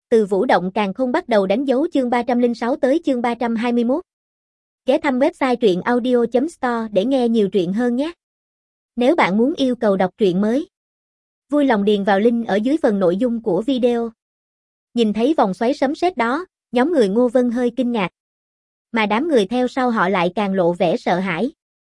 Từ Vũ Động Càn Khôn bắt đầu đánh dấu chương 306 tới chương 321. Ghé thăm website truyện audio.store để nghe nhiều truyện hơn nhé. Nếu bạn muốn yêu cầu đọc truyện mới, vui lòng điền vào link ở dưới phần nội dung của video. Nhìn thấy vòng xoáy sấm sét đó, nhóm người Ngô Vân hơi kinh ngạc. Mà đám người theo sau họ lại càng lộ vẻ sợ hãi.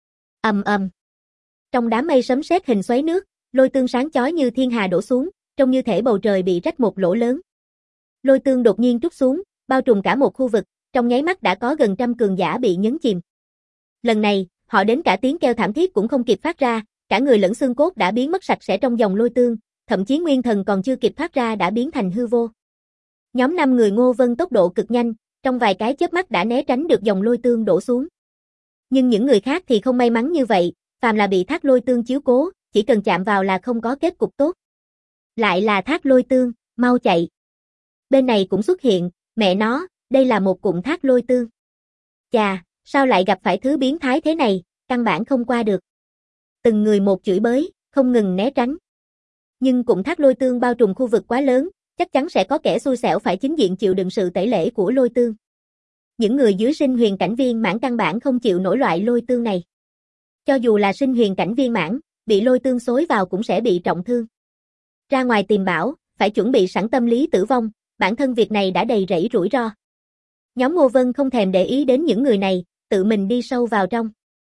Ầm ầm. Trong đám mây sấm sét hình xoáy nước, lôi tương sáng chói như thiên hà đổ xuống, trông như thể bầu trời bị rách một lỗ lớn. Lôi tương đột nhiên trút xuống, bao trùm cả một khu vực, trong nháy mắt đã có gần trăm cường giả bị nhấn chìm. Lần này, họ đến cả tiếng kêu thảm thiết cũng không kịp phát ra, cả người lẫn xương cốt đã biến mất sạch sẽ trong dòng lôi tương, thậm chí nguyên thần còn chưa kịp thoát ra đã biến thành hư vô. Nhóm 5 người Ngô Vân tốc độ cực nhanh, trong vài cái chớp mắt đã né tránh được dòng lôi tương đổ xuống. Nhưng những người khác thì không may mắn như vậy, phàm là bị thác lôi tương chiếu cố, chỉ cần chạm vào là không có kết cục tốt. Lại là thác lôi tương, mau chạy. Bên này cũng xuất hiện, mẹ nó, đây là một cụm thác lôi tương. Chà, sao lại gặp phải thứ biến thái thế này, căn bản không qua được. Từng người một chửi bới, không ngừng né tránh. Nhưng cụm thác lôi tương bao trùm khu vực quá lớn, chắc chắn sẽ có kẻ xui xẻo phải chính diện chịu đựng sự tẩy lễ của lôi tương. Những người dưới sinh huyền cảnh viên mãn căn bản không chịu nổi loại lôi tương này. Cho dù là sinh huyền cảnh viên mãn, bị lôi tương xối vào cũng sẽ bị trọng thương. Ra ngoài tìm bảo, phải chuẩn bị sẵn tâm lý tử vong, bản thân việc này đã đầy rẫy rủi ro. Nhóm Ngô Vân không thèm để ý đến những người này, tự mình đi sâu vào trong.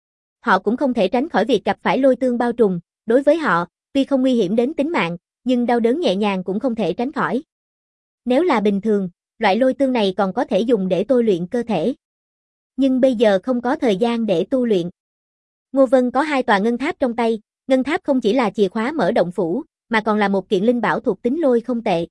Họ cũng không thể tránh khỏi việc gặp phải lôi tương bao trùm, đối với họ, tuy không nguy hiểm đến tính mạng, nhưng đau đớn nhẹ nhàng cũng không thể tránh khỏi. Nếu là bình thường, loại lôi tương này còn có thể dùng để tôi luyện cơ thể. Nhưng bây giờ không có thời gian để tu luyện. Ngô Vân có 2 tòa ngân tháp trong tay, ngân tháp không chỉ là chìa khóa mở động phủ, mà còn là một kiện linh bảo thuộc tính lôi không tệ.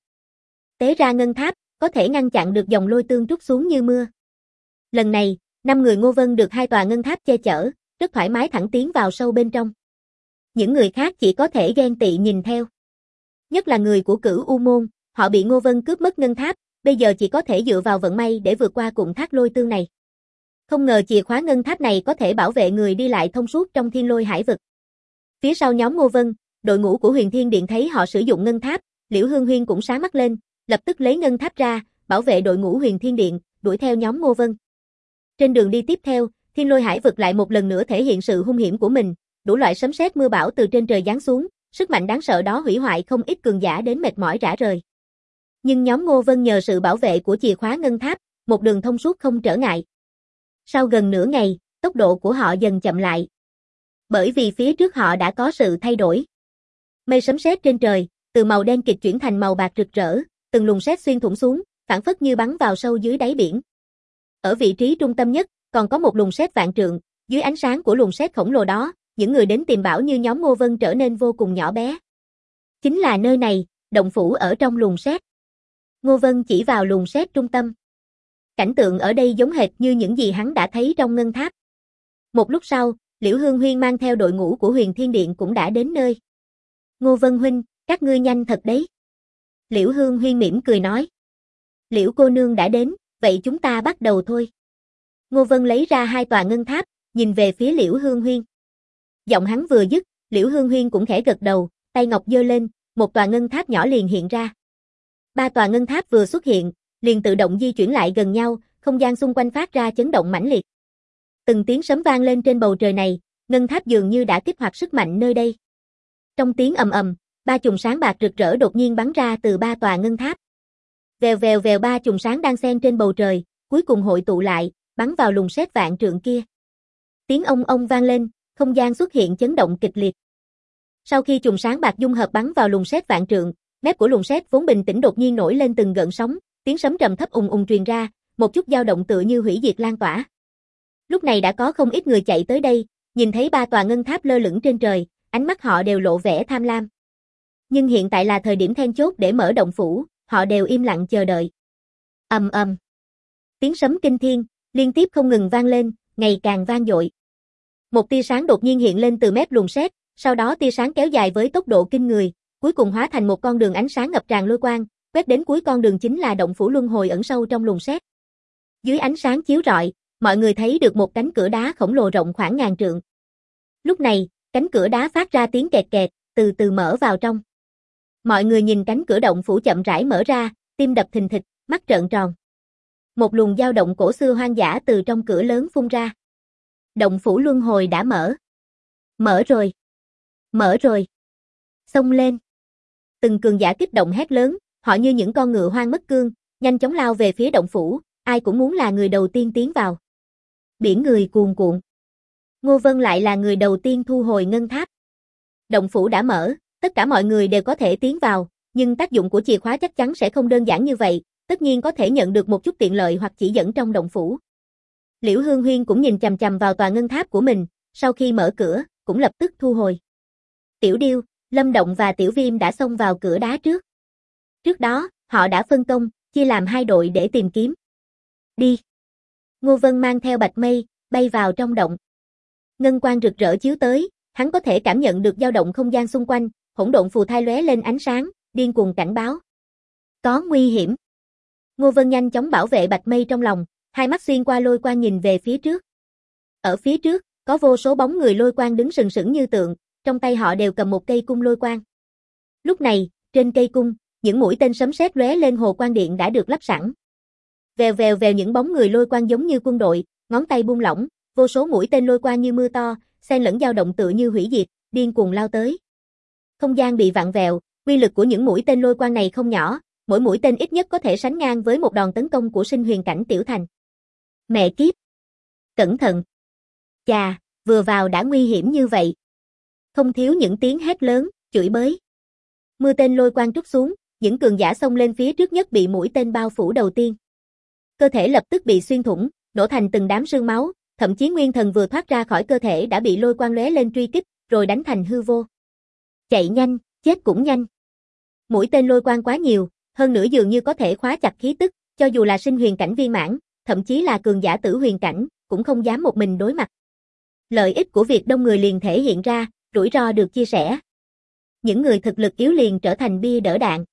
Tế ra ngân tháp, có thể ngăn chặn được dòng lôi tương trút xuống như mưa. Lần này, 5 người Ngô Vân được 2 tòa ngân tháp che chở, rất thoải mái thẳng tiến vào sâu bên trong. Những người khác chỉ có thể ghen tị nhìn theo. Nhất là người của Cửu U Môn, họ bị Ngô Vân cướp mất ngân tháp, bây giờ chỉ có thể dựa vào vận may để vượt qua cụm thác lôi tương này. Không ngờ chìa khóa ngân tháp này có thể bảo vệ người đi lại thông suốt trong thiên lôi hải vực. Phía sau nhóm Ngô Vân, đội ngũ của Huyền Thiên Điện thấy họ sử dụng ngân tháp, Liễu Hương Huyên cũng sáng mắt lên, lập tức lấy ngân tháp ra, bảo vệ đội ngũ Huyền Thiên Điện, đuổi theo nhóm Ngô Vân. Trên đường đi tiếp theo, thiên lôi hải vực lại một lần nữa thể hiện sự hung hiểm của mình, đủ loại sấm sét mưa bão từ trên trời giáng xuống, sức mạnh đáng sợ đó hủy hoại không ít cường giả đến mệt mỏi rã rời. Nhưng nhóm Ngô Vân nhờ sự bảo vệ của chìa khóa ngân tháp, một đường thông suốt không trở ngại. Sau gần nửa ngày, tốc độ của họ dần chậm lại. Bởi vì phía trước họ đã có sự thay đổi. Mây sấm sét trên trời, từ màu đen kịt chuyển thành màu bạc rực rỡ, từng luồng sét xuyên thủng xuống, phảng phất như bắn vào sâu dưới đáy biển. Ở vị trí trung tâm nhất, còn có một luồng sét vạn trượng, dưới ánh sáng của luồng sét khổng lồ đó, những người đến tìm bảo như nhóm Ngô Vân trở nên vô cùng nhỏ bé. Chính là nơi này, động phủ ở trong luồng sét. Ngô Vân chỉ vào luồng sét trung tâm. Cảnh tượng ở đây giống hệt như những gì hắn đã thấy trong ngân tháp. Một lúc sau, Liễu Hương Huyên mang theo đội ngũ của Huyền Thiên Điện cũng đã đến nơi. Ngô Vân huynh, các ngươi nhanh thật đấy. Liễu Hương Huyên mỉm cười nói. Liễu cô nương đã đến, vậy chúng ta bắt đầu thôi. Ngô Vân lấy ra 2 tòa ngân tháp, nhìn về phía Liễu Hương Huyên. Giọng hắn vừa dứt, Liễu Hương Huyên cũng khẽ gật đầu, tay ngọc giơ lên, một tòa ngân tháp nhỏ liền hiện ra. 3 tòa ngân tháp vừa xuất hiện, liền tự động di chuyển lại gần nhau, không gian xung quanh phát ra chấn động mãnh liệt. Từng tiếng sấm vang lên trên bầu trời này, ngân tháp dường như đã kích hoạt sức mạnh nơi đây. Trong tiếng ầm ầm, 3 chùm sáng bạc rực rỡ đột nhiên bắn ra từ 3 tòa ngân tháp. Vèo vèo vèo 3 chùm sáng đang xen trên bầu trời, cuối cùng hội tụ lại, bắn vào luồng sét vạn trượng kia. Tiếng ông ông vang lên, không gian xuất hiện chấn động kịch liệt. Sau khi chùm sáng bạc dung hợp bắn vào luồng sét vạn trượng, mép của luồng sét vốn bình tĩnh đột nhiên nổi lên từng gợn sóng, tiếng sấm trầm thấp ùng ùng truyền ra, một chút dao động tựa như hủy diệt lan tỏa. Lúc này đã có không ít người chạy tới đây, nhìn thấy 3 tòa ngân tháp lơ lửng trên trời, ánh mắt họ đều lộ vẻ tham lam. Nhưng hiện tại là thời điểm then chốt để mở động phủ, họ đều im lặng chờ đợi. Ầm ầm. Tiếng sấm kinh thiên, liên tiếp không ngừng vang lên, ngày càng vang dội. Một tia sáng đột nhiên hiện lên từ mép luồng sét, sau đó tia sáng kéo dài với tốc độ kinh người, cuối cùng hóa thành một con đường ánh sáng ngập tràn lôi quang, quét đến cuối con đường chính là động phủ luân hồi ẩn sâu trong luồng sét. Dưới ánh sáng chiếu rọi, mọi người thấy được một cánh cửa đá khổng lồ rộng khoảng ngàn trượng. Lúc này, cánh cửa đá phát ra tiếng kẹt kẹt, từ từ mở vào trong. Mọi người nhìn cánh cửa động phủ chậm rãi mở ra, tim đập thình thịch, mắt trợn tròn. Một luồng dao động cổ xưa hoang dã từ trong cửa lớn phun ra. Động phủ luân hồi đã mở. Mở rồi. Mở rồi. Xông lên. Từng cường giả kích động hét lớn, họ như những con ngựa hoang mất cương, nhanh chóng lao về phía động phủ, ai cũng muốn là người đầu tiên tiến vào. Biển người cuồn cuộn. Ngô Vân lại là người đầu tiên thu hồi ngân tháp. Động phủ đã mở, tất cả mọi người đều có thể tiến vào, nhưng tác dụng của chìa khóa chắc chắn sẽ không đơn giản như vậy, tất nhiên có thể nhận được một chút tiện lợi hoặc chỉ dẫn trong động phủ. Liễu Hương Huyên cũng nhìn chằm chằm vào tòa ngân tháp của mình, sau khi mở cửa, cũng lập tức thu hồi. Tiểu Điêu, Lâm Động và Tiểu Viêm đã xông vào cửa đá trước. Trước đó, họ đã phân công, chia làm hai đội để tìm kiếm. Đi. Ngô Vân mang theo Bạch Mây, bay vào trong động. Ngân quang rực rỡ chiếu tới, hắn có thể cảm nhận được dao động không gian xung quanh, hỗn độn phù thai lóe lên ánh sáng, điên cuồng cảnh báo. Có nguy hiểm. Ngô Vân nhanh chóng bảo vệ Bạch Mây trong lòng, hai mắt xuyên qua lôi quang nhìn về phía trước. Ở phía trước, có vô số bóng người lôi quang đứng sừng sững như tượng, trong tay họ đều cầm một cây cung lôi quang. Lúc này, trên cây cung, những mũi tên sấm sét lóe lên hồ quang điện đã được lắp sẵn. Vèo vèo vèo những bóng người lôi quang giống như quân đội, ngón tay buông lỏng, vô số mũi tên lôi quang như mưa to, xen lẫn dao động tựa như hủy diệt, điên cuồng lao tới. Không gian bị vặn vẹo, uy lực của những mũi tên lôi quang này không nhỏ, mỗi mũi tên ít nhất có thể sánh ngang với một đòn tấn công của sinh huyền cảnh tiểu thành. Mẹ kiếp! Cẩn thận! Chà, vừa vào đã nguy hiểm như vậy. Không thiếu những tiếng hét lớn, chửi bới. Mưa tên lôi quang trút xuống, những cường giả xông lên phía trước nhất bị mũi tên bao phủ đầu tiên. Cơ thể lập tức bị xuyên thủng, nổ thành từng đám sương máu, thậm chí nguyên thần vừa thoát ra khỏi cơ thể đã bị lôi quang lóe lên truy kích, rồi đánh thành hư vô. Chạy nhanh, chết cũng nhanh. Mũi tên lôi quang quá nhiều, hơn nữa dường như có thể khóa chặt khí tức, cho dù là sinh huyền cảnh viên mãn, thậm chí là cường giả tử huyền cảnh, cũng không dám một mình đối mặt. Lợi ích của việc đông người liền thể hiện ra, rủi ro được chia sẻ. Những người thực lực yếu liền trở thành bia đỡ đạn.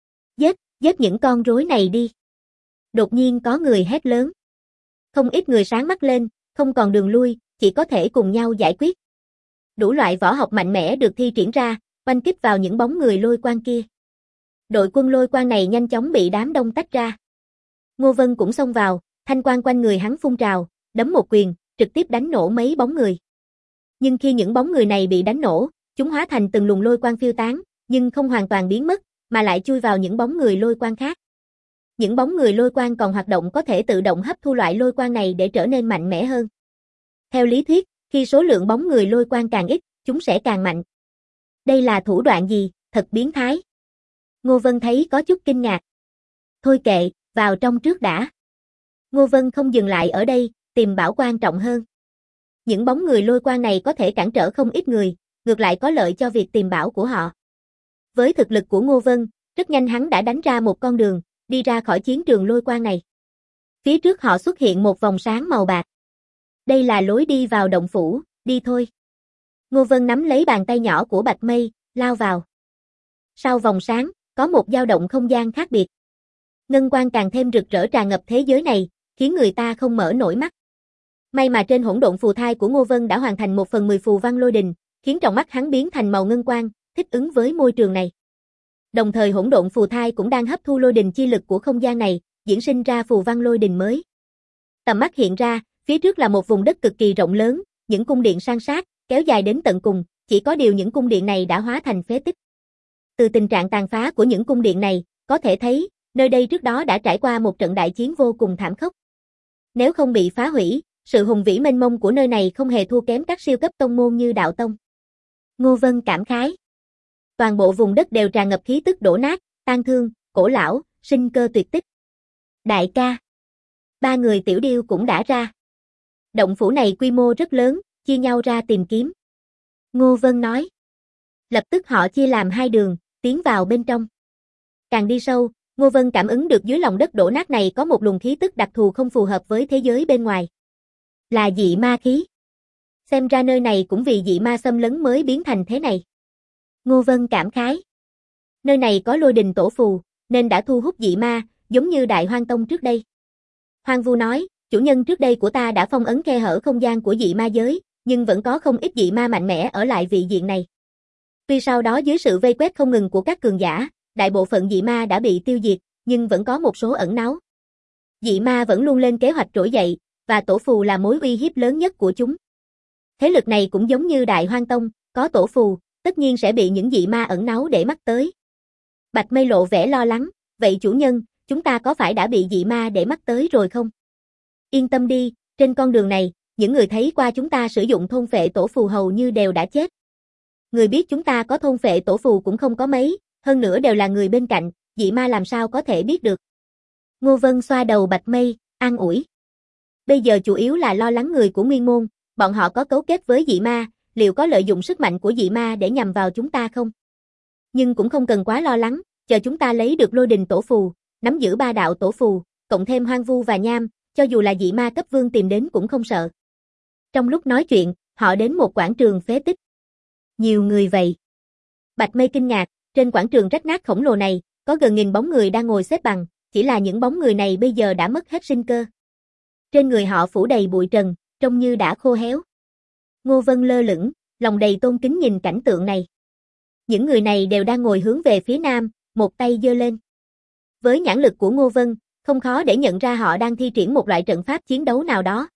Giết những con rối này đi. Đột nhiên có người hét lớn. Không ít người sáng mắt lên, không còn đường lui, chỉ có thể cùng nhau giải quyết. Đủ loại võ học mạnh mẽ được thi triển ra, oanh kích vào những bóng người lôi quang kia. Đội quân lôi quang này nhanh chóng bị đám đông tách ra. Ngô Vân cũng xông vào, thanh quang quanh người hắn phun trào, đấm một quyền, trực tiếp đánh nổ mấy bóng người. Nhưng khi những bóng người này bị đánh nổ, chúng hóa thành từng luồng lôi quang phiêu tán, nhưng không hoàn toàn biến mất, mà lại chui vào những bóng người lôi quang khác. Những bóng người lôi quang còn hoạt động có thể tự động hấp thu loại lôi quang này để trở nên mạnh mẽ hơn. Theo lý thuyết, khi số lượng bóng người lôi quang càng ít, chúng sẽ càng mạnh. Đây là thủ đoạn gì, thật biến thái. Ngô Vân thấy có chút kinh ngạc. Thôi kệ, vào trong trước đã. Ngô Vân không dừng lại ở đây, tìm bảo quan trọng hơn. Những bóng người lôi quang này có thể cản trở không ít người, ngược lại có lợi cho việc tìm bảo của họ. Với thực lực của Ngô Vân, rất nhanh hắn đã đánh ra một con đường, đi ra khỏi chiến trường lôi quang này. Phía trước họ xuất hiện một vòng sáng màu bạc. Đây là lối đi vào động phủ, đi thôi. Ngô Vân nắm lấy bàn tay nhỏ của Bạch Mây, lao vào. Sau vòng sáng, có một dao động không gian khác biệt. Ngân quang càng thêm rực rỡ tràn ngập thế giới này, khiến người ta không mở nổi mắt. May mà trên hỗn độn phù thai của Ngô Vân đã hoàn thành 1/10 phù văn lôi đình, khiến trong mắt hắn biến thành màu ngân quang, thích ứng với môi trường này. Đồng thời hỗn độn phù thai cũng đang hấp thu lôi đình chi lực của không gian này, diễn sinh ra phù văn lôi đình mới. Tầm mắt hiện ra, phía trước là một vùng đất cực kỳ rộng lớn, những cung điện san sát, kéo dài đến tận cùng, chỉ có điều những cung điện này đã hóa thành phế tích. Từ tình trạng tàn phá của những cung điện này, có thể thấy, nơi đây trước đó đã trải qua một trận đại chiến vô cùng thảm khốc. Nếu không bị phá hủy, sự hùng vĩ mênh mông của nơi này không hề thua kém các siêu cấp tông môn như Đạo Tông. Ngô Vân cảm khái. Toàn bộ vùng đất đều tràn ngập khí tức đổ nát, tang thương, cổ lão, sinh cơ tuyệt tích. Đại ca. Ba người Tiểu Điêu cũng đã ra. Động phủ này quy mô rất lớn, chia nhau ra tìm kiếm. Ngô Vân nói. Lập tức họ chia làm hai đường, tiến vào bên trong. Càng đi sâu, Ngô Vân cảm ứng được dưới lòng đất đổ nát này có một luồng khí tức đặc thù không phù hợp với thế giới bên ngoài. Là dị ma khí. Xem ra nơi này cũng vì dị ma xâm lấn mới biến thành thế này. Ngô Vân cảm khái. Nơi này có lôi đình tổ phù, nên đã thu hút dị ma, giống như Đại Hoang Tông trước đây. Hoang Vu nói, chủ nhân trước đây của ta đã phong ấn khe hở không gian của dị ma giới, nhưng vẫn có không ít dị ma mạnh mẽ ở lại vị diện này. Tuy sau đó dưới sự vây quét không ngừng của các cường giả, đại bộ phận dị ma đã bị tiêu diệt, nhưng vẫn có một số ẩn náu. Dị ma vẫn luôn lên kế hoạch trỗi dậy, và tổ phù là mối uy hiếp lớn nhất của chúng. Thế lực này cũng giống như Đại Hoang Tông, có tổ phù, tất nhiên sẽ bị những dị ma ẩn náu để mắt tới. Bạch Mây lộ vẻ lo lắng, vậy chủ nhân, chúng ta có phải đã bị dị ma để mắt tới rồi không? Yên tâm đi, trên con đường này, những người thấy qua chúng ta sử dụng thôn phệ tổ phù hầu như đều đã chết. Người biết chúng ta có thôn phệ tổ phù cũng không có mấy, hơn nữa đều là người bên cạnh, dị ma làm sao có thể biết được. Ngô Vân xoa đầu Bạch Mây, an ủi. Bây giờ chủ yếu là lo lắng người của Nguyên Môn, bọn họ có cấu kết với dị ma, liệu có lợi dụng sức mạnh của dị ma để nhằm vào chúng ta không? Nhưng cũng không cần quá lo lắng, chờ chúng ta lấy được Lôi Đình tổ phù, nắm giữ 3 đạo tổ phù, cộng thêm Hoang Vu và Nham, cho dù là dị ma cấp vương tìm đến cũng không sợ. Trong lúc nói chuyện, họ đến một quảng trường phế tích. Nhiều người vậy. Bạch Mây kinh ngạc, trên quảng trường rách nát khổng lồ này, có gần 1000 bóng người đang ngồi xếp bằng, chỉ là những bóng người này bây giờ đã mất hết sinh cơ. Trên người họ phủ đầy bụi trần, trông như đã khô héo. Ngô Vân lơ lửng, lòng đầy tôn kính nhìn cảnh tượng này. Những người này đều đang ngồi hướng về phía nam, một tay giơ lên. Với nhãn lực của Ngô Vân, không khó để nhận ra họ đang thi triển một loại trận pháp chiến đấu nào đó.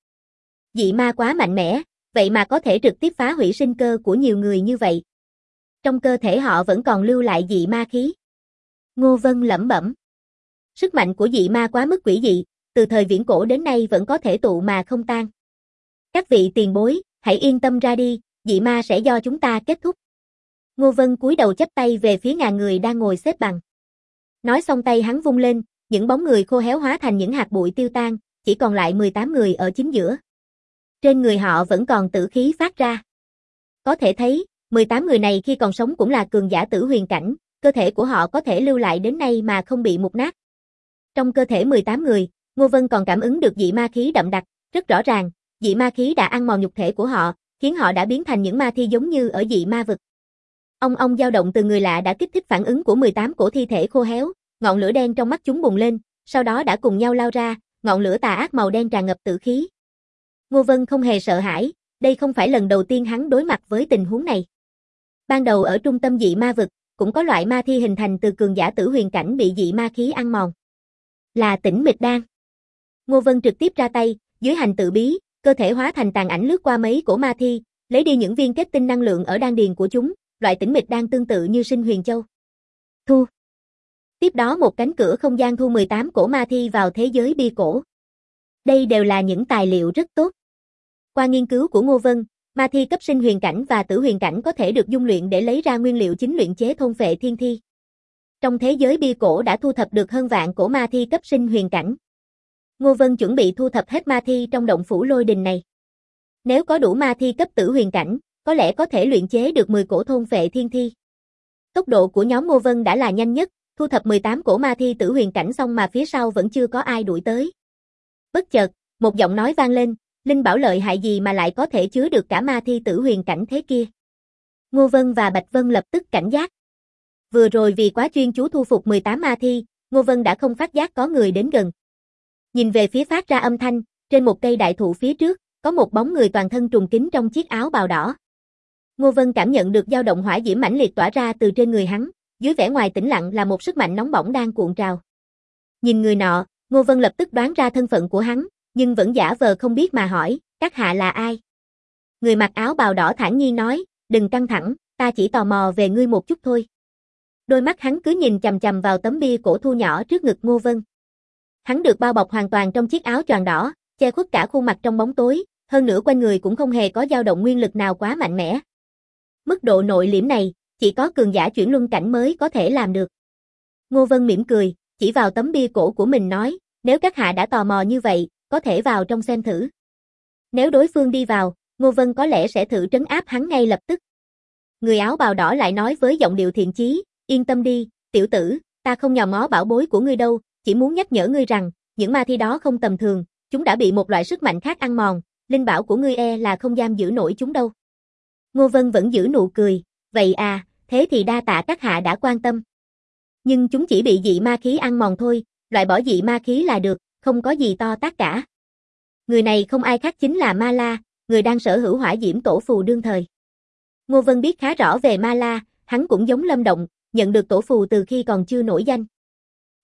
Dị ma quá mạnh mẽ, vậy mà có thể trực tiếp phá hủy sinh cơ của nhiều người như vậy. Trong cơ thể họ vẫn còn lưu lại dị ma khí. Ngô Vân lẩm bẩm. Sức mạnh của dị ma quá mức quỷ dị, từ thời viễn cổ đến nay vẫn có thể tụ mà không tan. Các vị tiền bối, hãy yên tâm ra đi, dị ma sẽ do chúng ta kết thúc. Ngô Vân cúi đầu chắp tay về phía ngàn người đang ngồi xếp bằng. Nói xong tay hắn vung lên, những bóng người khô héo hóa thành những hạt bụi tiêu tan, chỉ còn lại 18 người ở chính giữa. Trên người họ vẫn còn tử khí phát ra. Có thể thấy, 18 người này khi còn sống cũng là cường giả tử huyền cảnh, cơ thể của họ có thể lưu lại đến nay mà không bị mục nát. Trong cơ thể 18 người, Ngô Vân còn cảm ứng được dị ma khí đậm đặc, rất rõ ràng, dị ma khí đã ăn mòn nhục thể của họ, khiến họ đã biến thành những ma thi giống như ở dị ma vực. Ong dao động từ người lạ đã kích thích phản ứng của 18 cổ thi thể khô héo, ngọn lửa đen trong mắt chúng bùng lên, sau đó đã cùng nhau lao ra, ngọn lửa tà ác màu đen tràn ngập tử khí. Ngô Vân không hề sợ hãi, đây không phải lần đầu tiên hắn đối mặt với tình huống này. Ban đầu ở trung tâm dị ma vực, cũng có loại ma thi hình thành từ cường giả tử huyền cảnh bị dị ma khí ăn mòn. Là Tĩnh Mịch Đan. Ngô Vân trực tiếp ra tay, dưới hành tự bí, cơ thể hóa thành tàn ảnh lướt qua mấy cổ ma thi, lấy đi những viên kết tinh năng lượng ở đan điền của chúng, loại Tĩnh Mịch Đan tương tự như Sinh Huyền Châu. Thu. Tiếp đó một cánh cửa không gian thu 18 cổ ma thi vào thế giới bi cổ. Đây đều là những tài liệu rất tốt. Qua nghiên cứu của Ngô Vân, ma thi cấp sinh huyền cảnh và tử huyền cảnh có thể được dung luyện để lấy ra nguyên liệu chính luyện chế thôn phệ thiên thi. Trong thế giới bia cổ đã thu thập được hơn vạn cổ ma thi cấp sinh huyền cảnh. Ngô Vân chuẩn bị thu thập hết ma thi trong động phủ Lôi Đình này. Nếu có đủ ma thi cấp tử huyền cảnh, có lẽ có thể luyện chế được 10 cổ thôn phệ thiên thi. Tốc độ của nhóm Ngô Vân đã là nhanh nhất, thu thập 18 cổ ma thi tử huyền cảnh xong mà phía sau vẫn chưa có ai đuổi tới. Bất chợt, một giọng nói vang lên, linh bảo lợi hại gì mà lại có thể chứa được cả ma thi tử huyền cảnh thế kia. Ngô Vân và Bạch Vân lập tức cảnh giác. Vừa rồi vì quá chuyên chú thu phục 18 ma thi, Ngô Vân đã không phát giác có người đến gần. Nhìn về phía phát ra âm thanh, trên một cây đại thụ phía trước, có một bóng người toàn thân trùng kín trong chiếc áo bào đỏ. Ngô Vân cảm nhận được dao động hỏa diễm mãnh liệt tỏa ra từ trên người hắn, dưới vẻ ngoài tĩnh lặng là một sức mạnh nóng bỏng đang cuộn trào. Nhìn người nọ, Ngô Vân lập tức đoán ra thân phận của hắn, nhưng vẫn giả vờ không biết mà hỏi, các hạ là ai? Người mặc áo bào đỏ thản nhiên nói, đừng căng thẳng, ta chỉ tò mò về ngươi một chút thôi. Đôi mắt hắn cứ nhìn chằm chằm vào tấm bia cổ thu nhỏ trước ngực Ngô Vân. Hắn được bao bọc hoàn toàn trong chiếc áo choàng đỏ, che khuất cả khuôn mặt trong bóng tối, hơn nữa quanh người cũng không hề có dao động nguyên lực nào quá mạnh mẽ. Mức độ nội liễm này, chỉ có cường giả chuyển luân cảnh mới có thể làm được. Ngô Vân mỉm cười, chỉ vào tấm bia cổ của mình nói, nếu các hạ đã tò mò như vậy, có thể vào trong xem thử. Nếu đối phương đi vào, Ngô Vân có lẽ sẽ thử trấn áp hắn ngay lập tức. Người áo bào đỏ lại nói với giọng điệu thiện chí, yên tâm đi, tiểu tử, ta không nhòm ngó bảo bối của ngươi đâu, chỉ muốn nhắc nhở ngươi rằng, những ma thi đó không tầm thường, chúng đã bị một loại sức mạnh khác ăn mòn, linh bảo của ngươi là không giam giữ nổi chúng đâu. Ngô Vân vẫn giữ nụ cười, vậy à, thế thì đa tạ các hạ đã quan tâm. Nhưng chúng chỉ bị dị ma khí ăn mòn thôi, loại bỏ dị ma khí là được, không có gì to tát cả. Người này không ai khác chính là Ma La, người đang sở hữu hỏa diễm tổ phù đương thời. Ngô Vân biết khá rõ về Ma La, hắn cũng giống Lâm Động, nhận được tổ phù từ khi còn chưa nổi danh.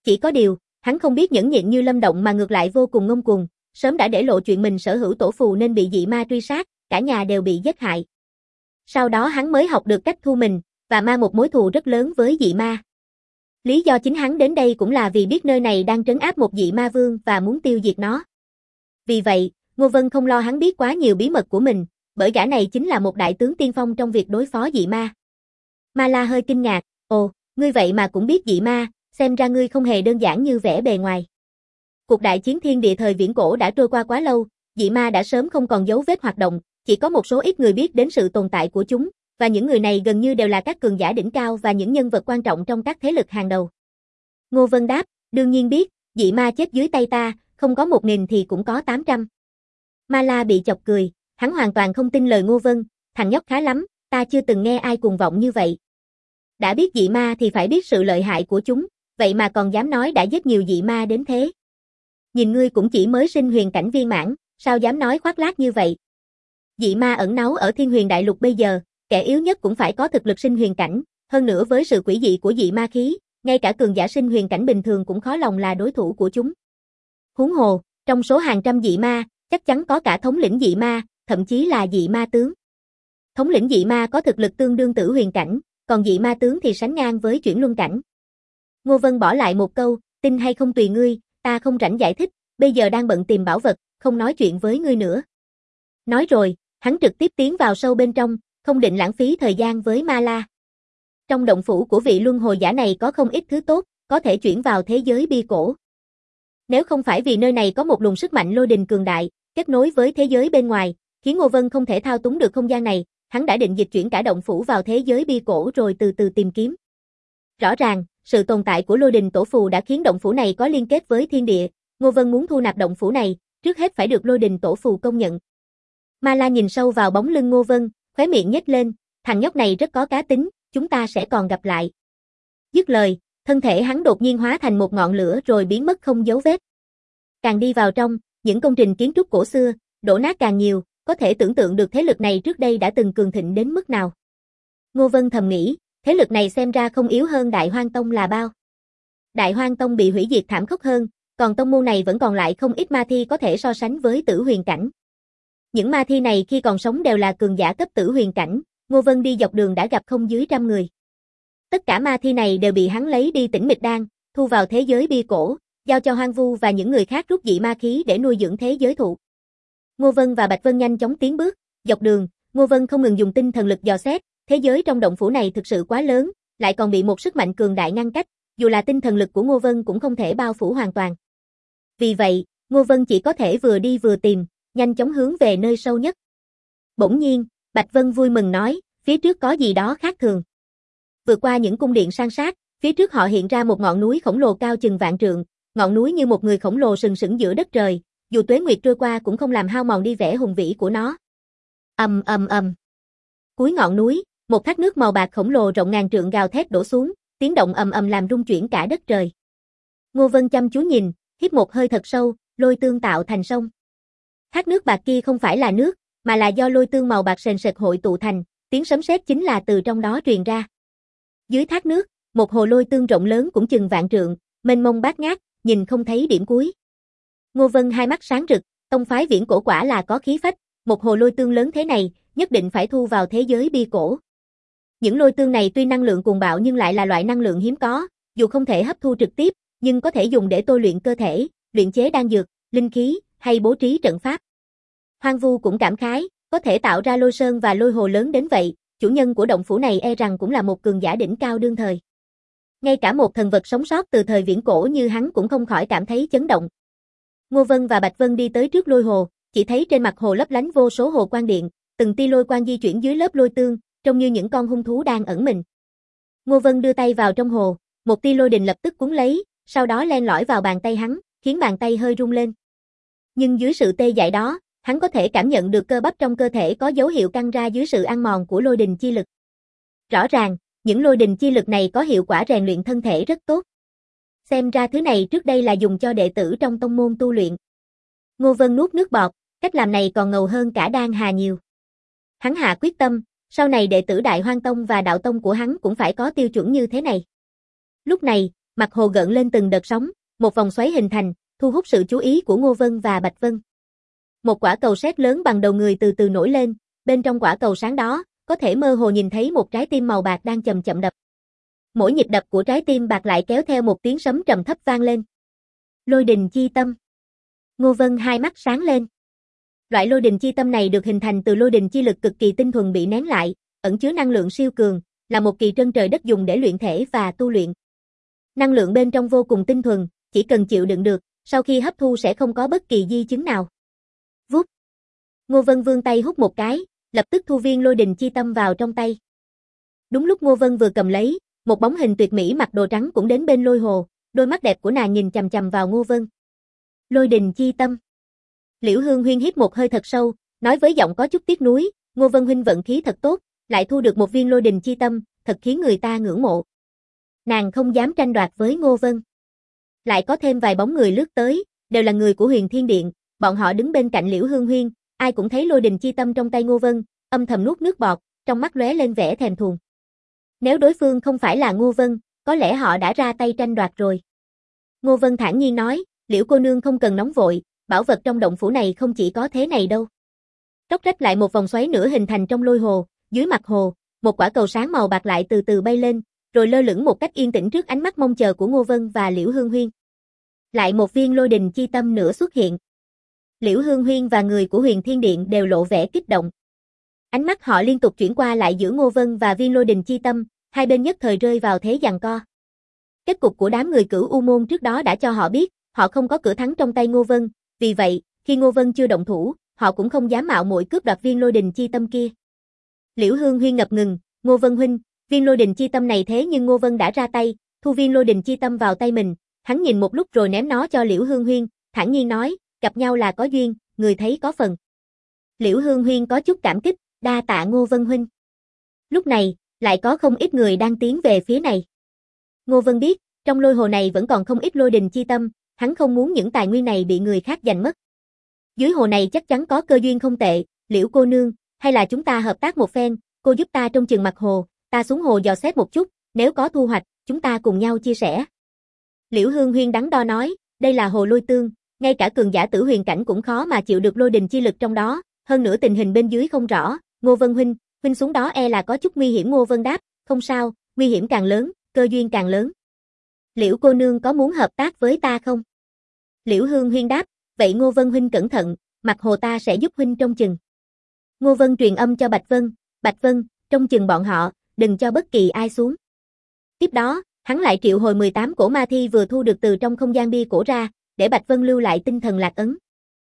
Chỉ có điều, hắn không biết nhẫn nhịn như Lâm Động mà ngược lại vô cùng ngông cuồng, sớm đã để lộ chuyện mình sở hữu tổ phù nên bị dị ma truy sát, cả nhà đều bị giết hại. Sau đó hắn mới học được cách thu mình, và mang một mối thù rất lớn với dị ma. Lý do chính hắn đến đây cũng là vì biết nơi này đang trấn áp một dị ma vương và muốn tiêu diệt nó. Vì vậy, Ngô Vân không lo hắn biết quá nhiều bí mật của mình, bởi gã này chính là một đại tướng tiên phong trong việc đối phó dị ma. Ma La hơi kinh ngạc, ồ, ngươi vậy mà cũng biết dị ma, xem ra ngươi không hề đơn giản như vẻ bề ngoài. Cuộc đại chiến thiên địa thời viễn cổ đã trôi qua quá lâu, dị ma đã sớm không còn dấu vết hoạt động, chỉ có một số ít người biết đến sự tồn tại của chúng, và những người này gần như đều là các cường giả đỉnh cao và những nhân vật quan trọng trong các thế lực hàng đầu. Ngô Vân đáp, đương nhiên biết, dị ma chết dưới tay ta, không có 1000 thì cũng có 800. Ma La bị chọc cười, hắn hoàn toàn không tin lời Ngô Vân, thằng nhóc khá lắm, ta chưa từng nghe ai cuồng vọng như vậy. Đã biết dị ma thì phải biết sự lợi hại của chúng, vậy mà còn dám nói đã giết nhiều dị ma đến thế. Nhìn ngươi cũng chỉ mới sinh huyền cảnh viên mãn, sao dám nói khoác lác như vậy. Dị ma ẩn náu ở Thiên Huyền Đại Lục bây giờ, kẻ yếu nhất cũng phải có thực lực sinh huyền cảnh, hơn nữa với sự quỷ dị của dị ma khí, ngay cả cường giả sinh huyền cảnh bình thường cũng khó lòng là đối thủ của chúng. Huống hồ, trong số hàng trăm dị ma, chắc chắn có cả thống lĩnh dị ma, thậm chí là dị ma tướng. Thống lĩnh dị ma có thực lực tương đương tử huyền cảnh, còn dị ma tướng thì sánh ngang với chuyển luân cảnh. Ngô Vân bỏ lại một câu, tin hay không tùy ngươi, ta không rảnh giải thích, bây giờ đang bận tìm bảo vật, không nói chuyện với ngươi nữa. Nói rồi, hắn trực tiếp tiến vào sâu bên trong, không định lãng phí thời gian với Ma La. Trong động phủ của vị luân hồi giả này có không ít thứ tốt, có thể chuyển vào thế giới bi cổ. Nếu không phải vì nơi này có một luồng sức mạnh lôi đình cường đại, kết nối với thế giới bên ngoài, khiến Ngô Vân không thể thao túng được không gian này, hắn đã định dịch chuyển cả động phủ vào thế giới bi cổ rồi từ từ tìm kiếm. Rõ ràng, sự tồn tại của lôi đình tổ phù đã khiến động phủ này có liên kết với thiên địa, Ngô Vân muốn thu nạp động phủ này, trước hết phải được lôi đình tổ phù công nhận. Ma La nhìn sâu vào bóng lưng Ngô Vân, khóe miệng nhếch lên, thằng nhóc này rất có cá tính, chúng ta sẽ còn gặp lại. Dứt lời, thân thể hắn đột nhiên hóa thành một ngọn lửa rồi biến mất không dấu vết. Càng đi vào trong, những công trình kiến trúc cổ xưa, đổ nát càng nhiều, có thể tưởng tượng được thế lực này trước đây đã từng cường thịnh đến mức nào. Ngô Vân thầm nghĩ, thế lực này xem ra không yếu hơn Đại Hoang Tông là bao. Đại Hoang Tông bị hủy diệt thảm khốc hơn, còn tông môn này vẫn còn lại không ít ma thi có thể so sánh với tử huyền cảnh. Những ma thi này khi còn sống đều là cường giả cấp tử huyền cảnh, Ngô Vân đi dọc đường đã gặp không dưới 100 người. Tất cả ma thi này đều bị hắn lấy đi Tĩnh Mịch Đan, thu vào thế giới bi cổ, giao cho Hoang Vu và những người khác rút dị ma khí để nuôi dưỡng thế giới thụ. Ngô Vân và Bạch Vân nhanh chóng tiến bước, dọc đường, Ngô Vân không ngừng dùng tinh thần lực dò xét, thế giới trong động phủ này thực sự quá lớn, lại còn bị một sức mạnh cường đại ngăn cách, dù là tinh thần lực của Ngô Vân cũng không thể bao phủ hoàn toàn. Vì vậy, Ngô Vân chỉ có thể vừa đi vừa tìm, nhanh chóng hướng về nơi sâu nhất. Bỗng nhiên, Bạch Vân vui mừng nói, phía trước có gì đó khác thường. Vượt qua những cung điện san sát, phía trước họ hiện ra một ngọn núi khổng lồ cao chừng vạn trượng, ngọn núi như một người khổng lồ sừng sững giữa đất trời, dù tuế nguyệt trôi qua cũng không làm hao mòn đi vẻ hùng vĩ của nó. Ầm ầm ầm. Cuối ngọn núi, một thác nước màu bạc khổng lồ rộng ngàn trượng gào thét đổ xuống, tiếng động ầm ầm làm rung chuyển cả đất trời. Ngô Vân chăm chú nhìn, hít một hơi thật sâu, lôi tương tạo thành sông. Thác nước bạc kia không phải là nước, mà là do lôi tương màu bạc sền sệt hội tụ thành, tiếng sấm sét chính là từ trong đó truyền ra. Dưới thác nước, một hồ lôi tương rộng lớn cũng chừng vạn trượng, mênh mông bát ngát, nhìn không thấy điểm cuối. Ngô Vân hai mắt sáng rực, tông phái viễn cổ quả là có khí phách, một hồ lôi tương lớn thế này, nhất định phải thu vào thế giới bi cổ. Những lôi tương này tuy năng lượng cuồng bạo nhưng lại là loại năng lượng hiếm có, dù không thể hấp thu trực tiếp, nhưng có thể dùng để tôi luyện cơ thể, luyện chế đan dược, linh khí, hay bố trí trận pháp. Hoang Vu cũng cảm khái, có thể tạo ra lôi sơn và lôi hồ lớn đến vậy, chủ nhân của động phủ này e rằng cũng là một cường giả đỉnh cao đương thời. Ngay cả một thần vật sống sót từ thời viễn cổ như hắn cũng không khỏi cảm thấy chấn động. Ngô Vân và Bạch Vân đi tới trước lôi hồ, chỉ thấy trên mặt hồ lấp lánh vô số hồ quang điện, từng tia lôi quang di chuyển dưới lớp lôi tương, trông như những con hung thú đang ẩn mình. Ngô Vân đưa tay vào trong hồ, một tia lôi đình lập tức cuốn lấy, sau đó len lỏi vào bàn tay hắn, khiến bàn tay hơi rung lên. Nhưng dưới sự tê dại đó, hắn có thể cảm nhận được cơ bắp trong cơ thể có dấu hiệu căng ra dưới sự ăn mòn của lôi đình chi lực. Rõ ràng, những lôi đình chi lực này có hiệu quả rèn luyện thân thể rất tốt. Xem ra thứ này trước đây là dùng cho đệ tử trong tông môn tu luyện. Ngô Vân nuốt nước bọt, cách làm này còn ngầu hơn cả đan hà nhiều. Hắn hạ quyết tâm, sau này đệ tử Đại Hoang Tông và đạo tông của hắn cũng phải có tiêu chuẩn như thế này. Lúc này, Mặt hồ gợn lên từng đợt sóng, một vòng xoáy hình thành, thu hút sự chú ý của Ngô Vân và Bạch Vân. Một quả cầu sét lớn bằng đầu người từ từ nổi lên, bên trong quả cầu sáng đó, có thể mơ hồ nhìn thấy một trái tim màu bạc đang chậm chậm đập. Mỗi nhịp đập của trái tim bạc lại kéo theo một tiếng sấm trầm thấp vang lên. Lôi đình chi tâm. Ngô Vân hai mắt sáng lên. Loại lôi đình chi tâm này được hình thành từ lôi đình chi lực cực kỳ tinh thuần bị nén lại, ẩn chứa năng lượng siêu cường, là một kỳ trân trời đất dùng để luyện thể và tu luyện. Năng lượng bên trong vô cùng tinh thuần, chỉ cần chịu đựng được, sau khi hấp thu sẽ không có bất kỳ di chứng nào. Vút. Ngô Vân vươn tay hút một cái, lập tức thu viên lôi đình chi tâm vào trong tay. Đúng lúc Ngô Vân vừa cầm lấy, một bóng hình tuyệt mỹ mặc đồ trắng cũng đến bên lôi hồ, đôi mắt đẹp của nàng nhìn chằm chằm vào Ngô Vân. Lôi đình chi tâm. Liễu Hương Huyên hít một hơi thật sâu, nói với giọng có chút tiếc nuối, Ngô Vân huynh vận khí thật tốt, lại thu được một viên lôi đình chi tâm, thật khiến người ta ngưỡng mộ. Nàng không dám tranh đoạt với Ngô Vân. Lại có thêm vài bóng người lướt tới, đều là người của Huyền Thiên Điện, bọn họ đứng bên cạnh Liễu Hương Huyên, ai cũng thấy lôi đình chi tâm trong tay Ngô Vân, âm thầm nuốt nước bọt, trong mắt lóe lên vẻ thèm thuồng. Nếu đối phương không phải là Ngô Vân, có lẽ họ đã ra tay tranh đoạt rồi. Ngô Vân thản nhiên nói, Liễu cô nương không cần nóng vội, bảo vật trong động phủ này không chỉ có thế này đâu. Róc rách lại một vòng xoáy nữa hình thành trong lôi hồ, dưới mặt hồ, một quả cầu sáng màu bạc lại từ từ bay lên, rồi lơ lửng một cách yên tĩnh trước ánh mắt mong chờ của Ngô Vân và Liễu Hương Huyên. Lại một viên lôi đình chi tâm nữa xuất hiện. Liễu Hương Huyên và người của Huyền Thiên Điện đều lộ vẻ kích động. Ánh mắt họ liên tục chuyển qua lại giữa Ngô Vân và viên lôi đình chi tâm, hai bên nhất thời rơi vào thế giằng co. Kết cục của đám người Cửu U môn trước đó đã cho họ biết, họ không có cửa thắng trong tay Ngô Vân, vì vậy, khi Ngô Vân chưa động thủ, họ cũng không dám mạo muội cướp đoạt viên lôi đình chi tâm kia. Liễu Hương Huyên ngập ngừng, Ngô Vân huynh, viên lôi đình chi tâm này thế nhưng Ngô Vân đã ra tay, thu viên lôi đình chi tâm vào tay mình, hắn nhìn một lúc rồi ném nó cho Liễu Hương Huyên, thản nhiên nói, gặp nhau là có duyên, người thấy có phần. Liễu Hương Huyên có chút cảm kích, đa tạ Ngô Vân huynh. Lúc này, lại có không ít người đang tiến về phía này. Ngô Vân biết, trong lôi hồ này vẫn còn không ít lôi đình chi tâm, hắn không muốn những tài nguyên này bị người khác giành mất. Dưới hồ này chắc chắn có cơ duyên không tệ, Liễu cô nương, hay là chúng ta hợp tác một phen, cô giúp ta trông chừng mặt hồ, ta xuống hồ dò xét một chút, nếu có thu hoạch, chúng ta cùng nhau chia sẻ. Liễu Hương Huyên đắn đo nói, đây là hồ lôi tương, ngay cả cường giả tử huyền cảnh cũng khó mà chịu được lôi đình chi lực trong đó, hơn nữa tình hình bên dưới không rõ, Ngô Vân huynh xuống đó e là có chút nguy hiểm. Ngô Vân đáp, không sao, nguy hiểm càng lớn, cơ duyên càng lớn. Liễu cô nương có muốn hợp tác với ta không? Liễu Hương Huyên đáp, vậy Ngô Vân huynh cẩn thận, mặt hồ ta sẽ giúp huynh trông chừng. Ngô Vân truyền âm cho Bạch Vân, trông chừng bọn họ, đừng cho bất kỳ ai xuống. Tiếp đó, hắn lại triệu hồi 18 cổ ma thi vừa thu được từ trong không gian bia cổ ra, để Bạch Vân lưu lại tinh thần lạc ấn.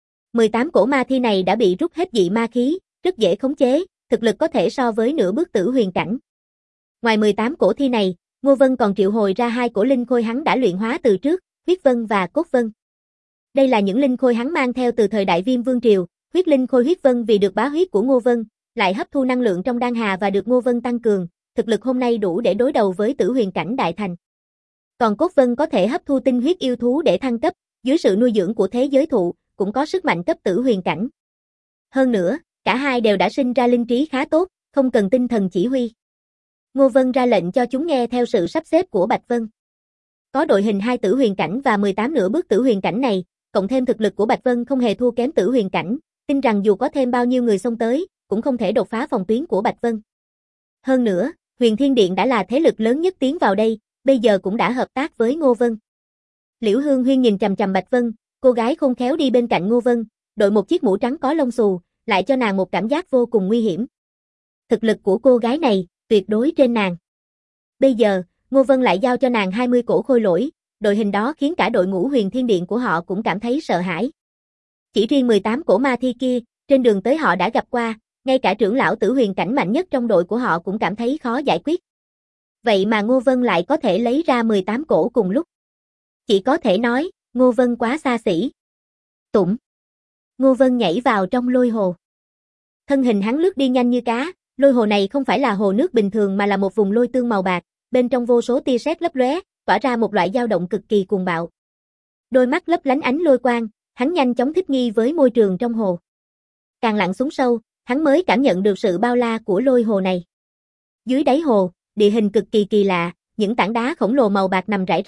18 cổ ma thi này đã bị rút hết dị ma khí, rất dễ khống chế, thực lực có thể so với nửa bước tử huyền cảnh. Ngoài 18 cổ thi này, Ngô Vân còn triệu hồi ra 2 cổ linh khôi hắn đã luyện hóa từ trước, Huyết Vân và Cốt Vân. Đây là những linh khôi hắn mang theo từ thời Đại Viêm Vương Triều, huyết linh khôi Huyết Vân vì được bá huyết của Ngô Vân, lại hấp thu năng lượng trong đan hà và được Ngô Vân tăng cường, thực lực hôm nay đủ để đối đầu với tử huyền cảnh đại thành. Còn Cốt Vân có thể hấp thu tinh huyết yêu thú để thăng cấp, dưới sự nuôi dưỡng của thế giới thụ, cũng có sức mạnh cấp tử huyền cảnh. Hơn nữa, cả hai đều đã sinh ra linh trí khá tốt, không cần tinh thần chỉ huy. Ngô Vân ra lệnh cho chúng nghe theo sự sắp xếp của Bạch Vân. Có đội hình 2 tử huyền cảnh và 18 nửa bước tử huyền cảnh này, cộng thêm thực lực của Bạch Vân không hề thua kém tử huyền cảnh, tin rằng dù có thêm bao nhiêu người xông tới, cũng không thể đột phá phòng tuyến của Bạch Vân. Hơn nữa, Huyền Thiên Điện đã là thế lực lớn nhất tiến vào đây, bây giờ cũng đã hợp tác với Ngô Vân. Liễu Hương Huyên nhìn chằm chằm Bạch Vân, cô gái khôn khéo đi bên cạnh Ngô Vân, đội một chiếc mũ trắng có lông xù, lại cho nàng một cảm giác vô cùng nguy hiểm. Thực lực của cô gái này, tuyệt đối trên nàng. Bây giờ, Ngô Vân lại giao cho nàng 20 cổ khôi lỗi, đội hình đó khiến cả đội ngũ Huyền Thiên Điện của họ cũng cảm thấy sợ hãi. Chỉ riêng 18 cổ ma thi kia, trên đường tới họ đã gặp qua, ngay cả trưởng lão tử huyền cảnh mạnh nhất trong đội của họ cũng cảm thấy khó giải quyết. Vậy mà Ngô Vân lại có thể lấy ra 18 cổ cùng lúc. Chỉ có thể nói, Ngô Vân quá xa xỉ. Tủng. Ngô Vân nhảy vào trong lôi hồ. Thân hình hắn lướt đi nhanh như cá, lôi hồ này không phải là hồ nước bình thường mà là một vùng lôi tương màu bạc, bên trong vô số tia sét lấp lóe, tỏa ra một loại dao động cực kỳ cuồng bạo. Đôi mắt lấp lánh ánh lôi quang, hắn nhanh chóng thích nghi với môi trường trong hồ. Càng lặn xuống sâu, hắn mới cảm nhận được sự bao la của lôi hồ này. Dưới đáy hồ, địa hình cực kỳ kỳ lạ, những tảng đá khổng lồ màu bạc nằm rải rác,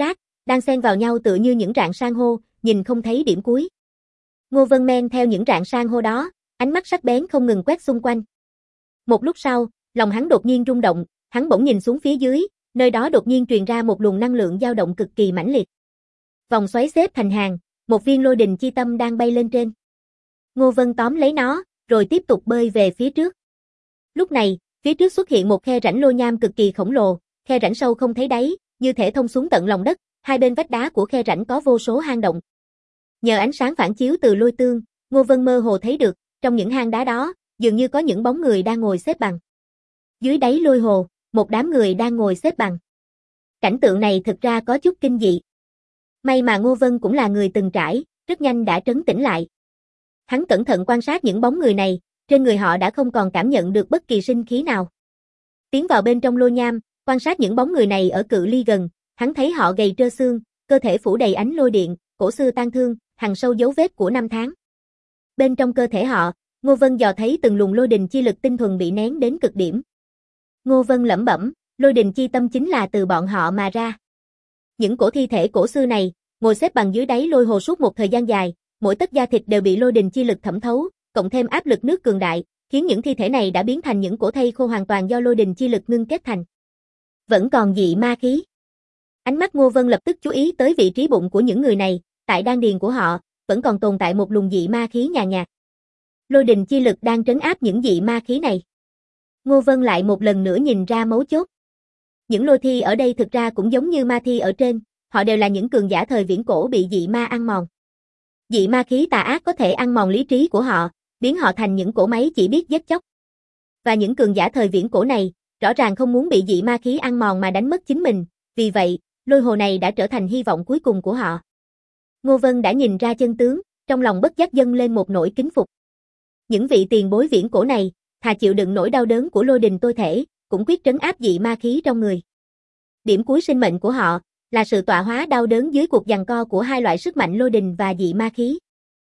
đang xen vào nhau tựa như những rạn san hô, nhìn không thấy điểm cuối. Ngô Vân men theo những rạn san hô đó, ánh mắt sắc bén không ngừng quét xung quanh. Một lúc sau, lòng hắn đột nhiên rung động, hắn bỗng nhìn xuống phía dưới, nơi đó đột nhiên truyền ra một luồng năng lượng dao động cực kỳ mãnh liệt. Vòng xoáy xếp thành hàng, một viên lôi đình chi tâm đang bay lên trên. Ngô Vân tóm lấy nó, rồi tiếp tục bơi về phía trước. Lúc này, phía trước xuất hiện một khe rãnh lôi nham cực kỳ khổng lồ, khe rãnh sâu không thấy đáy, như thể thông xuống tận lòng đất, hai bên vách đá của khe rãnh có vô số hang động. Nhờ ánh sáng phản chiếu từ lôi tương, Ngô Vân mơ hồ thấy được, trong những hang đá đó, dường như có những bóng người đang ngồi xếp bằng. Dưới đáy lôi hồ, một đám người đang ngồi xếp bằng. Cảnh tượng này thực ra có chút kinh dị. May mà Ngô Vân cũng là người từng trải, rất nhanh đã trấn tĩnh lại. Hắn cẩn thận quan sát những bóng người này, trên người họ đã không còn cảm nhận được bất kỳ sinh khí nào. Tiến vào bên trong lôi nham, quan sát những bóng người này ở cự ly gần, hắn thấy họ gầy trơ xương, cơ thể phủ đầy ánh lôi điện, cổ xưa tan thương, hằn sâu dấu vết của năm tháng. Bên trong cơ thể họ, Ngô Vân dò thấy từng luồng lôi đình chi lực tinh thuần bị nén đến cực điểm. Ngô Vân lẩm bẩm, lôi đình chi tâm chính là từ bọn họ mà ra. Những cổ thi thể cổ xưa này, ngồi xếp bằng dưới đáy lôi hồ suốt một thời gian dài, mỗi tấc da thịt đều bị lôi đình chi lực thẩm thấu, cộng thêm áp lực nước cường đại, khiến những thi thể này đã biến thành những cổ thây khô hoàn toàn do lôi đình chi lực ngưng kết thành. Vẫn còn dị ma khí. Ánh mắt Ngô Vân lập tức chú ý tới vị trí bụng của những người này, tại đan điền của họ, vẫn còn tồn tại một luồng dị ma khí nhàn nhạt. Lôi đình chi lực đang trấn áp những dị ma khí này. Ngô Vân lại một lần nữa nhìn ra mấu chốt. Những lôi thi ở đây thực ra cũng giống như ma thi ở trên, họ đều là những cường giả thời viễn cổ bị dị ma ăn mòn. Dị ma khí tà ác có thể ăn mòn lý trí của họ, biến họ thành những cỗ máy chỉ biết giết chóc. Và những cường giả thời viễn cổ này, rõ ràng không muốn bị dị ma khí ăn mòn mà đánh mất chính mình, vì vậy, lôi hồ này đã trở thành hy vọng cuối cùng của họ. Ngô Vân đã nhìn ra chân tướng, trong lòng bất giác dâng lên một nỗi kính phục. Những vị tiền bối viễn cổ này, thà chịu đựng nỗi đau đớn của lôi đình tôi thể, cũng quyết trấn áp dị ma khí trong người. Điểm cuối sinh mệnh của họ, là sự tọa hóa đau đớn dưới cuộc giằng co của hai loại sức mạnh lôi đình và dị ma khí.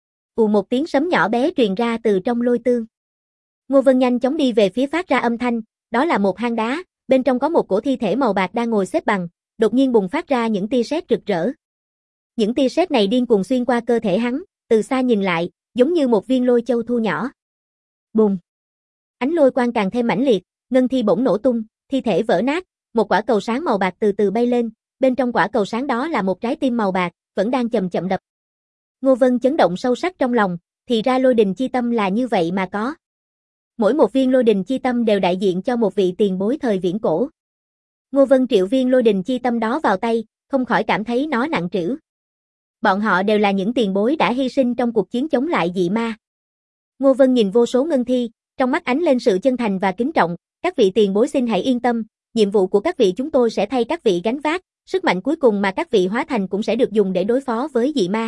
Một tiếng sấm nhỏ bé truyền ra từ trong lôi tương. Ngô Vân nhanh chóng đi về phía phát ra âm thanh, đó là một hang đá, bên trong có một cổ thi thể màu bạc đang ngồi xếp bằng, đột nhiên bùng phát ra những tia sét rực rỡ. Những tia sét này điên cuồng xuyên qua cơ thể hắn, từ xa nhìn lại, giống như một viên lôi châu thu nhỏ. Bùng! Ánh lôi quang càng thêm mãnh liệt, ngân thi bỗng nổ tung, thi thể vỡ nát, một quả cầu sáng màu bạc từ từ bay lên, bên trong quả cầu sáng đó là một trái tim màu bạc, vẫn đang chậm chậm đập. Ngô Vân chấn động sâu sắc trong lòng, thì ra lôi đình chi tâm là như vậy mà có. Mỗi một viên lôi đình chi tâm đều đại diện cho một vị tiền bối thời viễn cổ. Ngô Vân triệu viên lôi đình chi tâm đó vào tay, không khỏi cảm thấy nó nặng trĩu. Bọn họ đều là những tiền bối đã hy sinh trong cuộc chiến chống lại dị ma. Ngô Vân nhìn vô số ngân thi, trong mắt ánh lên sự chân thành và kính trọng, các vị tiền bối xin hãy yên tâm, nhiệm vụ của các vị chúng tôi sẽ thay các vị gánh vác, sức mạnh cuối cùng mà các vị hóa thành cũng sẽ được dùng để đối phó với dị ma.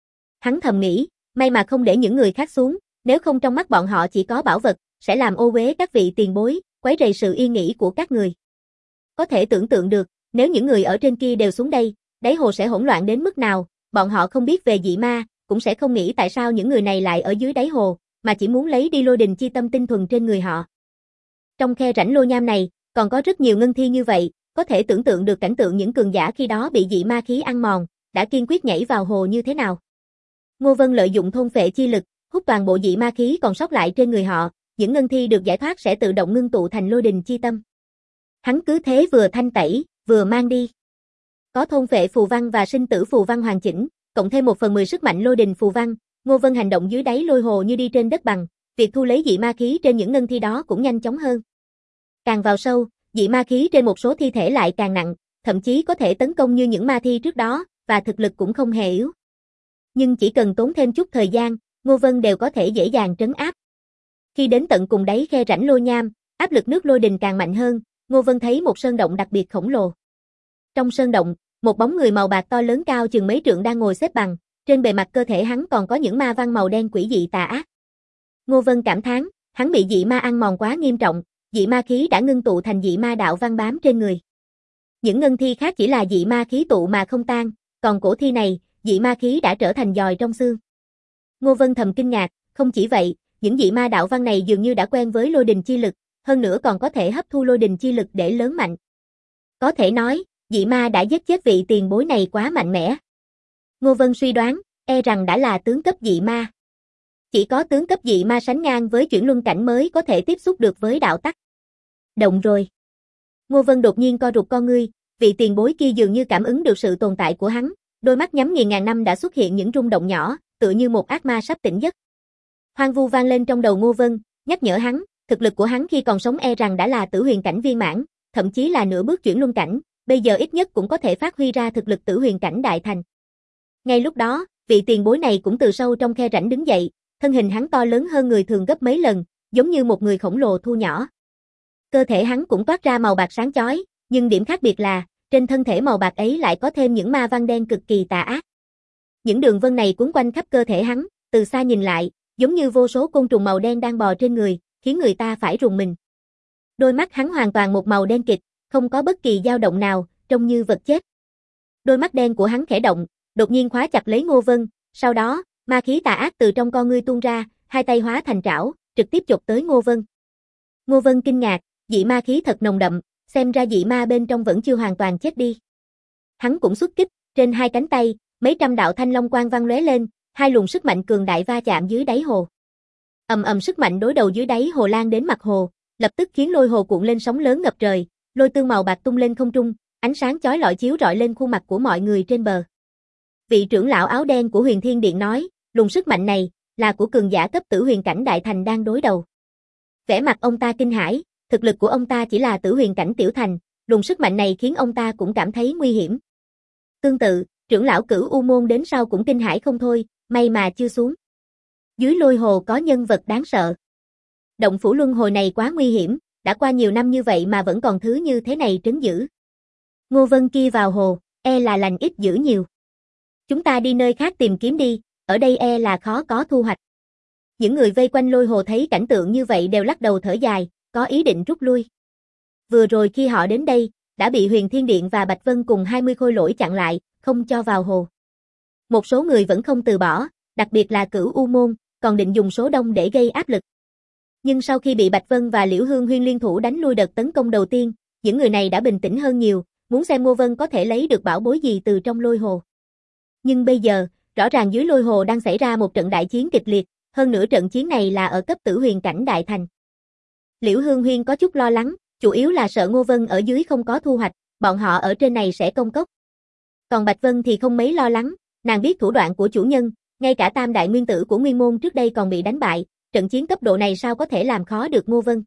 Hắn thầm nghĩ, may mà không để những người khác xuống, nếu không trong mắt bọn họ chỉ có bảo vật, sẽ làm ô uế các vị tiền bối, quấy rầy sự yên nghỉ của các người. Có thể tưởng tượng được, nếu những người ở trên kia đều xuống đây, đáy hồ sẽ hỗn loạn đến mức nào, bọn họ không biết về dị ma, cũng sẽ không nghĩ tại sao những người này lại ở dưới đáy hồ, mà chỉ muốn lấy đi lôi đình chi tâm tinh thuần trên người họ. Trong khe rãnh lôi nham này, còn có rất nhiều ngân thi như vậy, có thể tưởng tượng được cảnh tượng những cường giả khi đó bị dị ma khí ăn mòn, đã kiên quyết nhảy vào hồ như thế nào. Ngô Vân lợi dụng thôn phệ chi lực, hút toàn bộ dị ma khí còn sót lại trên người họ, những ngân thi được giải thoát sẽ tự động ngưng tụ thành lôi đình chi tâm. Hắn cứ thế vừa thanh tẩy, vừa mang đi. Có thôn phệ phù văn và sinh tử phù văn hoàn chỉnh, cộng thêm 1/10 sức mạnh lôi đình phù văn, Ngô Vân hành động dưới đáy lôi hồ như đi trên đất bằng, việc thu lấy dị ma khí trên những ngân thi đó cũng nhanh chóng hơn. Càng vào sâu, dị ma khí trên một số thi thể lại càng nặng, thậm chí có thể tấn công như những ma thi trước đó, và thực lực cũng không hề yếu. Nhưng chỉ cần tốn thêm chút thời gian, Ngô Vân đều có thể dễ dàng trấn áp. Khi đến tận cùng đáy khe rãnh lôi nham, áp lực nước lôi đình càng mạnh hơn, Ngô Vân thấy một sơn động đặc biệt khổng lồ. Trong sơn động, một bóng người màu bạc to lớn cao chừng mấy trượng đang ngồi xếp bằng, trên bề mặt cơ thể hắn còn có những ma văn màu đen quỷ dị tà ác. Ngô Vân cảm thán, hắn bị dị ma ăn mòn quá nghiêm trọng, dị ma khí đã ngưng tụ thành dị ma đạo văn bám trên người. Những ngân thi khác chỉ là dị ma khí tụ mà không tan, còn cổ thi này, dị ma khí đã trở thành giòi trong xương. Ngô Vân thầm kinh ngạc, không chỉ vậy, những dị ma đạo văn này dường như đã quen với lôi đình chi lực, hơn nữa còn có thể hấp thu lôi đình chi lực để lớn mạnh. Có thể nói, Dị ma đã giết chết vị tiền bối này quá mạnh mẽ. Ngô Vân suy đoán, e rằng đã là tướng cấp dị ma. Chỉ có tướng cấp dị ma sánh ngang với chuyển luân cảnh mới có thể tiếp xúc được với đạo tắc. Động rồi. Ngô Vân đột nhiên co rụt con ngươi, vị tiền bối kia dường như cảm ứng được sự tồn tại của hắn, đôi mắt nhắm nghiền ngàn năm đã xuất hiện những rung động nhỏ, tựa như một ác ma sắp tỉnh giấc. Hoang vu vang lên trong đầu Ngô Vân, nhắc nhở hắn, thực lực của hắn khi còn sống e rằng đã là tử huyền cảnh viên mãn, thậm chí là nửa bước chuyển luân cảnh, bây giờ ít nhất cũng có thể phát huy ra thực lực tử huyền cảnh đại thành. Ngay lúc đó, vị tiền bối này cũng từ sâu trong khe rãnh đứng dậy, thân hình hắn to lớn hơn người thường gấp mấy lần, giống như một người khổng lồ thu nhỏ. Cơ thể hắn cũng toát ra màu bạc sáng chói, nhưng điểm khác biệt là, trên thân thể màu bạc ấy lại có thêm những ma văn đen cực kỳ tà ác. Những đường vân này cuốn quanh khắp cơ thể hắn, từ xa nhìn lại, giống như vô số côn trùng màu đen đang bò trên người, khiến người ta phải rùng mình. Đôi mắt hắn hoàn toàn một màu đen kịt, không có bất kỳ dao động nào, trông như vật chết. Đôi mắt đen của hắn khẽ động, đột nhiên khóa chặt lấy Ngô Vân, sau đó, ma khí tà ác từ trong con ngươi tuôn ra, hai tay hóa thành trảo, trực tiếp chộp tới Ngô Vân. Ngô Vân kinh ngạc, dị ma khí thật nồng đậm, xem ra dị ma bên trong vẫn chưa hoàn toàn chết đi. Hắn cũng xuất kích, trên hai cánh tay, mấy trăm đạo thanh long quang vang lóe lên, hai luồng sức mạnh cường đại va chạm dưới đáy hồ. Ầm ầm sức mạnh đối đầu dưới đáy hồ lan đến mặt hồ, lập tức khiến lôi hồ cuộn lên sóng lớn ngập trời, lôi tương màu bạc tung lên không trung, ánh sáng chói lọi chiếu rọi lên khuôn mặt của mọi người trên bờ. Vị trưởng lão áo đen của Huyền Thiên Điện nói, luồng sức mạnh này là của cường giả cấp tử huyền cảnh đại thành đang đối đầu. Vẻ mặt ông ta kinh hãi, thực lực của ông ta chỉ là tử huyền cảnh tiểu thành, luồng sức mạnh này khiến ông ta cũng cảm thấy nguy hiểm. Tương tự, trưởng lão Cửu U Môn đến sau cũng kinh hãi không thôi, may mà chưa xuống. Dưới lôi hồ có nhân vật đáng sợ. Động phủ luân hồi này quá nguy hiểm, đã qua nhiều năm như vậy mà vẫn còn thứ như thế này trấn giữ. Ngô Vân kia vào hồ, e là lành ít dữ nhiều. Chúng ta đi nơi khác tìm kiếm đi, ở đây e là khó có thu hoạch. Những người vây quanh lôi hồ thấy cảnh tượng như vậy đều lắc đầu thở dài, có ý định rút lui. Vừa rồi khi họ đến đây, đã bị Huyền Thiên Điện và Bạch Vân cùng 20 khôi lỗi chặn lại, không cho vào hồ. Một số người vẫn không từ bỏ, đặc biệt là Cửu U Môn, còn định dùng số đông để gây áp lực. Nhưng sau khi bị Bạch Vân và Liễu Hương Huyên liên thủ đánh lui đợt tấn công đầu tiên, những người này đã bình tĩnh hơn nhiều, muốn xem Ngô Vân có thể lấy được bảo bối gì từ trong lôi hồ. Nhưng bây giờ, rõ ràng dưới lôi hồ đang xảy ra một trận đại chiến kịch liệt, hơn nữa trận chiến này là ở cấp tử huyền cảnh đại thành. Liễu Hương Huyên có chút lo lắng, chủ yếu là sợ Ngô Vân ở dưới không có thu hoạch, bọn họ ở trên này sẽ công cốc. Còn Bạch Vân thì không mấy lo lắng, nàng biết thủ đoạn của chủ nhân, ngay cả tam đại nguyên tử của Nguyên Môn trước đây còn bị đánh bại, trận chiến cấp độ này sao có thể làm khó được Ngô Vân.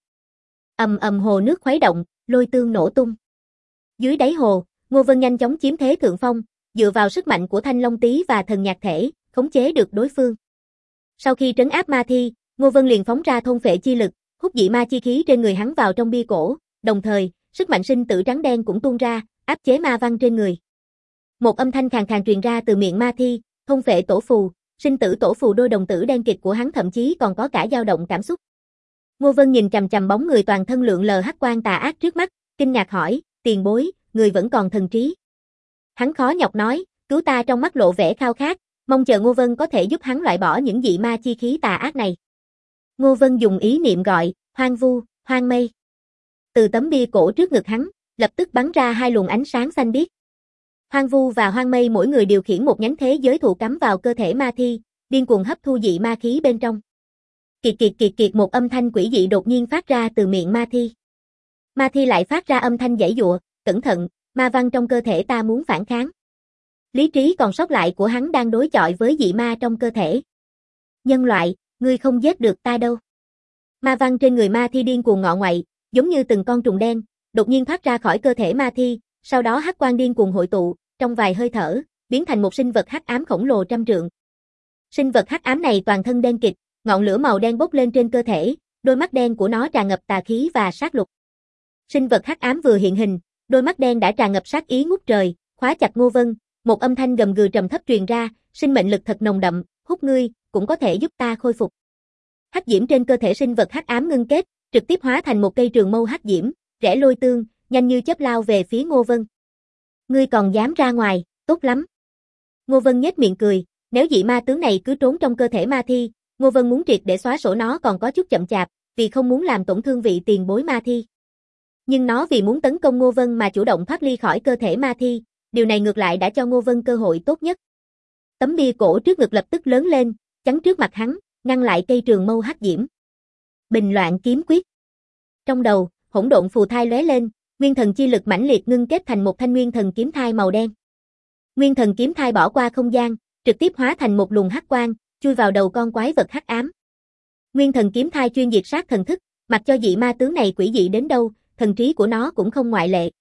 Ầm ầm hồ nước khuấy động, lôi tương nổ tung. Dưới đáy hồ, Ngô Vân nhanh chóng chiếm thế thượng phong, dựa vào sức mạnh của Thanh Long Tý và thần nhạc thể, khống chế được đối phương. Sau khi trấn áp ma thi, Ngô Vân liền phóng ra thôn phệ chi lực, hút dị ma chi khí trên người hắn vào trong bia cổ, đồng thời, sức mạnh sinh tử trắng đen cũng tuôn ra, áp chế ma văn trên người. Một âm thanh khàn khàn truyền ra từ miệng ma thi, thôn phệ tổ phù, sinh tử tổ phù đôi đồng tử đen kịt của hắn thậm chí còn có cả dao động cảm xúc. Ngô Vân nhìn chằm chằm bóng người toàn thân lượn lờ hắc quang tà ác trước mắt, kinh ngạc hỏi, tiền bối, người vẫn còn thần trí. Hắn khó nhọc nói, cứu ta trong mắt lộ vẻ khao khát, mong chờ Ngô Vân có thể giúp hắn loại bỏ những dị ma chi khí tà ác này. Ngô Vân dùng ý niệm gọi, hoang vu, hoang mây. Từ tấm bia cổ trước ngực hắn, lập tức bắn ra hai luồng ánh sáng xanh biếc. Hoang vu và hoang mây mỗi người điều khiển một nhánh thế giới thụ cắm vào cơ thể ma thi, điên cuồng hấp thu dị ma khí bên trong. Kiệt kiệt kiệt kiệt một âm thanh quỷ dị đột nhiên phát ra từ miệng ma thi. Ma thi lại phát ra âm thanh giãy giụa, cẩn thận, ma văn trong cơ thể ta muốn phản kháng. Lý trí còn sót lại của hắn đang đối chọi với dị ma trong cơ thể. Nhân loại, ngươi không giết được ta đâu. Ma văn trên người ma thi điên cuồng ngọ ngoậy, giống như từng con trùng đen, đột nhiên thoát ra khỏi cơ thể ma thi, sau đó hắc quang điên cuồng hội tụ, trong vài hơi thở, biến thành một sinh vật hắc ám khổng lồ trăm trượng. Sinh vật hắc ám này toàn thân đen kịt, ngọn lửa màu đen bốc lên trên cơ thể, đôi mắt đen của nó tràn ngập tà khí và sát lục. Sinh vật hắc ám vừa hiện hình, đôi mắt đen đã tràn ngập sát ý ngút trời, khóa chặt Ngô Vân, một âm thanh gầm gừ trầm thấp truyền ra, sinh mệnh lực thật nồng đậm, hút ngươi, cũng có thể giúp ta khôi phục. Hắc diễm trên cơ thể sinh vật hắc ám ngưng kết, trực tiếp hóa thành một cây trường mâu hắc diễm, rẽ lôi tương, nhanh như chớp lao về phía Ngô Vân. Ngươi còn dám ra ngoài, tốt lắm. Ngô Vân nhếch miệng cười, nếu dị ma tướng này cứ trốn trong cơ thể ma thi, Ngô Vân muốn triệt để xóa sổ nó còn có chút chậm chạp, vì không muốn làm tổn thương vị tiền bối ma thi. Nhưng nó vì muốn tấn công Ngô Vân mà chủ động thoát ly khỏi cơ thể ma thi, điều này ngược lại đã cho Ngô Vân cơ hội tốt nhất. Tấm bia cổ trước ngực lập tức lớn lên, chắn trước mặt hắn, ngăn lại cây trường mâu hắc diễm. Bình loạn kiếm quyết. Trong đầu, hỗn độn phù thai lóe lên, nguyên thần chi lực mãnh liệt ngưng kết thành một thanh nguyên thần kiếm thai màu đen. Nguyên thần kiếm thai bỏ qua không gian, trực tiếp hóa thành một luồng hắc quang, chui vào đầu con quái vật hắc ám. Nguyên thần kiếm thai chuyên diệt sát thần thức, mặc cho dị ma tướng này quỷ dị đến đâu, thần trí của nó cũng không ngoại lệ.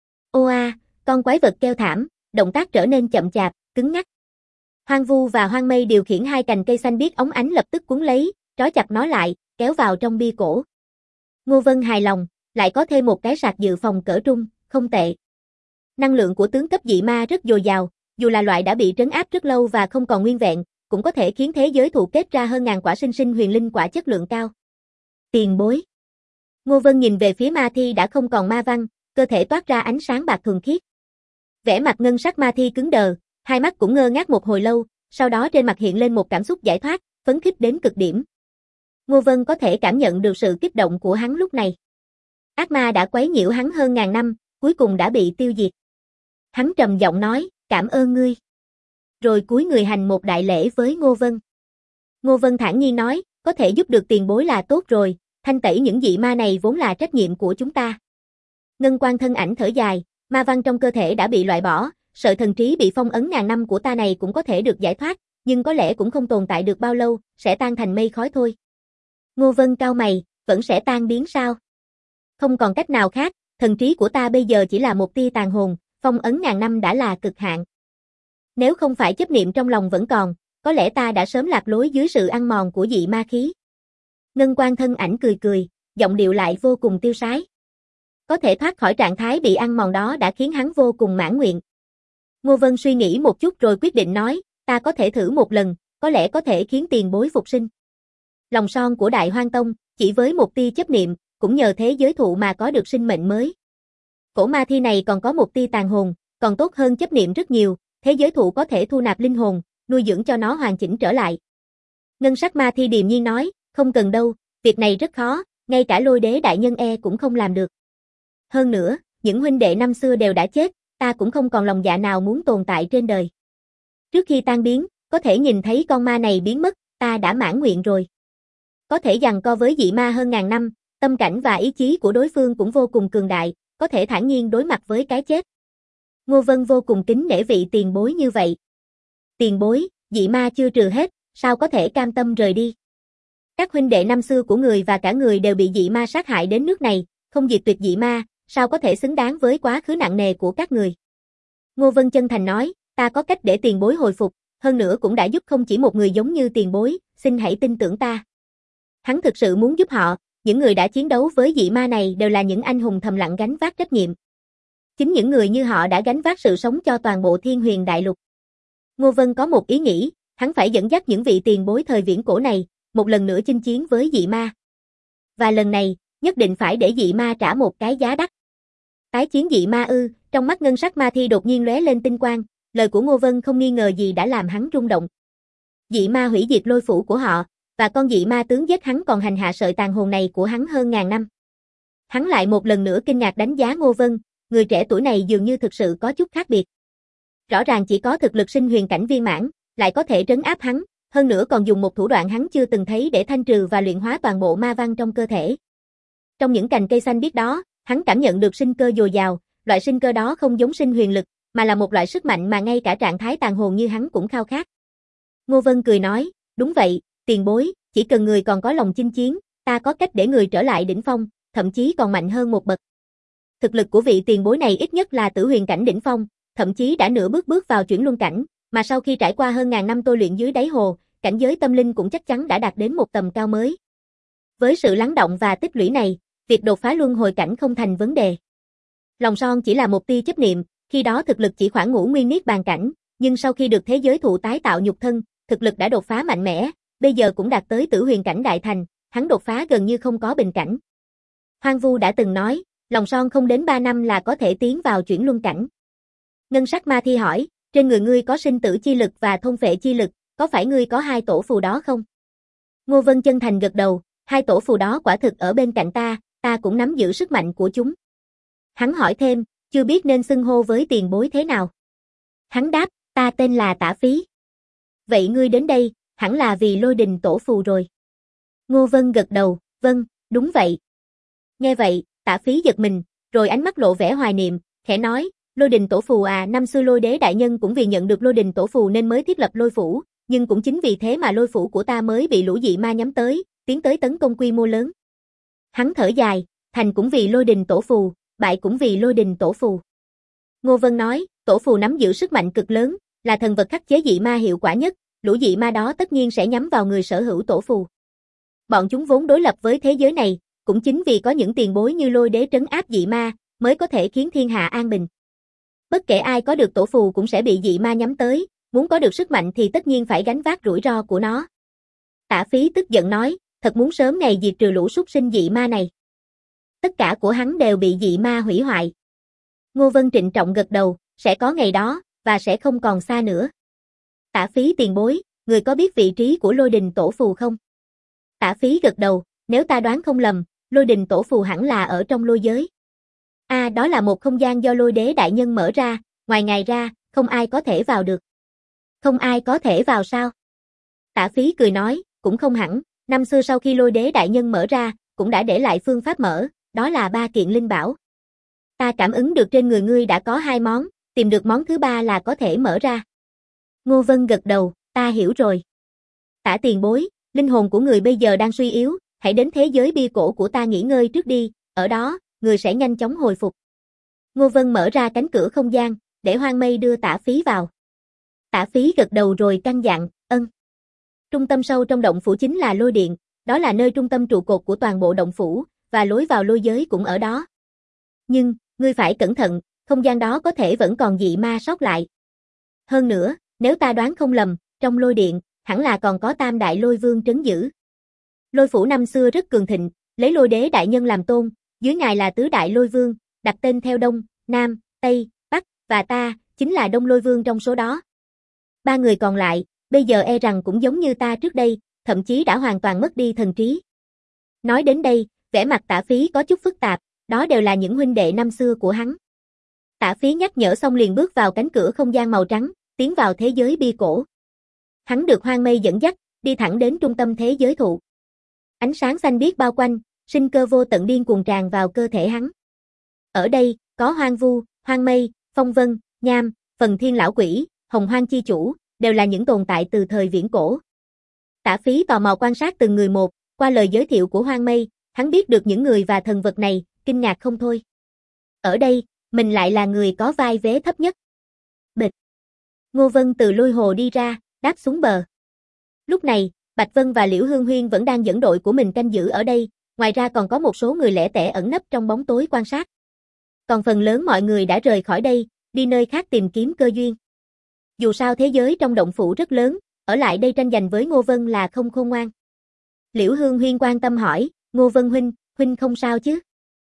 Oa, con quái vật kêu thảm, động tác trở nên chậm chạp, cứng ngắc. Hoang Vu và Hoang Mây điều khiển hai cành cây xanh biếc óng ánh lập tức cuốn lấy, trói chặt nó lại, kéo vào trong bia cổ. Ngô Vân hài lòng, lại có thêm một cái sạc dự phòng cỡ trung, không tệ. Năng lượng của tướng cấp dị ma rất dồi dào, dù là loại đã bị trấn áp rất lâu và không còn nguyên vẹn, cũng có thể khiến thế giới thụ kết ra hơn ngàn quả sinh sinh huyền linh quả chất lượng cao. Tiền bối. Ngô Vân nhìn về phía ma thi đã không còn ma văn, cơ thể toát ra ánh sáng bạc thuần khiết. Vẻ mặt ngân sắc ma thi cứng đờ, hai mắt cũng ngơ ngác một hồi lâu, sau đó trên mặt hiện lên một cảm xúc giải thoát, phấn khích đến cực điểm. Ngô Vân có thể cảm nhận được sự kích động của hắn lúc này. Ác ma đã quấy nhiễu hắn hơn ngàn năm, cuối cùng đã bị tiêu diệt. Hắn trầm giọng nói, cảm ơn ngươi. Rồi cúi người hành một đại lễ với Ngô Vân. Ngô Vân thản nhiên nói, có thể giúp được tiền bối là tốt rồi, thanh tẩy những dị ma này vốn là trách nhiệm của chúng ta. Ngân Quang thân ảnh thở dài, ma văn trong cơ thể đã bị loại bỏ, sợi thần trí bị phong ấn ngàn năm của ta này cũng có thể được giải thoát, nhưng có lẽ cũng không tồn tại được bao lâu, sẽ tan thành mây khói thôi. Ngô Vân cau mày, vẫn sẽ tan biến sao? Không còn cách nào khác, thần trí của ta bây giờ chỉ là một tia tàn hồn, phong ấn ngàn năm đã là cực hạn. Nếu không phải chấp niệm trong lòng vẫn còn, có lẽ ta đã sớm lạc lối dưới sự ăn mòn của dị ma khí. Ngân Quang thân ảnh cười cười, giọng điệu lại vô cùng tiêu sái. Có thể thoát khỏi trạng thái bị ăn mòn đó đã khiến hắn vô cùng mãn nguyện. Ngô Vân suy nghĩ một chút rồi quyết định nói, ta có thể thử một lần, có lẽ có thể khiến tiền bối phục sinh. Lòng son của Đại Hoang Tông, chỉ với một tia chấp niệm, cũng nhờ thế giới thụ mà có được sinh mệnh mới. Cổ ma thi này còn có một tia tàn hồn, còn tốt hơn chấp niệm rất nhiều, thế giới thụ có thể thu nạp linh hồn, nuôi dưỡng cho nó hoàn chỉnh trở lại. Ngân sắc ma thi điềm nhiên nói, không cần đâu, việc này rất khó, ngay cả Lôi Đế đại nhân cũng không làm được. Hơn nữa, những huynh đệ năm xưa đều đã chết, ta cũng không còn lòng dạ nào muốn tồn tại trên đời. Trước khi tan biến, có thể nhìn thấy con ma này biến mất, ta đã mãn nguyện rồi. Có thể giằng co với dị ma hơn ngàn năm, tâm cảnh và ý chí của đối phương cũng vô cùng cường đại, có thể thản nhiên đối mặt với cái chết. Ngô Vân vô cùng kính nể vị tiền bối như vậy. Tiền bối, dị ma chưa trừ hết, sao có thể cam tâm rời đi? Các huynh đệ năm xưa của người và cả người đều bị dị ma sát hại đến nước này, không diệt tuyệt dị ma, sao có thể xứng đáng với quá khứ nặng nề của các người? Ngô Vân chân thành nói, ta có cách để tiền bối hồi phục, hơn nữa cũng đã giúp không chỉ một người giống như tiền bối, xin hãy tin tưởng ta. Hắn thực sự muốn giúp họ, những người đã chiến đấu với dị ma này đều là những anh hùng thầm lặng gánh vác trách nhiệm. Chính những người như họ đã gánh vác sự sống cho toàn bộ Thiên Huyền Đại Lục. Ngô Vân có một ý nghĩ, hắn phải dẫn dắt những vị tiền bối thời viễn cổ này, một lần nữa chinh chiến với dị ma. Và lần này, nhất định phải để dị ma trả một cái giá đắt. Tái chiến dị ma ư? Trong mắt ngân sắc ma thi đột nhiên lóe lên tinh quang, lời của Ngô Vân không nghi ngờ gì đã làm hắn rung động. Dị ma hủy diệt lôi phủ của họ, và con dị ma tướng giết hắn còn hành hạ sợi tàn hồn này của hắn hơn ngàn năm. Hắn lại một lần nữa kinh ngạc đánh giá Ngô Vân, người trẻ tuổi này dường như thực sự có chút khác biệt. Rõ ràng chỉ có thực lực sinh huyền cảnh viên mãn, lại có thể trấn áp hắn, hơn nữa còn dùng một thủ đoạn hắn chưa từng thấy để thanh trừ và luyện hóa toàn bộ ma văn trong cơ thể. Trong những cành cây xanh biếc đó, hắn cảm nhận được sinh cơ dồi dào, loại sinh cơ đó không giống sinh huyền lực, mà là một loại sức mạnh mà ngay cả trạng thái tàn hồn như hắn cũng khao khát. Ngô Vân cười nói, đúng vậy, tiền bối, chỉ cần người còn có lòng chinh chiến, ta có cách để người trở lại đỉnh phong, thậm chí còn mạnh hơn một bậc. Thực lực của vị tiền bối này ít nhất là tử huyền cảnh đỉnh phong, thậm chí đã nửa bước vào chuyển luân cảnh, mà sau khi trải qua hơn ngàn năm tôi luyện dưới đáy hồ, cảnh giới tâm linh cũng chắc chắn đã đạt đến một tầm cao mới. Với sự lắng động và tích lũy này, việc đột phá luân hồi cảnh không thành vấn đề. Lòng son chỉ là một tia chấp niệm, khi đó thực lực chỉ khoảng ngũ nguyên niết bàn cảnh, nhưng sau khi được thế giới thụ tái tạo nhục thân, thực lực đã đột phá mạnh mẽ, bây giờ cũng đạt tới tử huyền cảnh đại thành, hắn đột phá gần như không có bình cảnh. Hoang Vu đã từng nói, lòng son không đến 3 năm là có thể tiến vào chuyển luân cảnh. Ngân sắc ma thi hỏi, trên người ngươi có sinh tử chi lực và thôn phệ chi lực, có phải ngươi có hai tổ phù đó không? Ngô Vân chân thành gật đầu, hai tổ phù đó quả thực ở bên cạnh ta cũng nắm giữ sức mạnh của chúng. Hắn hỏi thêm, chưa biết nên xưng hô với tiền bối thế nào. Hắn đáp, ta tên là Tả Phí. Vậy ngươi đến đây, hẳn là vì Lôi Đình Tổ Phù rồi. Ngô Vân gật đầu, vâng, đúng vậy. Nghe vậy, Tả Phí giật mình, rồi ánh mắt lộ vẻ hoài niệm, khẽ nói, Lôi Đình Tổ Phù à, năm xưa Lôi Đế đại nhân cũng vì nhận được Lôi Đình Tổ Phù nên mới thiết lập Lôi Phủ, nhưng cũng chính vì thế mà Lôi Phủ của ta mới bị lũ dị ma nhắm tới, tiến tới tấn công quy mô lớn. Hắn thở dài, thành cũng vì Lôi Đình Tổ Phù, bại cũng vì Lôi Đình Tổ Phù. Ngô Vân nói, Tổ Phù nắm giữ sức mạnh cực lớn, là thần vật khắc chế dị ma hiệu quả nhất, lũ dị ma đó tất nhiên sẽ nhắm vào người sở hữu Tổ Phù. Bọn chúng vốn đối lập với thế giới này, cũng chính vì có những tiền bối như Lôi Đế trấn áp dị ma, mới có thể khiến thiên hạ an bình. Bất kể ai có được Tổ Phù cũng sẽ bị dị ma nhắm tới, muốn có được sức mạnh thì tất nhiên phải gánh vác rủi ro của nó. Tả Phí tức giận nói, thật muốn sớm ngày diệt trừ lũ súc sinh dị ma này. Tất cả của hắn đều bị dị ma hủy hoại. Ngô Vân trịnh trọng gật đầu, sẽ có ngày đó, và sẽ không còn xa nữa. Tả Phí tiền bối, người có biết vị trí của Lôi Đình Tổ Phù không? Tả Phí gật đầu, nếu ta đoán không lầm, Lôi Đình Tổ Phù hẳn là ở trong lôi giới. Đó là một không gian do Lôi Đế đại nhân mở ra, ngoài ngài ra, không ai có thể vào được. Không ai có thể vào sao? Tả Phí cười nói, cũng không hẳn, năm xưa sau khi Lôi Đế đại nhân mở ra, cũng đã để lại phương pháp mở, đó là 3 kiện linh bảo. Ta cảm ứng được trên người ngươi đã có 2 món, tìm được món thứ 3 là có thể mở ra. Ngô Vân gật đầu, ta hiểu rồi. Tả tiền bối, linh hồn của người bây giờ đang suy yếu, hãy đến thế giới bia cổ của ta nghỉ ngơi trước đi, ở đó, người sẽ nhanh chóng hồi phục. Ngô Vân mở ra cánh cửa không gian, để Hoang Mây đưa Tả Phí vào. Tả Phí gật đầu rồi căn dặn, ân. Trung tâm sâu trong động phủ chính là lôi điện, đó là nơi trung tâm trụ cột của toàn bộ động phủ, và lối vào lôi giới cũng ở đó. Nhưng, ngươi phải cẩn thận, không gian đó có thể vẫn còn dị ma sót lại. Hơn nữa, nếu ta đoán không lầm, trong lôi điện, hẳn là còn có Tam Đại Lôi Vương trấn giữ. Lôi phủ năm xưa rất cường thịnh, lấy Lôi Đế đại nhân làm tôn, dưới ngài là Tứ Đại Lôi Vương, đặt tên theo Đông, Nam, Tây, Bắc, và ta, chính là Đông Lôi Vương trong số đó. 3 người còn lại, bây giờ e rằng cũng giống như ta trước đây, thậm chí đã hoàn toàn mất đi thần trí. Nói đến đây, vẻ mặt Tả Phí có chút phức tạp, đó đều là những huynh đệ năm xưa của hắn. Tả Phí nhắc nhở xong liền bước vào cánh cửa không gian màu trắng, tiến vào thế giới bia cổ. Hắn được Hoang Mây dẫn dắt, đi thẳng đến trung tâm thế giới thụ. Ánh sáng xanh biếc bao quanh, sinh cơ vô tận điên cuồng tràn vào cơ thể hắn. Ở đây, có Hoang Vu, Hoang Mây, Phong Vân, Nham, Phần Thiên Lão Quỷ, Hồng Hoang Chi Chủ, đều là những tồn tại từ thời viễn cổ. Tả Phí tò mò quan sát từng người một, qua lời giới thiệu của Hoang Mây, hắn biết được những người và thần vật này, kinh ngạc không thôi. Ở đây, mình lại là người có vai vế thấp nhất. Bịch. Ngô Vân từ lôi hồ đi ra, đáp xuống bờ. Lúc này, Bạch Vân và Liễu Hương Huyên vẫn đang dẫn đội của mình canh giữ ở đây, ngoài ra còn có một số người lẻ tẻ ẩn nấp trong bóng tối quan sát. Còn phần lớn mọi người đã rời khỏi đây, đi nơi khác tìm kiếm cơ duyên. Dù sao thế giới trong động phủ rất lớn, ở lại đây tranh giành với Ngô Vân là không khôn ngoan. Liễu Hương Huyên quan tâm hỏi, Ngô Vân huynh không sao chứ?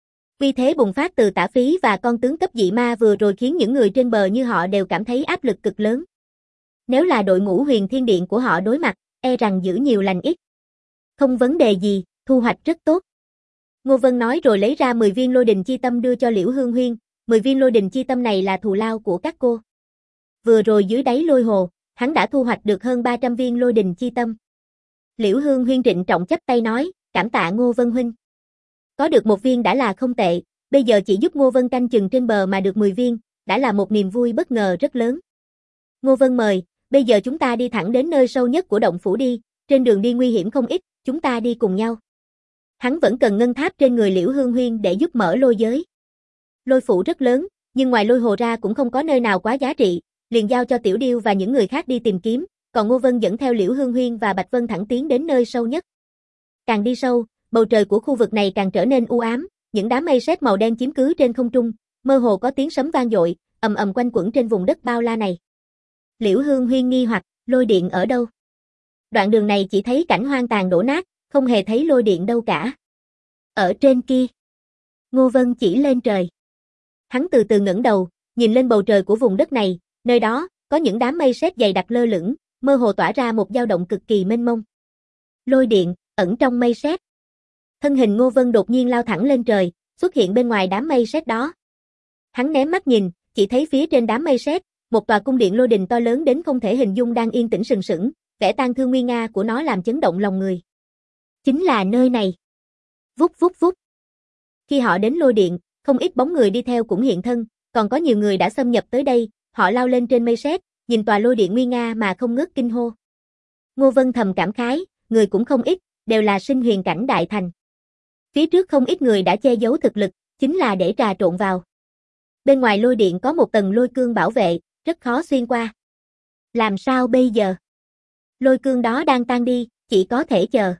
Uy thế bùng phát từ Tả Phí và con tướng cấp dị ma vừa rồi khiến những người trên bờ như họ đều cảm thấy áp lực cực lớn. Nếu là đội ngũ Huyền Thiên Điện của họ đối mặt, e rằng giữ nhiều lành ít. Không vấn đề gì, thu hoạch rất tốt. Ngô Vân nói rồi lấy ra 10 viên lôi đình chi tâm đưa cho Liễu Hương Huyên, 10 viên lôi đình chi tâm này là thù lao của các cô. Vừa rồi dưới đáy lôi hồ, hắn đã thu hoạch được hơn 300 viên lôi đình chi tâm. Liễu Hương Huyên trịnh trọng chắp tay nói, cảm tạ Ngô Vân huynh. Có được 1 viên đã là không tệ, bây giờ chỉ giúp Ngô Vân canh chừng trên bờ mà được 10 viên, đã là một niềm vui bất ngờ rất lớn. Ngô Vân mời, bây giờ chúng ta đi thẳng đến nơi sâu nhất của động phủ đi, trên đường đi nguy hiểm không ít, chúng ta đi cùng nhau. Hắn vẫn cần ngân tháp trên người Liễu Hương Huyên để giúp mở lôi giới. Lôi phủ rất lớn, nhưng ngoài lôi hồ ra cũng không có nơi nào quá giá trị, liền giao cho Tiểu Điêu và những người khác đi tìm kiếm, còn Ngô Vân dẫn theo Liễu Hương Huyên và Bạch Vân thẳng tiến đến nơi sâu nhất. Càng đi sâu, bầu trời của khu vực này càng trở nên u ám, những đám mây sét màu đen chiếm cứ trên không trung, mơ hồ có tiếng sấm vang dội, ầm ầm quanh quẩn trên vùng đất bao la này. Liễu Hương Huyên nghi hoặc, lôi điện ở đâu? Đoạn đường này chỉ thấy cảnh hoang tàn đổ nát, không hề thấy lôi điện đâu cả. Ở trên kia. Ngô Vân chỉ lên trời. Hắn từ từ ngẩng đầu, nhìn lên bầu trời của vùng đất này, nơi đó, có những đám mây sét dày đặc lơ lửng, mơ hồ tỏa ra một dao động cực kỳ mênh mông. Lôi điện, ẩn trong mây sét. Thân hình Ngô Vân đột nhiên lao thẳng lên trời, xuất hiện bên ngoài đám mây sét đó. Hắn ném mắt nhìn, chỉ thấy phía trên đám mây sét, một tòa cung điện lôi đình to lớn đến không thể hình dung đang yên tĩnh sừng sững, vẻ tang thương nguy nga của nó làm chấn động lòng người. Chính là nơi này. Vút vút vút. Khi họ đến lôi điện, không ít bóng người đi theo cũng hiện thân, còn có nhiều người đã xâm nhập tới đây, họ lao lên trên mây sét, nhìn tòa lôi điện nguy nga mà không ngớt kinh hô. Ngô Vân thầm cảm khái, người cũng không ít, đều là sinh huyền cảnh đại thành. Phía trước không ít người đã che giấu thực lực, chính là để trà trộn vào. Bên ngoài lôi điện có một tầng lôi cương bảo vệ, rất khó xuyên qua. Làm sao bây giờ? Lôi cương đó đang tan đi, chỉ có thể chờ.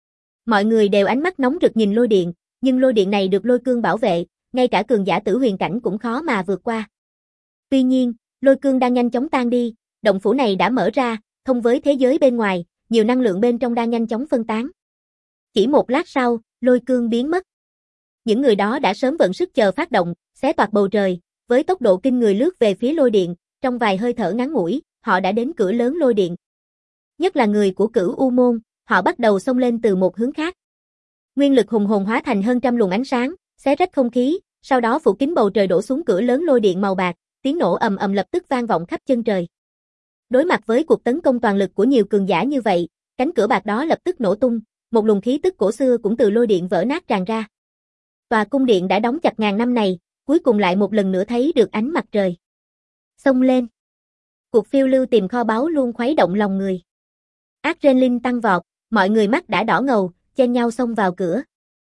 Mọi người đều ánh mắt nóng rực nhìn lôi điện, nhưng lôi điện này được lôi cương bảo vệ, ngay cả cường giả tử huyền cảnh cũng khó mà vượt qua. Tuy nhiên, lôi cương đang nhanh chóng tan đi, động phủ này đã mở ra, thông với thế giới bên ngoài, nhiều năng lượng bên trong đang nhanh chóng phân tán. Chỉ một lát sau, lôi cương biến mất. Những người đó đã sớm vận sức chờ phát động, xé toạc bầu trời, với tốc độ kinh người lướt về phía lôi điện, trong vài hơi thở ngắn ngủi, họ đã đến cửa lớn lôi điện. Nhất là người của Cửu U môn, họ bắt đầu xông lên từ một hướng khác. Nguyên lực hùng hồn hóa thành hơn trăm luồng ánh sáng, xé rách không khí, sau đó phủ kín bầu trời đổ xuống cửa lớn lôi điện màu bạc, tiếng nổ ầm ầm lập tức vang vọng khắp chân trời. Đối mặt với cuộc tấn công toàn lực của nhiều cường giả như vậy, cánh cửa bạc đó lập tức nổ tung, một luồng khí tức cổ xưa cũng từ lôi điện vỡ nát tràn ra. Tòa cung điện đã đóng chặt ngàn năm này, cuối cùng lại một lần nữa thấy được ánh mặt trời. Xông lên. Cuộc phiêu lưu tìm kho báu luôn khuấy động lòng người. Adrenaline tăng vọt, mọi người mắt đã đỏ ngầu, chen nhau xông vào cửa.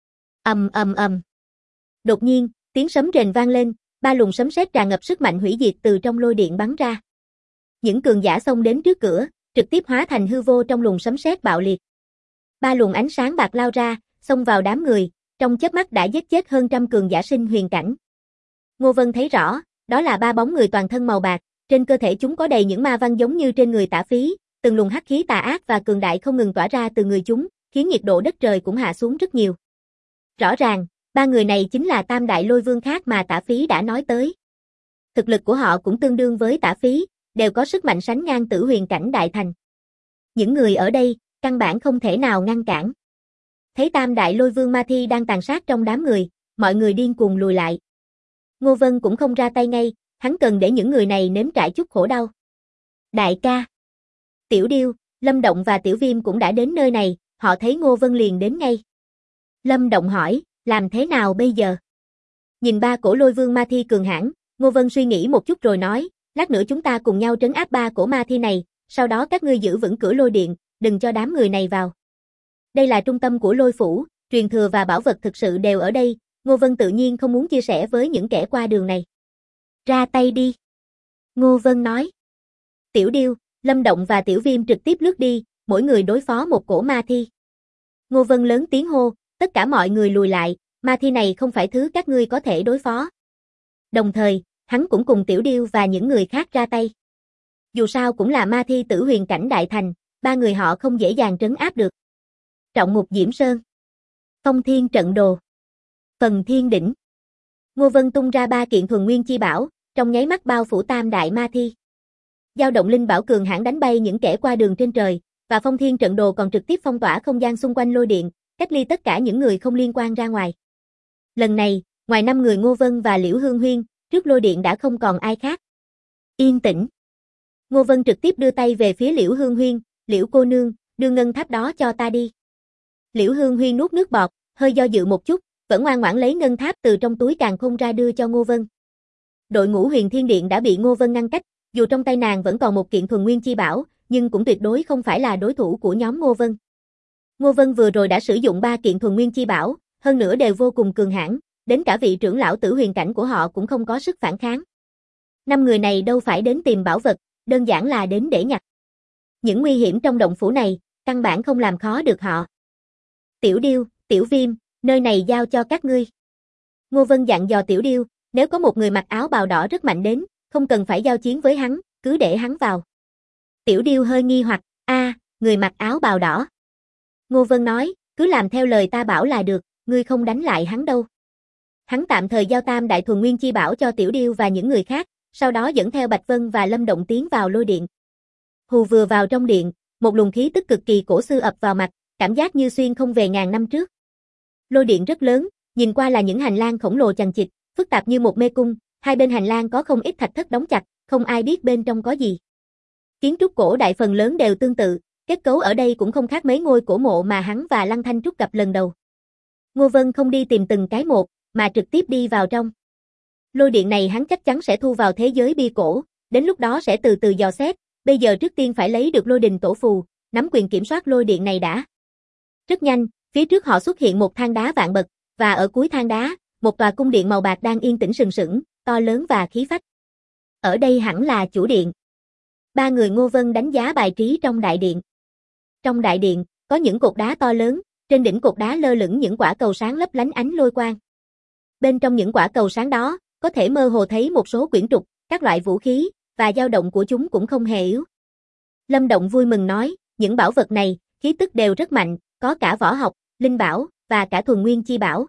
Ầm ầm ầm. Đột nhiên, tiếng sấm rền vang lên, ba luồng sấm sét tràn ngập sức mạnh hủy diệt từ trong lôi điện bắn ra. Những cường giả xông đến trước cửa, trực tiếp hóa thành hư vô trong luồng sấm sét bạo liệt. Ba luồng ánh sáng bạc lao ra, xông vào đám người, trong chớp mắt đã giết chết hơn trăm cường giả sinh huyền cảnh. Ngô Vân thấy rõ, đó là ba bóng người toàn thân màu bạc, trên cơ thể chúng có đầy những ma văn giống như trên người Tả Phí, từng luồng hắc khí tà ác và cường đại không ngừng tỏa ra từ người chúng, khiến nhiệt độ đất trời cũng hạ xuống rất nhiều. Rõ ràng, ba người này chính là tam đại lôi vương khác mà Tả Phí đã nói tới. Thực lực của họ cũng tương đương với Tả Phí, đều có sức mạnh sánh ngang tử huyền cảnh đại thành. Những người ở đây, căn bản không thể nào ngăn cản. Thấy tam đại lôi vương ma thi đang tàn sát trong đám người, mọi người điên cuồng lùi lại. Ngô Vân cũng không ra tay ngay, hắn cần để những người này nếm trải chút khổ đau. Đại ca, Tiểu Điêu, Lâm Động và Tiểu Viêm cũng đã đến nơi này, họ thấy Ngô Vân liền đến ngay. Lâm Động hỏi, làm thế nào bây giờ? Nhìn ba cổ lôi vương ma thi cường hãn, Ngô Vân suy nghĩ một chút rồi nói, lát nữa chúng ta cùng nhau trấn áp ba cổ ma thi này, sau đó các ngươi giữ vững cửa lôi điện, đừng cho đám người này vào. Đây là trung tâm của lôi phủ, truyền thừa và bảo vật thực sự đều ở đây, Ngô Vân tự nhiên không muốn chia sẻ với những kẻ qua đường này. Ra tay đi. Ngô Vân nói. Tiểu Điêu, Lâm Động và Tiểu Viêm trực tiếp lướt đi, mỗi người đối phó một cổ ma thi. Ngô Vân lớn tiếng hô, tất cả mọi người lùi lại, ma thi này không phải thứ các ngươi có thể đối phó. Đồng thời, hắn cũng cùng Tiểu Điêu và những người khác ra tay. Dù sao cũng là ma thi tử huyền cảnh đại thành, ba người họ không dễ dàng trấn áp được. Trọng ngục Diễm Sơn. Phong Thiên trận đồ. Phần Thiên đỉnh. Ngô Vân tung ra ba kiện thuần nguyên chi bảo, trong nháy mắt bao phủ tam đại ma thi. Dao động linh bảo cường hãn đánh bay những kẻ qua đường trên trời, và Phong Thiên trận đồ còn trực tiếp phong tỏa không gian xung quanh lôi điện, cách ly tất cả những người không liên quan ra ngoài. Lần này, ngoài 5 người Ngô Vân và Liễu Hương Huyên, trước lôi điện đã không còn ai khác. Yên tĩnh. Ngô Vân trực tiếp đưa tay về phía Liễu Hương Huyên, Liễu cô nương, đưa ngân tháp đó cho ta đi. Liễu Hương Huyên nuốt nước bọt, hơi do dự một chút, vẫn ngoan ngoãn lấy ngân tháp từ trong túi càn khôn ra đưa cho Ngô Vân. Đội ngũ Huyền Thiên Điện đã bị Ngô Vân ngăn cách, dù trong tay nàng vẫn còn một kiện thuần nguyên chi bảo, nhưng cũng tuyệt đối không phải là đối thủ của nhóm Ngô Vân. Ngô Vân vừa rồi đã sử dụng 3 kiện thuần nguyên chi bảo, hơn nữa đều vô cùng cường hãn, đến cả vị trưởng lão tử huyền cảnh của họ cũng không có sức phản kháng. 5 người này đâu phải đến tìm bảo vật, đơn giản là đến để nhặt. Những nguy hiểm trong động phủ này, căn bản không làm khó được họ. Tiểu Điêu, Tiểu Viêm, nơi này giao cho các ngươi. Ngô Vân dặn dò Tiểu Điêu, nếu có một người mặc áo bào đỏ rất mạnh đến, không cần phải giao chiến với hắn, cứ để hắn vào. Tiểu Điêu hơi nghi hoặc, người mặc áo bào đỏ. Ngô Vân nói, cứ làm theo lời ta bảo là được, ngươi không đánh lại hắn đâu. Hắn tạm thời giao tam đại thuần nguyên chi bảo cho Tiểu Điêu và những người khác, sau đó dẫn theo Bạch Vân và Lâm Động tiến vào lôi điện. Hù vừa vào trong điện, một luồng khí tức cực kỳ cổ xưa ập vào mặt, cảm giác như xuyên không về ngàn năm trước. Lôi điện rất lớn, nhìn qua là những hành lang khổng lồ chằng chịt, phức tạp như một mê cung, Hai bên hành lang có không ít thạch thất đóng chặt, không ai biết bên trong có gì. Kiến trúc cổ đại phần lớn đều tương tự, kết cấu ở đây cũng không khác mấy ngôi cổ mộ mà hắn và Lăng Thanh Trúc gặp lần đầu. Ngô Vân không đi tìm từng cái một, mà trực tiếp đi vào trong. Lôi điện này hắn chắc chắn sẽ thu vào thế giới bia cổ, đến lúc đó sẽ từ từ dò xét, bây giờ trước tiên phải lấy được lôi đình tổ phù, nắm quyền kiểm soát lôi điện này đã. Rất nhanh, phía trước họ xuất hiện một thang đá vạn bậc, và ở cuối thang đá, một tòa cung điện màu bạc đang yên tĩnh sừng sững, to lớn và khí phách. Ở đây hẳn là chủ điện. Ba người Ngô Vân đánh giá bài trí trong đại điện. Trong đại điện, có những cột đá to lớn, trên đỉnh cột đá lơ lửng những quả cầu sáng lấp lánh ánh lôi quang. Bên trong những quả cầu sáng đó, có thể mơ hồ thấy một số quyển trục, các loại vũ khí, và dao động của chúng cũng không hề yếu. Lâm Động vui mừng nói, những bảo vật này, khí tức đều rất mạnh, có cả võ học, linh bảo, và cả thuần nguyên chi bảo.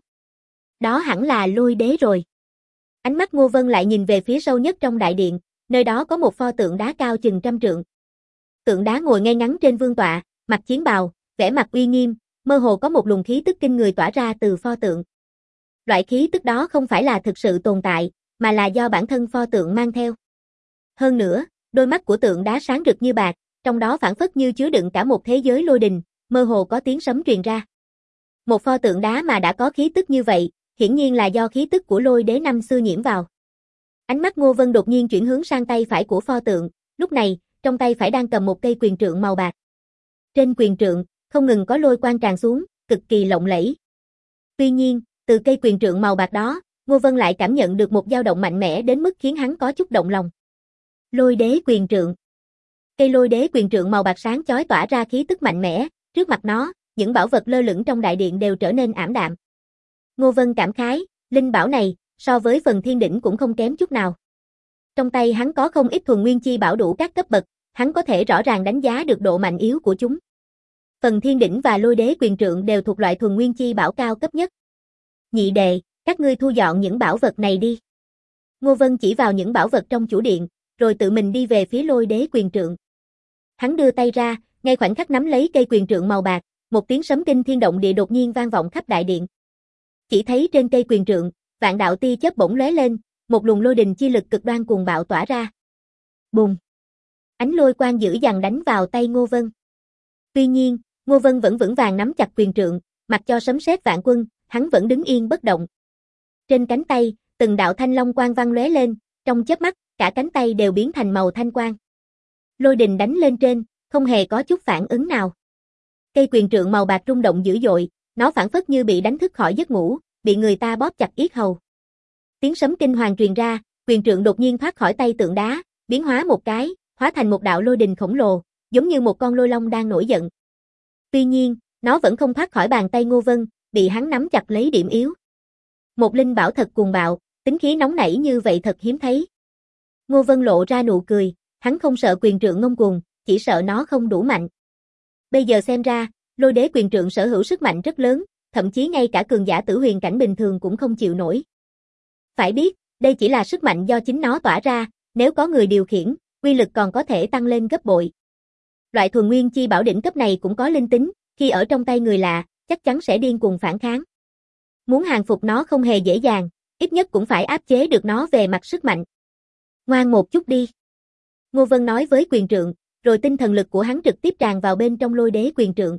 Đó hẳn là lôi đế rồi. Ánh mắt Ngô Vân lại nhìn về phía sâu nhất trong đại điện, nơi đó có một pho tượng đá cao chừng 100 trượng. Tượng đá ngồi ngay ngắn trên vương tọa, mặc chiến bào, vẻ mặt uy nghiêm, mơ hồ có một luồng khí tức kinh người tỏa ra từ pho tượng. Loại khí tức đó không phải là thực sự tồn tại, mà là do bản thân pho tượng mang theo. Hơn nữa, đôi mắt của tượng đá sáng rực như bạc, trong đó phảng phất như chứa đựng cả một thế giới lôi đình, mơ hồ có tiếng sấm truyền ra. Một pho tượng đá mà đã có khí tức như vậy, hiển nhiên là do khí tức của lôi đế năm xưa nhiễm vào. Ánh mắt Ngô Vân đột nhiên chuyển hướng sang tay phải của pho tượng, lúc này, trong tay phải đang cầm một cây quyền trượng màu bạc. Trên quyền trượng, không ngừng có lôi quang tràn xuống, cực kỳ lộng lẫy. Tuy nhiên, từ cây quyền trượng màu bạc đó, Ngô Vân lại cảm nhận được một dao động mạnh mẽ đến mức khiến hắn có chút động lòng. Lôi đế quyền trượng. Cây lôi đế quyền trượng màu bạc sáng chói tỏa ra khí tức mạnh mẽ, trước mặt nó, những bảo vật lơ lửng trong đại điện đều trở nên ảm đạm. Ngô Vân cảm khái, linh bảo này, so với phần thiên đỉnh cũng không kém chút nào. Trong tay hắn có không ít thuần nguyên chi bảo đủ các cấp bậc, hắn có thể rõ ràng đánh giá được độ mạnh yếu của chúng. Phần thiên đỉnh và lôi đế quyền trượng đều thuộc loại thuần nguyên chi bảo cao cấp nhất. Nhị đệ, các ngươi thu dọn những bảo vật này đi. Ngô Vân chỉ vào những bảo vật trong chủ điện, rồi tự mình đi về phía lôi đế quyền trượng. Hắn đưa tay ra, ngay khoảnh khắc nắm lấy cây quyền trượng màu bạc, một tiếng sấm kinh thiên động địa đột nhiên vang vọng khắp đại điện. Chỉ thấy trên cây quyền trượng, vạn đạo tia chớp bỗng lóe lên, một luồng lôi đình chi lực cực đoan cuồng bạo tỏa ra. Bùng! Ánh lôi quang dữ dằn đánh vào tay Ngô Vân. Tuy nhiên, Ngô Vân vẫn vững vàng nắm chặt quyền trượng, mặc cho sấm sét vạn quân, hắn vẫn đứng yên bất động. Trên cánh tay, từng đạo thanh long quang vang lóe lên, trong chớp mắt, cả cánh tay đều biến thành màu thanh quang. Lôi đình đánh lên trên, không hề có chút phản ứng nào. Cây quyền trượng màu bạc rung động dữ dội, nó phảng phất như bị đánh thức khỏi giấc ngủ, bị người ta bóp chặt yết hầu. Tiếng sấm kinh hoàng truyền ra, quyền trượng đột nhiên thoát khỏi tay tượng đá, biến hóa một cái, hóa thành một đạo lôi đình khổng lồ, giống như một con lôi long đang nổi giận. Tuy nhiên, nó vẫn không thoát khỏi bàn tay Ngô Vân, bị hắn nắm chặt lấy điểm yếu. Một linh bảo thật cuồng bạo, tính khí nóng nảy như vậy thật hiếm thấy. Ngô Vân lộ ra nụ cười, hắn không sợ quyền trượng ngông cuồng, chỉ sợ nó không đủ mạnh. Bây giờ xem ra, lôi đế quyền trượng sở hữu sức mạnh rất lớn, thậm chí ngay cả cường giả tử huyền cảnh bình thường cũng không chịu nổi. Phải biết, đây chỉ là sức mạnh do chính nó tỏa ra, nếu có người điều khiển, uy lực còn có thể tăng lên gấp bội. Loại thuần nguyên chi bảo đỉnh cấp này cũng có linh tính, khi ở trong tay người lạ, chắc chắn sẽ điên cuồng phản kháng. Muốn hàng phục nó không hề dễ dàng, ít nhất cũng phải áp chế được nó về mặt sức mạnh. Ngoan một chút đi. Ngô Vân nói với quyền trượng, rồi tinh thần lực của hắn trực tiếp tràn vào bên trong lôi đế quyền trượng.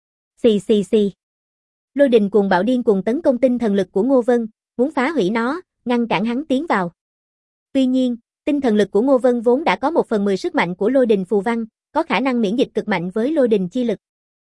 Xì xì xì. Lôi đình cuồng bạo điên cuồng tấn công tinh thần lực của Ngô Vân, muốn phá hủy nó, ngăn cản hắn tiến vào. Tuy nhiên, tinh thần lực của Ngô Vân vốn đã có 1/10 sức mạnh của lôi đình phù văn, có khả năng miễn dịch cực mạnh với lôi đình chi lực.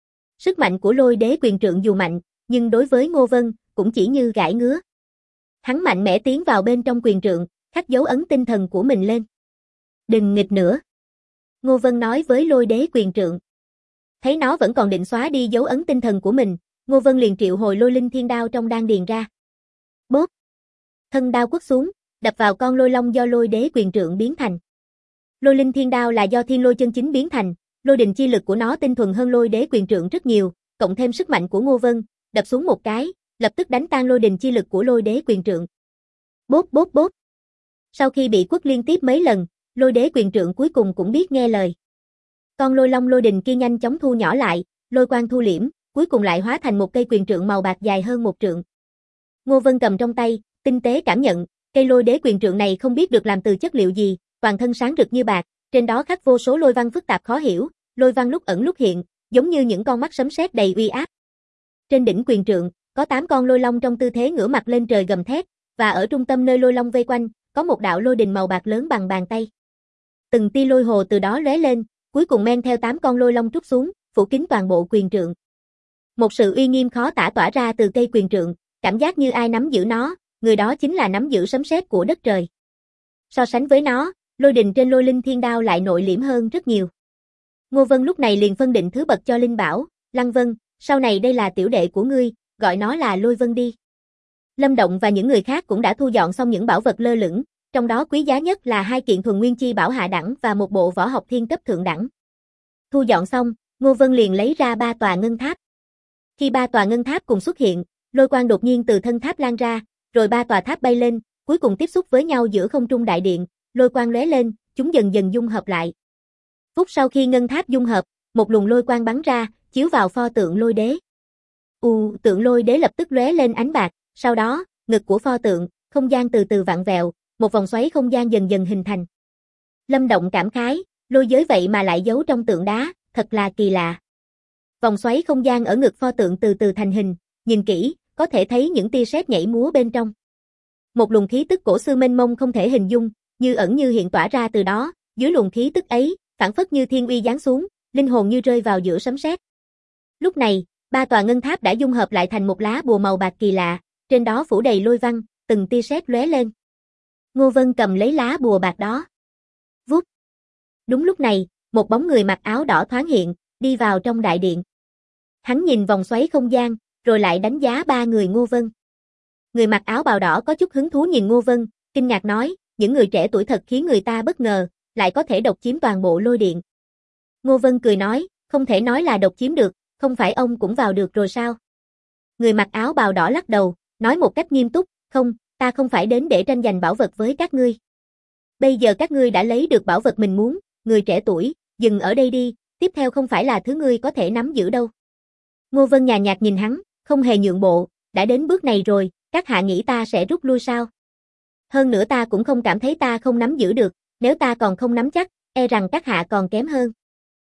Sức mạnh của lôi đế quyền trượng dù mạnh, nhưng đối với Ngô Vân, cũng chỉ như gãi ngứa. Hắn mạnh mẽ tiến vào bên trong quyền trượng, khắc dấu ấn tinh thần của mình lên. Đừng nghịch nữa. Ngô Vân nói với lôi đế quyền trượng. Thấy nó vẫn còn định xóa đi dấu ấn tinh thần của mình, Ngô Vân liền triệu hồi lôi linh thiên đao trong đan điền ra. Bốp! Thân đao quất xuống, đập vào con lôi long do lôi đế quyền trượng biến thành. Lôi linh thiên đao là do thiên lôi chân chính biến thành, lôi đình chi lực của nó tinh thuần hơn lôi đế quyền trượng rất nhiều, cộng thêm sức mạnh của Ngô Vân, đập xuống một cái, lập tức đánh tan lôi đình chi lực của lôi đế quyền trượng. Bốp bốp bốp! Sau khi bị quất liên tiếp mấy lần, lôi đế quyền trượng cuối cùng cũng biết nghe lời. Con lôi long lôi đình kia nhanh chóng thu nhỏ lại, lôi quang thu liễm, cuối cùng lại hóa thành một cây quyền trượng màu bạc dài hơn 1 trượng. Ngô Vân cầm trong tay, tinh tế cảm nhận, Cây lôi đế quyền trượng này không biết được làm từ chất liệu gì, toàn thân sáng rực như bạc, trên đó khắc vô số lôi văn phức tạp khó hiểu, lôi văn lúc ẩn lúc hiện, giống như những con mắt sấm sét đầy uy áp. Trên đỉnh quyền trượng, có 8 con lôi long trong tư thế ngửa mặt lên trời gầm thét, và ở trung tâm nơi lôi long vây quanh, có một đạo lôi đình màu bạc lớn bằng bàn tay. Từng tia lôi hồ từ đó lóe lên, cuối cùng men theo 8 con lôi long trút xuống, phủ kín toàn bộ quyền trượng. Một sự uy nghiêm khó tả tỏa ra từ cây quyền trượng, cảm giác như ai nắm giữ nó, người đó chính là nắm giữ sấm sét của đất trời. So sánh với nó, lôi đình trên lôi linh thiên đao lại nội liễm hơn rất nhiều. Ngô Vân lúc này liền phân định thứ bậc cho Linh bảo, Lăng Vân, sau này đây là tiểu đệ của ngươi, gọi nó là Lôi Vân đi. Lâm Động và những người khác cũng đã thu dọn xong những bảo vật lơ lửng, trong đó quý giá nhất là 2 kiện thuần nguyên chi bảo hạ đẳng và một bộ võ học thiên cấp thượng đẳng. Thu dọn xong, Ngô Vân liền lấy ra 3 tòa ngân tháp. Khi 3 tòa ngân tháp cùng xuất hiện, lôi quang đột nhiên từ thân tháp lan ra, rồi 3 tòa tháp bay lên, cuối cùng tiếp xúc với nhau giữa không trung đại điện, lôi quang lóe lên, chúng dần dần dung hợp lại. Phút sau khi ngân tháp dung hợp, một luồng lôi quang bắn ra, chiếu vào pho tượng lôi đế. Tượng lôi đế lập tức lóe lên ánh bạc, sau đó, ngực của pho tượng, không gian từ từ vặn vẹo, một vòng xoáy không gian dần dần hình thành. Lâm Động cảm khái, lôi giới vậy mà lại giấu trong tượng đá, thật là kỳ lạ. Vòng xoáy không gian ở ngực pho tượng từ từ thành hình, nhìn kỹ, có thể thấy những tia sét nhảy múa bên trong. Một luồng khí tức cổ xưa mênh mông không thể hình dung, như ẩn như hiện tỏa ra từ đó, dưới luồng khí tức ấy, phảng phất như thiên uy giáng xuống, linh hồn như rơi vào giữa sấm sét. Lúc này, 3 tòa ngân tháp đã dung hợp lại thành một lá bùa màu bạc kỳ lạ, trên đó phủ đầy lôi văn, từng tia sét lóe lên. Ngô Vân cầm lấy lá bùa bạc đó. Vút. Đúng lúc này, một bóng người mặc áo đỏ thoáng hiện, đi vào trong đại điện. Hắn nhìn vòng xoáy không gian, rồi lại đánh giá 3 người Ngô Vân. Người mặc áo bào đỏ có chút hứng thú nhìn Ngô Vân, kinh ngạc nói, những người trẻ tuổi thật khiến người ta bất ngờ, lại có thể độc chiếm toàn bộ lôi điện. Ngô Vân cười nói, không thể nói là độc chiếm được, không phải ông cũng vào được rồi sao? Người mặc áo bào đỏ lắc đầu, nói một cách nghiêm túc, không, ta không phải đến để tranh giành bảo vật với các ngươi. Bây giờ các ngươi đã lấy được bảo vật mình muốn, người trẻ tuổi, dừng ở đây đi, tiếp theo không phải là thứ ngươi có thể nắm giữ đâu. Ngô Vân nhàn nhạt nhìn hắn, không hề nhượng bộ, đã đến bước này rồi, các hạ nghĩ ta sẽ rút lui sao? Hơn nữa ta cũng không cảm thấy ta không nắm giữ được, nếu ta còn không nắm chắc, e rằng các hạ còn kém hơn.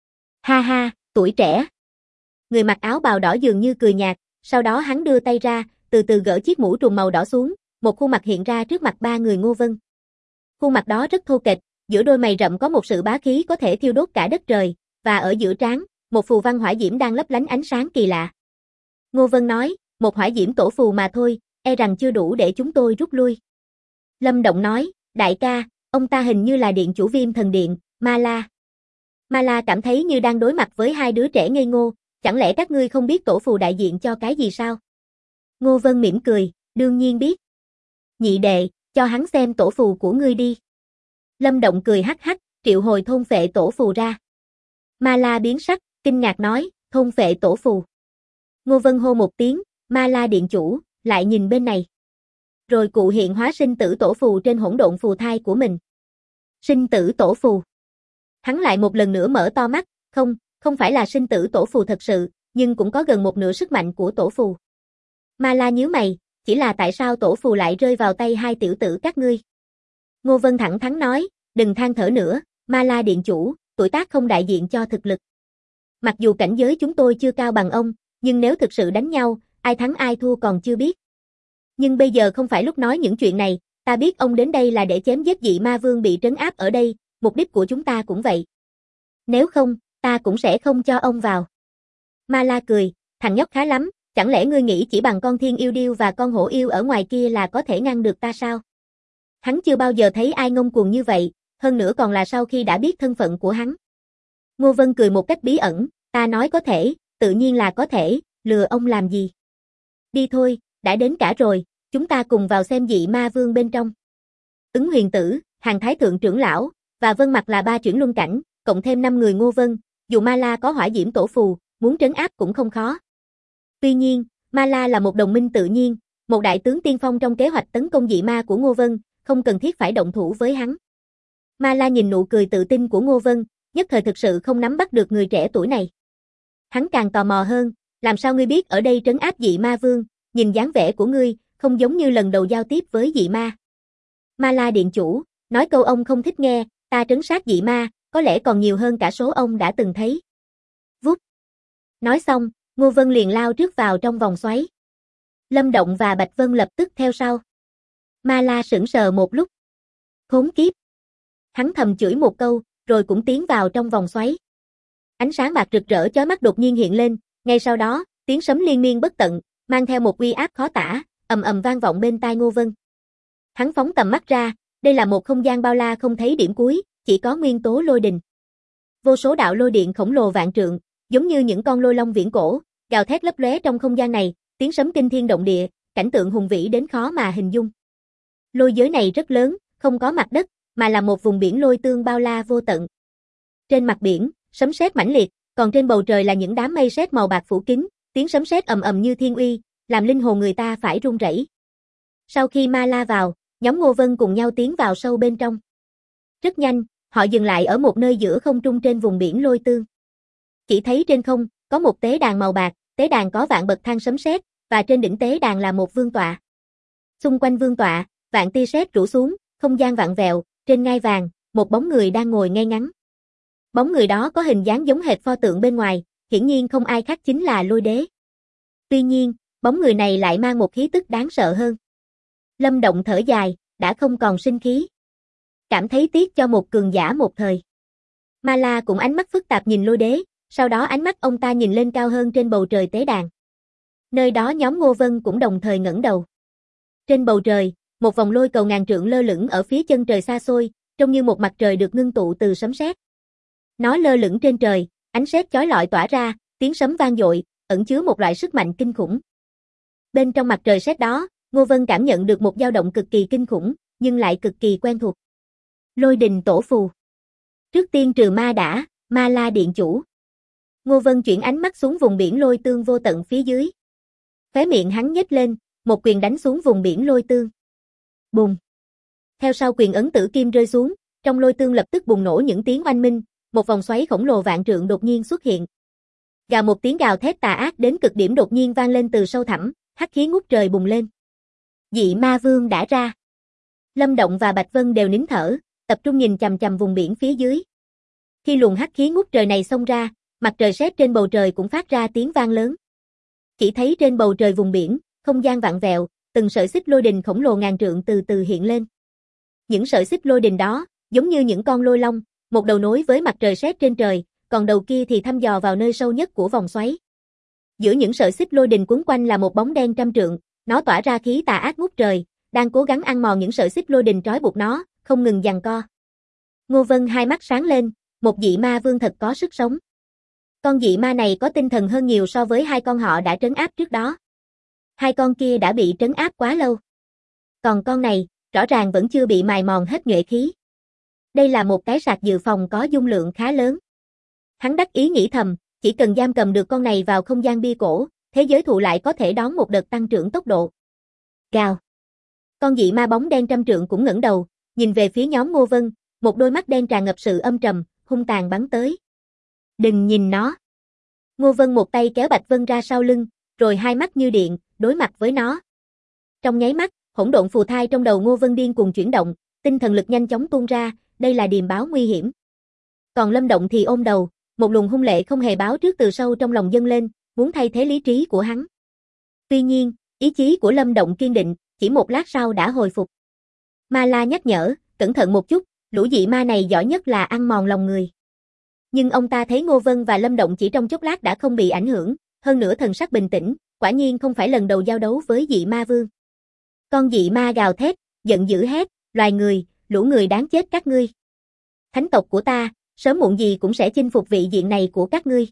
Ha ha, tuổi trẻ. Người mặc áo bào đỏ dường như cười nhạt, sau đó hắn đưa tay ra, từ từ gỡ chiếc mũ trùm màu đỏ xuống, một khuôn mặt hiện ra trước mặt 3 người Ngô Vân. Khuôn mặt đó rất thô kệch, giữa đôi mày rậm có một sự bá khí có thể thiêu đốt cả đất trời, và ở giữa trán, một phù văn hỏa diễm đang lấp lánh ánh sáng kỳ lạ. Ngô Vân nói, một hỏa diễm tổ phù mà thôi, e rằng chưa đủ để chúng tôi rút lui. Lâm Động nói, đại ca, ông ta hình như là điện chủ Viêm Thần Điện, Ma La. Ma La cảm thấy như đang đối mặt với 2 đứa trẻ ngây ngô, chẳng lẽ các ngươi không biết tổ phù đại diện cho cái gì sao? Ngô Vân mỉm cười, đương nhiên biết. Nhị đệ, cho hắn xem tổ phù của ngươi đi. Lâm Động cười hắc hắc, triệu hồi thôn phệ tổ phù ra. Ma La biến sắc, kinh ngạc nói, thôn phệ tổ phù. Ngô Vân hô một tiếng, Ma La điện chủ, lại nhìn bên này. Rồi cụ hiện hóa sinh tử tổ phù trên hỗn độn phù thai của mình. Sinh tử tổ phù. Hắn lại một lần nữa mở to mắt, không phải là sinh tử tổ phù thật sự, nhưng cũng có gần một nửa sức mạnh của tổ phù. Ma La nhíu mày, chỉ là tại sao tổ phù lại rơi vào tay 2 tiểu tử các ngươi? Ngô Vân thẳng thắn nói, đừng than thở nữa, Ma La điện chủ, tuổi tác không đại diện cho thực lực. Mặc dù cảnh giới chúng tôi chưa cao bằng ông, nhưng nếu thực sự đánh nhau, ai thắng ai thua còn chưa biết. Nhưng bây giờ không phải lúc nói những chuyện này, ta biết ông đến đây là để chém giết dị ma vương bị trấn áp ở đây, mục đích của chúng ta cũng vậy. Nếu không, ta cũng sẽ không cho ông vào. Ma La cười, thằng nhóc khá lắm, chẳng lẽ ngươi nghĩ chỉ bằng con thiên yêu điêu và con hổ yêu ở ngoài kia là có thể ngăn được ta sao? Hắn chưa bao giờ thấy ai ngông cuồng như vậy, hơn nữa còn là sau khi đã biết thân phận của hắn. Ngô Vân cười một cách bí ẩn, ta nói có thể, tự nhiên là có thể, lừa ông làm gì? Đi thôi, đã đến cả rồi, chúng ta cùng vào xem dị ma vương bên trong. Ứng Huyền Tử, Hàn Thái Thượng trưởng lão, và Vân Mặc là 3 chuyển luân cảnh, cộng thêm 5 người Ngô Vân, dù Ma La có hỏa diễm tổ phù, muốn trấn áp cũng không khó. Tuy nhiên, Ma La là một đồng minh tự nhiên, một đại tướng tiên phong trong kế hoạch tấn công dị ma của Ngô Vân, không cần thiết phải động thủ với hắn. Ma La nhìn nụ cười tự tin của Ngô Vân, nhất thời thực sự không nắm bắt được người trẻ tuổi này. Hắn càng tò mò hơn, làm sao ngươi biết ở đây trấn áp dị ma vương, nhìn dáng vẻ của ngươi, không giống như lần đầu giao tiếp với dị ma. Ma La điện chủ, nói câu ông không thích nghe, ta trấn sát dị ma, có lẽ còn nhiều hơn cả số ông đã từng thấy. Vút. Nói xong, Ngô Vân liền lao trước vào trong vòng xoáy. Lâm Động và Bạch Vân lập tức theo sau. Ma La sững sờ một lúc. Khốn kiếp. Hắn thầm chửi một câu, rồi cũng tiến vào trong vòng xoáy. Ánh sáng bạc rực rỡ chói mắt đột nhiên hiện lên, ngay sau đó, tiếng sấm liên miên bất tận, mang theo một uy áp khó tả, ầm ầm vang vọng bên tai Ngô Vân. Hắn phóng tầm mắt ra, đây là một không gian bao la không thấy điểm cuối, chỉ có nguyên tố lôi đình. Vô số đạo lôi điện khổng lồ vạn trượng, giống như những con lôi long viễn cổ, gào thét lấp lóe trong không gian này, tiếng sấm kinh thiên động địa, cảnh tượng hùng vĩ đến khó mà hình dung. Lôi giới này rất lớn, không có mặt đất, mà là một vùng biển lôi tương bao la vô tận. Trên mặt biển, sấm sét mãnh liệt, còn trên bầu trời là những đám mây sét màu bạc phủ kín, tiếng sấm sét ầm ầm như thiên uy, làm linh hồn người ta phải run rẩy. Sau khi Ma La vào, nhóm Ngô Vân cùng nhau tiến vào sâu bên trong. Rất nhanh, họ dừng lại ở một nơi giữa không trung trên vùng biển lôi tương. Chỉ thấy trên không, có một tế đàn màu bạc, tế đàn có vạn bậc thang sấm sét, và trên đỉnh tế đàn là một vương tọa. Xung quanh vương tọa, vạn tia sét rủ xuống, không gian vặn vẹo, trên ngai vàng, một bóng người đang ngồi ngay ngắn. Bóng người đó có hình dáng giống hệt pho tượng bên ngoài, hiển nhiên không ai khác chính là Lôi Đế. Tuy nhiên, bóng người này lại mang một khí tức đáng sợ hơn. Lâm Động thở dài, đã không còn sinh khí. Cảm thấy tiếc cho một cường giả một thời. Ma La cũng ánh mắt phức tạp nhìn Lôi Đế, sau đó ánh mắt ông ta nhìn lên cao hơn trên bầu trời tế đàn. Nơi đó nhóm Ngô Vân cũng đồng thời ngẩng đầu. Trên bầu trời, một vòng lôi cầu ngàn trượng lơ lửng ở phía chân trời xa xôi, trông như một mặt trời được ngưng tụ từ sấm sét. Nó lơ lửng trên trời, ánh sét chói lọi tỏa ra, tiếng sấm vang dội, ẩn chứa một loại sức mạnh kinh khủng. Bên trong mặt trời sét đó, Ngô Vân cảm nhận được một dao động cực kỳ kinh khủng, nhưng lại cực kỳ quen thuộc. Lôi đình tổ phù. Trước tiên trừ ma đã, Ma La điện chủ. Ngô Vân chuyển ánh mắt xuống vùng biển lôi tương vô tận phía dưới. Khóe miệng hắn nhếch lên, một quyền đánh xuống vùng biển lôi tương. Bùng. Theo sau quyền ấn tử kim rơi xuống, trong lôi tương lập tức bùng nổ những tiếng oanh minh, một vòng xoáy khổng lồ vạn trượng đột nhiên xuất hiện. Gào một tiếng gào thét tà ác đến cực điểm đột nhiên vang lên từ sâu thẳm, hắc khí ngút trời bùng lên. Dị ma vương đã ra. Lâm Động và Bạch Vân đều nín thở, tập trung nhìn chằm chằm vùng biển phía dưới. Khi luồng hắc khí ngút trời này xông ra, mặt trời sét trên bầu trời cũng phát ra tiếng vang lớn. Chỉ thấy trên bầu trời vùng biển, không gian vặn vẹo, từng sợi xích lôi đình khổng lồ ngàn trượng từ từ hiện lên. Những sợi xích lôi đình đó, giống như những con lôi long, một đầu nối với mặt trời sét trên trời, còn đầu kia thì thăm dò vào nơi sâu nhất của vòng xoáy. Giữa những sợi xích lôi đình quấn quanh là một bóng đen trăm trượng, nó tỏa ra khí tà ác ngút trời, đang cố gắng ăn mòn những sợi xích lôi đình trói buộc nó, không ngừng giằng co. Ngô Vân hai mắt sáng lên, một dị ma vương thật có sức sống. Con dị ma này có tinh thần hơn nhiều so với hai con họ đã trấn áp trước đó. Hai con kia đã bị trấn áp quá lâu. Còn con này, rõ ràng vẫn chưa bị mài mòn hết nhuệ khí. Đây là một cái sạc dự phòng có dung lượng khá lớn. Hắn đắc ý nghĩ thầm, chỉ cần giam cầm được con này vào không gian bia cổ, thế giới thụ lại có thể đón một đợt tăng trưởng tốc độ. Gào. Con dị ma bóng đen trăm trượng cũng ngẩng đầu, nhìn về phía nhóm Ngô Vân, một đôi mắt đen tràn ngập sự âm trầm, hung tàn bắn tới. Đừng nhìn nó. Ngô Vân một tay kéo Bạch Vân ra sau lưng, rồi hai mắt như điện, đối mặt với nó. Trong nháy mắt, hỗn độn phù thai trong đầu Ngô Vân điên cuồng chuyển động, tinh thần lực nhanh chóng tuôn ra, đây là điềm báo nguy hiểm. Còn Lâm Động thì ôm đầu, một luồng hung lệ không hề báo trước từ sâu trong lòng dâng lên, muốn thay thế lý trí của hắn. Tuy nhiên, ý chí của Lâm Động kiên định, chỉ một lát sau đã hồi phục. Ma La nhắc nhở, cẩn thận một chút, lũ dị ma này giỏi nhất là ăn mòn lòng người. Nhưng ông ta thấy Ngô Vân và Lâm Động chỉ trong chốc lát đã không bị ảnh hưởng, hơn nữa thần sắc bình tĩnh, quả nhiên không phải lần đầu giao đấu với dị ma vương. Con dị ma gào thét, giận dữ hét, loài người, lũ người đáng chết các ngươi. Thánh tộc của ta, sớm muộn gì cũng sẽ chinh phục vị diện này của các ngươi.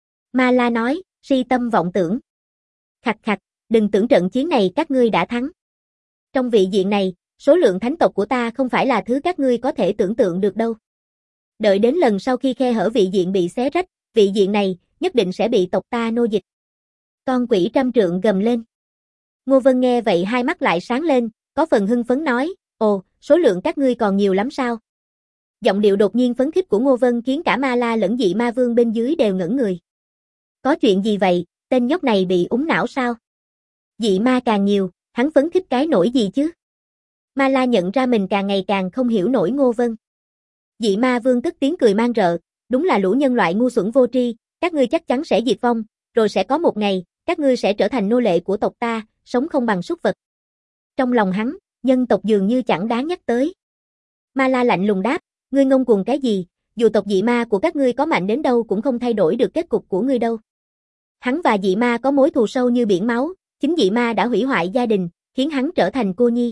Ma La nói, si tâm vọng tưởng. Khặt khặt, đừng tưởng trận chiến này các ngươi đã thắng. Trong vị diện này, số lượng thánh tộc của ta không phải là thứ các ngươi có thể tưởng tượng được đâu. Đợi đến lần sau khi khe hở vị diện bị xé rách, vị diện này nhất định sẽ bị tộc ta nô dịch. Con quỷ trăm trượng gầm lên. Ngô Vân nghe vậy hai mắt lại sáng lên, có phần hưng phấn nói, ồ, số lượng các ngươi còn nhiều lắm sao? Giọng điệu đột nhiên phấn khích của Ngô Vân khiến cả Ma La lẫn dị ma vương bên dưới đều ngẩn người. Có chuyện gì vậy, tên nhóc này bị úng não sao? Dị ma càng nhiều, hắn phấn khích cái nổi gì chứ? Ma La nhận ra mình càng ngày càng không hiểu nổi Ngô Vân. Dị Ma Vương tức tiếng cười man rợ, đúng là lũ nhân loại ngu xuẩn vô tri, các ngươi chắc chắn sẽ diệt vong, rồi sẽ có một ngày, các ngươi sẽ trở thành nô lệ của tộc ta, sống không bằng súc vật. Trong lòng hắn, nhân tộc dường như chẳng đáng nhắc tới. Ma La lạnh lùng đáp, ngươi ngông cuồng cái gì, dù tộc dị ma của các ngươi có mạnh đến đâu cũng không thay đổi được kết cục của ngươi đâu. Hắn và dị ma có mối thù sâu như biển máu, chính dị ma đã hủy hoại gia đình, khiến hắn trở thành cô nhi.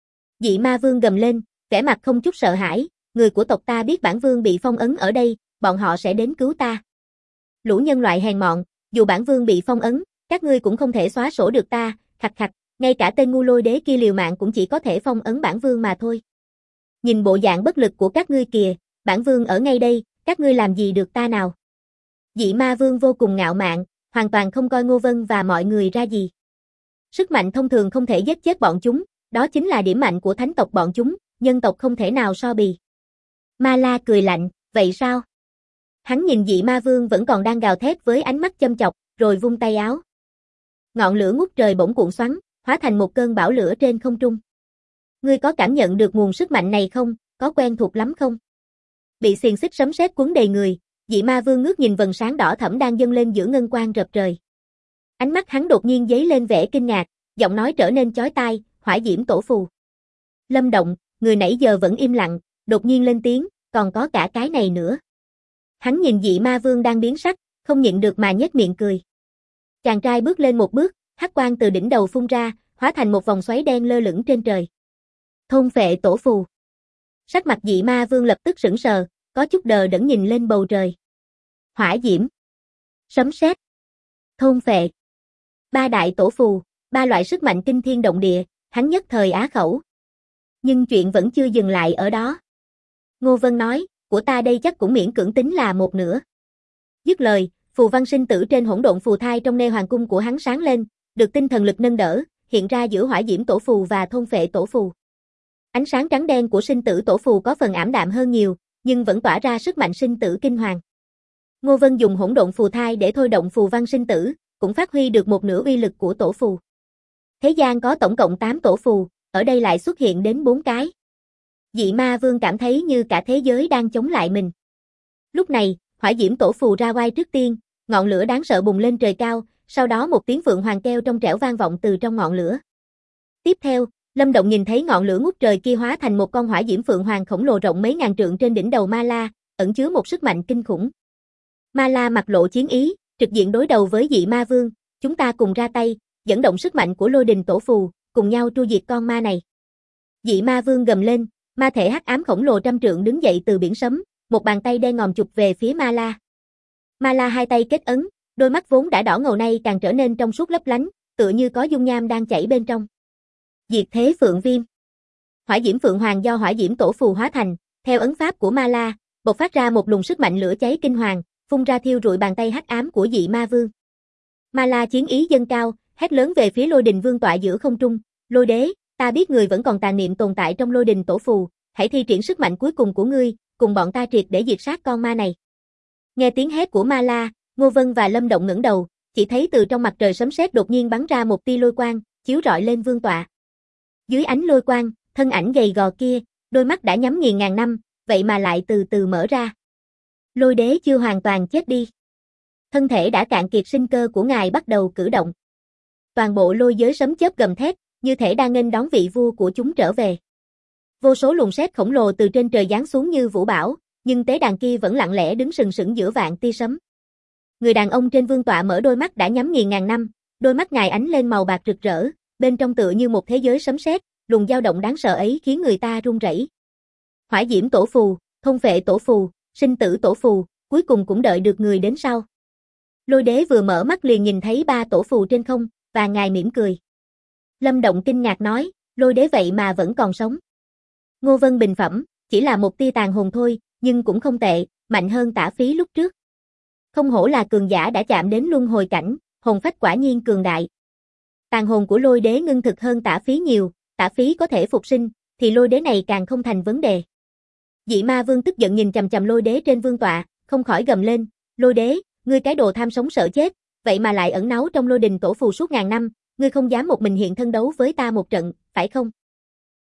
Dị Ma Vương gầm lên, vẻ mặt không chút sợ hãi, người của tộc ta biết bản vương bị phong ấn ở đây, bọn họ sẽ đến cứu ta. Lũ nhân loại hèn mọn, dù bản vương bị phong ấn, các ngươi cũng không thể xóa sổ được ta, khạch khạch, ngay cả tên ngu Lôi Đế kia liều mạng cũng chỉ có thể phong ấn bản vương mà thôi. Nhìn bộ dạng bất lực của các ngươi kìa, bản vương ở ngay đây, các ngươi làm gì được ta nào. Dị Ma Vương vô cùng ngạo mạn, hoàn toàn không coi Ngô Vân và mọi người ra gì. Sức mạnh thông thường không thể giết chết bọn chúng, đó chính là điểm mạnh của thánh tộc bọn chúng, nhân tộc không thể nào so bì. Ma La cười lạnh, vậy sao? Hắn nhìn Dị Ma Vương vẫn còn đang gào thét với ánh mắt châm chọc, rồi vung tay áo. Ngọn lửa ngút trời bỗng cuộn xoắn, hóa thành một cơn bão lửa trên không trung. Ngươi có cảm nhận được nguồn sức mạnh này không, có quen thuộc lắm không? Bị xiềng xích sấm sét cuốn đầy người, Dị Ma Vương ngước nhìn vầng sáng đỏ thẫm đang dâng lên giữa ngân quang rợp trời. Ánh mắt hắn đột nhiên giấy lên vẻ kinh ngạc, giọng nói trở nên chói tai, Hỏa Diễm Tổ Phù. Lâm Động, người nãy giờ vẫn im lặng, đột nhiên lên tiếng, còn có cả cái này nữa. Hắn nhìn Dị Ma Vương đang biến sắc, không nhịn được mà nhếch miệng cười. Chàng trai bước lên một bước, hắc quang từ đỉnh đầu phun ra, hóa thành một vòng xoáy đen lơ lửng trên trời. Thôn Phệ Tổ Phù. Sắc mặt Dị Ma Vương lập tức sững sờ, có chút đờ đẫn nhìn lên bầu trời. Hỏa diễm, sấm sét, thôn phệ. Ba đại tổ phù, ba loại sức mạnh kinh thiên động địa, hắn nhất thời á khẩu. Nhưng chuyện vẫn chưa dừng lại ở đó. Ngô Vân nói, của ta đây chắc cũng miễn cưỡng tính là một nửa. Dứt lời, phù văn sinh tử trên hỗn độn phù thai trong nê hoàng cung của hắn sáng lên, được tinh thần lực nâng đỡ, hiện ra giữa hỏa diễm tổ phù và thôn phệ tổ phù. Ánh sáng trắng đen của sinh tử tổ phù có phần ảm đạm hơn nhiều, nhưng vẫn tỏa ra sức mạnh sinh tử kinh hoàng. Ngô Vân dùng hỗn độn phù thai để thôi động phù văn sinh tử, cũng phát huy được một nửa uy lực của tổ phù. Thế gian có tổng cộng 8 tổ phù, ở đây lại xuất hiện đến 4 cái. Dị Ma Vương cảm thấy như cả thế giới đang chống lại mình. Lúc này, hỏa diễm tổ phù ra oai trước tiên, ngọn lửa đáng sợ bùng lên trời cao, sau đó một tiếng phượng hoàng kêu trong trẻo vang vọng từ trong ngọn lửa. Tiếp theo, Lâm Động nhìn thấy ngọn lửa ngút trời kia hóa thành một con hỏa diễm phượng hoàng khổng lồ rộng mấy ngàn trượng trên đỉnh đầu Ma La, ẩn chứa một sức mạnh kinh khủng. Ma La mặt lộ chiến ý, trực diện đối đầu với Dị Ma Vương, chúng ta cùng ra tay, dẫn động sức mạnh của Lôi Đình Tổ Phù, cùng nhau tru diệt con ma này. Dị Ma Vương gầm lên, ma thể hắc ám khổng lồ trăm trượng đứng dậy từ biển sấm, một bàn tay đen ngòm chụp về phía Ma La. Ma La hai tay kết ấn, đôi mắt vốn đã đỏ ngầu nay càng trở nên trong suốt lấp lánh, tựa như có dung nham đang chảy bên trong. Diệt thế Phượng Viêm. Hỏa diễm Phượng Hoàng do hỏa diễm tổ phù hóa thành, theo ấn pháp của Ma La, bộc phát ra một luồng sức mạnh lửa cháy kinh hoàng, phun ra thiêu rụi bàn tay hắc ám của Dị Ma Vương. Ma La chiến ý dâng cao, hét lớn về phía Lôi Đình Vương tọa giữa không trung, Lôi Đế, ta biết người vẫn còn tàn niệm tồn tại trong Lôi Đình Tổ Phù, hãy thi triển sức mạnh cuối cùng của ngươi, cùng bọn ta triệt để diệt sát con ma này. Nghe tiếng hét của Ma La, Ngô Vân và Lâm Động ngẩng đầu, chỉ thấy từ trong mặt trời sấm sét đột nhiên bắn ra một tia lôi quang, chiếu rọi lên vương tọa. Dưới ánh lôi quang, thân ảnh gầy gò kia, đôi mắt đã nhắm nghiền ngàn năm, vậy mà lại từ từ mở ra. Lôi Đế chưa hoàn toàn chết đi. Thân thể đã cạn kiệt sinh cơ của ngài bắt đầu cử động. Toàn bộ lôi giới sấm chớp gầm thét, như thể đang nghênh đón vị vua của chúng trở về. Vô số luồng sét khổng lồ từ trên trời giáng xuống như vũ bão, nhưng tế đàn kia vẫn lặng lẽ đứng sừng sững giữa vạn tia sấm. Người đàn ông trên vương tọa mở đôi mắt đã nhắm nghiền ngàn năm, đôi mắt ngài ánh lên màu bạc rực rỡ, bên trong tựa như một thế giới sấm sét, luồng dao động đáng sợ ấy khiến người ta run rẩy. Hỏa diễm tổ phù, thôn phệ tổ phù, sinh tử tổ phù, cuối cùng cũng đợi được người đến sau. Lôi Đế vừa mở mắt liền nhìn thấy 3 tổ phù trên không, và ngài mỉm cười. Lâm Động kinh ngạc nói, Lôi Đế vậy mà vẫn còn sống. Ngô Vân bình phẩm, chỉ là một tia tàn hồn thôi, nhưng cũng không tệ, mạnh hơn Tả Phí lúc trước. Không hổ là cường giả đã chạm đến luân hồi cảnh, hồn phách quả nhiên cường đại. Tàn hồn của Lôi Đế ngưng thực hơn Tả Phí nhiều, Tả Phí có thể phục sinh, thì Lôi Đế này càng không thành vấn đề. Dị Ma Vương tức giận nhìn chằm chằm Lôi Đế trên vương tọa, không khỏi gầm lên, Lôi Đế, ngươi cái đồ tham sống sợ chết, vậy mà lại ẩn náu trong Lôi Đình Tổ Phù suốt ngàn năm, ngươi không dám một mình hiện thân đấu với ta một trận, phải không?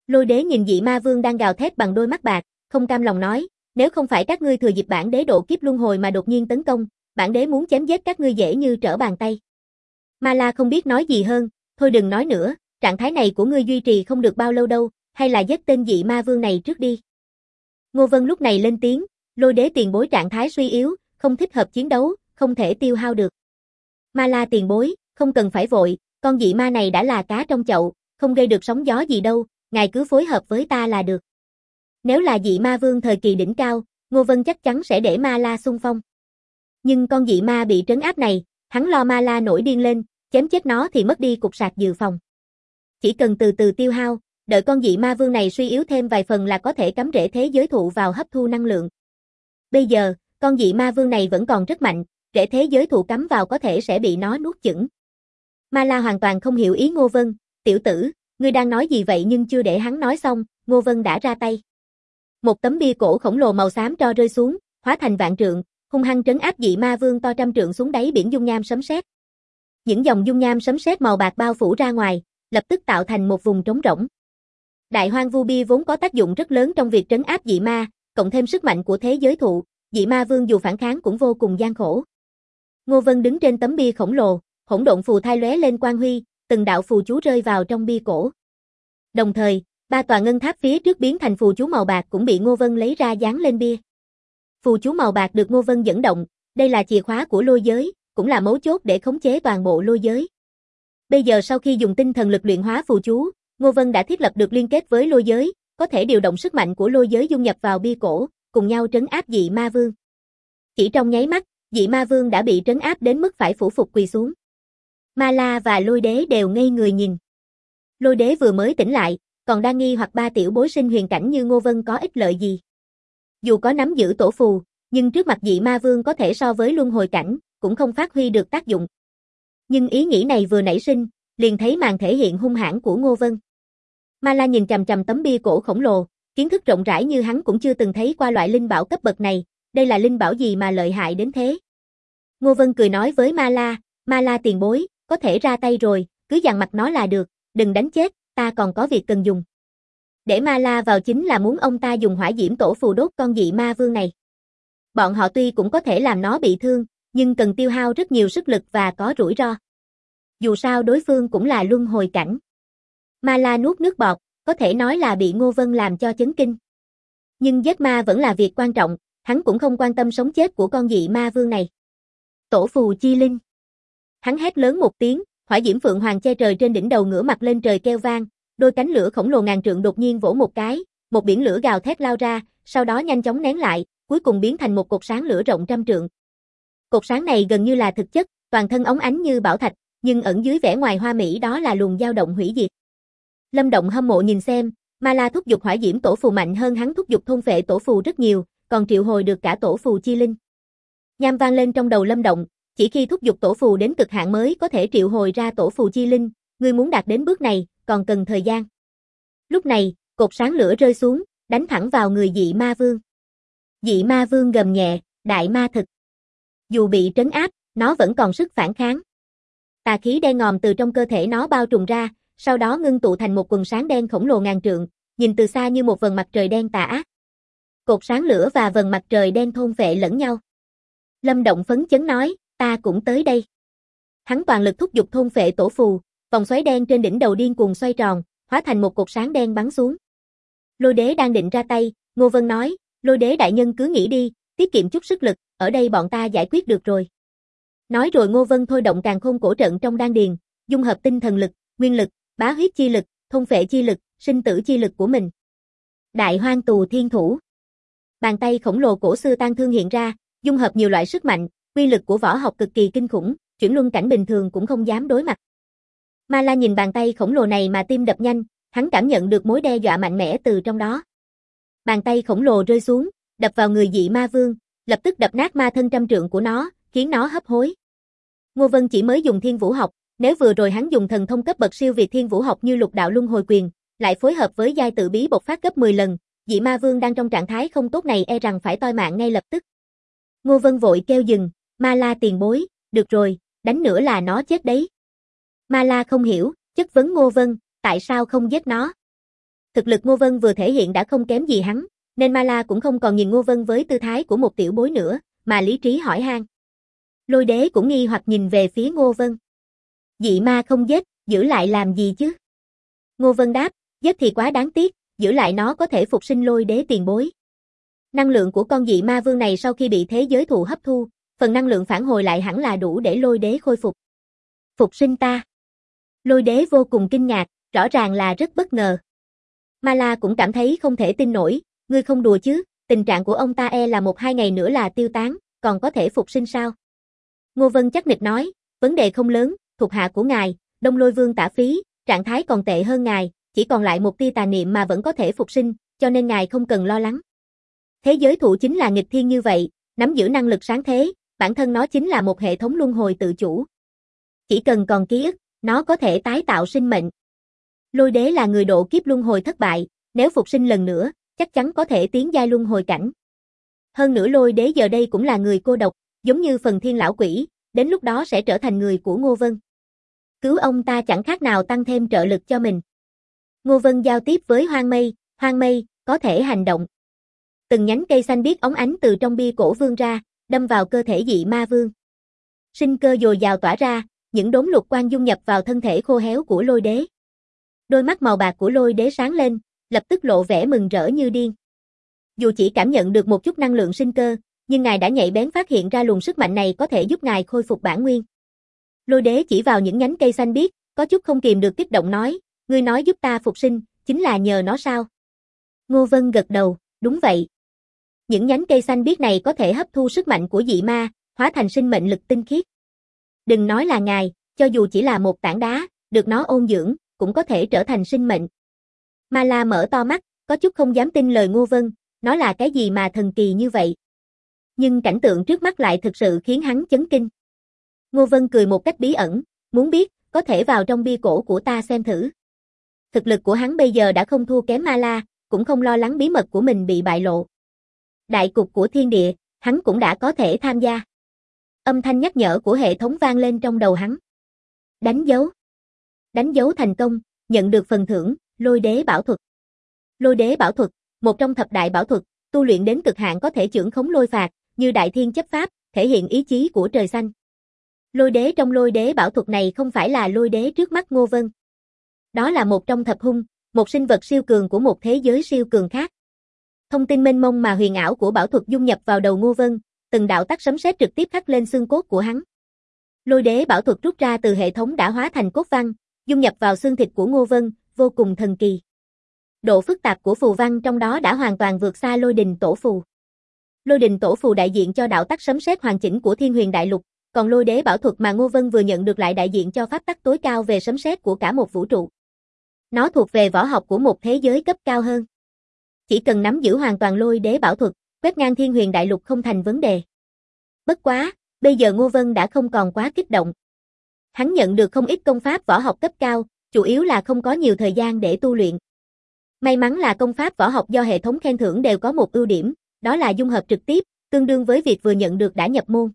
Lôi đế nhìn dị ma vương đang gào thét bằng đôi mắt bạc, không cam lòng nói, nếu không phải các ngươi thừa dịp bản đế độ kiếp luân hồi mà đột nhiên tấn công, bản đế muốn chém giết các ngươi dễ như trở bàn tay. Ma La không biết nói gì hơn, thôi đừng nói nữa, trạng thái này của ngươi duy trì không được bao lâu đâu, hay là giết tên dị ma vương này trước đi. Ngô Vân lúc này lên tiếng, lôi đế tiền bối trạng thái suy yếu, không thích hợp chiến đấu, không thể tiêu hao được. Ma La tiền bối, không cần phải vội, con dị ma này đã là cá trong chậu, không gây được sóng gió gì đâu, ngài cứ phối hợp với ta là được. Nếu là dị ma vương thời kỳ đỉnh cao, Ngô Vân chắc chắn sẽ để Ma La xung phong. Nhưng con dị ma bị trấn áp này, hắn lo Ma La nổi điên lên, chém chết nó thì mất đi cục sạc dự phòng. Chỉ cần từ từ tiêu hao, đợi con dị ma vương này suy yếu thêm vài phần là có thể cắm rễ thế giới thụ vào hấp thu năng lượng. Bây giờ, con dị ma vương này vẫn còn rất mạnh, rễ thế giới thụ cắm vào có thể sẽ bị nó nuốt chửng. Ma La hoàn toàn không hiểu ý Ngô Vân, tiểu tử, ngươi đang nói gì vậy, nhưng chưa để hắn nói xong, Ngô Vân đã ra tay. Một tấm bia cổ khổng lồ màu xám tro rơi xuống, hóa thành vạn trượng, hung hăng trấn áp dị ma vương to trăm trượng xuống đáy biển dung nham sấm sét. Những dòng dung nham sấm sét màu bạc bao phủ ra ngoài, lập tức tạo thành một vùng trống rỗng. Đại hoang vu bia vốn có tác dụng rất lớn trong việc trấn áp dị ma, cộng thêm sức mạnh của thế giới thụ, dị ma vương dù phản kháng cũng vô cùng gian khổ. Ngô Vân đứng trên tấm bia khổng lồ, hỗn độn phù thai lóe lên quang huy, từng đạo phù chú rơi vào trong bia cổ. Đồng thời, ba tòa ngân tháp phía trước biến thành phù chú màu bạc cũng bị Ngô Vân lấy ra dán lên bia. Phù chú màu bạc được Ngô Vân dẫn động, đây là chìa khóa của lôi giới, cũng là mấu chốt để khống chế toàn bộ lôi giới. Bây giờ sau khi dùng tinh thần lực luyện hóa phù chú, Ngô Vân đã thiết lập được liên kết với lôi giới, có thể điều động sức mạnh của lôi giới dung nhập vào bia cổ, cùng nhau trấn áp dị ma vương. Chỉ trong nháy mắt, dị ma vương đã bị trấn áp đến mức phải phủ phục quỳ xuống. Ma La và lôi đế đều ngây người nhìn. Lôi đế vừa mới tỉnh lại, còn đang nghi hoặc ba tiểu bối sinh huyền cảnh như Ngô Vân có ích lợi gì. Dù có nắm giữ tổ phù, nhưng trước mặt dị ma vương có thể so với luân hồi cảnh, cũng không phát huy được tác dụng. Nhưng ý nghĩ này vừa nảy sinh, liền thấy màn thể hiện hung hãn của Ngô Vân. Ma La nhìn chằm chằm tấm bia cổ khổng lồ, kiến thức rộng rãi như hắn cũng chưa từng thấy qua loại linh bảo cấp bậc này, đây là linh bảo gì mà lợi hại đến thế? Ngô Vân cười nói với Ma La tiền bối, có thể ra tay rồi, cứ dằn mặt nó là được, đừng đánh chết, ta còn có việc cần dùng. Để Ma La vào chính là muốn ông ta dùng hỏa diễm tổ phù đốt con dị ma vương này. Bọn họ tuy cũng có thể làm nó bị thương, nhưng cần tiêu hao rất nhiều sức lực và có rủi ro. Dù sao đối phương cũng là luân hồi cảnh. Ma La nuốt nước bọt, có thể nói là bị Ngô Vân làm cho chấn kinh. Nhưng giết ma vẫn là việc quan trọng, hắn cũng không quan tâm sống chết của con dị ma vương này. Tổ phù chi linh. Hắn hét lớn một tiếng, hỏa diễm phượng hoàng che trời trên đỉnh đầu ngửa mặt lên trời kêu vang, đôi cánh lửa khổng lồ ngàn trượng đột nhiên vỗ một cái, một biển lửa gào thét lao ra, sau đó nhanh chóng nén lại, cuối cùng biến thành một cột sáng lửa rộng trăm trượng. Cột sáng này gần như là thực chất, toàn thân óng ánh như bảo thạch, nhưng ẩn dưới vẻ ngoài hoa mỹ đó là luồng dao động hủy diệt. Lâm Động hâm mộ nhìn xem, Ma La thúc giục hỏa diễm tổ phù mạnh hơn hắn thúc giục thôn phệ tổ phù rất nhiều, còn triệu hồi được cả tổ phù chi linh. Nham vang lên trong đầu Lâm Động, chỉ khi thúc giục tổ phù đến cực hạn mới có thể triệu hồi ra tổ phù chi linh, ngươi muốn đạt đến bước này, còn cần thời gian. Lúc này, cột sáng lửa rơi xuống, đánh thẳng vào người dị ma vương. Dị ma vương gầm nhẹ, đại ma thực. Dù bị trấn áp, nó vẫn còn sức phản kháng. Tà khí đen ngòm từ trong cơ thể nó bao trùm ra, sau đó ngưng tụ thành một quần sáng đen khổng lồ ngàn trượng, nhìn từ xa như một vầng mặt trời đen tà ác. Cột sáng lửa và vầng mặt trời đen thôn phệ lẫn nhau. Lâm Động phấn chấn nói, ta cũng tới đây. Hắn toàn lực thúc giục thôn phệ tổ phù, vòng xoáy đen trên đỉnh đầu điên cuồng xoay tròn, hóa thành một cột sáng đen bắn xuống. Lôi đế đang định ra tay, Ngô Vân nói, lôi đế đại nhân cứ nghĩ đi, tiết kiệm chút sức lực, ở đây bọn ta giải quyết được rồi. Nói rồi Ngô Vân thôi động càn khôn cổ trận trong đan điền, dung hợp tinh thần lực, nguyên lực, bá huyết chi lực, thôn phệ chi lực, sinh tử chi lực của mình. Đại hoang tù thiên thủ. Bàn tay khổng lồ cổ xưa tan thương hiện ra, dung hợp nhiều loại sức mạnh, uy lực của võ học cực kỳ kinh khủng, chuyển luân cảnh bình thường cũng không dám đối mặt. Ma La nhìn bàn tay khổng lồ này mà tim đập nhanh, hắn cảm nhận được mối đe dọa mạnh mẽ từ trong đó. Bàn tay khổng lồ rơi xuống, đập vào người dị ma vương, lập tức đập nát ma thân trăm trượng của nó, khiến nó hấp hối. Ngô Vân chỉ mới dùng thiên vũ học, nếu vừa rồi hắn dùng thần thông cấp bậc siêu việt thiên vũ học như lục đạo luân hồi quyền, lại phối hợp với giai tự bí bộc phát gấp 10 lần, dị ma vương đang trong trạng thái không tốt này e rằng phải toi mạng ngay lập tức. Ngô Vân vội kêu dừng, Ma La tiền bối, được rồi, đánh nữa là nó chết đấy. Ma La không hiểu, chất vấn Ngô Vân, tại sao không giết nó? Thực lực Ngô Vân vừa thể hiện đã không kém gì hắn, nên Mala cũng không còn nhìn Ngô Vân với tư thái của một tiểu bối nữa, mà lý trí hỏi han. Lôi đế cũng nghi hoặc nhìn về phía Ngô Vân. Dị ma không giết, giữ lại làm gì chứ? Ngô Vân đáp, giết thì quá đáng tiếc, giữ lại nó có thể phục sinh lôi đế tiền bối. Năng lượng của con dị ma vương này sau khi bị thế giới thụ hấp thu, phần năng lượng phản hồi lại hẳn là đủ để lôi đế khôi phục. Phục sinh ta. Lôi đế vô cùng kinh ngạc, rõ ràng là rất bất ngờ. Mala cũng cảm thấy không thể tin nổi, ngươi không đùa chứ, tình trạng của ông ta là 1-2 ngày nữa là tiêu tán, còn có thể phục sinh sao? Ngô Vân chắc nịch nói, vấn đề không lớn, thuộc hạ của ngài, Đông Lôi Vương Tả Phí, trạng thái còn tệ hơn ngài, chỉ còn lại một tia tà niệm mà vẫn có thể phục sinh, cho nên ngài không cần lo lắng. Thế giới thụ chính là nghịch thiên như vậy, nắm giữ năng lực sáng thế, bản thân nó chính là một hệ thống luân hồi tự chủ. Chỉ cần còn ký ức, nó có thể tái tạo sinh mệnh. Lôi đế là người độ kiếp luân hồi thất bại, nếu phục sinh lần nữa, chắc chắn có thể tiến giai luân hồi cảnh. Hơn nữa lôi đế giờ đây cũng là người cô độc, giống như phần thiên lão quỷ, đến lúc đó sẽ trở thành người của Ngô Vân. Cứu ông ta chẳng khác nào tăng thêm trợ lực cho mình. Ngô Vân giao tiếp với Hoang Mây, có thể hành động. Từng nhánh cây xanh biếc óng ánh từ trong bia cổ vươn ra, đâm vào cơ thể dị ma vương. Sinh cơ dồi dào tỏa ra, những đốm lục quang dung nhập vào thân thể khô héo của lôi đế. Đôi mắt màu bạc của lôi đế sáng lên, lập tức lộ vẻ mừng rỡ như điên. Dù chỉ cảm nhận được một chút năng lượng sinh cơ, nhưng ngài đã nhạy bén phát hiện ra luồng sức mạnh này có thể giúp ngài khôi phục bản nguyên. Lôi đế chỉ vào những nhánh cây xanh biếc, có chút không kìm được kích động nói, ngươi nói giúp ta phục sinh, chính là nhờ nó sao? Ngô Vân gật đầu, đúng vậy. Những nhánh cây xanh biếc này có thể hấp thu sức mạnh của dị ma, hóa thành sinh mệnh lực tinh khiết. Đừng nói là ngài, cho dù chỉ là một tảng đá, được nó ôn dưỡng, cũng có thể trở thành sinh mệnh. Mala mở to mắt, có chút không dám tin lời Ngô Vân, nó là cái gì mà thần kỳ như vậy? Nhưng cảnh tượng trước mắt lại thực sự khiến hắn chấn kinh. Ngô Vân cười một cách bí ẩn, muốn biết, có thể vào trong bia cổ của ta xem thử. Thực lực của hắn bây giờ đã không thua kém Mala, cũng không lo lắng bí mật của mình bị bại lộ. Đại cục của thiên địa, hắn cũng đã có thể tham gia. Âm thanh nhắc nhở của hệ thống vang lên trong đầu hắn. Đánh dấu. Đánh dấu thành công, nhận được phần thưởng, lôi đế bảo thuật. Lôi đế bảo thuật, một trong thập đại bảo thuật, tu luyện đến cực hạn có thể chưởng khống lôi phạt, như đại thiên chấp pháp, thể hiện ý chí của trời xanh. Lôi đế trong lôi đế bảo thuật này không phải là lôi đế trước mắt Ngô Vân. Đó là một trong thập hung, một sinh vật siêu cường của một thế giới siêu cường khác. Thông tin mênh mông mà huyền ảo của bảo thuật dung nhập vào đầu Ngô Vân, từng đạo tắc sấm sét trực tiếp khắc lên xương cốt của hắn. Lôi đế bảo thuật rút ra từ hệ thống đã hóa thành cốt văn, dung nhập vào xương thịt của Ngô Vân, vô cùng thần kỳ. Độ phức tạp của phù văn trong đó đã hoàn toàn vượt xa lôi đình tổ phù. Lôi đình tổ phù đại diện cho đạo tắc sấm sét hoàn chỉnh của Thiên Huyền Đại Lục, còn lôi đế bảo thuật mà Ngô Vân vừa nhận được lại đại diện cho pháp tắc tối cao về sấm sét của cả một vũ trụ. Nó thuộc về võ học của một thế giới cấp cao hơn. Chỉ cần nắm giữ hoàn toàn lôi đế bảo thuật, quét ngang Thiên Huyền Đại Lục không thành vấn đề. Bất quá, bây giờ Ngô Vân đã không còn quá kích động. Hắn nhận được không ít công pháp võ học cấp cao, chủ yếu là không có nhiều thời gian để tu luyện. May mắn là công pháp võ học do hệ thống khen thưởng đều có một ưu điểm, đó là dung hợp trực tiếp, tương đương với việc vừa nhận được đã nhập môn.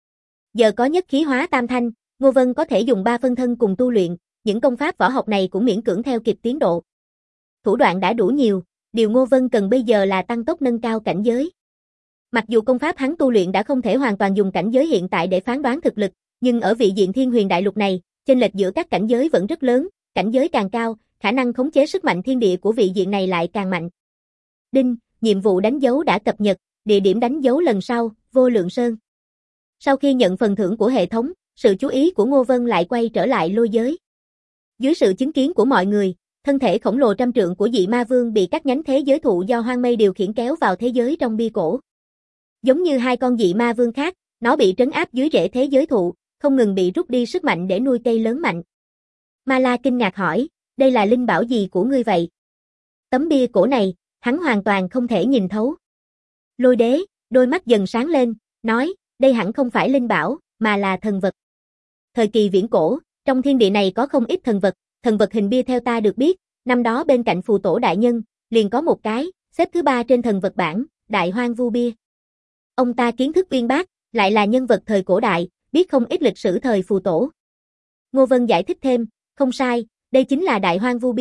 Giờ có nhất khí hóa tam thanh, Ngô Vân có thể dùng 3 phân thân cùng tu luyện, những công pháp võ học này cũng miễn cưỡng theo kịp tiến độ. Thủ đoạn đã đủ nhiều, điều Ngô Vân cần bây giờ là tăng tốc nâng cao cảnh giới. Mặc dù công pháp hắn tu luyện đã không thể hoàn toàn dùng cảnh giới hiện tại để phán đoán thực lực, nhưng ở vị diện Thiên Huyền Đại Lục này, chênh lệch giữa các cảnh giới vẫn rất lớn, cảnh giới càng cao, khả năng khống chế sức mạnh thiên địa của vị diện này lại càng mạnh. Đinh, nhiệm vụ đánh dấu đã cập nhật, địa điểm đánh dấu lần sau, Vô Lượng Sơn. Sau khi nhận phần thưởng của hệ thống, sự chú ý của Ngô Vân lại quay trở lại lôi giới. Dưới sự chứng kiến của mọi người, thân thể khổng lồ trăm trượng của dị ma vương bị các nhánh thế giới thụ do Hoang Mây điều khiển kéo vào thế giới trong bia cổ. Giống như 2 con dị ma vương khác, nó bị trấn áp dưới rễ thế giới thụ, không ngừng bị rút đi sức mạnh để nuôi cây lớn mạnh. Mala kinh ngạc hỏi, đây là linh bảo gì của ngươi vậy? Tấm bia cổ này, hắn hoàn toàn không thể nhìn thấu. Lôi đế, đôi mắt dần sáng lên, nói, đây hẳn không phải linh bảo, mà là thần vật. Thời kỳ viễn cổ, trong thiên địa này có không ít thần vật hình bia theo ta được biết, năm đó bên cạnh phù tổ đại nhân, liền có một cái, xếp thứ 3 trên thần vật bảng, Đại Hoang Vu Bia. Ông ta kiến thức uyên bác, lại là nhân vật thời cổ đại, biết không ít lịch sử thời phù tổ. Ngô Vân giải thích thêm, không sai, đây chính là Đại Hoang Vu Bia,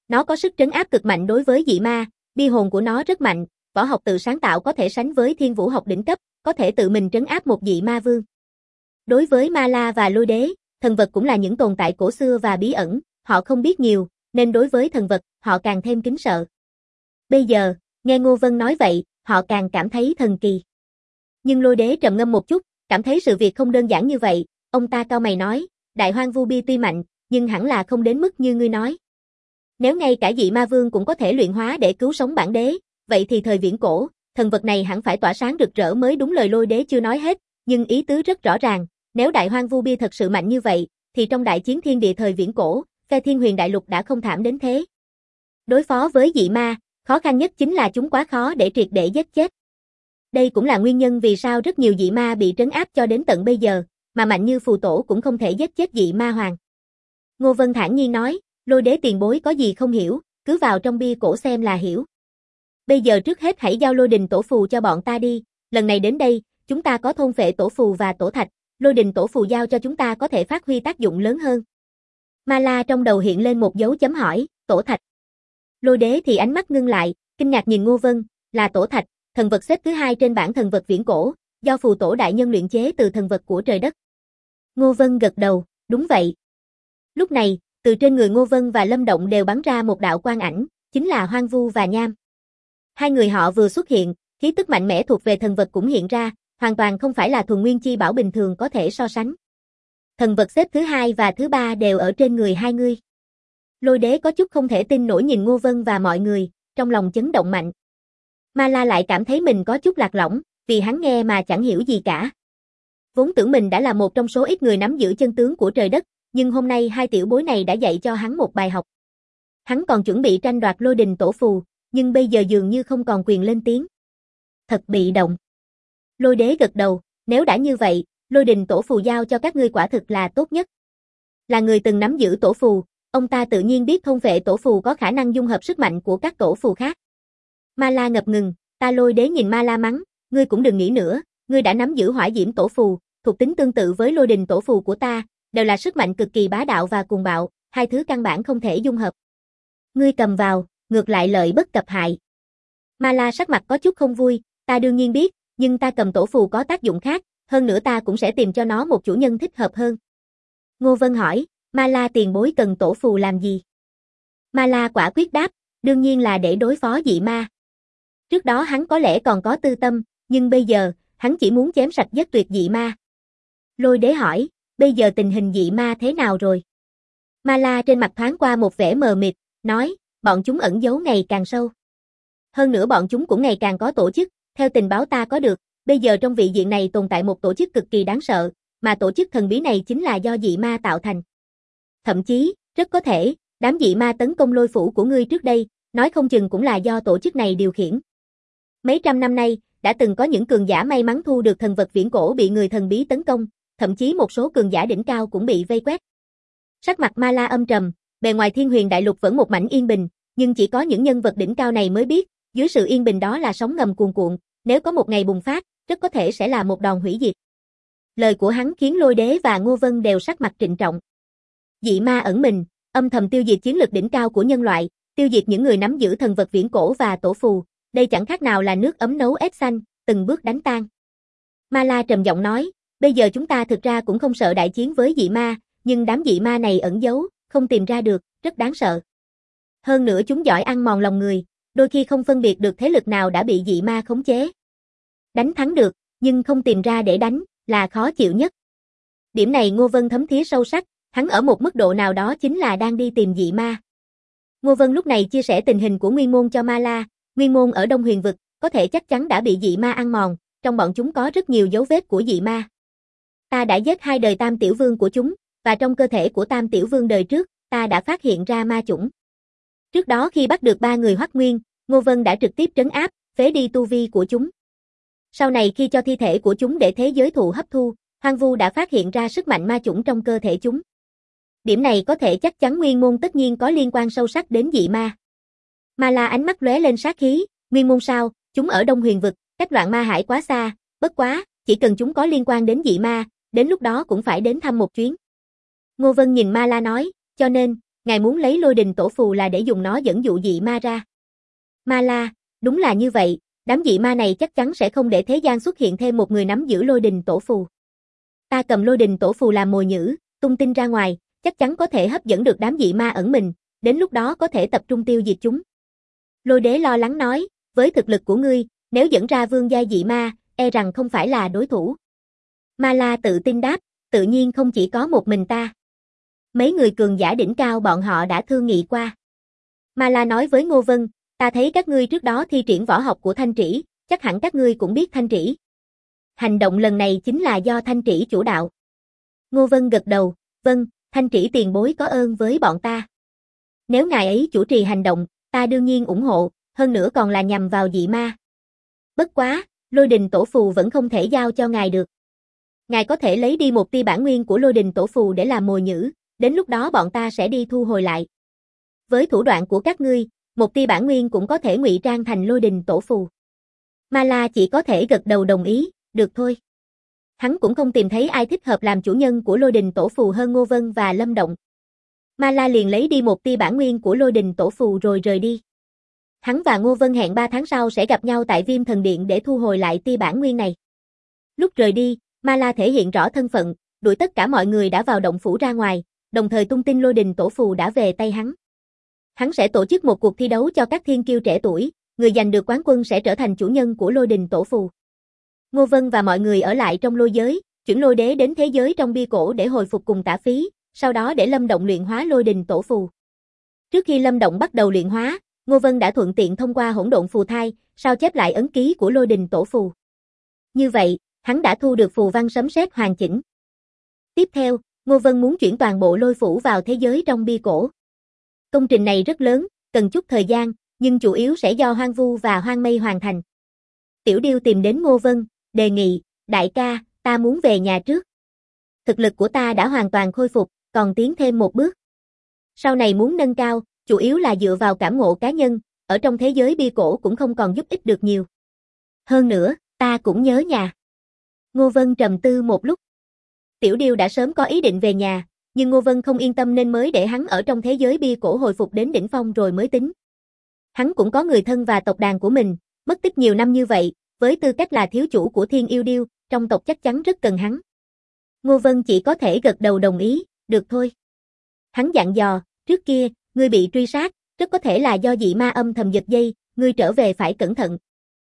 Nó có sức trấn áp cực mạnh đối với dị ma, bi hồn của nó rất mạnh, võ học tự sáng tạo có thể sánh với thiên vũ học đỉnh cấp, có thể tự mình trấn áp một dị ma vương. Đối với Ma La và Lôi Đế, thần vật cũng là những tồn tại cổ xưa và bí ẩn, họ không biết nhiều, nên đối với thần vật, họ càng thêm kính sợ. Bây giờ, nghe Ngô Vân nói vậy, họ càng cảm thấy thần kỳ. Nhưng Lôi Đế trầm ngâm một chút, cảm thấy sự việc không đơn giản như vậy, ông ta cau mày nói, Đại Hoang Vu Bi tuy mạnh, nhưng hẳn là không đến mức như ngươi nói. Nếu ngay cả dị ma vương cũng có thể luyện hóa để cứu sống bản đế, vậy thì thời viễn cổ, thần vật này hẳn phải tỏa sáng rực rỡ mới đúng. Lời Lôi Đế chưa nói hết, nhưng ý tứ rất rõ ràng, nếu Đại Hoang Vu Bi thật sự mạnh như vậy, thì trong đại chiến thiên địa thời viễn cổ, phe Thiên Huyền Đại Lục đã không thảm đến thế. Đối phó với dị ma, khó khăn nhất chính là chúng quá khó để triệt để giết chết. Đây cũng là nguyên nhân vì sao rất nhiều dị ma bị trấn áp cho đến tận bây giờ, mà mạnh như phù tổ cũng không thể giết chết dị ma hoàng. Ngô Vân thản nhiên nói, Lôi Đế tiền bối có gì không hiểu, cứ vào trong bia cổ xem là hiểu. Bây giờ trước hết hãy giao lôi đình tổ phù cho bọn ta đi, lần này đến đây, chúng ta có thôn phệ tổ phù và tổ thạch, lôi đình tổ phù giao cho chúng ta có thể phát huy tác dụng lớn hơn. Ma La trong đầu hiện lên một dấu chấm hỏi, tổ thạch. Lôi Đế thì ánh mắt ngưng lại, kinh ngạc nhìn Ngô Vân, là tổ thạch, thần vật xếp thứ 2 trên bảng thần vật viễn cổ, do phù tổ đại nhân luyện chế từ thần vật của trời đất. Ngô Vân gật đầu, đúng vậy. Lúc này, từ trên người Ngô Vân và Lâm Động đều bắn ra một đạo quang ảnh, chính là Hoang Vu và Nham. Hai người họ vừa xuất hiện, khí tức mạnh mẽ thuộc về thần vật cũng hiện ra, hoàn toàn không phải là thuần nguyên chi bảo bình thường có thể so sánh. Thần vật xếp thứ 2 và thứ 3 đều ở trên người hai người. Lôi Đế có chút không thể tin nổi nhìn Ngô Vân và mọi người, trong lòng chấn động mạnh. Ma La lại cảm thấy mình có chút lạc lõng, vì hắn nghe mà chẳng hiểu gì cả. Vốn tưởng mình đã là một trong số ít người nắm giữ chân tướng của trời đất, nhưng hôm nay hai tiểu bối này đã dạy cho hắn một bài học. Hắn còn chuẩn bị tranh đoạt lôi đình tổ phù, nhưng bây giờ dường như không còn quyền lên tiếng. Thật bị động. Lôi Đế gật đầu, nếu đã như vậy, lôi đình tổ phù giao cho các ngươi quả thực là tốt nhất. Là người từng nắm giữ tổ phù, ông ta tự nhiên biết thôn vệ tổ phù có khả năng dung hợp sức mạnh của các tổ phù khác. Ma La ngập ngừng, ta Lôi Đế nhìn Ma La mắng, ngươi cũng đừng nghĩ nữa, ngươi đã nắm giữ hỏa diễm tổ phù, thuộc tính tương tự với lôi đình tổ phù của ta, đều là sức mạnh cực kỳ bá đạo và cuồng bạo, hai thứ căn bản không thể dung hợp. Ngươi cầm vào, ngược lại lợi bất cập hại. Ma La sắc mặt có chút không vui, ta đương nhiên biết, nhưng ta cầm tổ phù có tác dụng khác, hơn nữa ta cũng sẽ tìm cho nó một chủ nhân thích hợp hơn. Ngô Vân hỏi, Ma La tiền bối cần tổ phù làm gì? Ma La quả quyết đáp, đương nhiên là để đối phó dị ma. Trước đó hắn có lẽ còn có tư tâm, nhưng bây giờ, hắn chỉ muốn chém sạch giết tuyệt dị ma. Lôi Đế hỏi, bây giờ tình hình dị ma thế nào rồi? Ma La trên mặt thoáng qua một vẻ mờ mịt, nói, bọn chúng ẩn giấu ngày càng sâu. Hơn nữa bọn chúng cũng ngày càng có tổ chức, theo tình báo ta có được, bây giờ trong vị diện này tồn tại một tổ chức cực kỳ đáng sợ, mà tổ chức thần bí này chính là do dị ma tạo thành. Thậm chí, rất có thể, đám dị ma tấn công Lôi phủ của ngươi trước đây, nói không chừng cũng là do tổ chức này điều khiển. Mấy trăm năm nay, đã từng có những cường giả may mắn thu được thần vật viễn cổ bị người thần bí tấn công, thậm chí một số cường giả đỉnh cao cũng bị vây quét. Sắc mặt Ma La âm trầm, bề ngoài Thiên Huyền Đại Lục vẫn một mảnh yên bình, nhưng chỉ có những nhân vật đỉnh cao này mới biết, dưới sự yên bình đó là sóng ngầm cuồn cuộn, nếu có một ngày bùng phát, rất có thể sẽ là một đòn hủy diệt. Lời của hắn khiến Lôi Đế và Ngô Vân đều sắc mặt trịnh trọng. Dị ma ẩn mình, âm thầm tiêu diệt chiến lực đỉnh cao của nhân loại, tiêu diệt những người nắm giữ thần vật viễn cổ và tổ phù, đây chẳng khác nào là nước ấm nấu ếch xanh, từng bước đánh tan. Ma La trầm giọng nói, bây giờ chúng ta thực ra cũng không sợ đại chiến với dị ma, nhưng đám dị ma này ẩn giấu, không tìm ra được, rất đáng sợ. Hơn nữa chúng giỏi ăn mòn lòng người, đôi khi không phân biệt được thế lực nào đã bị dị ma khống chế. Đánh thắng được, nhưng không tìm ra để đánh, là khó chịu nhất. Điểm này Ngô Vân thấm thía sâu sắc, hắn ở một mức độ nào đó chính là đang đi tìm dị ma. Ngô Vân lúc này chia sẻ tình hình của Nguyên Môn cho Ma La, Nguyên Môn ở Đông Huyền Vực, có thể chắc chắn đã bị dị ma ăn mòn, trong bọn chúng có rất nhiều dấu vết của dị ma. Ta đã giết 2 đời Tam Tiểu Vương của chúng, và trong cơ thể của Tam Tiểu Vương đời trước, ta đã phát hiện ra ma chủng. Trước đó khi bắt được 3 người Hoắc Nguyên, Ngô Vân đã trực tiếp trấn áp, phế đi tu vi của chúng. Sau này khi cho thi thể của chúng để thế giới thụ hấp thu, Hoang Vu đã phát hiện ra sức mạnh ma chủng trong cơ thể chúng. Điểm này có thể chắc chắn Nguyên Môn tất nhiên có liên quan sâu sắc đến dị ma. Ma La ánh mắt lóe lên sát khí, Nguyên Môn sao, chúng ở Đông Huyền Vực, cách Loạn Ma Hải quá xa, bất quá, chỉ cần chúng có liên quan đến dị ma, đến lúc đó cũng phải đến thăm một chuyến. Ngô Vân nhìn Ma La nói, cho nên, ngài muốn lấy lôi đình tổ phù là để dùng nó dẫn dụ dị ma ra. Ma La, đúng là như vậy, đám dị ma này chắc chắn sẽ không để thế gian xuất hiện thêm một người nắm giữ lôi đình tổ phù. Ta cầm lôi đình tổ phù làm mồi nhử, tung tin ra ngoài, chắc chắn có thể hấp dẫn được đám dị ma ẩn mình, đến lúc đó có thể tập trung tiêu diệt chúng. Lôi đế lo lắng nói, với thực lực của ngươi, nếu dẫn ra vương giai dị ma, e rằng không phải là đối thủ. Ma La tự tin đáp, tự nhiên không chỉ có một mình ta. Mấy người cường giả đỉnh cao bọn họ đã thương nghị qua. Ma La nói với Ngô Vân, ta thấy các ngươi trước đó thi triển võ học của Thanh Trĩ, chắc hẳn các ngươi cũng biết Thanh Trĩ. Hành động lần này chính là do Thanh Trĩ chủ đạo. Ngô Vân gật đầu, vâng, Thanh Trĩ tiền bối có ơn với bọn ta. Nếu ngài ấy chủ trì hành động, ta đương nhiên ủng hộ, hơn nữa còn là nhằm vào dị ma. Bất quá, lôi đình tổ phù vẫn không thể giao cho ngài được. Ngài có thể lấy đi một tia bản nguyên của lôi đình tổ phù để làm mồi nhử, đến lúc đó bọn ta sẽ đi thu hồi lại. Với thủ đoạn của các ngươi, một tia bản nguyên cũng có thể ngụy trang thành lôi đình tổ phù. Ma La chỉ có thể gật đầu đồng ý, được thôi. Hắn cũng không tìm thấy ai thích hợp làm chủ nhân của lôi đình tổ phù hơn Ngô Vân và Lâm Động. Ma La liền lấy đi một tia bản nguyên của lôi đình tổ phù rồi rời đi. Hắn và Ngô Vân hẹn 3 tháng sau sẽ gặp nhau tại Viêm Thần Điện để thu hồi lại tia bản nguyên này. Lúc rời đi, Ma La thể hiện rõ thân phận, đuổi tất cả mọi người đã vào động phủ ra ngoài, đồng thời tung tin lôi đình tổ phù đã về tay hắn. Hắn sẽ tổ chức một cuộc thi đấu cho các thiên kiêu trẻ tuổi, người giành được quán quân sẽ trở thành chủ nhân của lôi đình tổ phù. Ngô Vân và mọi người ở lại trong lôi giới, chuyển lôi đế đến thế giới trong bia cổ để hồi phục cùng Tả Phí, sau đó để Lâm Động luyện hóa lôi đình tổ phù. Trước khi Lâm Động bắt đầu luyện hóa, Ngô Vân đã thuận tiện thông qua hỗn độn phù thai, sao chép lại ấn ký của lôi đình tổ phù. Như vậy, hắn đã thu được phù văn sấm sét hoàn chỉnh. Tiếp theo, Ngô Vân muốn chuyển toàn bộ lôi phủ vào thế giới trong bia cổ. Công trình này rất lớn, cần chút thời gian, nhưng chủ yếu sẽ do Hoang Vu và Hoang Mây hoàn thành. Tiểu Điêu tìm đến Ngô Vân, đề nghị, đại ca, ta muốn về nhà trước. Thực lực của ta đã hoàn toàn khôi phục, còn tiến thêm một bước. Sau này muốn nâng cao, chủ yếu là dựa vào cảm ngộ cá nhân, ở trong thế giới bia cổ cũng không còn giúp ích được nhiều. Hơn nữa, ta cũng nhớ nhà. Ngô Vân trầm tư một lúc. Tiểu Điêu đã sớm có ý định về nhà, nhưng Ngô Vân không yên tâm nên mới để hắn ở trong thế giới bia cổ hồi phục đến đỉnh phong rồi mới tính. Hắn cũng có người thân và tộc đàn của mình, mất tích nhiều năm như vậy, với tư cách là thiếu chủ của Thiên Yêu Điêu, trong tộc chắc chắn rất cần hắn. Ngô Vân chỉ có thể gật đầu đồng ý, được thôi. Hắn dặn dò, trước kia, ngươi bị truy sát, rất có thể là do dị ma âm thầm giật dây, ngươi trở về phải cẩn thận.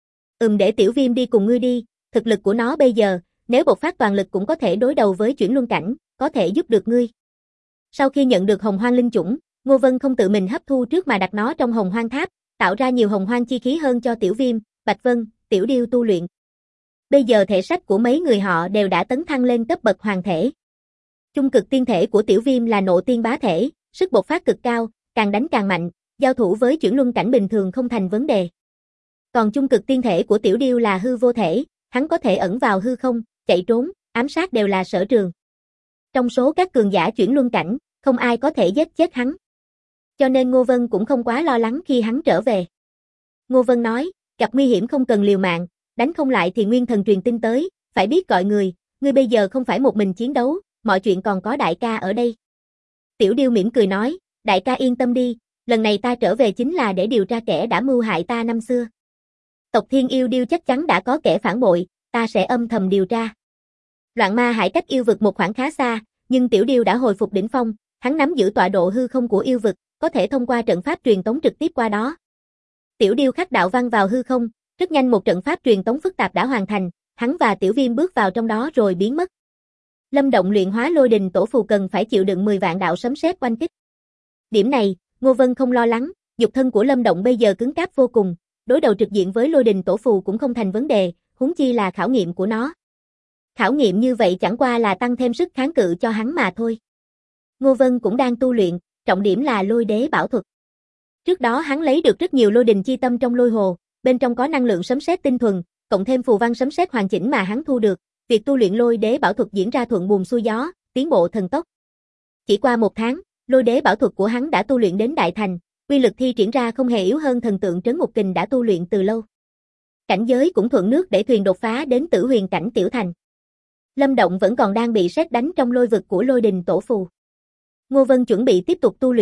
Để Tiểu Viêm đi cùng ngươi đi, thực lực của nó bây giờ, nếu bộc phát toàn lực cũng có thể đối đầu với chuyển luân cảnh, có thể giúp được ngươi. Sau khi nhận được hồng hoang linh chủng, Ngô Vân không tự mình hấp thu trước mà đặt nó trong hồng hoang tháp, tạo ra nhiều hồng hoang chi khí hơn cho Tiểu Viêm, Bạch Vân, Tiểu Điêu tu luyện. Bây giờ thể sách của mấy người họ đều đã tấn thăng lên cấp bậc hoàng thể. Chung cực tiên thể của Tiểu Viêm là nộ tiên bá thể, sức bộc phát cực cao, càng đánh càng mạnh, giao thủ với chuyển luân cảnh bình thường không thành vấn đề. Còn chung cực tiên thể của Tiểu Điêu là hư vô thể, hắn có thể ẩn vào hư không, chạy trốn, ám sát đều là sở trường. Trong số các cường giả chuyển luân cảnh, không ai có thể giết chết hắn. Cho nên Ngô Vân cũng không quá lo lắng khi hắn trở về. Ngô Vân nói, gặp nguy hiểm không cần liều mạng, đánh không lại thì Nguyên Thần truyền tin tới, phải biết gọi người, ngươi bây giờ không phải một mình chiến đấu, mọi chuyện còn có đại ca ở đây. Tiểu Điêu mỉm cười nói, đại ca yên tâm đi, lần này ta trở về chính là để điều tra kẻ đã mưu hại ta năm xưa. Tộc Thiên Yêu Điêu chắc chắn đã có kẻ phản bội, ta sẽ âm thầm điều tra. Loạn Ma Hải cách yêu vực một khoảng khá xa, nhưng Tiểu Điêu đã hồi phục đỉnh phong, hắn nắm giữ tọa độ hư không của yêu vực, có thể thông qua trận pháp truyền tống trực tiếp qua đó. Tiểu Điêu khắc đạo văn vào hư không, rất nhanh một trận pháp truyền tống phức tạp đã hoàn thành, hắn và Tiểu Viêm bước vào trong đó rồi biến mất. Lâm Động luyện hóa lôi đình tổ phù cần phải chịu đựng 10 vạn đạo sấm sét oanh kích. Điểm này, Ngô Vân không lo lắng, nhục thân của Lâm Động bây giờ cứng cáp vô cùng, đối đầu trực diện với lôi đình tổ phù cũng không thành vấn đề, huống chi là khảo nghiệm của nó. Khảo nghiệm như vậy chẳng qua là tăng thêm sức kháng cự cho hắn mà thôi. Ngô Vân cũng đang tu luyện, trọng điểm là lôi đế bảo thuật. Trước đó hắn lấy được rất nhiều lôi đình chi tâm trong lôi hồ, bên trong có năng lượng sấm sét tinh thuần, cộng thêm phù văn sấm sét hoàn chỉnh mà hắn thu được, việc tu luyện lôi đế bảo thuật diễn ra thuận buồm xuôi gió, tiến bộ thần tốc. Chỉ qua 1 tháng, lôi đế bảo thuật của hắn đã tu luyện đến đại thành, uy lực thi triển ra không hề yếu hơn thần tượng trấn ngục kình đã tu luyện từ lâu. Cảnh giới cũng thuận nước để thuyền đột phá đến tử huyền cảnh tiểu thành. Lâm Động vẫn còn đang bị sét đánh trong lôi vực của lôi đình tổ phù. Ngô Vân chuẩn bị tiếp tục tu luyện,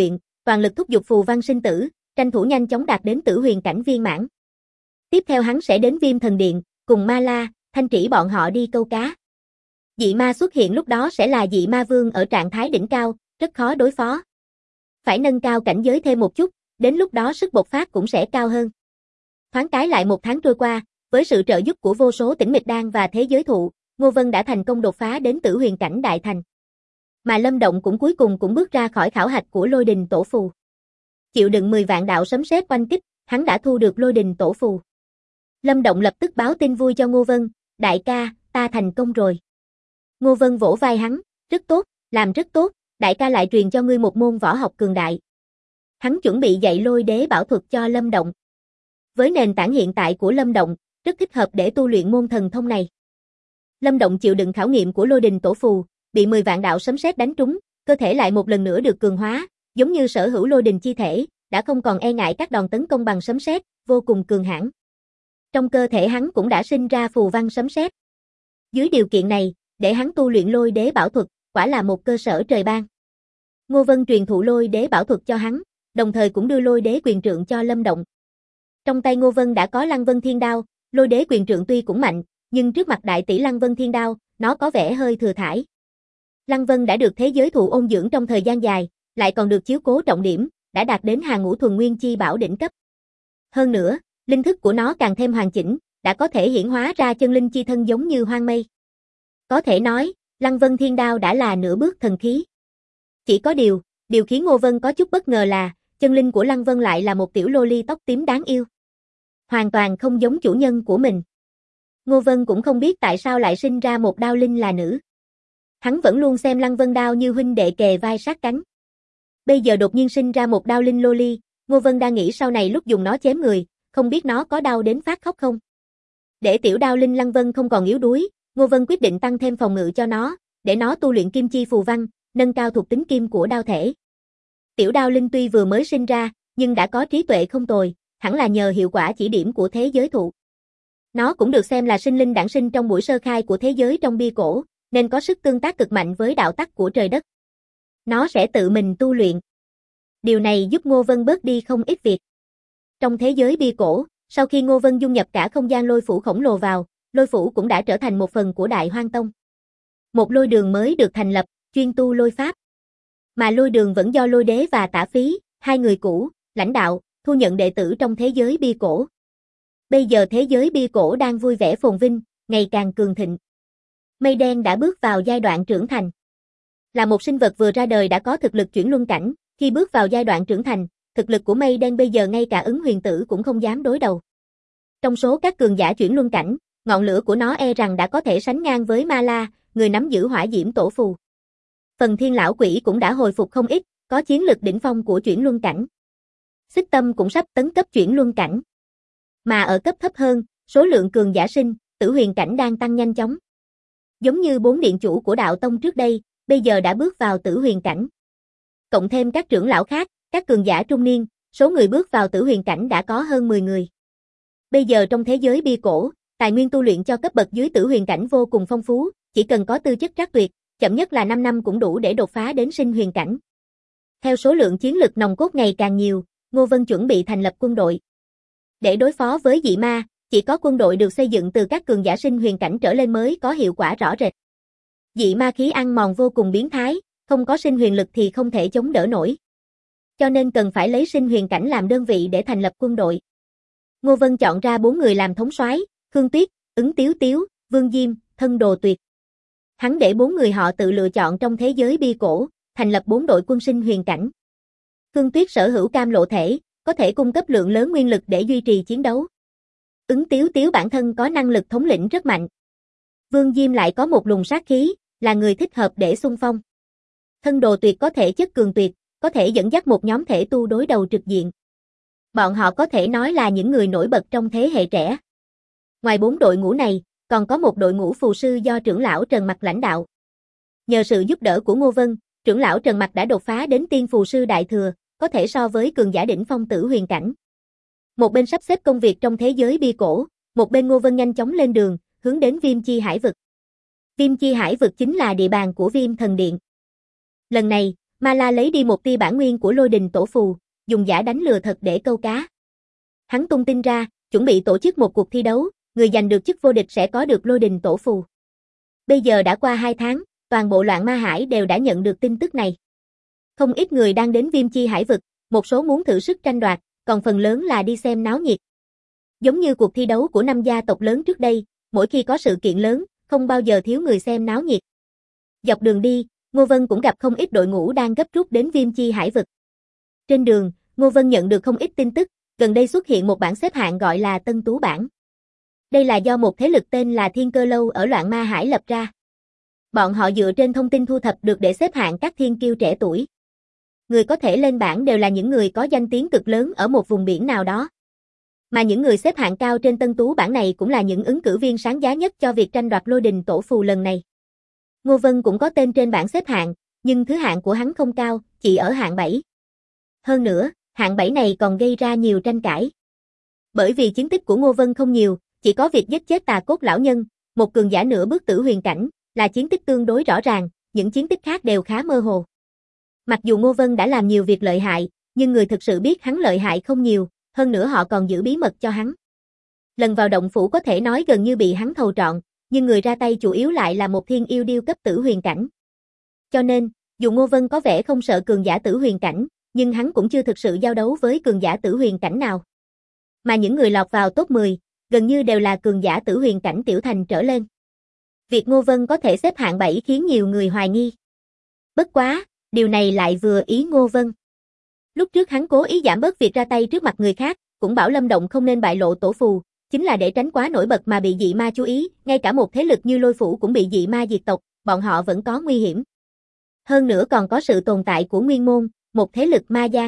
toàn lực thúc giục phù văn sinh tử, tranh thủ nhanh chóng đạt đến tử huyền cảnh viên mãn. Tiếp theo hắn sẽ đến Viêm Thần Điện, cùng Ma La, Thanh Trĩ bọn họ đi câu cá. Dị ma xuất hiện lúc đó sẽ là dị ma vương ở trạng thái đỉnh cao, rất khó đối phó. Phải nâng cao cảnh giới thêm một chút, đến lúc đó sức bộc phát cũng sẽ cao hơn. Thoáng cái lại một tháng trôi qua, với sự trợ giúp của vô số tĩnh mịch đan và thế giới thụ, Ngô Vân đã thành công đột phá đến tử huyền cảnh đại thành. Mà Lâm Động cũng cuối cùng cũng bước ra khỏi khảo hạch của Lôi Đình Tổ Phù. Chịu đựng 10 vạn đạo sấm sét oanh kích, hắn đã thu được Lôi Đình Tổ Phù. Lâm Động lập tức báo tin vui cho Ngô Vân, đại ca, ta thành công rồi. Ngô Vân vỗ vai hắn, rất tốt, làm rất tốt, đại ca lại truyền cho ngươi một môn võ học cường đại. Hắn chuẩn bị dạy Lôi Đế bảo thuật cho Lâm Động. Với nền tảng hiện tại của Lâm Động, rất thích hợp để tu luyện môn thần thông này. Lâm Động chịu đựng khảo nghiệm của Lôi Đình Tổ Phù, bị 10 vạn đạo sấm sét đánh trúng, cơ thể lại một lần nữa được cường hóa, giống như sở hữu Lôi Đình chi thể, đã không còn e ngại các đòn tấn công bằng sấm sét, vô cùng cường hãn. Trong cơ thể hắn cũng đã sinh ra phù văn sấm sét. Dưới điều kiện này, để hắn tu luyện Lôi Đế bảo thuật, quả là một cơ sở trời ban. Ngô Vân truyền thụ Lôi Đế bảo thuật cho hắn, đồng thời cũng đưa Lôi Đế quyền trượng cho Lâm Động. Trong tay Ngô Vân đã có Lăng Vân Thiên Đao, Lôi Đế quyền trượng tuy cũng mạnh, nhưng trước mặt đại tỷ Lăng Vân Thiên Đao, nó có vẻ hơi thừa thãi. Lăng Vân đã được thế giới thụ ôn dưỡng trong thời gian dài, lại còn được chiếu cố trọng điểm, đã đạt đến hàng ngũ thuần nguyên chi bảo đỉnh cấp. Hơn nữa, linh thức của nó càng thêm hoàn chỉnh, đã có thể hiển hóa ra chân linh chi thân giống như hoang mây. Có thể nói, Lăng Vân Thiên Đao đã là nửa bước thần khí. Chỉ có điều khiến Ngô Vân có chút bất ngờ là, chân linh của Lăng Vân lại là một tiểu lô ly tóc tím đáng yêu. Hoàn toàn không giống chủ nhân của mình. Ngô Vân cũng không biết tại sao lại sinh ra một đao linh là nữ. Hắn vẫn luôn xem Lăng Vân đao như huynh đệ kề vai sát cánh. Bây giờ đột nhiên sinh ra một đao linh lô ly, Ngô Vân đang nghĩ sau này lúc dùng nó chém người, không biết nó có đau đến phát khóc không. Để tiểu đao linh Lăng Vân không còn yếu đuối, Ngô Vân quyết định tăng thêm phòng ngự cho nó, để nó tu luyện kim chi phù văn, nâng cao thuộc tính kim của đao thể. Tiểu đao linh tuy vừa mới sinh ra, nhưng đã có trí tuệ không tồi, hẳn là nhờ hiệu quả chỉ điểm của thế giới thụ. Nó cũng được xem là sinh linh đản sinh trong buổi sơ khai của thế giới trong bia cổ, nên có sức tương tác cực mạnh với đạo tắc của trời đất. Nó sẽ tự mình tu luyện. Điều này giúp Ngô Vân bớt đi không ít việc. Trong thế giới bia cổ, sau khi Ngô Vân dung nhập cả không gian lôi phủ khổng lồ vào, lôi phủ cũng đã trở thành một phần của Đại Hoang Tông. Một lôi đường mới được thành lập, chuyên tu lôi pháp. Mà lôi đường vẫn do Lôi Đế và Tả Phí, hai người cũ, lãnh đạo, thu nhận đệ tử trong thế giới bia cổ. Bây giờ thế giới bia cổ đang vui vẻ phồn vinh, ngày càng cường thịnh. Mây đen đã bước vào giai đoạn trưởng thành. Là một sinh vật vừa ra đời đã có thực lực chuyển luân cảnh, khi bước vào giai đoạn trưởng thành, thực lực của mây đen bây giờ ngay cả Ứng Huyền Tử cũng không dám đối đầu. Trong số các cường giả chuyển luân cảnh, ngọn lửa của nó e rằng đã có thể sánh ngang với Ma La, người nắm giữ hỏa diễm tổ phù. Phần Thiên Lão Quỷ cũng đã hồi phục không ít, có chiến lực đỉnh phong của chuyển luân cảnh. Xích Tâm cũng sắp tấn cấp chuyển luân cảnh. Mà ở cấp thấp hơn, số lượng cường giả sinh, tử huyền cảnh đang tăng nhanh chóng. Giống như 4 điện chủ của đạo tông trước đây, bây giờ đã bước vào tử huyền cảnh. Cộng thêm các trưởng lão khác, các cường giả trung niên, số người bước vào tử huyền cảnh đã có hơn 10 người. Bây giờ trong thế giới bia cổ, tài nguyên tu luyện cho cấp bậc dưới tử huyền cảnh vô cùng phong phú, chỉ cần có tư chất trắc tuyệt, chậm nhất là 5 năm cũng đủ để đột phá đến sinh huyền cảnh. Theo số lượng chiến lực nòng cốt ngày càng nhiều, Ngô Vân chuẩn bị thành lập quân đội. Để đối phó với dị ma, chỉ có quân đội được xây dựng từ các cường giả sinh huyền cảnh trở lên mới có hiệu quả rõ rệt. Dị ma khí ăn mòn vô cùng biến thái, không có sinh huyền lực thì không thể chống đỡ nổi. Cho nên cần phải lấy sinh huyền cảnh làm đơn vị để thành lập quân đội. Ngô Vân chọn ra 4 người làm thống soái, Khương Tuyết, Ứng Tiếu Tiếu, Vương Diêm, Thân Đồ Tuyệt. Hắn để 4 người họ tự lựa chọn trong thế giới bia cổ, thành lập 4 đội quân sinh huyền cảnh. Khương Tuyết sở hữu cam lộ thể, có thể cung cấp lượng lớn nguyên lực để duy trì chiến đấu. Ứng Tiếu Tiếu bản thân có năng lực thống lĩnh rất mạnh. Vương Diêm lại có một luồng sát khí, là người thích hợp để xung phong. Thân Đồ Tuyệt có thể chất cường tuyệt, có thể dẫn dắt một nhóm thể tu đối đầu trực diện. Bọn họ có thể nói là những người nổi bật trong thế hệ trẻ. Ngoài 4 đội ngũ này, còn có một đội ngũ phù sư do trưởng lão Trần Mặc lãnh đạo. Nhờ sự giúp đỡ của Ngô Vân, trưởng lão Trần Mặc đã đột phá đến tiên phù sư đại thừa, có thể so với cường giả đỉnh phong tử huyền cảnh. Một bên sắp xếp công việc trong thế giới bia cổ, một bên Ngô Vân nhanh chóng lên đường, hướng đến Viêm Chi Hải vực. Viêm Chi Hải vực chính là địa bàn của Viêm Thần Điện. Lần này, Ma La lấy đi một tia bản nguyên của lôi đình tổ phù, dùng giả đánh lừa thật để câu cá. Hắn tung tin ra, chuẩn bị tổ chức một cuộc thi đấu, người giành được chức vô địch sẽ có được lôi đình tổ phù. Bây giờ đã qua 2 tháng, toàn bộ Loạn Ma Hải đều đã nhận được tin tức này. Không ít người đang đến Viêm Chi Hải vực, một số muốn thử sức tranh đoạt, còn phần lớn là đi xem náo nhiệt. Giống như cuộc thi đấu của 5 gia tộc lớn trước đây, mỗi khi có sự kiện lớn, không bao giờ thiếu người xem náo nhiệt. Dọc đường đi, Ngô Vân cũng gặp không ít đội ngũ đang gấp rút đến Viêm Chi Hải vực. Trên đường, Ngô Vân nhận được không ít tin tức, gần đây xuất hiện một bảng xếp hạng gọi là Tân Tú bảng. Đây là do một thế lực tên là Thiên Cơ Lâu ở Loạn Ma Hải lập ra. Bọn họ dựa trên thông tin thu thập được để xếp hạng các thiên kiêu trẻ tuổi. Người có thể lên bảng đều là những người có danh tiếng cực lớn ở một vùng biển nào đó. Mà những người xếp hạng cao trên Tân Tú bảng này cũng là những ứng cử viên sáng giá nhất cho việc tranh đoạt lôi đình tổ phù lần này. Ngô Vân cũng có tên trên bảng xếp hạng, nhưng thứ hạng của hắn không cao, chỉ ở hạng 7. Hơn nữa, hạng 7 này còn gây ra nhiều tranh cãi. Bởi vì chiến tích của Ngô Vân không nhiều, chỉ có việc giết chết Tà Cốt lão nhân, một cường giả nửa bước tử huyền cảnh, là chiến tích tương đối rõ ràng, những chiến tích khác đều khá mơ hồ. Mặc dù Ngô Vân đã làm nhiều việc lợi hại, nhưng người thực sự biết hắn lợi hại không nhiều, hơn nữa họ còn giữ bí mật cho hắn. Lần vào động phủ có thể nói gần như bị hắn thầu trọn, nhưng người ra tay chủ yếu lại là một thiên yêu điêu cấp tử huyền cảnh. Cho nên, dù Ngô Vân có vẻ không sợ cường giả tử huyền cảnh, nhưng hắn cũng chưa thực sự giao đấu với cường giả tử huyền cảnh nào. Mà những người lọt vào top 10, gần như đều là cường giả tử huyền cảnh tiểu thành trở lên. Việc Ngô Vân có thể xếp hạng 7 khiến nhiều người hoài nghi. Bất quá, điều này lại vừa ý Ngô Vân. Lúc trước hắn cố ý giảm bớt việc ra tay trước mặt người khác, cũng bảo Lâm Động không nên bại lộ tổ phù, chính là để tránh quá nổi bật mà bị dị ma chú ý, ngay cả một thế lực như Lôi Phủ cũng bị dị ma diệt tộc, bọn họ vẫn có nguy hiểm. Hơn nữa còn có sự tồn tại của Nguyên Môn, một thế lực ma giang.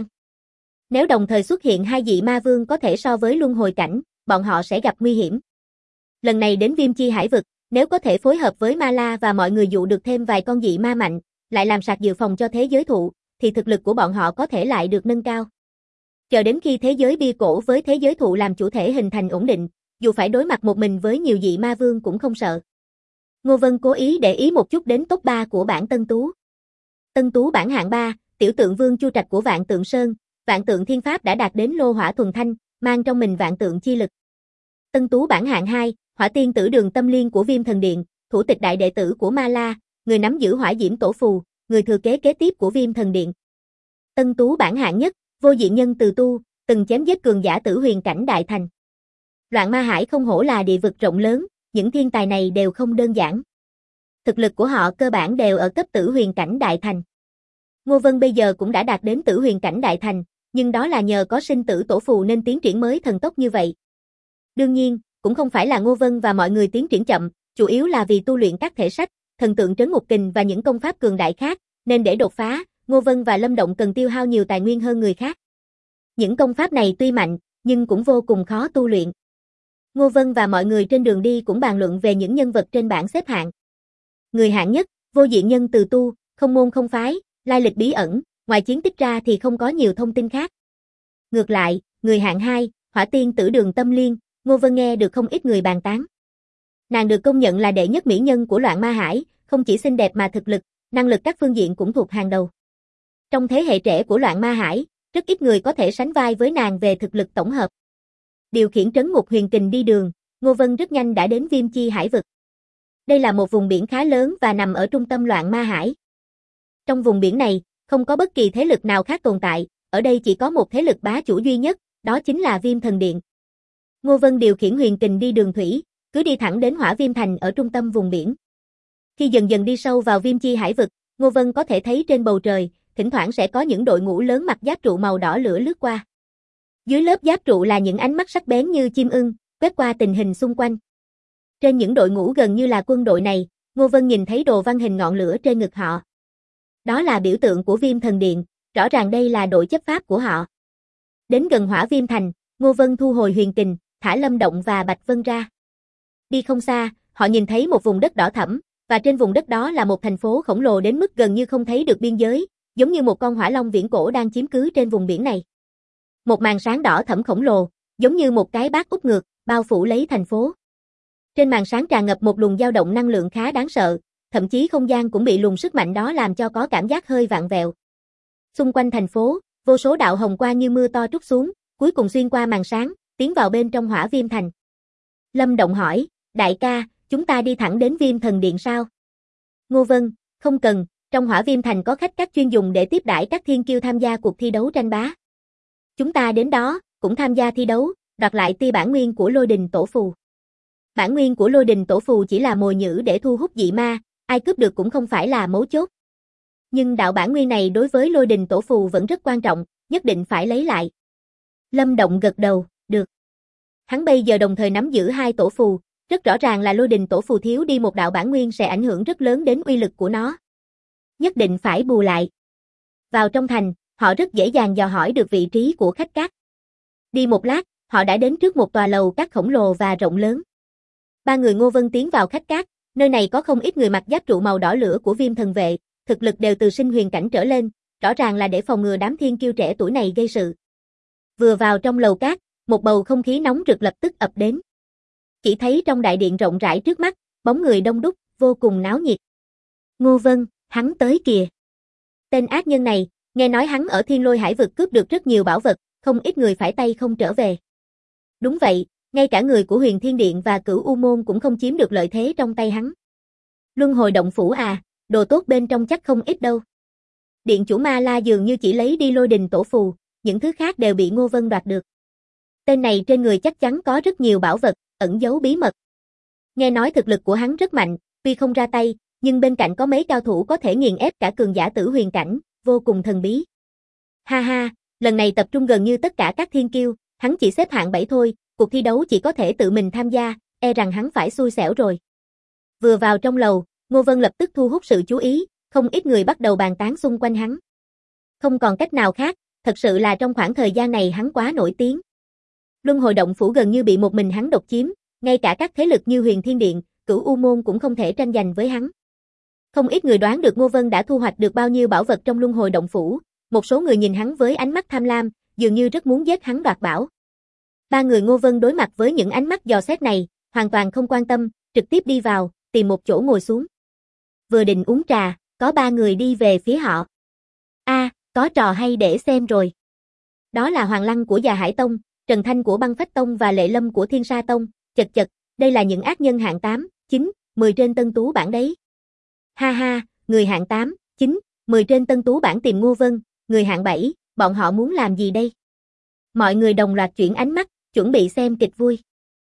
Nếu đồng thời xuất hiện 2 dị ma vương có thể so với luân hồi cảnh, bọn họ sẽ gặp nguy hiểm. Lần này đến Viêm Chi Hải vực, nếu có thể phối hợp với Ma La và mọi người dụ được thêm vài con dị ma mạnh, lại làm sạc dự phòng cho thế giới thụ, thì thực lực của bọn họ có thể lại được nâng cao. Chờ đến khi thế giới bia cổ với thế giới thụ làm chủ thể hình thành ổn định, dù phải đối mặt một mình với nhiều dị ma vương cũng không sợ. Ngô Vân cố ý để ý một chút đến top 3 của bảng Tân Tú. Tân Tú bảng hạng 3, tiểu tượng vương Chu Trạch của Vạn Tượng Sơn, Vạn Tượng Thiên Pháp đã đạt đến lô hỏa thuần thanh, mang trong mình vạn tượng chi lực. Tân Tú bảng hạng 2, Hỏa Tiên Tử Đường Tâm Liên của Viêm Thần Điện, thủ tịch đại đệ tử của Ma La, người nắm giữ hỏa diễm tổ phù, người thừa kế kế tiếp của Viêm Thần Điện. Tân Tú bảng hạng nhất, Vô Diện Nhân Từ Tu, từng chém giết cường giả tử huyền cảnh đại thành. Loạn Ma Hải không hổ là địa vực rộng lớn, những thiên tài này đều không đơn giản. Thực lực của họ cơ bản đều ở cấp tử huyền cảnh đại thành. Ngô Vân bây giờ cũng đã đạt đến tử huyền cảnh đại thành, nhưng đó là nhờ có sinh tử tổ phù nên tiến triển mới thần tốc như vậy. Đương nhiên, cũng không phải là Ngô Vân và mọi người tiến triển chậm, chủ yếu là vì tu luyện các thể sách, thần tượng trấn ngục kình và những công pháp cường đại khác, nên để đột phá, Ngô Vân và Lâm Động cần tiêu hao nhiều tài nguyên hơn người khác. Những công pháp này tuy mạnh, nhưng cũng vô cùng khó tu luyện. Ngô Vân và mọi người trên đường đi cũng bàn luận về những nhân vật trên bảng xếp hạng. Người hạng nhất, Vô Diện Nhân Từ Tu, không môn không phái, lai lịch bí ẩn, ngoài chiến tích ra thì không có nhiều thông tin khác. Ngược lại, người hạng 2, Hỏa Tiên Tử Đường Tâm Liên, Ngô Vân nghe được không ít người bàn tán. Nàng được công nhận là đệ nhất mỹ nhân của Loạn Ma Hải, không chỉ xinh đẹp mà thực lực, năng lực các phương diện cũng thuộc hàng đầu. Trong thế hệ trẻ của Loạn Ma Hải, rất ít người có thể sánh vai với nàng về thực lực tổng hợp. Điều khiển trấn ngục huyền kình đi đường, Ngô Vân rất nhanh đã đến Viêm Chi Hải vực. Đây là một vùng biển khá lớn và nằm ở trung tâm Loạn Ma Hải. Trong vùng biển này, không có bất kỳ thế lực nào khác tồn tại, ở đây chỉ có một thế lực bá chủ duy nhất, đó chính là Viêm Thần Điện. Ngô Vân điều khiển huyền kình đi đường thủy, cứ đi thẳng đến Hỏa Viêm Thành ở trung tâm vùng biển. Khi dần dần đi sâu vào Viêm Chi Hải vực, Ngô Vân có thể thấy trên bầu trời, thỉnh thoảng sẽ có những đội ngũ lớn mặc giáp trụ màu đỏ lửa lướt qua. Dưới lớp giáp trụ là những ánh mắt sắc bén như chim ưng, quét qua tình hình xung quanh. Trên những đội ngũ gần như là quân đội này, Ngô Vân nhìn thấy đồ văn hình ngọn lửa trên ngực họ. Đó là biểu tượng của Viêm Thần Điện, rõ ràng đây là đội chấp pháp của họ. Đến gần Hỏa Viêm Thành, Ngô Vân thu hồi huyền kình, thả Lâm Động và Bạch Vân ra. Đi không xa, họ nhìn thấy một vùng đất đỏ thẫm, và trên vùng đất đó là một thành phố khổng lồ đến mức gần như không thấy được biên giới, giống như một con hỏa long viễn cổ đang chiếm cứ trên vùng biển này. Một màn sáng đỏ thẫm khổng lồ, giống như một cái bát úp ngược, bao phủ lấy thành phố. Trên màn sáng tràn ngập một luồng dao động năng lượng khá đáng sợ, thậm chí không gian cũng bị luồng sức mạnh đó làm cho có cảm giác hơi vặn vẹo. Xung quanh thành phố, vô số đạo hồng quang như mưa to trút xuống, cuối cùng xuyên qua màn sáng, tiến vào bên trong Hỏa Viêm Thành. Lâm Động hỏi, đại ca, chúng ta đi thẳng đến Viêm Thần Điện sao? Ngô Vân, không cần, trong Hỏa Viêm Thành có khách các chuyên dùng để tiếp đãi các thiên kiêu tham gia cuộc thi đấu tranh bá. Chúng ta đến đó, cũng tham gia thi đấu, đoạt lại tia bản nguyên của Lôi Đình Tổ Phù. Bản nguyên của Lôi Đình Tổ Phù chỉ là mồi nhử để thu hút dị ma, ai cướp được cũng không phải là mấu chốt. Nhưng đạo bản nguyên này đối với Lôi Đình Tổ Phù vẫn rất quan trọng, nhất định phải lấy lại. Lâm Động gật đầu, được. Hắn bây giờ đồng thời nắm giữ 2 tổ phù, rất rõ ràng là Lôi Đình Tổ Phù thiếu đi một đạo bản nguyên sẽ ảnh hưởng rất lớn đến uy lực của nó. Nhất định phải bù lại. Vào trong thành, họ rất dễ dàng dò hỏi được vị trí của khách cát. Đi một lát, họ đã đến trước một tòa lầu cát khổng lồ và rộng lớn. 3 người Ngô Vân tiến vào khách cát, nơi này có không ít người mặc giáp trụ màu đỏ lửa của Viêm Thần Vệ, thực lực đều từ sinh huyền cảnh trở lên, rõ ràng là để phòng ngừa đám thiên kiêu trẻ tuổi này gây sự. Vừa vào trong lầu cát, một bầu không khí nóng rực lập tức ập đến. Chỉ thấy trong đại điện rộng rãi trước mắt, bóng người đông đúc, vô cùng náo nhiệt. Ngô Vân, hắn tới kìa. Tên ác nhân này, nghe nói hắn ở Thiên Lôi Hải vực cướp được rất nhiều bảo vật, không ít người phải tay không trở về. Đúng vậy, ngay cả người của Huyền Thiên Điện và Cửu U Môn cũng không chiếm được lợi thế trong tay hắn. Luân hồi động phủ à, đồ tốt bên trong chắc không ít đâu. Điện chủ Ma La dường như chỉ lấy đi Lôi Đình Tổ Phù, những thứ khác đều bị Ngô Vân đoạt được. Tên này trên người chắc chắn có rất nhiều bảo vật, ẩn giấu bí mật. Nghe nói thực lực của hắn rất mạnh, tuy không ra tay, nhưng bên cạnh có mấy cao thủ có thể nghiền ép cả cường giả tử huyền cảnh, vô cùng thần bí. Ha ha, lần này tập trung gần như tất cả các thiên kiêu, hắn chỉ xếp hạng 7 thôi, cuộc thi đấu chỉ có thể tự mình tham gia, e rằng hắn phải xui xẻo rồi. Vừa vào trong lầu, Ngô Vân lập tức thu hút sự chú ý, không ít người bắt đầu bàn tán xung quanh hắn. Không còn cách nào khác, thật sự là trong khoảng thời gian này hắn quá nổi tiếng. Luân hồi động phủ gần như bị một mình hắn độc chiếm, ngay cả các thế lực như Huyền Thiên Điện, Cửu U Môn cũng không thể tranh giành với hắn. Không ít người đoán được Ngô Vân đã thu hoạch được bao nhiêu bảo vật trong luân hồi động phủ, một số người nhìn hắn với ánh mắt tham lam, dường như rất muốn giết hắn đoạt bảo. 3 người Ngô Vân đối mặt với những ánh mắt dò xét này, hoàn toàn không quan tâm, trực tiếp đi vào, tìm một chỗ ngồi xuống. Vừa định uống trà, có 3 người đi về phía họ. Có trò hay để xem rồi. Đó là Hoàng Lăng của Già Hải Tông, Trần Thanh của Băng Phách Tông và Lệ Lâm của Thiên Sa Tông, chật chật, đây là những ác nhân hạng 8, 9, 10 trên Tân Tú bảng đấy. Ha ha, người hạng 8, 9, 10 trên Tân Tú bảng tìm Ngô Vân, người hạng 7, bọn họ muốn làm gì đây? Mọi người đồng loạt chuyển ánh mắt, chuẩn bị xem kịch vui.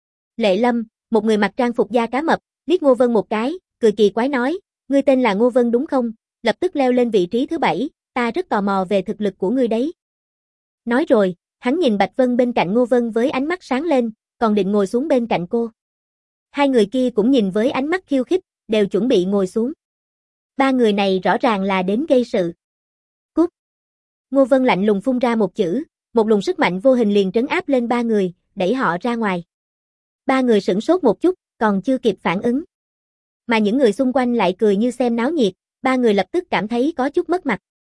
Lệ Lâm, một người mặc trang phục da cá mập, liếc Ngô Vân một cái, cười kỳ quái nói, ngươi tên là Ngô Vân đúng không? Lập tức leo lên vị trí thứ 7, ta rất tò mò về thực lực của ngươi đấy. Nói rồi, hắn nhìn Bạch Vân bên cạnh Ngô Vân với ánh mắt sáng lên, còn định ngồi xuống bên cạnh cô. 2 người kia cũng nhìn với ánh mắt khiêu khích, đều chuẩn bị ngồi xuống. 3 người này rõ ràng là đến gây sự. Cút. Ngô Vân lạnh lùng phun ra một chữ, một luồng sức mạnh vô hình liền trấn áp lên 3 người, đẩy họ ra ngoài. 3 người sửng sốt một chút, còn chưa kịp phản ứng. Mà những người xung quanh lại cười như xem náo nhiệt, 3 người lập tức cảm thấy có chút mất mặt.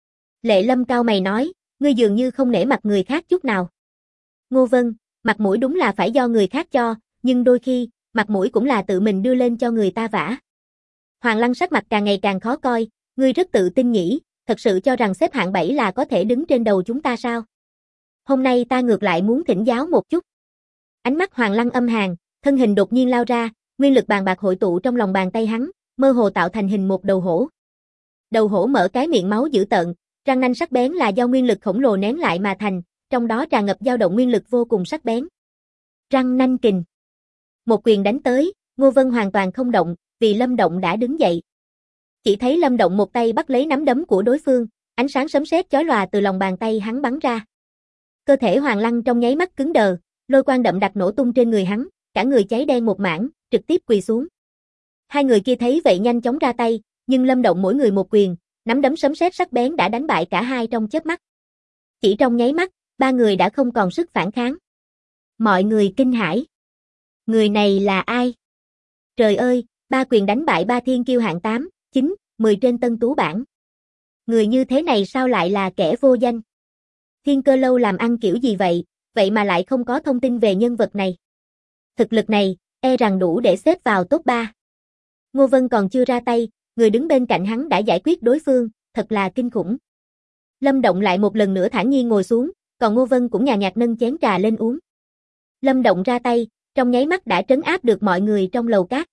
Lệ Lâm cau mày nói, ngươi dường như không nể mặt người khác chút nào. Ngô Vân, mặt mũi đúng là phải do người khác cho, nhưng đôi khi, mặt mũi cũng là tự mình đưa lên cho người ta vả. Hoàng Lăng sắc mặt càng ngày càng khó coi, ngươi rất tự tin nhỉ, thật sự cho rằng xếp hạng 7 là có thể đứng trên đầu chúng ta sao? Hôm nay ta ngược lại muốn thỉnh giáo một chút. Ánh mắt Hoàng Lăng âm hàn, thân hình đột nhiên lao ra, nguyên lực bàn bạc hội tụ trong lòng bàn tay hắn, mơ hồ tạo thành hình một đầu hổ. Đầu hổ mở cái miệng máu dữ tợn, răng nanh sắc bén là do nguyên lực khổng lồ nén lại mà thành, trong đó tràn ngập dao động nguyên lực vô cùng sắc bén. Răng nanh kình. Một quyền đánh tới, Ngô Vân hoàn toàn không động, vì Lâm Động đã đứng dậy. Chỉ thấy Lâm Động một tay bắt lấy nắm đấm của đối phương, ánh sáng sấm sét chói lòa từ lòng bàn tay hắn bắn ra. Cơ thể Hoàng Lăng trong nháy mắt cứng đờ, lôi quang đậm đặc nổ tung trên người hắn, cả người cháy đen một mảng, trực tiếp quỳ xuống. 2 người kia thấy vậy nhanh chóng ra tay, nhưng Lâm Động mỗi người một quyền, nắm đấm sấm sét sắc bén đã đánh bại cả hai trong chớp mắt. Chỉ trong nháy mắt, 3 người đã không còn sức phản kháng. Mọi người kinh hãi. Người này là ai? Trời ơi, 3 quyền đánh bại 3 thiên kiêu hạng 8, 9, 10 trên Tân Tú bảng. Người như thế này sao lại là kẻ vô danh? Thiên Cơ Lâu làm ăn kiểu gì vậy, vậy mà lại không có thông tin về nhân vật này. Thực lực này, e rằng đủ để xếp vào top 3. Ngô Vân còn chưa ra tay, người đứng bên cạnh hắn đã giải quyết đối phương, thật là kinh khủng. Lâm Động lại một lần nữa thản nhiên ngồi xuống, còn Ngô Vân cũng nhàn nhạt nâng chén trà lên uống. Lâm Động ra tay, trong nháy mắt đã trấn áp được mọi người trong lầu cát.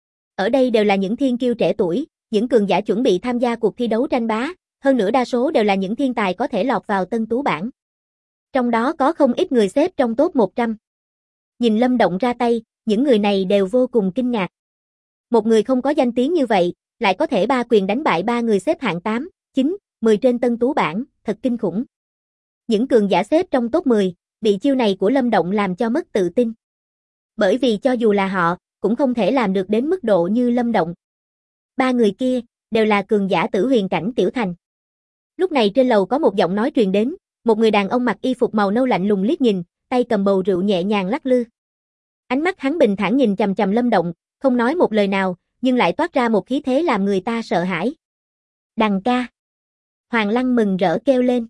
Ở đây đều là những thiên kiêu trẻ tuổi, những cường giả chuẩn bị tham gia cuộc thi đấu tranh bá, hơn nữa đa số đều là những thiên tài có thể lọt vào tân tú bảng. Trong đó có không ít người xếp trong top 100. Nhìn Lâm Động ra tay, những người này đều vô cùng kinh ngạc. Một người không có danh tiếng như vậy, lại có thể ba quyền đánh bại ba người xếp hạng 8, 9, 10 trên tân tú bảng, thật kinh khủng. Những cường giả xếp trong top 10, bị chiêu này của Lâm Động làm cho mất tự tin. Bởi vì cho dù là họ, cũng không thể làm được đến mức độ như Lâm Động. Ba người kia, đều là cường giả tử huyền cảnh tiểu thành. Lúc này trên lầu có một giọng nói truyền đến, một người đàn ông mặc y phục màu nâu lạnh lùng liếc nhìn, tay cầm bầu rượu nhẹ nhàng lắc lư. Ánh mắt hắn bình thản nhìn chằm chằm Lâm Động, không nói một lời nào, nhưng lại toát ra một khí thế làm người ta sợ hãi. Đằng ca. Hoàng Lăng mừng rỡ kêu lên.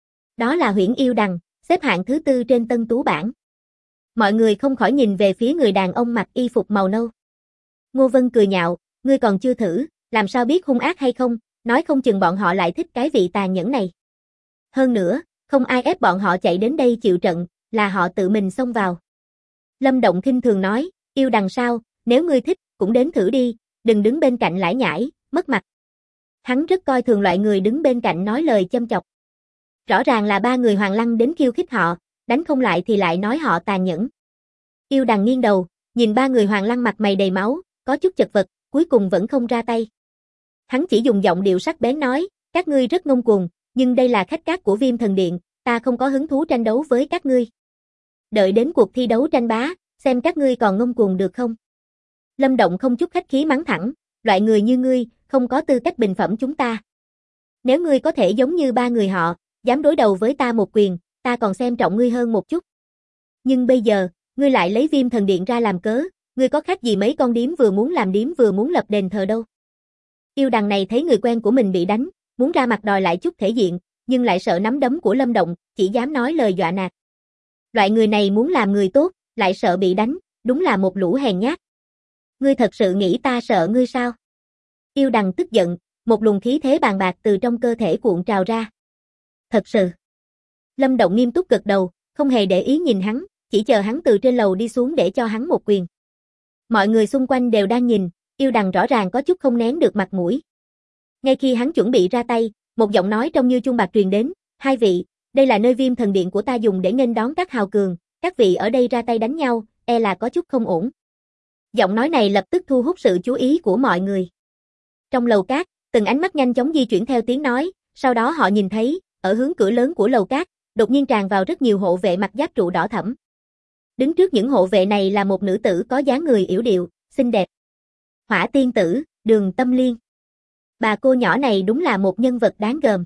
Đó là Huyễn Yêu Đằng, xếp hạng thứ 4 trên tân tú bảng. Mọi người không khỏi nhìn về phía người đàn ông mặc y phục màu nâu. Ngô Vân cười nhạo, ngươi còn chưa thử, làm sao biết hung ác hay không, nói không chừng bọn họ lại thích cái vị tàn nhẫn này. Hơn nữa, không ai ép bọn họ chạy đến đây chịu trận, là họ tự mình xông vào. Lâm Động khinh thường nói, Yêu Đằng sao, nếu ngươi thích, cũng đến thử đi, đừng đứng bên cạnh lải nhải, mất mặt. Hắn rất coi thường loại người đứng bên cạnh nói lời châm chọc. Rõ ràng là ba người Hoàng Lăng đến khiêu khích họ, đánh không lại thì lại nói họ tàn nhẫn. Yêu Đằng nghiêng đầu, nhìn ba người Hoàng Lăng mặt mày đầy máu, có chút chật vật, cuối cùng vẫn không ra tay. Hắn chỉ dùng giọng điệu sắc bén nói, các ngươi rất ngông cuồng, nhưng đây là khách cát của Viêm Thần Điện, ta không có hứng thú tranh đấu với các ngươi. Đợi đến cuộc thi đấu tranh bá, xem các ngươi còn ngông cuồng được không. Lâm Động không chút khách khí mắng thẳng, loại người như ngươi, không có tư cách bình phẩm chúng ta. Nếu ngươi có thể giống như ba người họ, dám đối đầu với ta một quyền, ta còn xem trọng ngươi hơn một chút. Nhưng bây giờ, ngươi lại lấy Viêm Thần Điện ra làm cớ, ngươi có khác gì mấy con điếm vừa muốn làm điếm vừa muốn lập đền thờ đâu. Yêu Đằng này thấy người quen của mình bị đánh, muốn ra mặt đòi lại chút thể diện, nhưng lại sợ nắm đấm của Lâm Động, chỉ dám nói lời dọa nạt. Loại người này muốn làm người tốt, lại sợ bị đánh, đúng là một lũ hèn nhát. Ngươi thật sự nghĩ ta sợ ngươi sao? Yêu Đằng tức giận, một luồng khí thế bàn bạc từ trong cơ thể cuộn trào ra. Thật sự. Lâm Động nghiêm túc gật đầu, không hề để ý nhìn hắn, chỉ chờ hắn từ trên lầu đi xuống để cho hắn một quyền. Mọi người xung quanh đều đang nhìn, Yêu Đằng rõ ràng có chút không nén được mặt mũi. Ngay khi hắn chuẩn bị ra tay, một giọng nói trông như chuông bạc truyền đến, hai vị, đây là nơi Viêm Thần Điện của ta dùng để nghênh đón các hào cường, các vị ở đây ra tay đánh nhau, e là có chút không ổn. Giọng nói này lập tức thu hút sự chú ý của mọi người. Trong lầu cát, từng ánh mắt nhanh chóng di chuyển theo tiếng nói, sau đó họ nhìn thấy, ở hướng cửa lớn của lầu cát, đột nhiên tràn vào rất nhiều hộ vệ mặc giáp trụ đỏ thẫm. Đứng trước những hộ vệ này là một nữ tử có dáng người yểu điệu, xinh đẹp. Hỏa tiên tử, Đường Tâm Liên. Bà cô nhỏ này đúng là một nhân vật đáng gờm.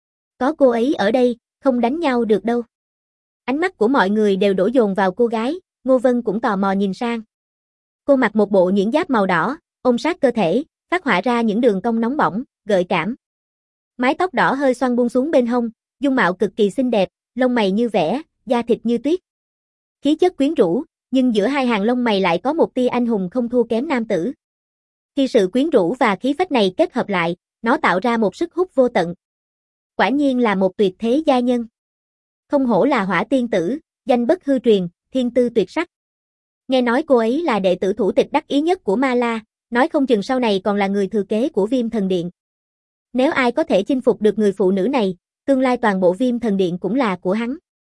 Có cô ấy ở đây, không đánh nhau được đâu. Ánh mắt của mọi người đều đổ dồn vào cô gái, Ngô Vân cũng tò mò nhìn sang. Cô mặc một bộ nhuyễn giáp màu đỏ, ôm sát cơ thể, phát họa ra những đường cong nóng bỏng, gợi cảm. Mái tóc đỏ hơi xoăn buông xuống bên hông, dung mạo cực kỳ xinh đẹp, lông mày như vẽ, da thịt như tuyết. Khí chất quyến rũ, nhưng giữa hai hàng lông mày lại có một tia anh hùng không thua kém nam tử. Khi sự quyến rũ và khí phách này kết hợp lại, nó tạo ra một sức hút vô tận. Quả nhiên là một tuyệt thế gia nhân. Không hổ là Hỏa tiên tử, danh bất hư truyền, thiên tư tuyệt sắc. Nghe nói cô ấy là đệ tử thủ tịch đắc ý nhất của Ma La, nói không chừng sau này còn là người thừa kế của Viêm Thần Điện. Nếu ai có thể chinh phục được người phụ nữ này, tương lai toàn bộ Viêm Thần Điện cũng là của hắn.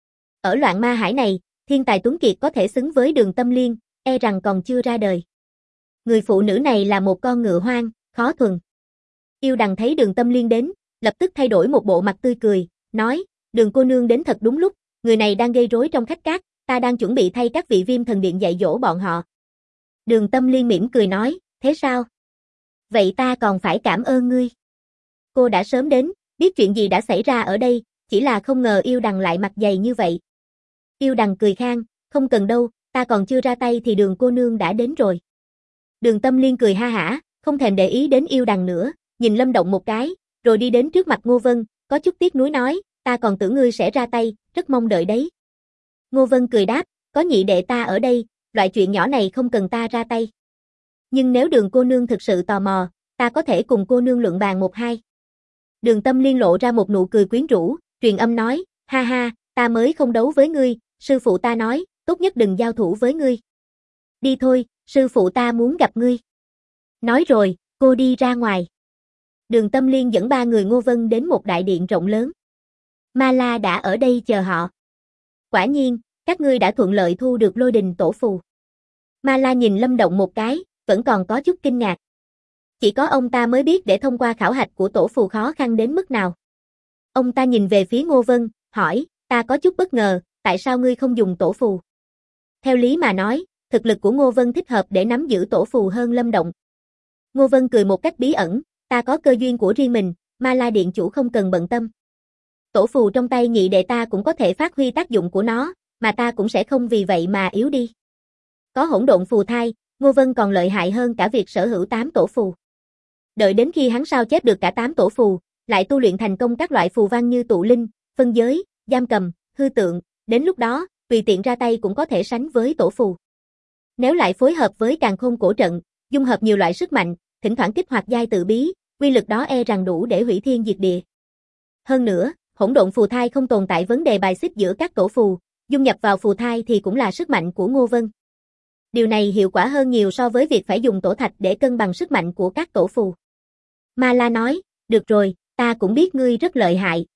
Ở loạn ma hải này, thiên tài tuấn kiệt có thể xứng với Đường Tâm Liên, e rằng còn chưa ra đời. Người phụ nữ này là một con ngựa hoang, khó thuần. Yêu Đằng thấy Đường Tâm Liên đến, lập tức thay đổi một bộ mặt tươi cười, nói, Đường cô nương đến thật đúng lúc, người này đang gây rối trong khách cát, ta đang chuẩn bị thay các vị Viêm Thần Điện dạy dỗ bọn họ. Đường Tâm Liên mỉm cười nói, thế sao? Vậy ta còn phải cảm ơn ngươi. Cô đã sớm đến, biết chuyện gì đã xảy ra ở đây, chỉ là không ngờ Yêu Đằng lại mặt dày như vậy. Yêu Đằng cười khang, không cần đâu, ta còn chưa ra tay thì Đường cô nương đã đến rồi. Đường Tâm Liên cười ha hả, không thèm để ý đến Yêu Đằng nữa, nhìn Lâm Động một cái, rồi đi đến trước mặt Ngô Vân, có chút tiếc nuối nói, ta còn tưởng ngươi sẽ ra tay, rất mong đợi đấy. Ngô Vân cười đáp, có nhị đệ ta ở đây, loại chuyện nhỏ này không cần ta ra tay. Nhưng nếu Đường cô nương thực sự tò mò, ta có thể cùng cô nương luận bàn một hai. Đường Tâm Liên lộ ra một nụ cười quyến rũ, truyền âm nói, ha ha, ta mới không đấu với ngươi, sư phụ ta nói, tốt nhất đừng giao thủ với ngươi. Đi thôi, sư phụ ta muốn gặp ngươi. Nói rồi, cô đi ra ngoài. Đường Tâm Liên dẫn ba người Ngô Vân đến một đại điện rộng lớn. Ma La đã ở đây chờ họ. Quả nhiên, các ngươi đã thuận lợi thu được lôi đình tổ phù. Ma La nhìn Lâm Động một cái, vẫn còn có chút kinh ngạc. Chỉ có ông ta mới biết để thông qua khảo hạch của tổ phù khó khăn đến mức nào. Ông ta nhìn về phía Ngô Vân, hỏi, ta có chút bất ngờ, tại sao ngươi không dùng tổ phù? Theo lý mà nói, thực lực của Ngô Vân thích hợp để nắm giữ tổ phù hơn Lâm Động. Ngô Vân cười một cách bí ẩn, ta có cơ duyên của riêng mình, Ma La điện chủ không cần bận tâm. Tổ phù trong tay nhị đệ ta cũng có thể phát huy tác dụng của nó, mà ta cũng sẽ không vì vậy mà yếu đi. Có hỗn độn phù thai, Ngô Vân còn lợi hại hơn cả việc sở hữu 8 tổ phù. Đợi đến khi hắn sao chép được cả 8 tổ phù, lại tu luyện thành công các loại phù văn như tụ linh, phân giới, giam cầm, hư tượng, đến lúc đó, tùy tiện ra tay cũng có thể sánh với tổ phù. Nếu lại phối hợp với càn khôn cổ trận, dung hợp nhiều loại sức mạnh, thỉnh thoảng kích hoạt giai tự bí, quy lực đó e rằng đủ để hủy thiên diệt địa. Hơn nữa, hỗn độn phù thai không tồn tại vấn đề bài xích giữa các tổ phù, dung nhập vào phù thai thì cũng là sức mạnh của Ngô Vân. Điều này hiệu quả hơn nhiều so với việc phải dùng tổ thạch để cân bằng sức mạnh của các tổ phù. Ma La nói, được rồi, ta cũng biết ngươi rất lợi hại.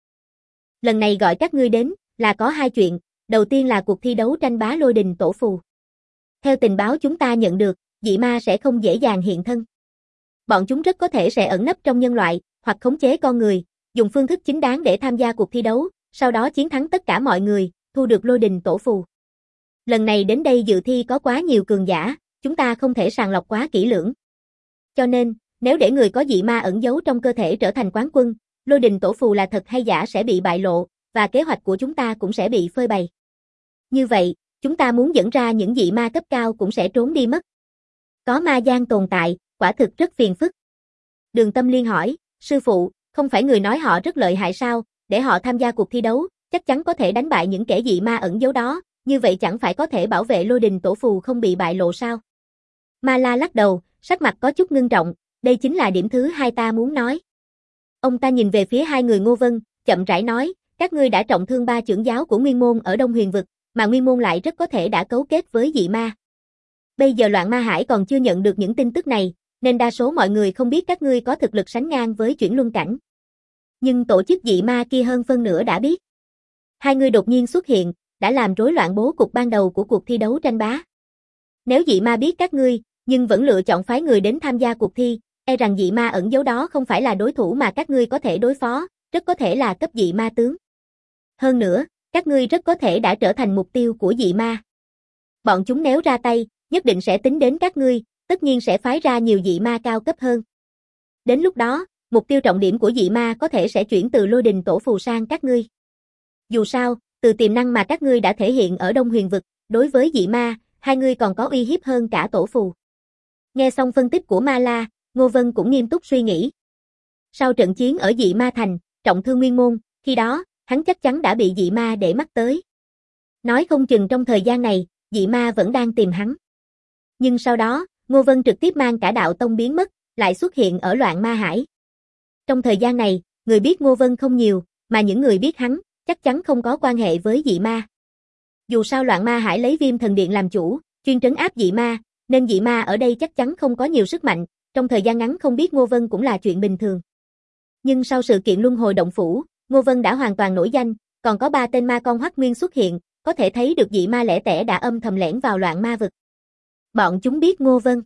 Lần này gọi các ngươi đến, là có hai chuyện, đầu tiên là cuộc thi đấu tranh bá lôi đình tổ phù. Theo tình báo chúng ta nhận được, dị ma sẽ không dễ dàng hiện thân. Bọn chúng rất có thể sẽ ẩn nấp trong nhân loại, hoặc khống chế con người, dùng phương thức chính đáng để tham gia cuộc thi đấu, sau đó chiến thắng tất cả mọi người, thu được lôi đình tổ phù. Lần này đến đây dự thi có quá nhiều cường giả, chúng ta không thể sàng lọc quá kỹ lưỡng. Cho nên, nếu để người có dị ma ẩn giấu trong cơ thể trở thành quán quân, lôi đình tổ phù là thật hay giả sẽ bị bại lộ, và kế hoạch của chúng ta cũng sẽ bị phơi bày. Như vậy, chúng ta muốn dẫn ra những dị ma cấp cao cũng sẽ trốn đi mất. Có ma gian tồn tại, quả thực rất phiền phức. Đường Tâm Liên hỏi, sư phụ, không phải người nói họ rất lợi hại sao, để họ tham gia cuộc thi đấu, chắc chắn có thể đánh bại những kẻ dị ma ẩn giấu đó, như vậy chẳng phải có thể bảo vệ lôi đình tổ phù không bị bại lộ sao? Ma La lắc đầu, sắc mặt có chút ngưng trọng, đây chính là điểm thứ hai ta muốn nói. Ông ta nhìn về phía hai người Ngô Vân, chậm rãi nói, các ngươi đã trọng thương 3 trưởng giáo của Nguyên Môn ở Đông Huyền Vực, mà Nguyên Môn lại rất có thể đã cấu kết với dị ma. Bây giờ Loạn Ma Hải còn chưa nhận được những tin tức này, nên đa số mọi người không biết các ngươi có thực lực sánh ngang với chuyển luân cảnh. Nhưng tổ chức dị ma kia hơn phân nửa đã biết. Hai người đột nhiên xuất hiện, đã làm rối loạn bố cục ban đầu của cuộc thi đấu tranh bá. Nếu dị ma biết các ngươi, nhưng vẫn lựa chọn phái người đến tham gia cuộc thi, e rằng dị ma ẩn giấu đó không phải là đối thủ mà các ngươi có thể đối phó, rất có thể là cấp dị ma tướng. Hơn nữa, các ngươi rất có thể đã trở thành mục tiêu của dị ma. Bọn chúng nếu ra tay, nhất định sẽ tính đến các ngươi, tất nhiên sẽ phái ra nhiều dị ma cao cấp hơn. Đến lúc đó, mục tiêu trọng điểm của dị ma có thể sẽ chuyển từ lôi đình tổ phù sang các ngươi. Dù sao, từ tiềm năng mà các ngươi đã thể hiện ở Đông Huyền Vực, đối với dị ma, hai ngươi còn có uy hiếp hơn cả tổ phù. Nghe xong phân tích của Ma La, Ngô Vân cũng nghiêm túc suy nghĩ. Sau trận chiến ở dị ma thành, trọng thương Nguyên Môn, khi đó, hắn chắc chắn đã bị dị ma để mắt tới. Nói không chừng trong thời gian này, dị ma vẫn đang tìm hắn. Nhưng sau đó, Ngô Vân trực tiếp mang cả đạo tông biến mất, lại xuất hiện ở Loạn Ma Hải. Trong thời gian này, người biết Ngô Vân không nhiều, mà những người biết hắn, chắc chắn không có quan hệ với dị ma. Dù sao Loạn Ma Hải lấy Viêm Thần Điện làm chủ, chuyên trấn áp dị ma, nên dị ma ở đây chắc chắn không có nhiều sức mạnh, trong thời gian ngắn không biết Ngô Vân cũng là chuyện bình thường. Nhưng sau sự kiện Luân Hồi Động Phủ, Ngô Vân đã hoàn toàn nổi danh, còn có 3 tên ma con Hoắc Nguyên xuất hiện, có thể thấy được dị ma lẻ tẻ đã âm thầm lẻn vào Loạn Ma Vực. Bọn chúng biết Ngô Vân.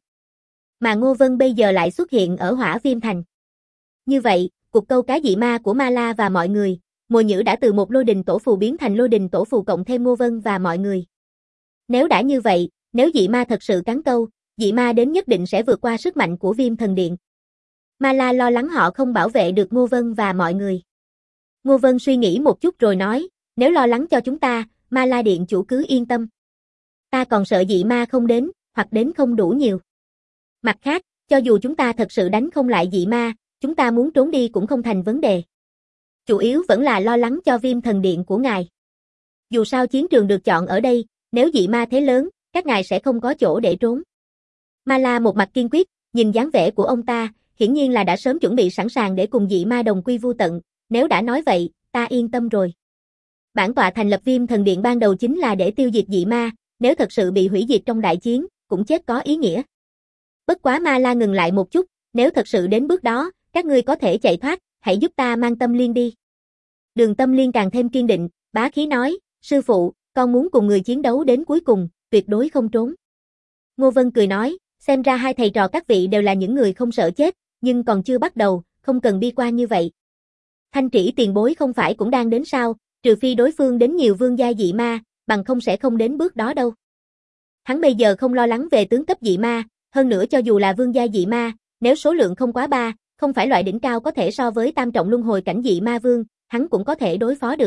Mà Ngô Vân bây giờ lại xuất hiện ở Hỏa Viêm Thành. Như vậy, cuộc câu cá dị ma của Ma La và mọi người, Mồi Nhữ đã từ một lôi đình tổ phù biến thành lôi đình tổ phù cộng thêm Ngô Vân và mọi người. Nếu đã như vậy, nếu dị ma thật sự cắn câu, dị ma đến nhất định sẽ vượt qua sức mạnh của Viêm Thần Điện. Ma La lo lắng họ không bảo vệ được Ngô Vân và mọi người. Ngô Vân suy nghĩ một chút rồi nói, nếu lo lắng cho chúng ta, Ma La Điện chủ cứ yên tâm. Ta còn sợ dị ma không đến, hoặc đến không đủ nhiều. Mặt khác, cho dù chúng ta thật sự đánh không lại dị ma, chúng ta muốn trốn đi cũng không thành vấn đề. Chủ yếu vẫn là lo lắng cho Viêm Thần Điện của ngài. Dù sao chiến trường được chọn ở đây, nếu dị ma thế lớn, các ngài sẽ không có chỗ để trốn. Ma La một mặt kiên quyết, nhìn dáng vẻ của ông ta, hiển nhiên là đã sớm chuẩn bị sẵn sàng để cùng dị ma đồng quy vu tận, nếu đã nói vậy, ta yên tâm rồi. Bản tọa thành lập Viêm Thần Điện ban đầu chính là để tiêu diệt dị ma, nếu thật sự bị hủy diệt trong đại chiến, cũng chết có ý nghĩa. Bất quá Ma La ngừng lại một chút, nếu thật sự đến bước đó, các ngươi có thể chạy thoát, hãy giúp ta mang Tâm Liên đi. Đường Tâm Liên càng thêm kiên định, bá khí nói, sư phụ, con muốn cùng người chiến đấu đến cuối cùng, tuyệt đối không trốn. Ngô Vân cười nói, xem ra hai thầy trò các vị đều là những người không sợ chết, nhưng còn chưa bắt đầu, không cần bi quan như vậy. Thanh Trĩ tiền bối không phải cũng đang đến sao, trừ phi đối phương đến nhiều vương gia dị ma, bằng không sẽ không đến bước đó đâu. Hắn bây giờ không lo lắng về tướng cấp dị ma, hơn nữa cho dù là vương gia dị ma, nếu số lượng không quá 3, không phải loại đỉnh cao có thể so với tam trọng luân hồi cảnh dị ma vương, hắn cũng có thể đối phó được.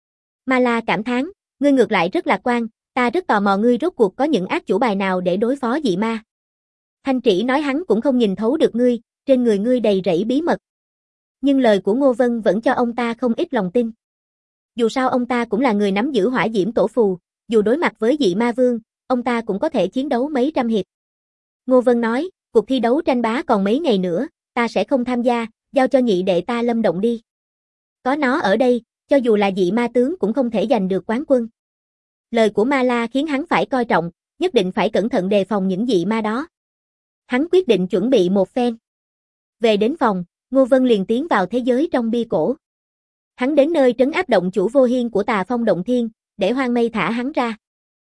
Ma La cảm thán, ngươi ngược lại rất lạc quan, ta rất tò mò ngươi rốt cuộc có những ác chủ bài nào để đối phó dị ma. Thanh Trĩ nói hắn cũng không nhìn thấu được ngươi, trên người ngươi đầy rẫy bí mật. Nhưng lời của Ngô Vân vẫn cho ông ta không ít lòng tin. Dù sao ông ta cũng là người nắm giữ hỏa diễm tổ phù, dù đối mặt với dị ma vương, ông ta cũng có thể chiến đấu mấy trăm hiệp. Ngô Vân nói, cuộc thi đấu tranh bá còn mấy ngày nữa, ta sẽ không tham gia, giao cho nhị đệ ta Lâm Động đi. Có nó ở đây, cho dù là dị ma tướng cũng không thể giành được quán quân. Lời của Ma La khiến hắn phải coi trọng, nhất định phải cẩn thận đề phòng những dị ma đó. Hắn quyết định chuẩn bị một phen. Về đến phòng, Ngô Vân liền tiến vào thế giới trong bia cổ. Hắn đến nơi trấn áp động chủ Vô Hiên của Tà Phong Động Thiên, để Hoang Mây thả hắn ra.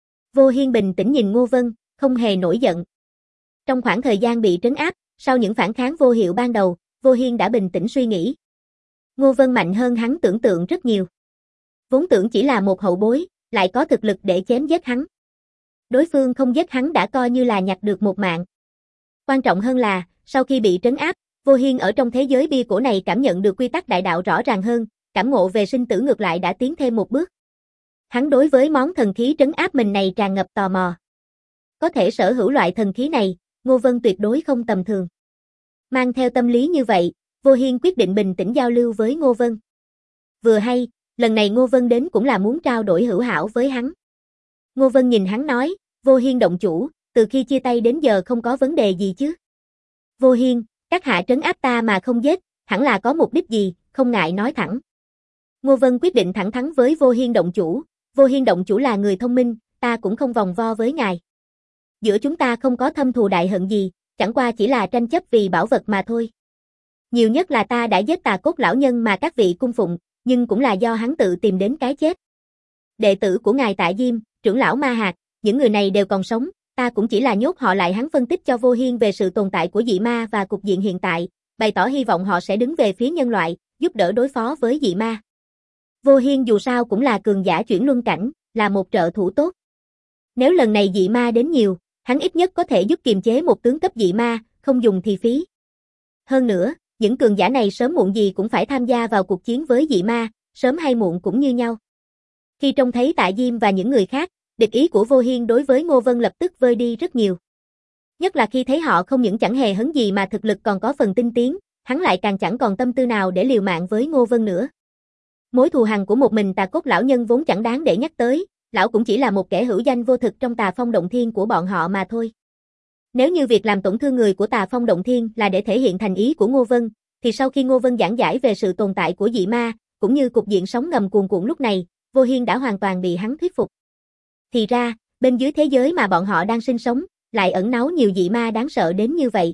Vô Hiên bình tĩnh nhìn Ngô Vân, không hề nổi giận. Trong khoảng thời gian bị trấn áp, sau những phản kháng vô hiệu ban đầu, Vô Hiên đã bình tĩnh suy nghĩ. Ngô Vân mạnh hơn hắn tưởng tượng rất nhiều. Vốn tưởng chỉ là một hậu bối, lại có thực lực để chém giết hắn. Đối phương không giết hắn đã coi như là nhặt được một mạng. Quan trọng hơn là, sau khi bị trấn áp, Vô Hiên ở trong thế giới bia cổ này cảm nhận được quy tắc đại đạo rõ ràng hơn, cảm ngộ về sinh tử ngược lại đã tiến thêm một bước. Hắn đối với món thần khí trấn áp mình này tràn ngập tò mò. Có thể sở hữu loại thần khí này, Ngô Vân tuyệt đối không tầm thường. Mang theo tâm lý như vậy, Vô Hiên quyết định bình tĩnh giao lưu với Ngô Vân. Vừa hay, lần này Ngô Vân đến cũng là muốn trao đổi hữu hảo với hắn. Ngô Vân nhìn hắn nói, Vô Hiên động chủ, từ khi chia tay đến giờ không có vấn đề gì chứ? Vô Hiên, các hạ trấn áp ta mà không giết, hẳn là có mục đích gì, không ngại nói thẳng. Ngô Vân quyết định thẳng thắn với Vô Hiên động chủ, Vô Hiên động chủ là người thông minh, ta cũng không vòng vo với ngài. Giữa chúng ta không có thâm thù đại hận gì, chẳng qua chỉ là tranh chấp vì bảo vật mà thôi. Nhiều nhất là ta đã giết Tà Cốt lão nhân mà các vị cung phụng, nhưng cũng là do hắn tự tìm đến cái chết. Đệ tử của ngài Tạ Diêm, trưởng lão Ma Hạt, những người này đều còn sống, ta cũng chỉ là nhốt họ lại. Hắn phân tích cho Vô Hiên về sự tồn tại của dị ma và cục diện hiện tại, bày tỏ hy vọng họ sẽ đứng về phía nhân loại, giúp đỡ đối phó với dị ma. Vô Hiên dù sao cũng là cường giả chuyển luân cảnh, là một trợ thủ tốt. Nếu lần này dị ma đến nhiều, hắn ít nhất có thể giúp kiềm chế một tướng cấp dị ma, không dùng thì phí. Hơn nữa, những cường giả này sớm muộn gì cũng phải tham gia vào cuộc chiến với dị ma, sớm hay muộn cũng như nhau. Khi trông thấy Tạ Diêm và những người khác, địch ý của Vô Hiên đối với Ngô Vân lập tức vơi đi rất nhiều. Nhất là khi thấy họ không những chẳng hề hấn gì mà thực lực còn có phần tinh tiến, hắn lại càng chẳng còn tâm tư nào để liều mạng với Ngô Vân nữa. Mối thù hằn của một mình Tà Cốt lão nhân vốn chẳng đáng để nhắc tới, lão cũng chỉ là một kẻ hữu danh vô thực trong Tà Phong Động Thiên của bọn họ mà thôi. Nếu như việc làm tổn thương người của Tà Phong Động Thiên là để thể hiện thành ý của Ngô Vân, thì sau khi Ngô Vân giảng giải về sự tồn tại của dị ma, cũng như cục diện sóng ngầm cuồn cuộn lúc này, Vô Hiên đã hoàn toàn bị hắn thuyết phục. Thì ra, bên dưới thế giới mà bọn họ đang sinh sống, lại ẩn náu nhiều dị ma đáng sợ đến như vậy.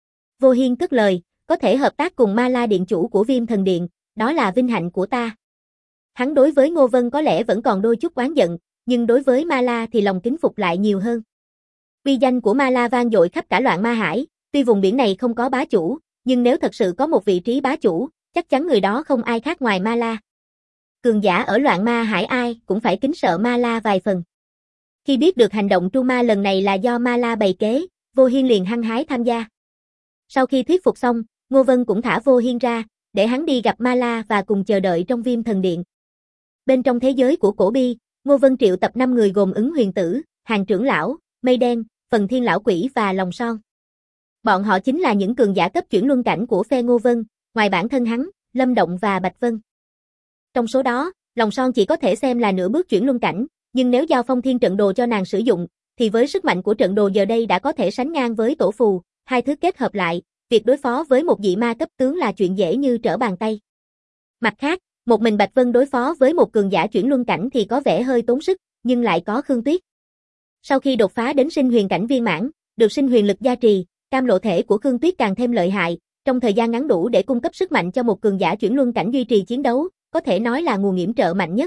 Vô Hiên cất lời, có thể hợp tác cùng Ma La điện chủ của Viêm Thần Điện, đó là vinh hạnh của ta. Hắn đối với Ngô Vân có lẽ vẫn còn đôi chút oán giận, nhưng đối với Ma La thì lòng kính phục lại nhiều hơn. Uy danh của Ma La vang dội khắp cả Loạn Ma Hải, tuy vùng biển này không có bá chủ, nhưng nếu thật sự có một vị trí bá chủ, chắc chắn người đó không ai khác ngoài Ma La. Cường giả ở Loạn Ma Hải ai cũng phải kính sợ Ma La vài phần. Khi biết được hành động tru ma lần này là do Ma La bày kế, Vô Hiên liền hăng hái tham gia. Sau khi thuyết phục xong, Ngô Vân cũng thả Vô Hiên ra, để hắn đi gặp Ma La và cùng chờ đợi trong Viêm Thần Điện. Bên trong thế giới của cổ bi, Ngô Vân triệu tập 5 người gồm Ứng Huyền Tử, Hàng trưởng lão, Mây Đen, Phần Thiên lão quỷ và Lòng Son. Bọn họ chính là những cường giả cấp chuyển luân cảnh của phe Ngô Vân, ngoài bản thân hắn, Lâm Động và Bạch Vân. Trong số đó, Lòng Son chỉ có thể xem là nửa bước chuyển luân cảnh, nhưng nếu giao Phong Thiên trận đồ cho nàng sử dụng, thì với sức mạnh của trận đồ giờ đây đã có thể sánh ngang với tổ phù, hai thứ kết hợp lại, việc đối phó với một dị ma cấp tướng là chuyện dễ như trở bàn tay. Mặt khác, một mình Bạch Vân đối phó với một cường giả chuyển luân cảnh thì có vẻ hơi tốn sức, nhưng lại có Khương Tuyết. Sau khi đột phá đến sinh huyền cảnh viên mãn, được sinh huyền lực gia trì, cam lộ thể của Khương Tuyết càng thêm lợi hại, trong thời gian ngắn đủ để cung cấp sức mạnh cho một cường giả chuyển luân cảnh duy trì chiến đấu, có thể nói là nguồn yểm trợ mạnh nhất.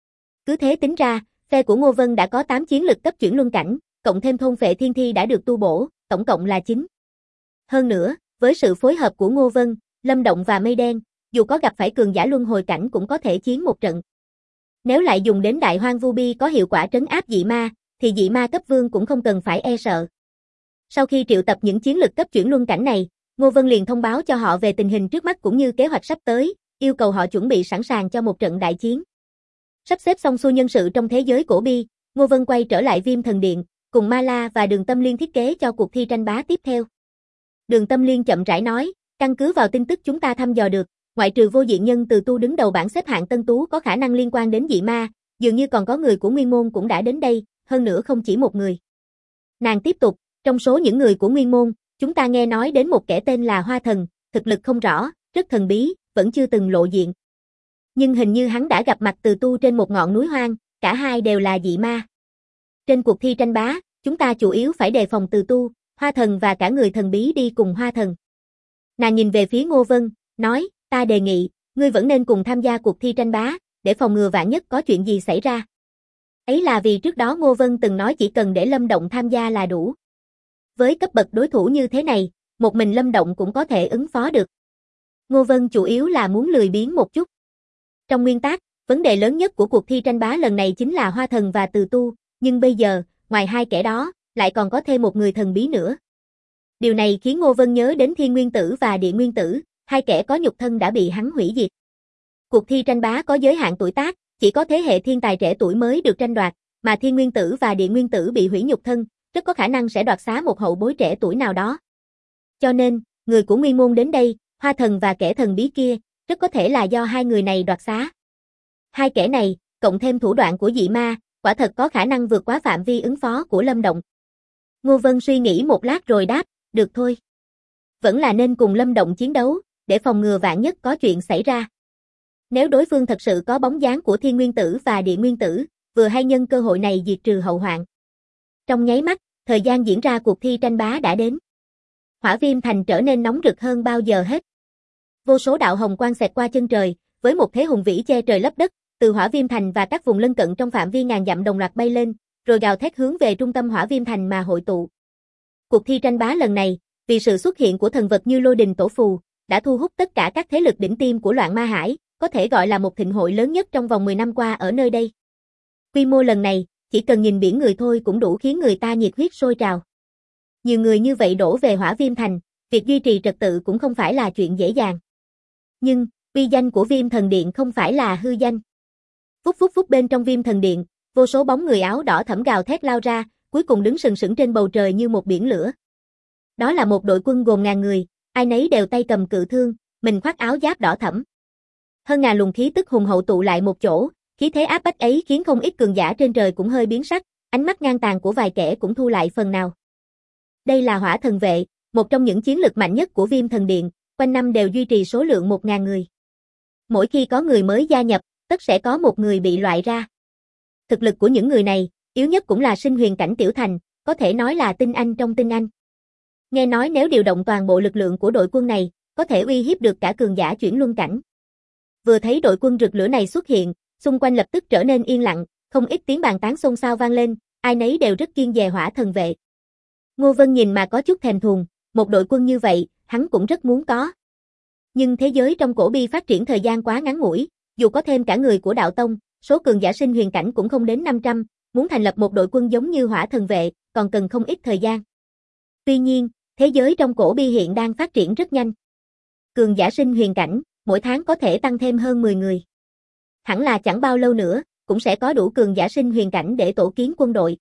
Cứ thế tính ra, phe của Ngô Vân đã có 8 chiến lực cấp chuyển luân cảnh, cộng thêm thôn phệ thiên thi đã được tu bổ, tổng cộng là 9. Hơn nữa, với sự phối hợp của Ngô Vân, Lâm Động và Mây Đen, dù có gặp phải cường giả luân hồi cảnh cũng có thể chiến một trận. Nếu lại dùng đến Đại Hoang Vu Bi có hiệu quả trấn áp dị ma, thì dị ma cấp vương cũng không cần phải e sợ. Sau khi triệu tập những chiến lực cấp chuyển luân cảnh này, Ngô Vân liền thông báo cho họ về tình hình trước mắt cũng như kế hoạch sắp tới, yêu cầu họ chuẩn bị sẵn sàng cho một trận đại chiến. Sắp xếp xong xuôi nhân sự trong thế giới cổ bi, Ngô Vân quay trở lại Viêm Thần Điện, cùng Ma La và Đường Tâm Liên thiết kế cho cuộc thi tranh bá tiếp theo. Đường Tâm Liên chậm rãi nói, căn cứ vào tin tức chúng ta thăm dò được, ngoại trừ Vô Diện Nhân Từ Tu đứng đầu bảng xếp hạng tân tú có khả năng liên quan đến dị ma, dường như còn có người của Nguyên Môn cũng đã đến đây, hơn nữa không chỉ một người. Nàng tiếp tục, trong số những người của Nguyên Môn, chúng ta nghe nói đến một kẻ tên là Hoa Thần, thực lực không rõ, rất thần bí, vẫn chưa từng lộ diện. Nhưng hình như hắn đã gặp mặt Từ Tu trên một ngọn núi hoang, cả hai đều là dị ma. Trên cuộc thi tranh bá, chúng ta chủ yếu phải đề phòng Từ Tu, Hoa Thần và cả người thần bí đi cùng Hoa Thần. Nàng nhìn về phía Ngô Vân, nói, ta đề nghị, ngươi vẫn nên cùng tham gia cuộc thi tranh bá, để phòng ngừa vạn nhất có chuyện gì xảy ra. Ấy là vì trước đó Ngô Vân từng nói chỉ cần để Lâm Động tham gia là đủ. Với cấp bậc đối thủ như thế này, một mình Lâm Động cũng có thể ứng phó được. Ngô Vân chủ yếu là muốn lười biếng một chút. Trong nguyên tắc, vấn đề lớn nhất của cuộc thi tranh bá lần này chính là Hoa Thần và Từ Tu, nhưng bây giờ, ngoài hai kẻ đó, lại còn có thêm một người thần bí nữa. Điều này khiến Ngô Vân nhớ đến Thiên Nguyên Tử và Địa Nguyên Tử, hai kẻ có nhục thân đã bị hắn hủy diệt. Cuộc thi tranh bá có giới hạn tuổi tác, chỉ có thế hệ thiên tài trẻ tuổi mới được tranh đoạt, mà Thiên Nguyên Tử và Địa Nguyên Tử bị hủy nhục thân, rất có khả năng sẽ đoạt xá một hậu bối trẻ tuổi nào đó. Cho nên, người của Nguyên Môn đến đây, Hoa Thần và kẻ thần bí kia, rất có thể là do hai người này đoạt xá. Hai kẻ này, cộng thêm thủ đoạn của dị ma, quả thật có khả năng vượt quá phạm vi ứng phó của Lâm Động. Ngô Vân suy nghĩ một lát rồi đáp, được thôi. Vẫn là nên cùng Lâm Động chiến đấu, để phòng ngừa vạn nhất có chuyện xảy ra. Nếu đối phương thật sự có bóng dáng của Thiên Nguyên Tử và Địa Nguyên Tử, vừa hay nhân cơ hội này diệt trừ hậu hoạn. Trong nháy mắt, thời gian diễn ra cuộc thi tranh bá đã đến. Hỏa Viêm Thành trở nên nóng rực hơn bao giờ hết. Vô số đạo hồng quang xẹt qua chân trời, với một thế hùng vĩ che trời lấp đất, từ Hỏa Viêm Thành và các vùng lân cận trong phạm vi ngàn dặm đồng loạt bay lên, rồi gào thét hướng về trung tâm Hỏa Viêm Thành mà hội tụ. Cuộc thi tranh bá lần này, vì sự xuất hiện của thần vật như Lôi Đình Tổ Phù, đã thu hút tất cả các thế lực đỉnh tiêm của Loạn Ma Hải, có thể gọi là một thịnh hội lớn nhất trong vòng 10 năm qua ở nơi đây. Quy mô lần này, chỉ cần nhìn biển người thôi cũng đủ khiến người ta nhiệt huyết sôi trào. Nhiều người như vậy đổ về Hỏa Viêm Thành, việc duy trì trật tự cũng không phải là chuyện dễ dàng. Nhưng, uy danh của Viêm Thần Điện không phải là hư danh. Phút phút phút bên trong Viêm Thần Điện, vô số bóng người áo đỏ thẫm gào thét lao ra, cuối cùng đứng sừng sững trên bầu trời như một biển lửa. Đó là một đội quân gồm ngàn người, ai nấy đều tay cầm cự thương, mình khoác áo giáp đỏ thẫm. Hơn ngàn luồng khí tức hùng hậu tụ lại một chỗ, khí thế áp bách ấy khiến không ít cường giả trên trời cũng hơi biến sắc, ánh mắt ngang tàn của vài kẻ cũng thu lại phần nào. Đây là Hỏa Thần Vệ, một trong những chiến lực mạnh nhất của Viêm Thần Điện, quanh năm đều duy trì số lượng 1000 người. Mỗi khi có người mới gia nhập, tất sẽ có một người bị loại ra. Thực lực của những người này, yếu nhất cũng là sinh huyền cảnh tiểu thành, có thể nói là tinh anh trong tinh anh. Nghe nói nếu điều động toàn bộ lực lượng của đội quân này, có thể uy hiếp được cả cường giả chuyển luân cảnh. Vừa thấy đội quân rực lửa này xuất hiện, xung quanh lập tức trở nên yên lặng, không ít tiếng bàn tán xôn xao vang lên, ai nấy đều rất kiêng dè Hỏa Thần Vệ. Ngô Vân nhìn mà có chút thèm thuồng, một đội quân như vậy, hắn cũng rất muốn có. Nhưng thế giới trong cổ bi phát triển thời gian quá ngắn ngủi, dù có thêm cả người của đạo tông, số cường giả sinh huyền cảnh cũng không đến 500, muốn thành lập một đội quân giống như Hỏa Thần Vệ, còn cần không ít thời gian. Tuy nhiên, thế giới trong cổ bi hiện đang phát triển rất nhanh. Cường giả sinh huyền cảnh, mỗi tháng có thể tăng thêm hơn 10 người. Hẳn là chẳng bao lâu nữa, cũng sẽ có đủ cường giả sinh huyền cảnh để tổ kiến quân đội.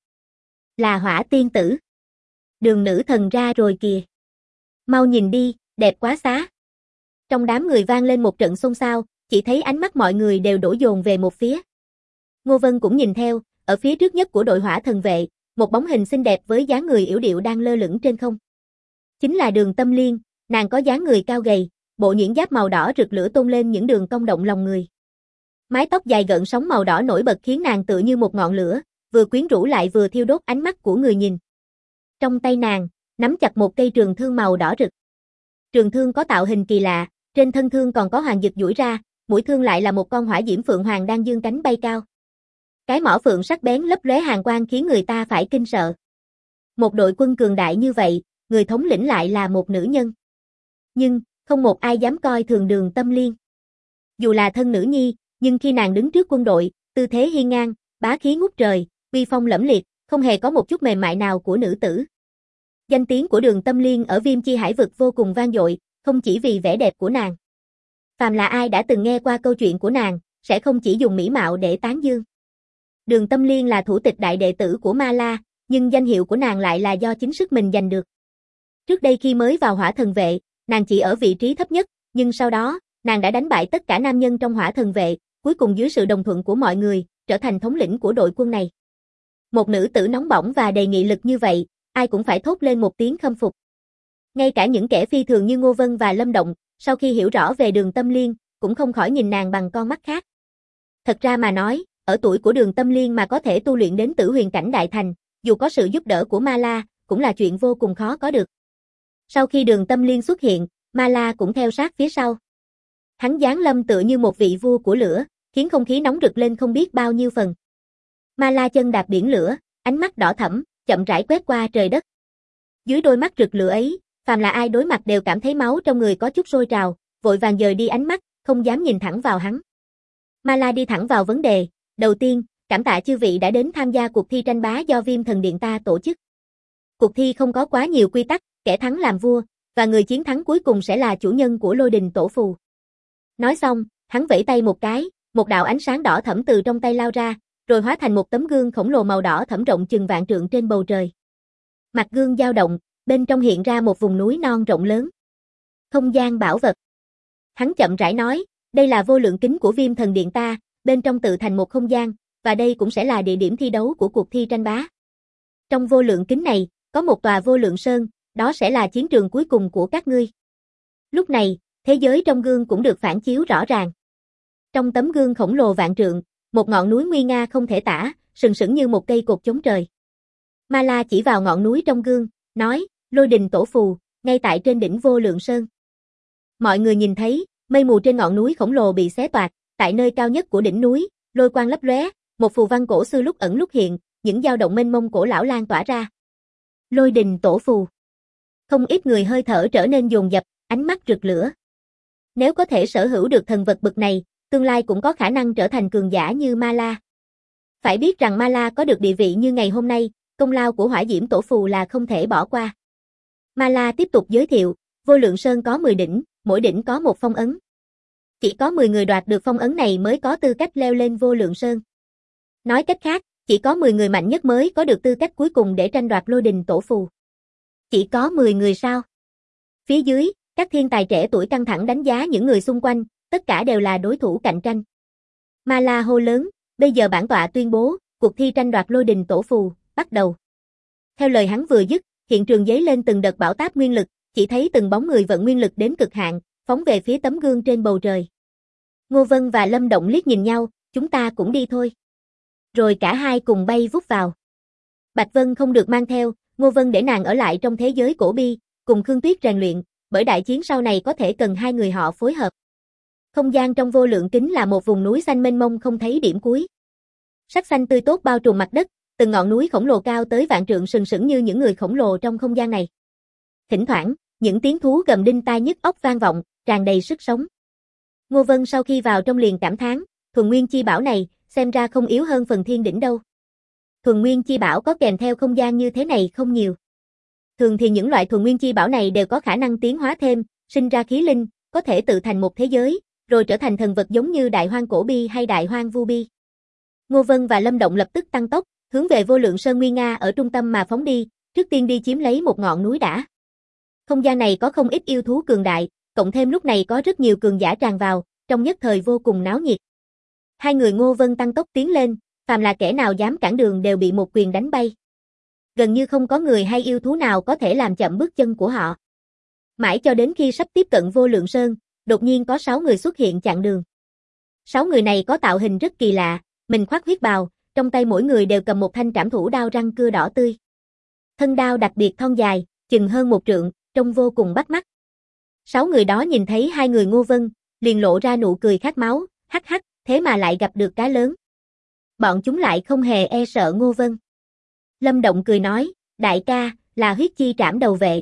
Là Hỏa Tiên Tử. Đường nữ thần ra rồi kìa. Mau nhìn đi, đẹp quá xá. Trong đám người vang lên một trận xôn xao, chỉ thấy ánh mắt mọi người đều đổ dồn về một phía. Ngô Vân cũng nhìn theo, ở phía trước nhất của đội Hỏa Thần Vệ, một bóng hình xinh đẹp với dáng người yểu điệu đang lơ lửng trên không. Chính là Đường Tâm Liên, nàng có dáng người cao gầy, bộ nhuyễn giáp màu đỏ rực lửa tôn lên những đường cong động lòng người. Mái tóc dài gợn sóng màu đỏ nổi bật khiến nàng tựa như một ngọn lửa, vừa quyến rũ lại vừa thiêu đốt ánh mắt của người nhìn. Trong tay nàng, nắm chặt một cây trường thương màu đỏ rực. Trường thương có tạo hình kỳ lạ, trên thân thương còn có hoàng dực duỗi ra, mũi thương lại là một con hỏa diễm phượng hoàng đang dương cánh bay cao. Cái mỏ phượng sắc bén lấp lóe hàn quang khiến người ta phải kinh sợ. Một đội quân cường đại như vậy, người thống lĩnh lại là một nữ nhân. Nhưng, không một ai dám coi thường Đường Tâm Liên. Dù là thân nữ nhi, nhưng khi nàng đứng trước quân đội, tư thế hiên ngang, bá khí ngút trời, uy phong lẫm liệt, không hề có một chút mềm mại nào của nữ tử. Danh tiếng của Đường Tâm Liên ở Viêm Chi Hải vực vô cùng vang dội, không chỉ vì vẻ đẹp của nàng. Phàm là ai đã từng nghe qua câu chuyện của nàng, sẽ không chỉ dùng mỹ mạo để tán dương. Đường Tâm Liên là thủ tịch đại đệ tử của Ma La, nhưng danh hiệu của nàng lại là do chính sức mình giành được. Trước đây khi mới vào Hỏa Thần Vệ, nàng chỉ ở vị trí thấp nhất, nhưng sau đó, nàng đã đánh bại tất cả nam nhân trong Hỏa Thần Vệ, cuối cùng dưới sự đồng thuận của mọi người, trở thành thống lĩnh của đội quân này. Một nữ tử nóng bỏng và đầy nghị lực như vậy, ai cũng phải thốt lên một tiếng khâm phục. Ngay cả những kẻ phi thường như Ngô Vân và Lâm Động, sau khi hiểu rõ về Đường Tâm Liên, cũng không khỏi nhìn nàng bằng con mắt khác. Thật ra mà nói, ở tuổi của Đường Tâm Liên mà có thể tu luyện đến Tử Huyền cảnh đại thành, dù có sự giúp đỡ của Ma La, cũng là chuyện vô cùng khó có được. Sau khi Đường Tâm Liên xuất hiện, Ma La cũng theo sát phía sau. Hắn giáng lâm tựa như một vị vua của lửa, khiến không khí nóng rực lên không biết bao nhiêu phần. Ma La chân đạp biển lửa, ánh mắt đỏ thẫm, chậm rãi quét qua trời đất. Dưới đôi mắt rực lửa ấy, phàm là ai đối mặt đều cảm thấy máu trong người có chút sôi trào, vội vàng dời đi ánh mắt, không dám nhìn thẳng vào hắn. Ma La đi thẳng vào vấn đề, đầu tiên, cảm tạ chư vị đã đến tham gia cuộc thi tranh bá do Viêm Thần Điện ta tổ chức. Cuộc thi không có quá nhiều quy tắc, kẻ thắng làm vua, và người chiến thắng cuối cùng sẽ là chủ nhân của Lôi Đình Tổ Phù. Nói xong, hắn vẫy tay một cái, một đạo ánh sáng đỏ thẫm từ trong tay lao ra, rồi hóa thành một tấm gương khổng lồ màu đỏ thẫm rộng chừng vạn trượng trên bầu trời. Mặt gương dao động, bên trong hiện ra một vùng núi non rộng lớn. Không gian bảo vật. Hắn chậm rãi nói, đây là vô lượng kính của Viêm Thần Điện ta, bên trong tự thành một không gian, và đây cũng sẽ là địa điểm thi đấu của cuộc thi tranh bá. Trong vô lượng kính này, có một tòa vô lượng sơn, đó sẽ là chiến trường cuối cùng của các ngươi. Lúc này, thế giới trong gương cũng được phản chiếu rõ ràng. Trong tấm gương khổng lồ vạn trượng, một ngọn núi nguy nga không thể tả, sừng sững như một cây cột chống trời. Ma La chỉ vào ngọn núi trong gương, nói, Lôi Đình Tổ Phù, ngay tại trên đỉnh vô lượng sơn. Mọi người nhìn thấy, mây mù trên ngọn núi khổng lồ bị xé toạc, tại nơi cao nhất của đỉnh núi, lôi quang lấp lóe, một phù văn cổ xưa lúc ẩn lúc hiện, những dao động mênh mông cổ lão lan tỏa ra. Lôi Đình Tổ Phù. Không ít người hơi thở trở nên dồn dập, ánh mắt rực lửa. Nếu có thể sở hữu được thần vật bực này, tương lai cũng có khả năng trở thành cường giả như Ma La. Phải biết rằng Ma La có được địa vị như ngày hôm nay, công lao của Hỏa Diễm Tổ Phù là không thể bỏ qua. Ma La tiếp tục giới thiệu, vô lượng sơn có 10 đỉnh, mỗi đỉnh có một phong ấn. Chỉ có 10 người đoạt được phong ấn này mới có tư cách leo lên vô lượng sơn. Nói cách khác, chỉ có 10 người mạnh nhất mới có được tư cách cuối cùng để tranh đoạt Lôi Đình Tổ Phù. Chỉ có 10 người sao? Phía dưới, các thiên tài trẻ tuổi căng thẳng đánh giá những người xung quanh, tất cả đều là đối thủ cạnh tranh. Ma La hô lớn, bây giờ bản tọa tuyên bố, cuộc thi tranh đoạt Lôi Đình Tổ Phù, bắt đầu. Theo lời hắn vừa dứt, hiện trường giấy lên từng đợt bão táp nguyên lực, chỉ thấy từng bóng người vận nguyên lực đến cực hạn, phóng về phía tấm gương trên bầu trời. Ngô Vân và Lâm Động liếc nhìn nhau, chúng ta cũng đi thôi. Rồi cả hai cùng bay vút vào. Bạch Vân không được mang theo, Ngô Vân để nàng ở lại trong thế giới cổ bi, cùng Khương Tuyết rèn luyện, bởi đại chiến sau này có thể cần hai người họ phối hợp. Không gian trong vô lượng kính là một vùng núi xanh mênh mông không thấy điểm cuối. Sắc xanh tươi tốt bao trùm mặt đất, từng ngọn núi khổng lồ cao tới vạn trượng sừng sững như những người khổng lồ trong không gian này. Thỉnh thoảng, những tiếng thú gầm đinh tai nhức óc vang vọng, tràn đầy sức sống. Ngô Vân sau khi vào trong liền cảm thán, thuần nguyên chi bảo này, xem ra không yếu hơn phần thiên đỉnh đâu. Thuần nguyên chi bảo có kèm theo không gian như thế này không nhiều. Thường thì những loại thuần nguyên chi bảo này đều có khả năng tiến hóa thêm, sinh ra khí linh, có thể tự thành một thế giới, rồi trở thành thần vật giống như Đại Hoang Cổ Bi hay Đại Hoang Vu Bi. Ngô Vân và Lâm Động lập tức tăng tốc, hướng về vô lượng sơn nguy nga ở trung tâm mà phóng đi, trước tiên đi chiếm lấy một ngọn núi đã. Không gian này có không ít yêu thú cường đại, cộng thêm lúc này có rất nhiều cường giả tràn vào, trong nhất thời vô cùng náo nhiệt. Hai người Ngô Vân tăng tốc tiến lên, phàm là kẻ nào dám cản đường đều bị một quyền đánh bay. Gần như không có người hay yêu thú nào có thể làm chậm bước chân của họ. Mãi cho đến khi sắp tiếp cận Vô Lượng Sơn, đột nhiên có 6 người xuất hiện chặn đường. 6 người này có tạo hình rất kỳ lạ, mình khoác huyết bào, trong tay mỗi người đều cầm một thanh trảm thủ đao răng cưa đỏ tươi. Thân đao đặc biệt thon dài, chừng hơn 1 trượng, trông vô cùng bắt mắt. 6 người đó nhìn thấy hai người Ngô Vân, liền lộ ra nụ cười khát máu, hắc hắc, thế mà lại gặp được cá lớn. Bọn chúng lại không hề e sợ Ngô Vân. Lâm Động cười nói, đại ca, là huyết chi trảm đầu vệ.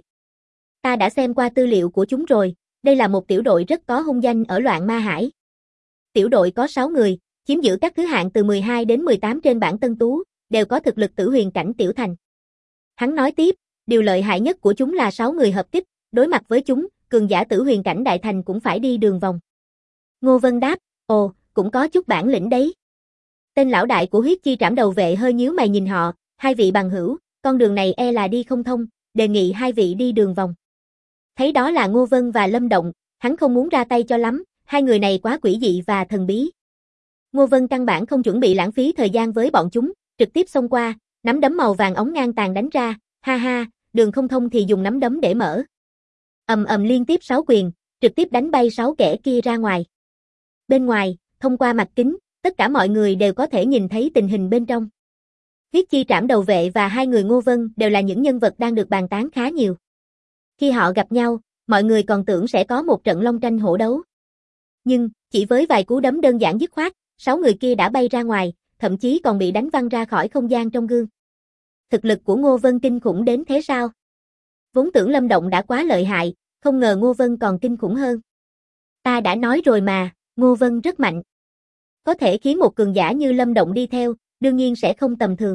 Ta đã xem qua tư liệu của chúng rồi, đây là một tiểu đội rất có hung danh ở Loạn Ma Hải. Tiểu đội có 6 người, chiếm giữ các thứ hạng từ 12 đến 18 trên bảng Tân Tú, đều có thực lực tử huyền cảnh tiểu thành. Hắn nói tiếp, điều lợi hại nhất của chúng là 6 người hợp kích, đối mặt với chúng, cường giả tử huyền cảnh đại thành cũng phải đi đường vòng. Ngô Vân đáp, ồ, cũng có chút bản lĩnh đấy. Tên lão đại của huyết chi trảm đầu vệ hơi nhíu mày nhìn họ, hai vị bằng hữu, con đường này e là đi không thông, đề nghị hai vị đi đường vòng. Thấy đó là Ngô Vân và Lâm Động, hắn không muốn ra tay cho lắm, hai người này quá quỷ dị và thần bí. Ngô Vân căn bản không chuẩn bị lãng phí thời gian với bọn chúng, trực tiếp xông qua, nắm đấm màu vàng óng ngang tàn đánh ra, ha ha, đường không thông thì dùng nắm đấm để mở. Ầm ầm liên tiếp 6 quyền, trực tiếp đánh bay 6 kẻ kia ra ngoài. Bên ngoài, thông qua mặt kính, tất cả mọi người đều có thể nhìn thấy tình hình bên trong. Huyết chi trảm đầu vệ và hai người Ngô Vân đều là những nhân vật đang được bàn tán khá nhiều. Khi họ gặp nhau, mọi người còn tưởng sẽ có một trận long tranh hổ đấu. Nhưng, chỉ với vài cú đấm đơn giản dứt khoát, 6 người kia đã bay ra ngoài, thậm chí còn bị đánh văng ra khỏi không gian trong gương. Thực lực của Ngô Vân kinh khủng đến thế sao? Vốn tưởng Lâm Động đã quá lợi hại, không ngờ Ngô Vân còn kinh khủng hơn. Ta đã nói rồi mà, Ngô Vân rất mạnh. Có thể khiến một cường giả như Lâm Động đi theo, đương nhiên sẽ không tầm thường.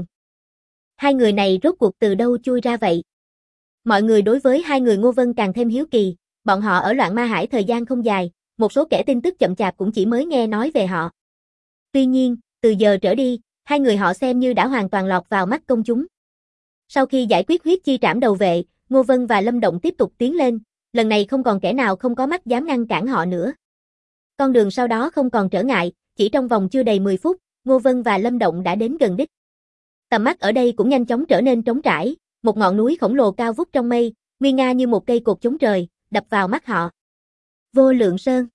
Hai người này rốt cuộc từ đâu chui ra vậy? Mọi người đối với hai người Ngô Vân càng thêm hiếu kỳ, bọn họ ở Loạn Ma Hải thời gian không dài, một số kẻ tin tức chậm chạp cũng chỉ mới nghe nói về họ. Tuy nhiên, từ giờ trở đi, hai người họ xem như đã hoàn toàn lọt vào mắt công chúng. Sau khi giải quyết huyết chi trảm đầu vệ, Ngô Vân và Lâm Động tiếp tục tiến lên, lần này không còn kẻ nào không có mắt dám ngăn cản họ nữa. Con đường sau đó không còn trở ngại, chỉ trong vòng chưa đầy 10 phút, Ngô Vân và Lâm Động đã đến gần đích. Tầm mắt ở đây cũng nhanh chóng trở nên trống trải, một ngọn núi khổng lồ cao vút trong mây, nguy nga như một cây cột chống trời, đập vào mắt họ. Vô Lượng Sơn.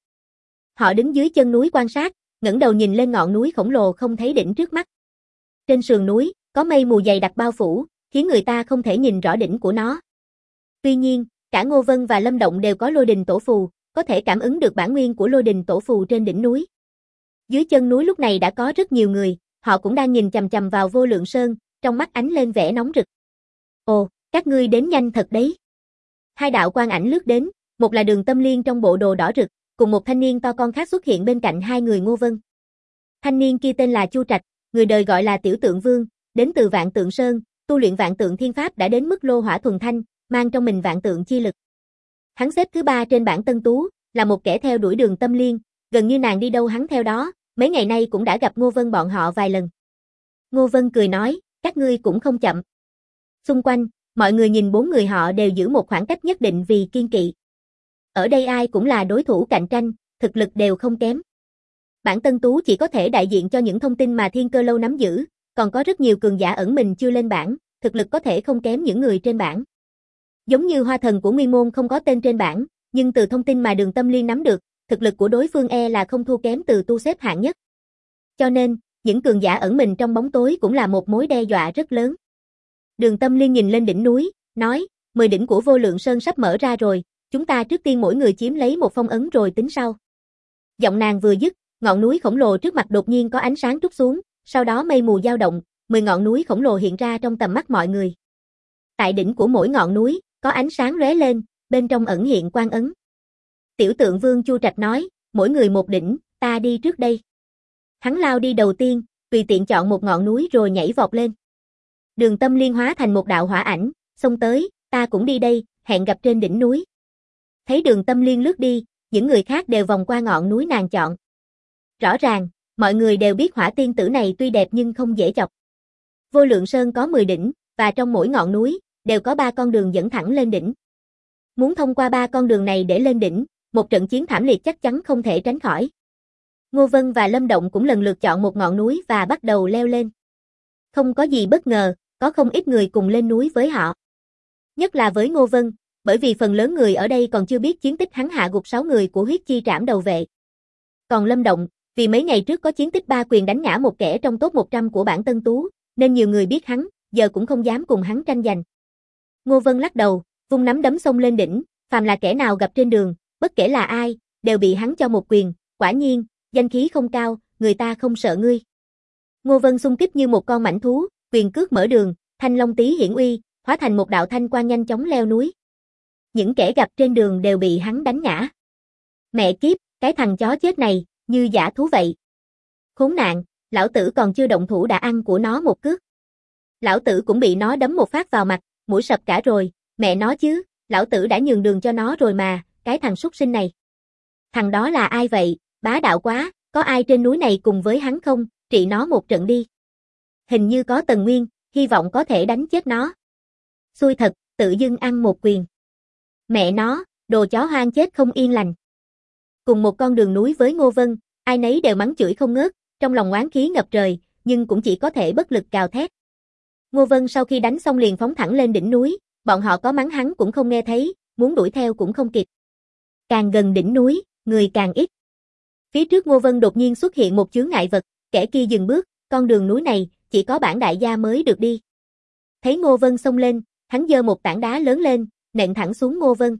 Họ đứng dưới chân núi quan sát, ngẩng đầu nhìn lên ngọn núi khổng lồ không thấy đỉnh trước mắt. Trên sườn núi, có mây mù dày đặc bao phủ, khiến người ta không thể nhìn rõ đỉnh của nó. Tuy nhiên, cả Ngô Vân và Lâm Động đều có lôi đình tổ phù, có thể cảm ứng được bản nguyên của lôi đình tổ phù trên đỉnh núi. Dưới chân núi lúc này đã có rất nhiều người, họ cũng đang nhìn chằm chằm vào Vô Lượng Sơn, trong mắt ánh lên vẻ nóng rực. Ồ, các ngươi đến nhanh thật đấy. Hai đạo quang ảnh lướt đến, một là Đường Tâm Liên trong bộ đồ đỏ rực, cùng một thanh niên to con khác xuất hiện bên cạnh hai người Ngô Vân. Thanh niên kia tên là Chu Trạch, người đời gọi là Tiểu Tượng Vương, đến từ Vạn Tượng Sơn, tu luyện Vạn Tượng Thiên Pháp đã đến mức lô hỏa thuần thanh, mang trong mình Vạn Tượng chi lực. Hắn xếp thứ 3 trên bảng Tân Tú, là một kẻ theo đuổi Đường Tâm Liên, gần như nàng đi đâu hắn theo đó, mấy ngày nay cũng đã gặp Ngô Vân bọn họ vài lần. Ngô Vân cười nói, các ngươi cũng không chậm. Xung quanh, mọi người nhìn 4 người họ đều giữ một khoảng cách nhất định vì kiên kỵ. Ở đây ai cũng là đối thủ cạnh tranh, thực lực đều không kém. Bảng Tân Tú chỉ có thể đại diện cho những thông tin mà Thiên Cơ Lâu nắm giữ, còn có rất nhiều cường giả ẩn mình chưa lên bảng, thực lực có thể không kém những người trên bảng. Giống như Hoa Thần của Nguyên Môn không có tên trên bảng, nhưng từ thông tin mà Đường Tâm Liên nắm được, thực lực của đối phương e là không thua kém từ tu xếp hạng nhất. Cho nên, những cường giả ẩn mình trong bóng tối cũng là một mối đe dọa rất lớn. Đường Tâm Liên nhìn lên đỉnh núi, nói, 10 đỉnh của Vô Lượng Sơn sắp mở ra rồi, chúng ta trước tiên mỗi người chiếm lấy một phong ấn rồi tính sau. Giọng nàng vừa dứt, ngọn núi khổng lồ trước mặt đột nhiên có ánh sáng trút xuống, sau đó mây mù dao động, 10 ngọn núi khổng lồ hiện ra trong tầm mắt mọi người. Tại đỉnh của mỗi ngọn núi, có ánh sáng lóe lên, bên trong ẩn hiện quan ấn. Tiểu Tượng Vương Chu Trạch nói, mỗi người một đỉnh, ta đi trước đây. Hắn lao đi đầu tiên, tùy tiện chọn một ngọn núi rồi nhảy vọt lên. Đường Tâm Liên hóa thành một đạo hỏa ảnh, xông tới, ta cũng đi đây, hẹn gặp trên đỉnh núi. Thấy Đường Tâm Liên lướt đi, những người khác đều vòng qua ngọn núi nàng chọn. Rõ ràng, mọi người đều biết hỏa tiên tử này tuy đẹp nhưng không dễ chọc. Vô Lượng Sơn có 10 đỉnh, và trong mỗi ngọn núi, đều có 3 con đường dẫn thẳng lên đỉnh. Muốn thông qua 3 con đường này để lên đỉnh, một trận chiến thảm liệt chắc chắn không thể tránh khỏi. Ngô Vân và Lâm Động cũng lần lượt chọn một ngọn núi và bắt đầu leo lên. Không có gì bất ngờ, có không ít người cùng lên núi với họ. Nhất là với Ngô Vân, bởi vì phần lớn người ở đây còn chưa biết chiến tích hắn hạ gục 6 người của huyết chi trảm đầu vệ. Còn Lâm Động, vì mấy ngày trước có chiến tích 3 quyền đánh ngã một kẻ trong top 100 của bảng Tân Tú, nên nhiều người biết hắn, giờ cũng không dám cùng hắn tranh giành. Ngô Vân lắc đầu, vung nắm đấm xông lên đỉnh, phàm là kẻ nào gặp trên đường, bất kể là ai, đều bị hắn cho một quyền, quả nhiên, danh khí không cao, người ta không sợ ngươi. Ngô Vân xung kích như một con mãnh thú, quyền cước mở đường, thanh long tí hiển uy, hóa thành một đạo thanh quang nhanh chóng leo núi. Những kẻ gặp trên đường đều bị hắn đánh ngã. Mẹ kiếp, cái thằng chó chết này, như dã thú vậy. Khốn nạn, lão tử còn chưa động thủ đã ăn của nó một cước. Lão tử cũng bị nó đấm một phát vào mặt, mũi sập cả rồi, mẹ nó chứ, lão tử đã nhường đường cho nó rồi mà, cái thằng súc sinh này. Thằng đó là ai vậy, bá đạo quá, có ai trên núi này cùng với hắn không, trị nó một trận đi. Hình như có Tần Nguyên, hy vọng có thể đánh chết nó. Xui thật, tự dưng ăn một quyền. Mẹ nó, đồ chó hoang chết không yên lành. Cùng một con đường núi với Ngô Vân, ai nấy đều mắng chửi không ngớt, trong lòng oán khí ngập trời, nhưng cũng chỉ có thể bất lực gào thét. Ngô Vân sau khi đánh xong liền phóng thẳng lên đỉnh núi, bọn họ có mắng hắn cũng không nghe thấy, muốn đuổi theo cũng không kịp. Càng gần đỉnh núi, người càng ít. Phía trước Ngô Vân đột nhiên xuất hiện một chướng ngại vật, kẻ kia dừng bước, con đường núi này, chỉ có bản đại gia mới được đi. Thấy Ngô Vân xông lên, hắn giơ một tảng đá lớn lên, nện thẳng xuống Ngô Vân.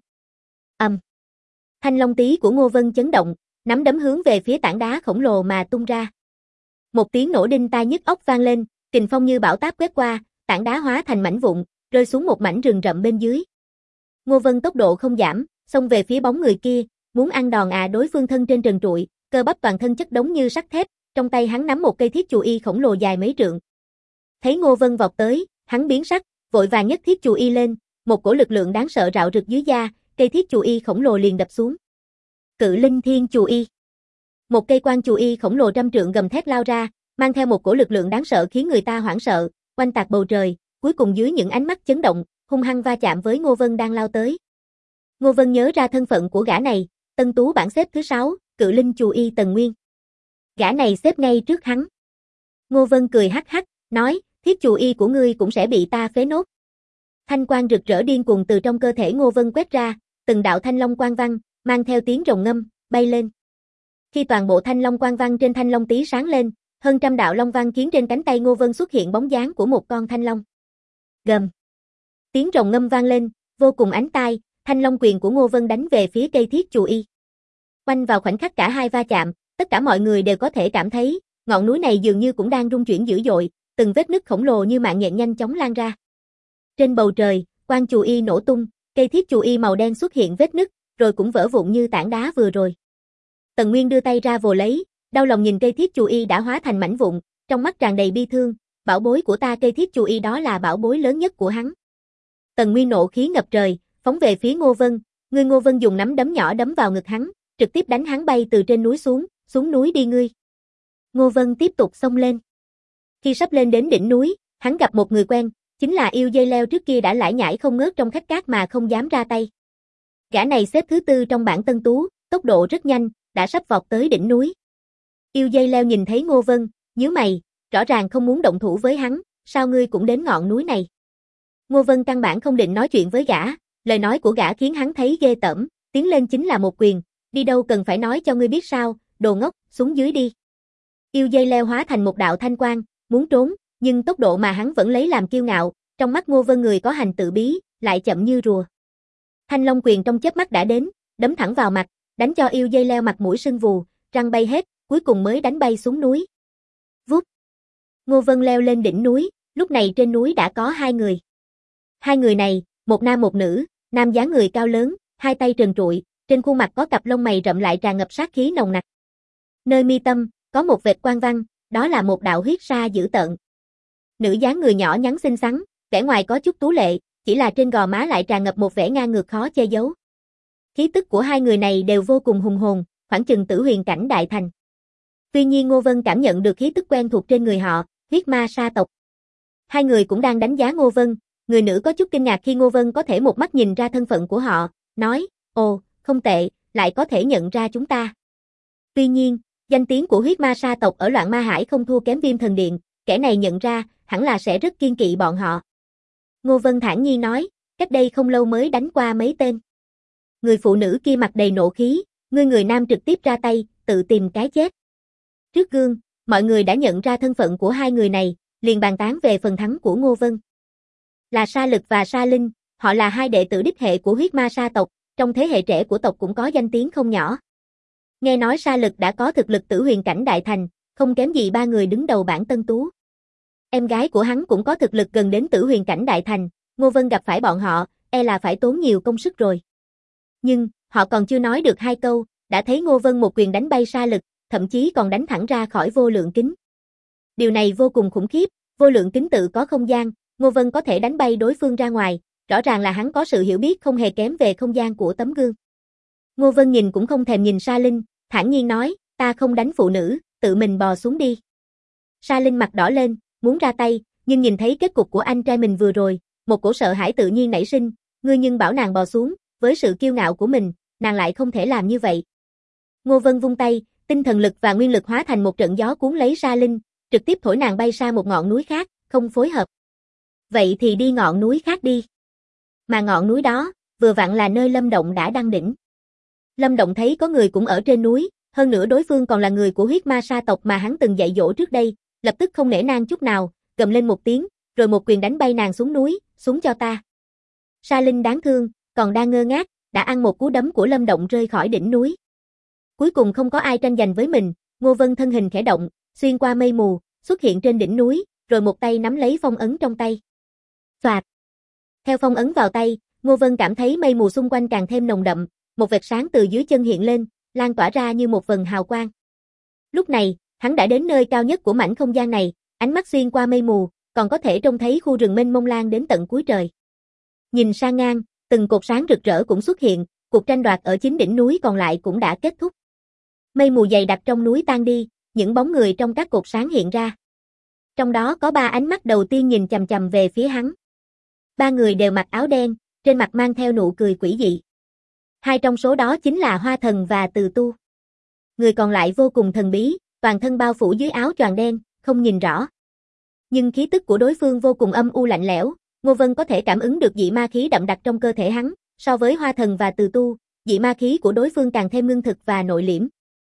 Thanh long tí của Ngô Vân chấn động, nắm đấm hướng về phía tảng đá khổng lồ mà tung ra. Một tiếng nổ đinh tai nhức óc vang lên, kình phong như bão táp quét qua, tảng đá hóa thành mảnh vụn, rơi xuống một mảnh rừng rậm bên dưới. Ngô Vân tốc độ không giảm, xông về phía bóng người kia, muốn ăn đòn đối phương thân trên trần trụi, cơ bắp toàn thân chất đống như sắt thép, trong tay hắn nắm một cây thiết chù y khổng lồ dài mấy trượng. Thấy Ngô Vân vọt tới, hắn biến sắc, vội vàng nhấc thiết chù y lên, một cổ lực lượng đáng sợ rạo rực dưới da, cây thiết chù y khổng lồ liền đập xuống. Cự Linh Thiên Chù Y. Một cây quan chù y khổng lồ trăm trượng gầm thét lao ra, mang theo một cổ lực lượng đáng sợ khiến người ta hoảng sợ, oanh tạc bầu trời, cuối cùng dưới những ánh mắt chấn động, hung hăng va chạm với Ngô Vân đang lao tới. Ngô Vân nhớ ra thân phận của gã này, Tân Tú bảng xếp thứ 6, Cự Linh Chù Y Tần Nguyên. Gã này xếp ngay trước hắn. Ngô Vân cười hắc hắc, nói, thiết chù y của ngươi cũng sẽ bị ta phế nốt. Thanh quang rực rỡ điên cuồng từ trong cơ thể Ngô Vân quét ra, từng đạo thanh long quang văn, mang theo tiếng rồng ngâm, bay lên. Khi toàn bộ thanh long quang văn trên thanh long tí sáng lên, hơn trăm đạo long văn khiến trên cánh tay Ngô Vân xuất hiện bóng dáng của một con thanh long. Gầm. Tiếng rồng ngâm vang lên, vô cùng ánh tai, thanh long quyền của Ngô Vân đánh về phía cây thiết chù y. Oanh vào khoảnh khắc cả hai va chạm, tất cả mọi người đều có thể cảm thấy, ngọn núi này dường như cũng đang rung chuyển dữ dội, từng vết nứt khổng lồ như mạng nhện nhanh chóng lan ra. Trên bầu trời, quan chù y nổ tung, cây thiết chù y màu đen xuất hiện vết nứt, rồi cũng vỡ vụn như tảng đá vừa rồi. Tần Nguyên đưa tay ra vồ lấy, đau lòng nhìn cây thiết chù y đã hóa thành mảnh vụn, trong mắt tràn đầy bi thương, bảo bối của ta, cây thiết chù y đó là bảo bối lớn nhất của hắn. Tần Nguyên nộ khí ngập trời, phóng về phía Ngô Vân, Ngô Vân dùng nắm đấm nhỏ đấm vào ngực hắn, trực tiếp đánh hắn bay từ trên núi xuống núi đi ngươi. Ngô Vân tiếp tục xông lên. Khi sắp lên đến đỉnh núi, hắn gặp một người quen, chính là yêu dây leo trước kia đã lải nhải không ngớt trong khách cát mà không dám ra tay. Gã này xếp thứ 4 trong bảng Tân Tú, tốc độ rất nhanh, đã sắp vọt tới đỉnh núi. Yêu dây leo nhìn thấy Ngô Vân, nhíu mày, rõ ràng không muốn động thủ với hắn, sao ngươi cũng đến ngọn núi này. Ngô Vân căn bản không định nói chuyện với gã, lời nói của gã khiến hắn thấy ghê tởm, tiến lên chính là một quyền, đi đâu cần phải nói cho ngươi biết sao, đồ ngốc, xuống dưới đi. Yêu dây leo hóa thành một đạo thanh quang, muốn trốn, nhưng tốc độ mà hắn vẫn lấy làm kiêu ngạo, trong mắt Ngô Vân người có hành tự bí, lại chậm như rùa. Thanh long quyền trong chớp mắt đã đến, đấm thẳng vào mặt, đánh cho yêu dây leo mặt mũi sưng vù, răng bay hết, cuối cùng mới đánh bay xuống núi. Vút. Ngô Vân leo lên đỉnh núi, lúc này trên núi đã có 2 người. 2 người này, một nam một nữ, nam dáng người cao lớn, hai tay trần trụi, trên khuôn mặt có cặp lông mày rậm lại tràn ngập sát khí nồng nặc. Nơi mi tâm, có một vệt quang văn, đó là một đạo huyết sa dữ tợn. Nữ dáng người nhỏ nhắn xinh xắn, vẻ ngoài có chút tú lệ, chỉ là trên gò má lại tràn ngập một vẻ ngang ngược khó che giấu. Khí tức của 2 người này đều vô cùng hùng hồn, khoảng chừng tử huyền cảnh đại thành. Tuy nhiên Ngô Vân cảm nhận được khí tức quen thuộc trên người họ, huyết ma sa tộc. 2 người cũng đang đánh giá Ngô Vân, người nữ có chút kinh ngạc khi Ngô Vân có thể một mắt nhìn ra thân phận của họ, nói, ồ, không tệ, lại có thể nhận ra chúng ta. Tuy nhiên, danh tiếng của huyết ma sa tộc ở Loạn Ma Hải không thua kém Viêm Thần Điện, kẻ này nhận ra, hẳn là sẽ rất kiêng kỵ bọn họ. Ngô Vân thản nhiên nói, cách đây không lâu mới đánh qua mấy tên. Người phụ nữ kia mặt đầy nộ khí, người nam trực tiếp ra tay, tự tìm cái chết. Trước gương, mọi người đã nhận ra thân phận của hai người này, liền bàn tán về phần thắng của Ngô Vân. Là Sa Lực và Sa Linh, họ là hai đệ tử đích hệ của huyết ma sa tộc, trong thế hệ trẻ của tộc cũng có danh tiếng không nhỏ. Nghe nói Sa Lực đã có thực lực tử huyền cảnh đại thành, không kém gì ba người đứng đầu bảng tân tú. Em gái của hắn cũng có thực lực gần đến tử huyền cảnh đại thành, Ngô Vân gặp phải bọn họ, e là phải tốn nhiều công sức rồi. Nhưng, họ còn chưa nói được hai câu, đã thấy Ngô Vân một quyền đánh bay Sa Lực, thậm chí còn đánh thẳng ra khỏi vô lượng kính. Điều này vô cùng khủng khiếp, vô lượng kính tự có không gian, Ngô Vân có thể đánh bay đối phương ra ngoài, rõ ràng là hắn có sự hiểu biết không hề kém về không gian của tấm gương. Ngô Vân nhìn cũng không thèm nhìn Sa Linh, thản nhiên nói, ta không đánh phụ nữ, tự mình bò xuống đi. Sa Linh mặt đỏ lên, muốn ra tay, nhưng nhìn thấy kết cục của anh trai mình vừa rồi, một cổ sợ hãi tự nhiên nảy sinh, ngươi nhưng bảo nàng bò xuống, với sự kiêu ngạo của mình, nàng lại không thể làm như vậy. Ngô Vân vung tay, tinh thần lực và nguyên lực hóa thành một trận gió cuốn lấy Sa Linh, trực tiếp thổi nàng bay sang một ngọn núi khác, không phối hợp. Vậy thì đi ngọn núi khác đi. Mà ngọn núi đó, vừa vặn là nơi Lâm Động đã đăng đỉnh. Lâm Động thấy có người cũng ở trên núi, hơn nữa đối phương còn là người của huyết ma sa tộc mà hắn từng dạy dỗ trước đây, lập tức không nể nang chút nào, gầm lên một tiếng, rồi một quyền đánh bay nàng xuống núi, xuống cho ta. Sa Linh đáng thương, còn đang ngơ ngác, đã ăn một cú đấm của Lâm Động rơi khỏi đỉnh núi. Cuối cùng không có ai tranh giành với mình, Ngô Vân thân hình khẽ động, xuyên qua mây mù, xuất hiện trên đỉnh núi, rồi một tay nắm lấy phong ấn trong tay. Xoạt. Theo phong ấn vào tay, Ngô Vân cảm thấy mây mù xung quanh càng thêm nồng đậm, một vệt sáng từ dưới chân hiện lên, lan tỏa ra như một vầng hào quang. Lúc này, hắn đã đến nơi cao nhất của mảnh không gian này, ánh mắt xuyên qua mây mù, còn có thể trông thấy khu rừng mênh mông lan đến tận cuối trời. Nhìn sang ngang, từng cột sáng rực rỡ cũng xuất hiện, cuộc tranh đoạt ở chính đỉnh núi còn lại cũng đã kết thúc. Mây mù dày đặc trong núi tan đi, những bóng người trong các cột sáng hiện ra. Trong đó có ba ánh mắt đầu tiên nhìn chằm chằm về phía hắn. Ba người đều mặc áo đen, trên mặt mang theo nụ cười quỷ dị. Hai trong số đó chính là Hoa Thần và Từ Tu. Người còn lại vô cùng thần bí, toàn thân bao phủ dưới áo choàng đen, không nhìn rõ. Nhưng khí tức của đối phương vô cùng âm u lạnh lẽo, Ngô Vân có thể cảm ứng được dị ma khí đậm đặc trong cơ thể hắn, so với Hoa Thần và Từ Tu, dị ma khí của đối phương càng thêm ngưng thực và nội liễm.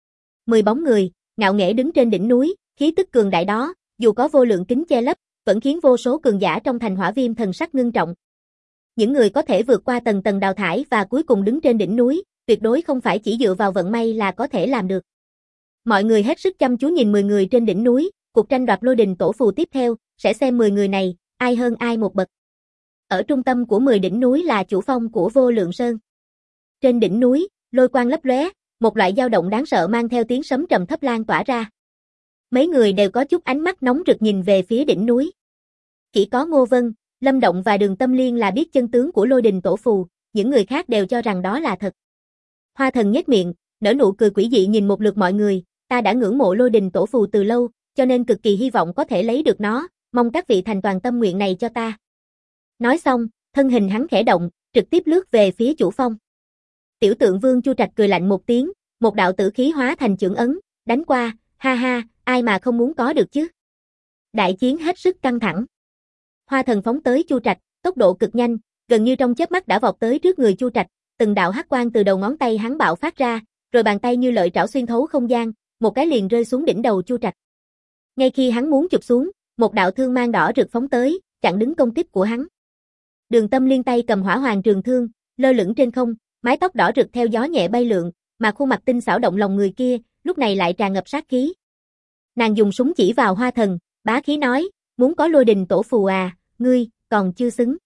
10 bóng người, ngạo nghễ đứng trên đỉnh núi, khí tức cường đại đó, dù có vô lượng kính che lấp, vẫn khiến vô số cường giả trong thành Hỏa Viêm thần sắc ngưng trọng. Những người có thể vượt qua tầng tầng đào thải và cuối cùng đứng trên đỉnh núi, tuyệt đối không phải chỉ dựa vào vận may là có thể làm được. Mọi người hết sức chăm chú nhìn 10 người trên đỉnh núi, cuộc tranh đoạt lôi đình tổ phù tiếp theo, sẽ xem 10 người này, ai hơn ai một bậc. Ở trung tâm của 10 đỉnh núi là chủ phong của Vô Lượng Sơn. Trên đỉnh núi, lôi quang lấp lóe, một loại dao động đáng sợ mang theo tiếng sấm trầm thấp lan tỏa ra. Mấy người đều có chút ánh mắt nóng rực nhìn về phía đỉnh núi. Chỉ có Ngô Vân, Lâm Động và Đường Tâm Liên là biết chân tướng của lôi đình tổ phù, những người khác đều cho rằng đó là thật. Hoa Thần nhếch miệng, nở nụ cười quỷ dị nhìn một lượt mọi người, ta đã ngưỡng mộ lôi đình tổ phù từ lâu, cho nên cực kỳ hy vọng có thể lấy được nó, mong các vị thành toàn tâm nguyện này cho ta. Nói xong, thân hình hắn khẽ động, trực tiếp lướt về phía chủ phong. Tiểu Tượng Vương Chu Trạch cười lạnh một tiếng, một đạo tử khí hóa thành chưởng ấn, đánh qua, ha ha, ai mà không muốn có được chứ. Đại chiến hết sức căng thẳng. Hoa Thần phóng tới Chu Trạch, tốc độ cực nhanh, gần như trong chớp mắt đã vọt tới trước người Chu Trạch, từng đạo hắc quang từ đầu ngón tay hắn bạo phát ra, rồi bàn tay như lợi trảo xuyên thấu không gian, một cái liền rơi xuống đỉnh đầu Chu Trạch. Ngay khi hắn muốn chụp xuống, một đạo thương mang đỏ rực phóng tới, chặn đứng công kích của hắn. Đường Tâm Liên tay cầm hỏa hoàng trường thương, lơ lửng trên không, mái tóc đỏ rực theo gió nhẹ bay lượn, mà khuôn mặt tinh xảo động lòng người kia, lúc này lại tràn ngập sát khí. Nàng dùng súng chỉ vào Hoa Thần, bá khí nói, muốn có lôi đình tổ phù à, ngươi, còn chưa xứng.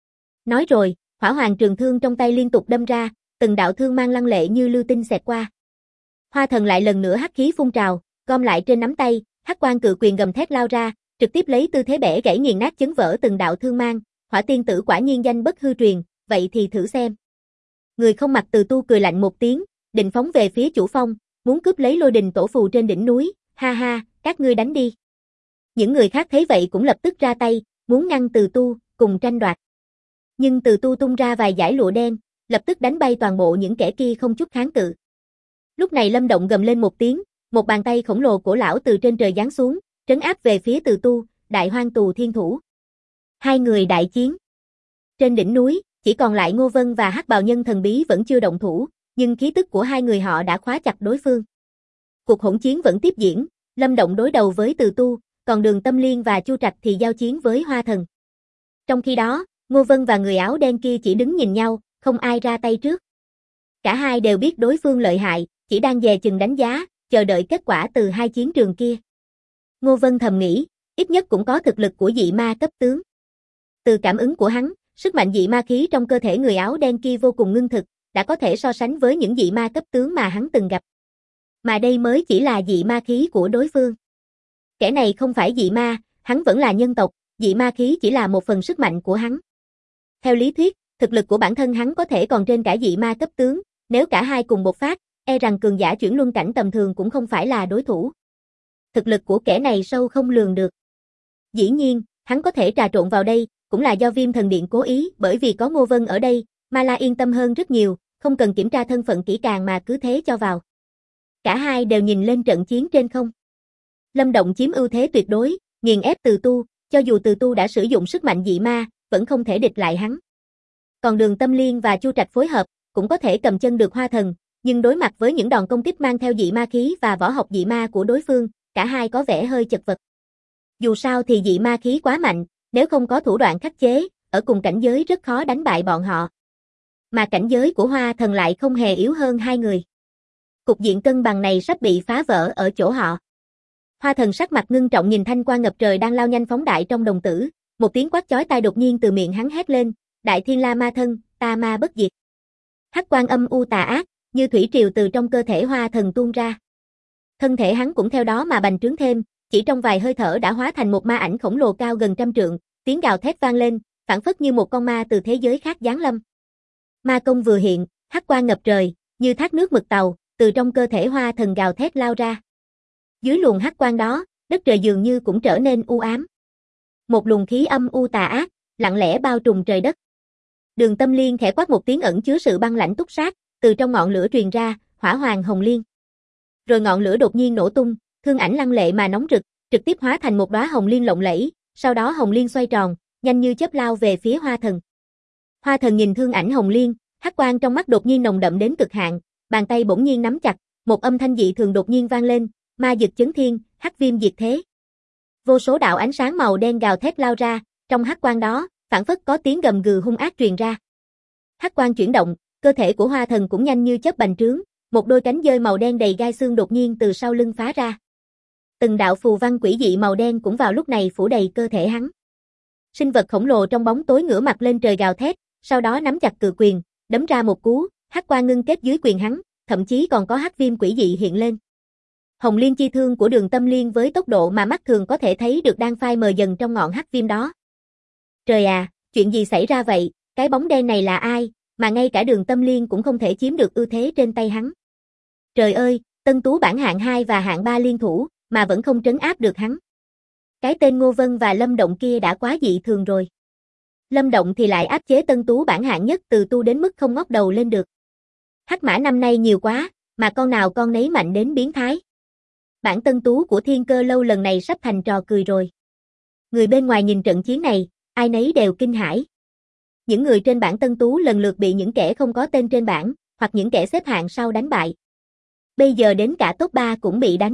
Nói rồi, hỏa hoàng trường thương trong tay liên tục đâm ra, từng đạo thương mang lăng lệ như lưu tinh xẹt qua. Hoa Thần lại lần nữa hắc khí phun trào, gom lại trên nắm tay, hắc quang cự quyền gầm thét lao ra, trực tiếp lấy tư thế bẻ gãy nghiền nát chấn vỡ từng đạo thương mang, Hỏa tiên tử quả nhiên danh bất hư truyền, vậy thì thử xem. Người không mặc Từ Tu cười lạnh một tiếng, định phóng về phía chủ phong, muốn cướp lấy lôi đình tổ phù trên đỉnh núi, ha ha, các ngươi đánh đi. Những người khác thấy vậy cũng lập tức ra tay, muốn ngăn Từ Tu, cùng tranh đoạt. Nhưng Từ Tu tung ra vài dải lụa đen, lập tức đánh bay toàn bộ những kẻ kia không chút kháng cự. Lúc này Lâm Động gầm lên một tiếng, một bàn tay khổng lồ cổ lão từ trên trời giáng xuống, trấn áp về phía Từ Tu, Đại Hoang Tù Thiên Thủ. Hai người đại chiến. Trên đỉnh núi, Chỉ còn lại Ngô Vân và Hắc Bào Nhân thần bí vẫn chưa động thủ, nhưng khí tức của hai người họ đã khóa chặt đối phương. Cuộc hỗn chiến vẫn tiếp diễn, Lâm Động đối đầu với Từ Tu, còn Đường Tâm Liên và Chu Trạch thì giao chiến với Hoa Thần. Trong khi đó, Ngô Vân và người áo đen kia chỉ đứng nhìn nhau, không ai ra tay trước. Cả hai đều biết đối phương lợi hại, chỉ đang dè chừng đánh giá, chờ đợi kết quả từ hai chiến trường kia. Ngô Vân thầm nghĩ, ít nhất cũng có thực lực của dị ma cấp tướng. Từ cảm ứng của hắn, sức mạnh dị ma khí trong cơ thể người áo đen kia vô cùng ngưng thực, đã có thể so sánh với những dị ma cấp tướng mà hắn từng gặp. Mà đây mới chỉ là dị ma khí của đối phương. Kẻ này không phải dị ma, hắn vẫn là nhân tộc, dị ma khí chỉ là một phần sức mạnh của hắn. Theo lý thuyết, thực lực của bản thân hắn có thể còn trên cả dị ma cấp tướng, nếu cả hai cùng bộc phát, e rằng cường giả chuyển luân cảnh tầm thường cũng không phải là đối thủ. Thực lực của kẻ này sâu không lường được. Dĩ nhiên, hắn có thể trà trộn vào đây, cũng là do Viêm Thần Điện cố ý, bởi vì có Ngô Vân ở đây, Ma La yên tâm hơn rất nhiều, không cần kiểm tra thân phận kỹ càng mà cứ thế cho vào. Cả hai đều nhìn lên trận chiến trên không. Lâm Động chiếm ưu thế tuyệt đối, nghiền ép Từ Tu, cho dù Từ Tu đã sử dụng sức mạnh dị ma, vẫn không thể địch lại hắn. Còn Đường Tâm Liên và Chu Trạch phối hợp, cũng có thể cầm chân được Hoa Thần, nhưng đối mặt với những đòn công kích mang theo dị ma khí và võ học dị ma của đối phương, cả hai có vẻ hơi chật vật. Dù sao thì dị ma khí quá mạnh, nếu không có thủ đoạn khắc chế, ở cùng cảnh giới rất khó đánh bại bọn họ. Mà cảnh giới của Hoa Thần lại không hề yếu hơn hai người. Cục diện cân bằng này sắp bị phá vỡ ở chỗ họ. Hoa Thần sắc mặt ngưng trọng nhìn thanh quang ngập trời đang lao nhanh phóng đại trong đồng tử, một tiếng quát chói tai đột nhiên từ miệng hắn hét lên, Đại Thiên La Ma Thân, ta ma bất diệt. Hắc quang âm u tà ác, như thủy triều từ trong cơ thể Hoa Thần tuôn ra. Thân thể hắn cũng theo đó mà bành trướng thêm, chỉ trong vài hơi thở đã hóa thành một ma ảnh khổng lồ cao gần 100 trượng, tiếng gào thét vang lên, phảng phất như một con ma từ thế giới khác giáng lâm. Ma công vừa hiện, hắc quang ngập trời, như thác nước mực tàu, từ trong cơ thể Hoa Thần gào thét lao ra. Dưới luồng hắc quang đó, đất trời dường như cũng trở nên u ám. Một luồng khí âm u tà ác, lặng lẽ bao trùm trời đất. Đường Tâm Liên khẽ quát một tiếng ẩn chứa sự băng lãnh túc sát, từ trong ngọn lửa truyền ra, hỏa hoàng hồng liên. Rồi ngọn lửa đột nhiên nổ tung, thương ảnh lăng lệ mà nóng rực, trực tiếp hóa thành một đóa hồng liên lộng lẫy, sau đó hồng liên xoay tròn, nhanh như chớp lao về phía Hoa Thần. Hoa Thần nhìn thương ảnh hồng liên, hắc quang trong mắt đột nhiên nồng đậm đến cực hạn, bàn tay bỗng nhiên nắm chặt, một âm thanh dị thường đột nhiên vang lên, ma dực chấn thiên, hắc viêm diệt thế. Vô số đạo ánh sáng màu đen gào thét lao ra, trong hắc quang đó, phảng phất có tiếng gầm gừ hung ác truyền ra. Hắc quang chuyển động, cơ thể của Hoa Thần cũng nhanh như chớp bành trướng, một đôi cánh dơi màu đen đầy gai xương đột nhiên từ sau lưng phá ra. Từng đạo phù văn quỷ dị màu đen cũng vào lúc này phủ đầy cơ thể hắn. Sinh vật khổng lồ trong bóng tối ngửa mặt lên trời gào thét, sau đó nắm chặt cự quyền, đấm ra một cú, hắc quang ngưng kết dưới quyền hắn, thậm chí còn có hắc viêm quỷ dị hiện lên. Hồng liên chi thương của Đường Tâm Liên với tốc độ mà mắt thường có thể thấy được đang phai mờ dần trong ngọn hắc viêm đó. Trời à, chuyện gì xảy ra vậy, cái bóng đen này là ai, mà ngay cả Đường Tâm Liên cũng không thể chiếm được ưu thế trên tay hắn. Trời ơi, Tân Tú bảng hạng 2 và hạng 3 liên thủ, mà vẫn không trấn áp được hắn. Cái tên Ngô Vân và Lâm Động kia đã quá dị thường rồi. Lâm Động thì lại áp chế Tân Tú bảng hạng nhất Từ Tu đến mức không ngóc đầu lên được. Hắc mã năm nay nhiều quá, mà con nào con nấy mạnh đến biến thái. Bản Tân Tú của Thiên Cơ Lâu lần này sắp thành trò cười rồi. Người bên ngoài nhìn trận chiến này, ai nấy đều kinh hãi. Những người trên bảng Tân Tú lần lượt bị những kẻ không có tên trên bảng, hoặc những kẻ xếp hạng sau đánh bại. Bây giờ đến cả top 3 cũng bị đánh.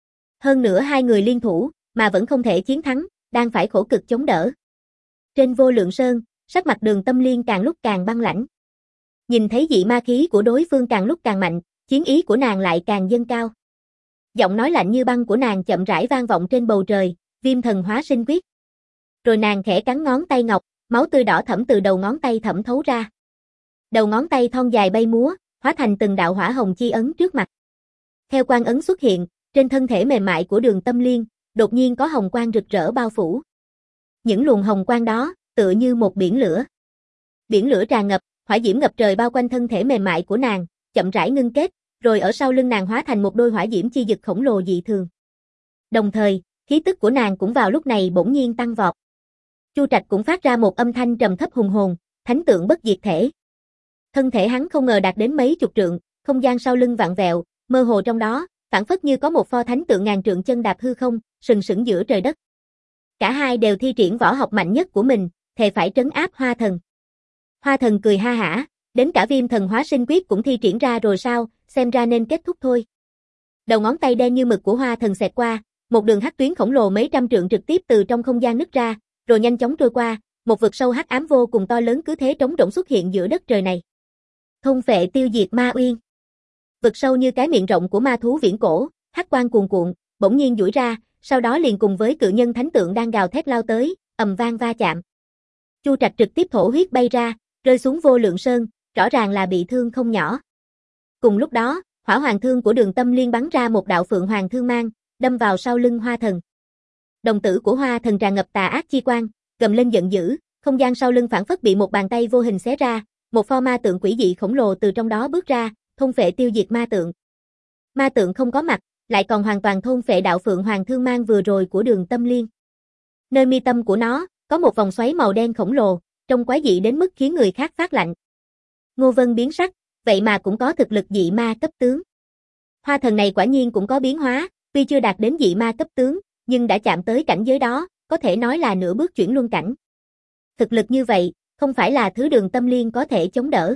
Hơn nữa hai người liên thủ, mà vẫn không thể chiến thắng, đang phải khổ cực chống đỡ. Trên Vô Lượng Sơn, sắc mặt Đường Tâm Liên càng lúc càng băng lãnh. Nhìn thấy dị ma khí của đối phương càng lúc càng mạnh, chiến ý của nàng lại càng dâng cao. Giọng nói lạnh như băng của nàng chậm rãi vang vọng trên bầu trời, Viêm Thần Hóa Sinh Quyết. Rồi nàng khẽ cắn ngón tay ngọc, máu tươi đỏ thẫm từ đầu ngón tay thẩm thấu ra. Đầu ngón tay thon dài bay múa, hóa thành từng đạo hỏa hồng chi ấn trước mặt. Theo quang ấn xuất hiện, trên thân thể mềm mại của Đường Tâm Liên, đột nhiên có hồng quang rực rỡ bao phủ. Những luồng hồng quang đó, tựa như một biển lửa. Biển lửa tràn ngập, hỏa diễm ngập trời bao quanh thân thể mềm mại của nàng, chậm rãi ngưng kết, rồi ở sau lưng nàng hóa thành một đôi hỏa diễm chi dực khổng lồ dị thường. Đồng thời, khí tức của nàng cũng vào lúc này bỗng nhiên tăng vọt. Chu Trạch cũng phát ra một âm thanh trầm thấp hùng hồn, thánh tượng bất diệt thể. Thân thể hắn không ngờ đạt đến mấy chục trượng, không gian sau lưng vặn vẹo, mơ hồ trong đó, phảng phất như có một pho thánh tượng ngàn trượng chân đạp hư không, sừng sững giữa trời đất. Cả hai đều thi triển võ học mạnh nhất của mình, thề phải trấn áp Hoa Thần. Hoa thần cười ha hả, đến cả Viêm thần hóa sinh quyết cũng thi triển ra rồi sao, xem ra nên kết thúc thôi. Đầu ngón tay đen như mực của Hoa thần xẹt qua, một đường hắc tuyến khổng lồ mấy trăm trượng trực tiếp từ trong không gian nứt ra, rồi nhanh chóng trôi qua, một vực sâu hắc ám vô cùng to lớn cứ thế trống rỗng xuất hiện giữa đất trời này. Thôn phệ tiêu diệt ma uyên. Vực sâu như cái miệng rộng của ma thú viễn cổ, hắc quang cuồn cuộn, bỗng nhiên duỗi ra, sau đó liền cùng với cự nhân thánh tượng đang gào thét lao tới, ầm vang va chạm. Chu Trạch trực tiếp thổ huyết bay ra, rơi xuống Vô Lượng Sơn, rõ ràng là bị thương không nhỏ. Cùng lúc đó, hỏa hoàng thương của Đường Tâm Liên bắn ra một đạo phượng hoàng thương mang, đâm vào sau lưng Hoa thần. Đồng tử của Hoa thần tràn ngập tà ác chi quang, gầm lên giận dữ, không gian sau lưng phảng phất bị một bàn tay vô hình xé ra, một pho ma tượng quỷ dị khổng lồ từ trong đó bước ra, thôn phệ tiêu diệt ma tượng. Ma tượng không có mặt, lại còn hoàn toàn thôn phệ đạo phượng hoàng thương mang vừa rồi của Đường Tâm Liên. Nơi mi tâm của nó, có một vòng xoáy màu đen khổng lồ, trông quái dị đến mức khiến người khác phát lạnh. Ngô Vân biến sắc, vậy mà cũng có thực lực dị ma cấp tướng. Hoa thần này quả nhiên cũng có biến hóa, tuy chưa đạt đến dị ma cấp tướng, nhưng đã chạm tới cảnh giới đó, có thể nói là nửa bước chuyển luân cảnh. Thực lực như vậy, không phải là thứ Đường Tâm Liên có thể chống đỡ.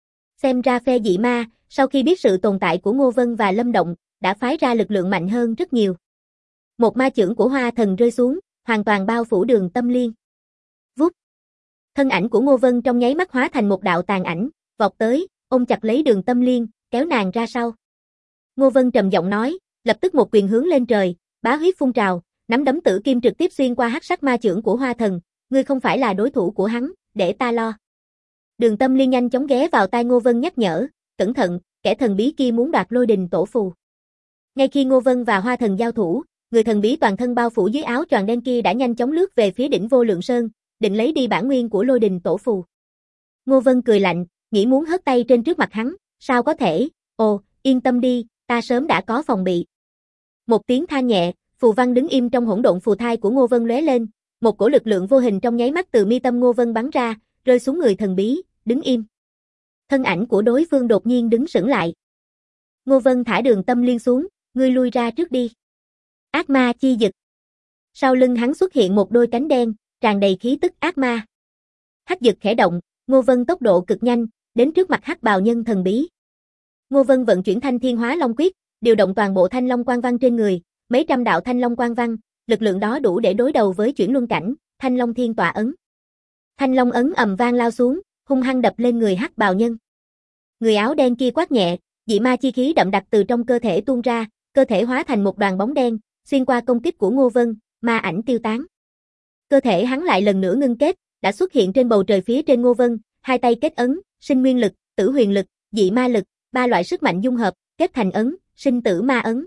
Xem ra phe dị ma, sau khi biết sự tồn tại của Ngô Vân và Lâm Động, đã phái ra lực lượng mạnh hơn rất nhiều. Một ma chưởng của Hoa thần rơi xuống, hoàn toàn bao phủ Đường Tâm Liên. Vút. Thân ảnh của Ngô Vân trong nháy mắt hóa thành một đạo tàn ảnh, vọt tới, ôm chặt lấy Đường Tâm Liên, kéo nàng ra sau. Ngô Vân trầm giọng nói, lập tức một quyền hướng lên trời, bá huyết phun trào, nắm đấm tử kim trực tiếp xuyên qua hắc sắc ma chưởng của Hoa thần, ngươi không phải là đối thủ của hắn, để ta lo. Đường Tâm Liên nhanh chóng ghé vào tai Ngô Vân nhắc nhở, cẩn thận, kẻ thần bí kia muốn đoạt Lôi Đình Tổ phù. Ngay khi Ngô Vân và Hoa thần giao thủ, người thần bí toàn thân bao phủ dưới áo choàng đen kia đã nhanh chóng lướt về phía đỉnh Vô Lượng Sơn, định lấy đi bản nguyên của Lôi Đình Tổ phù. Ngô Vân cười lạnh, nghĩ muốn hất tay trên trước mặt hắn, sao có thể, ồ, yên tâm đi, ta sớm đã có phòng bị. Một tiếng than nhẹ, phù văn đứng im trong hỗn độn phù thai của Ngô Vân lóe lên, một cổ lực lượng vô hình trong nháy mắt từ mi tâm Ngô Vân bắn ra, rơi xuống người thần bí, đứng im. Thân ảnh của đối phương đột nhiên đứng sững lại. Ngô Vân thả Đường Tâm Liên xuống, ngươi lui ra trước đi. Ác ma chi dực. Sau lưng hắn xuất hiện một đôi cánh đen, tràn đầy khí tức ác ma. Hắc dực khẽ động, Ngô Vân tốc độ cực nhanh, đến trước mặt hắc bào nhân thần bí. Ngô Vân vận chuyển Thanh Thiên Hóa Long Quyết, điều động toàn bộ Thanh Long Quang Văn trên người, mấy trăm đạo Thanh Long Quang Văn, lực lượng đó đủ để đối đầu với chuyển luân cảnh, Thanh Long Thiên Tọa ấn. Thanh Long ấn ầm vang lao xuống, hung hăng đập lên người hắc bào nhân. Người áo đen kia quát nhẹ, dị ma chi khí đậm đặc từ trong cơ thể tuôn ra, cơ thể hóa thành một đoàn bóng đen, xuyên qua công kích của Ngô Vân, ma ảnh tiêu tán. Cơ thể hắn lại lần nữa ngưng kết, đã xuất hiện trên bầu trời phía trên Ngô Vân, hai tay kết ấn, sinh nguyên lực, tử huyền lực, dị ma lực, ba loại sức mạnh dung hợp, kết thành ấn, sinh tử ma ấn.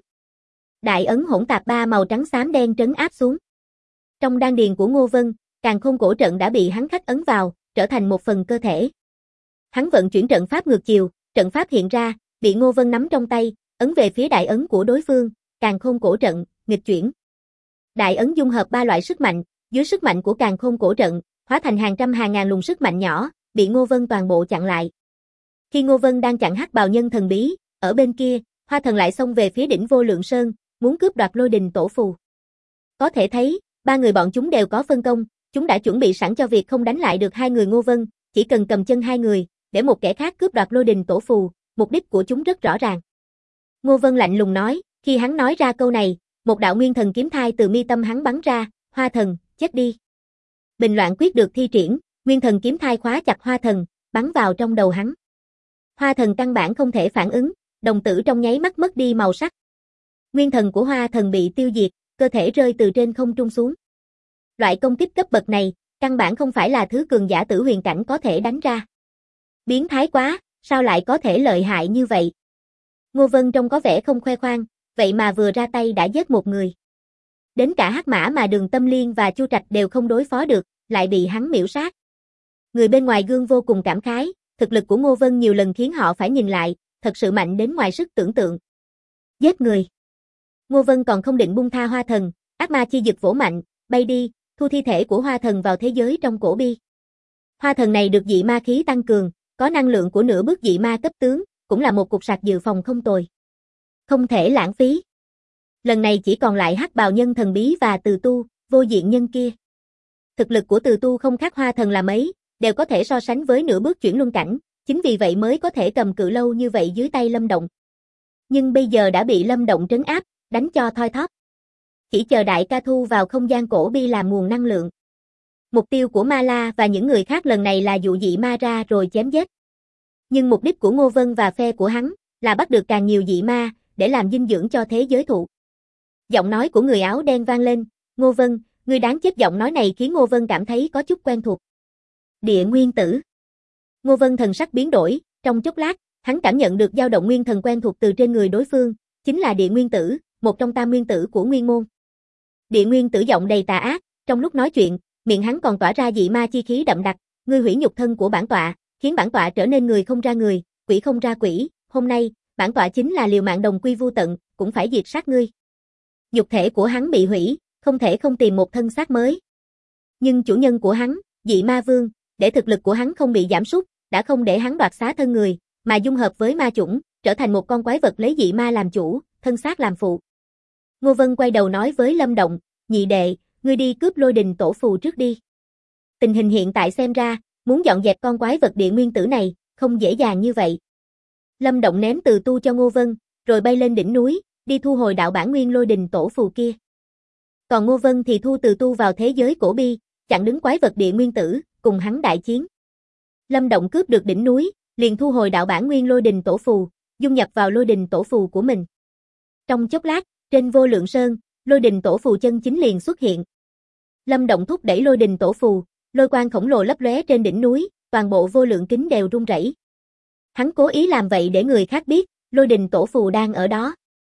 Đại ấn hỗn tạp ba màu trắng xám đen trấn áp xuống. Trong đan điền của Ngô Vân, Càn Khôn cổ trận đã bị hắn khắc ấn vào, trở thành một phần cơ thể. Hắn vận chuyển trận pháp ngược chiều, trận pháp hiện ra, bị Ngô Vân nắm trong tay, ấn về phía đại ấn của đối phương, Càn Khôn cổ trận, nghịch chuyển. Đại ấn dung hợp ba loại sức mạnh, dưới sức mạnh của Càn Khôn cổ trận, hóa thành hàng trăm hàng ngàn luồng sức mạnh nhỏ, bị Ngô Vân toàn bộ chặn lại. Khi Ngô Vân đang chặn hắc bào nhân thần bí, ở bên kia, Hoa thần lại xông về phía đỉnh Vô Lượng Sơn, muốn cướp đoạt Lôi Đình Tổ phù. Có thể thấy, ba người bọn chúng đều có phân công, chúng đã chuẩn bị sẵn cho việc không đánh lại được hai người Ngô Vân, chỉ cần cầm chân hai người, để một kẻ khác cướp đoạt Lôi Đình Tổ phù, mục đích của chúng rất rõ ràng. Ngô Vân lạnh lùng nói, khi hắn nói ra câu này, một đạo nguyên thần kiếm thai từ mi tâm hắn bắn ra, Hoa thần, chết đi. Bình loạn quyết được thi triển, nguyên thần kiếm thai khóa chặt Hoa thần, bắn vào trong đầu hắn. Hoa thần căn bản không thể phản ứng, đồng tử trong nháy mắt mất đi màu sắc. Nguyên thần của Hoa thần bị tiêu diệt, cơ thể rơi từ trên không trung xuống. Loại công kích cấp bậc này, căn bản không phải là thứ cường giả tử huyền cảnh có thể đánh ra. Biến thái quá, sao lại có thể lợi hại như vậy? Ngô Vân trông có vẻ không khoe khoang, vậy mà vừa ra tay đã giết một người. Đến cả Hắc Mã mà Đường Tâm Liên và Chu Trạch đều không đối phó được, lại bị hắn miểu sát. Người bên ngoài gương vô cùng cảm khái, thực lực của Ngô Vân nhiều lần khiến họ phải nhìn lại, thật sự mạnh đến ngoài sức tưởng tượng. Giết người. Ngô Vân còn không định buông tha Hoa thần, ác ma chi dực vỗ mạnh, bay đi, thu thi thể của Hoa thần vào thế giới trong cổ bi. Hoa thần này được dị ma khí tăng cường, có năng lượng của nửa bước dị ma cấp tướng, cũng là một cục sạc dự phòng không tồi. Không thể lãng phí. Lần này chỉ còn lại hắc bào nhân thần bí và Từ Tu, vô diện nhân kia. Thực lực của Từ Tu không khác Hoa thần là mấy, đều có thể so sánh với nửa bước chuyển luân cảnh, chính vì vậy mới có thể cầm cự lâu như vậy dưới tay Lâm Động. Nhưng bây giờ đã bị Lâm Động trấn áp, đánh cho thoi thóp. Chỉ chờ đại ca thu vào không gian cổ bi làm nguồn năng lượng. Mục tiêu của Ma La và những người khác lần này là dụ dị ma ra rồi chém giết. Nhưng mục đích của Ngô Vân và phe của hắn là bắt được càng nhiều dị ma để làm dinh dưỡng cho thế giới thụ. Giọng nói của người áo đen vang lên, Ngô Vân, ngươi đáng chết. Giọng nói này khiến Ngô Vân cảm thấy có chút quen thuộc. Địa nguyên tử. Ngô Vân thần sắc biến đổi, trong chốc lát, hắn cảm nhận được dao động nguyên thần quen thuộc từ trên người đối phương, chính là địa nguyên tử, một trong tam nguyên tử của nguyên môn. Địa nguyên tử giọng đầy tà ác, trong lúc nói chuyện, miệng hắn còn tỏa ra dị ma chi khí đậm đặc, ngươi hủy nhục thân của bản tọa, khiến bản tọa trở nên người không ra người, quỷ không ra quỷ, hôm nay, bản tọa chính là liều mạng đồng quy vu tận, cũng phải diệt sát ngươi. Nhục thể của hắn bị hủy, không thể không tìm một thân xác mới. Nhưng chủ nhân của hắn, dị ma vương, để thực lực của hắn không bị giảm sút, đã không để hắn đoạt xá thân người, mà dung hợp với ma chủng, trở thành một con quái vật lấy dị ma làm chủ, thân xác làm phụ. Ngô Vân quay đầu nói với Lâm Động, nhị đệ, ngươi đi cướp Lôi Đình Tổ Phù trước đi. Tình hình hiện tại xem ra, muốn dọn dẹp con quái vật địa nguyên tử này, không dễ dàng như vậy. Lâm Động ném từ tu cho Ngô Vân, rồi bay lên đỉnh núi, đi thu hồi đạo bản nguyên Lôi Đình Tổ Phù kia. Còn Ngô Vân thì thu từ tu vào thế giới cổ bi, chặn đứng quái vật địa nguyên tử, cùng hắn đại chiến. Lâm Động cướp được đỉnh núi, liền thu hồi đạo bản nguyên Lôi Đình Tổ Phù, dung nhập vào Lôi Đình Tổ Phù của mình. Trong chốc lát, trên Vô Lượng Sơn, Lôi Đình Tổ Phù chân chính liền xuất hiện. Lâm Động thúc đẩy Lôi Đình Tổ Phù, lôi quang khổng lồ lấp lóe trên đỉnh núi, toàn bộ vô lượng kính đều rung rẩy. Hắn cố ý làm vậy để người khác biết, Lôi Đình Tổ Phù đang ở đó.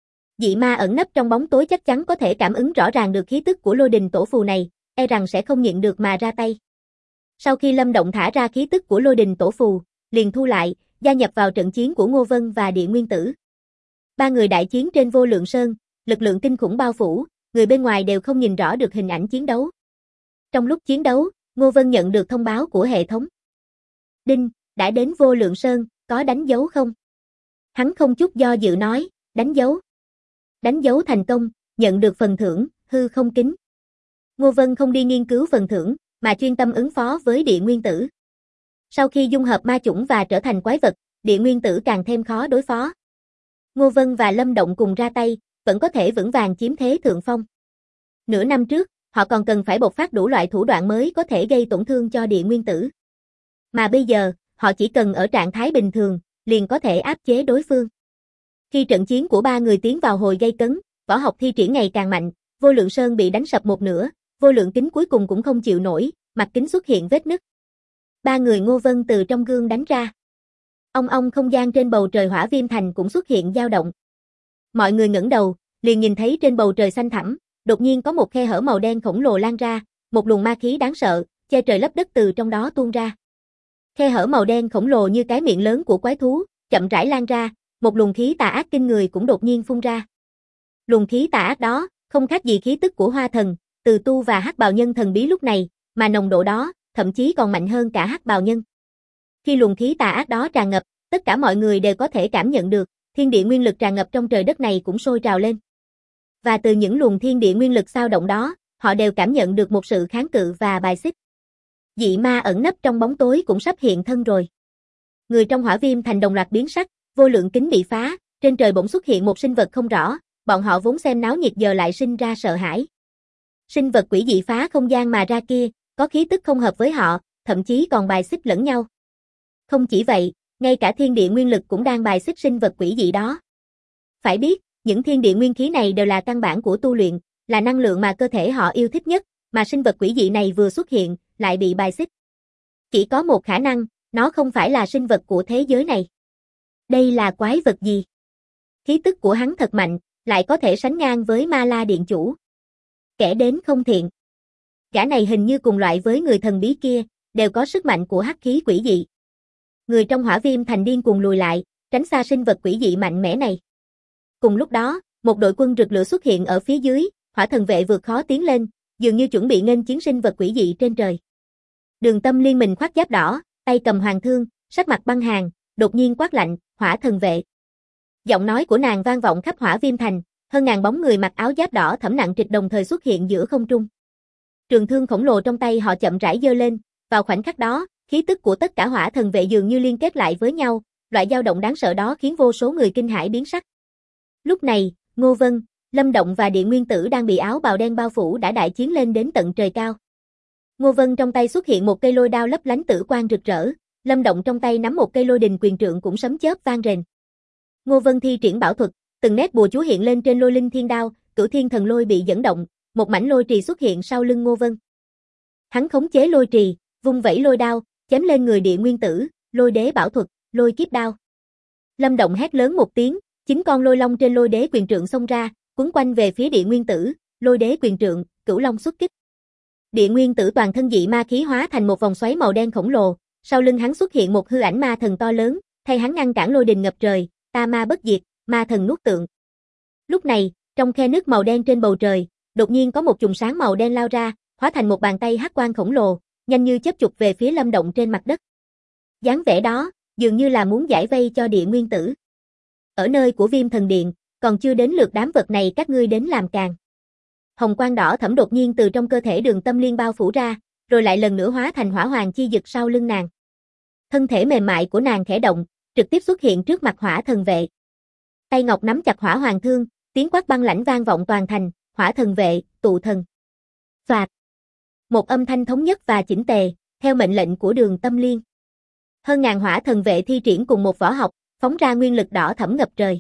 Dị ma ẩn nấp trong bóng tối chắc chắn có thể cảm ứng rõ ràng được khí tức của Lôi Đình Tổ Phù này, e rằng sẽ không nhịn được mà ra tay. Sau khi Lâm Động thả ra khí tức của Lôi Đình Tổ Phù, liền thu lại, gia nhập vào trận chiến của Ngô Vân và Địa Nguyên Tử. Ba người đại chiến trên Vô Lượng Sơn, lực lượng kinh khủng bao phủ, người bên ngoài đều không nhìn rõ được hình ảnh chiến đấu. Trong lúc chiến đấu, Ngô Vân nhận được thông báo của hệ thống. Đinh, đã đến Vô Lượng Sơn, có đánh dấu không? Hắn không chút do dự nói, đánh dấu. Đánh dấu thành công, nhận được phần thưởng, hư không kính. Ngô Vân không đi nghiên cứu phần thưởng, mà chuyên tâm ứng phó với Địa Nguyên Tử. Sau khi dung hợp ma chủng và trở thành quái vật, Địa Nguyên Tử càng thêm khó đối phó. Ngô Vân và Lâm Động cùng ra tay, vẫn có thể vững vàng chiếm thế thượng phong. Nửa năm trước, họ còn cần phải bộc phát đủ loại thủ đoạn mới có thể gây tổn thương cho Địa Nguyên Tử. Mà bây giờ, họ chỉ cần ở trạng thái bình thường, liền có thể áp chế đối phương. Khi trận chiến của ba người tiến vào hồi gây cấn, võ học thi triển ngày càng mạnh, Vô Lượng Sơn bị đánh sập một nửa, vô lượng kính cuối cùng cũng không chịu nổi, mặt kính xuất hiện vết nứt. Ba người Ngô Vân từ trong gương đánh ra. Ong không gian trên bầu trời Hỏa Viêm Thành cũng xuất hiện dao động. Mọi người ngẩng đầu, liền nhìn thấy trên bầu trời xanh thẳm, đột nhiên có một khe hở màu đen khổng lồ lan ra, một luồng ma khí đáng sợ, che trời lấp đất từ trong đó tuôn ra. Khe hở màu đen khổng lồ như cái miệng lớn của quái thú, chậm rãi lan ra, một luồng khí tà ác kinh người cũng đột nhiên phun ra. Luồng khí tà ác đó, không khác gì khí tức của Hoa Thần, Từ Tu và Hắc Bào Nhân thần bí lúc này, mà nồng độ đó, thậm chí còn mạnh hơn cả Hắc Bào Nhân. Khi luồng khí tà ác đó tràn ngập, tất cả mọi người đều có thể cảm nhận được, thiên địa nguyên lực tràn ngập trong trời đất này cũng sôi trào lên. Và từ những luồng thiên địa nguyên lực xao động đó, họ đều cảm nhận được một sự kháng cự và bài xích. Dị ma ẩn nấp trong bóng tối cũng sắp hiện thân rồi. Người trong Hỏa Viêm Thành đồng loạt biến sắc, vô lượng kính bị phá, trên trời bỗng xuất hiện một sinh vật không rõ, bọn họ vốn xem náo nhiệt giờ lại sinh ra sợ hãi. Sinh vật quỷ dị phá không gian mà ra kia, có khí tức không hợp với họ, thậm chí còn bài xích lẫn nhau. Không chỉ vậy, ngay cả thiên địa nguyên lực cũng đang bài xích sinh vật quỷ dị đó. Phải biết, những thiên địa nguyên khí này đều là căn bản của tu luyện, là năng lượng mà cơ thể họ yêu thích nhất, mà sinh vật quỷ dị này vừa xuất hiện, lại bị bài xích. Chỉ có một khả năng, nó không phải là sinh vật của thế giới này. Đây là quái vật gì? Khí tức của hắn thật mạnh, lại có thể sánh ngang với Ma La Điện Chủ. Kẻ đến không thiện. Gã này hình như cùng loại với người thần bí kia, đều có sức mạnh của hắc khí quỷ dị. Người trong Hỏa Viêm Thành điên cuồng lùi lại, tránh xa sinh vật quỷ dị mạnh mẽ này. Cùng lúc đó, một đội quân rực lửa xuất hiện ở phía dưới, Hỏa Thần vệ vượt khó tiến lên, dường như chuẩn bị nghênh chiến sinh vật quỷ dị trên trời. Đường Tâm Liên mình khoác giáp đỏ, tay cầm hoàng thương, sắc mặt băng hàn, đột nhiên quát lạnh, Hỏa Thần vệ. Giọng nói của nàng vang vọng khắp Hỏa Viêm Thành, hơn ngàn bóng người mặc áo giáp đỏ thẫm nặng trịch đồng thời xuất hiện giữa không trung. Trường thương khổng lồ trong tay họ chậm rãi giơ lên, vào khoảnh khắc đó, Khí tức của tất cả hỏa thần vệ dường như liên kết lại với nhau, loại dao động đáng sợ đó khiến vô số người kinh hãi biến sắc. Lúc này, Ngô Vân, Lâm Động và Điện Nguyên Tử đang bị áo bào đen bao phủ đã đại chiến lên đến tận trời cao. Ngô Vân trong tay xuất hiện một cây lôi đao lấp lánh tử quang rực rỡ, Lâm Động trong tay nắm một cây lôi đình quyền trượng cũng sấm chớp vang rền. Ngô Vân thi triển bảo thuật, từng nét bùa chú hiện lên trên lôi linh thiên đao, Cửu Thiên Thần Lôi bị dẫn động, một mảnh lôi trì xuất hiện sau lưng Ngô Vân. Hắn khống chế lôi trì, vung vẩy lôi đao, chém lên người Địa Nguyên Tử, Lôi Đế bảo thuật, lôi kiếp đao. Lâm Động hét lớn một tiếng, 9 con lôi long trên lôi đế quyền trượng xông ra, quấn quanh về phía Địa Nguyên Tử, lôi đế quyền trượng, Cửu Long xuất kích. Địa Nguyên Tử toàn thân dị ma khí hóa thành một vòng xoáy màu đen khổng lồ, sau lưng hắn xuất hiện một hư ảnh ma thần to lớn, thay hắn ngăn cản lôi đình ngập trời, ta ma bất diệt, ma thần nuốt tượng. Lúc này, trong khe nước màu đen trên bầu trời, đột nhiên có một chùm sáng màu đen lao ra, hóa thành một bàn tay hắc quang khổng lồ, nhanh như chớp chụp về phía Lâm Động trên mặt đất. Dáng vẻ đó, dường như là muốn giải vây cho Địa Nguyên Tử. Ở nơi của Viêm Thần Điện, còn chưa đến lượt đám vật này các ngươi đến làm càng. Hồng quang đỏ thẫm đột nhiên từ trong cơ thể Đường Tâm Liên bao phủ ra, rồi lại lần nữa hóa thành hỏa hoàng chi dực sau lưng nàng. Thân thể mềm mại của nàng khẽ động, trực tiếp xuất hiện trước mặt hỏa thần vệ. Tay ngọc nắm chặt hỏa hoàng thương, tiếng quát băng lãnh vang vọng toàn thành, hỏa thần vệ, tụ thần. Phạt. Một âm thanh thống nhất và chỉnh tề, theo mệnh lệnh của Đường Tâm Liên. Hơn ngàn hỏa thần vệ thi triển cùng một võ học, phóng ra nguyên lực đỏ thẫm ngập trời.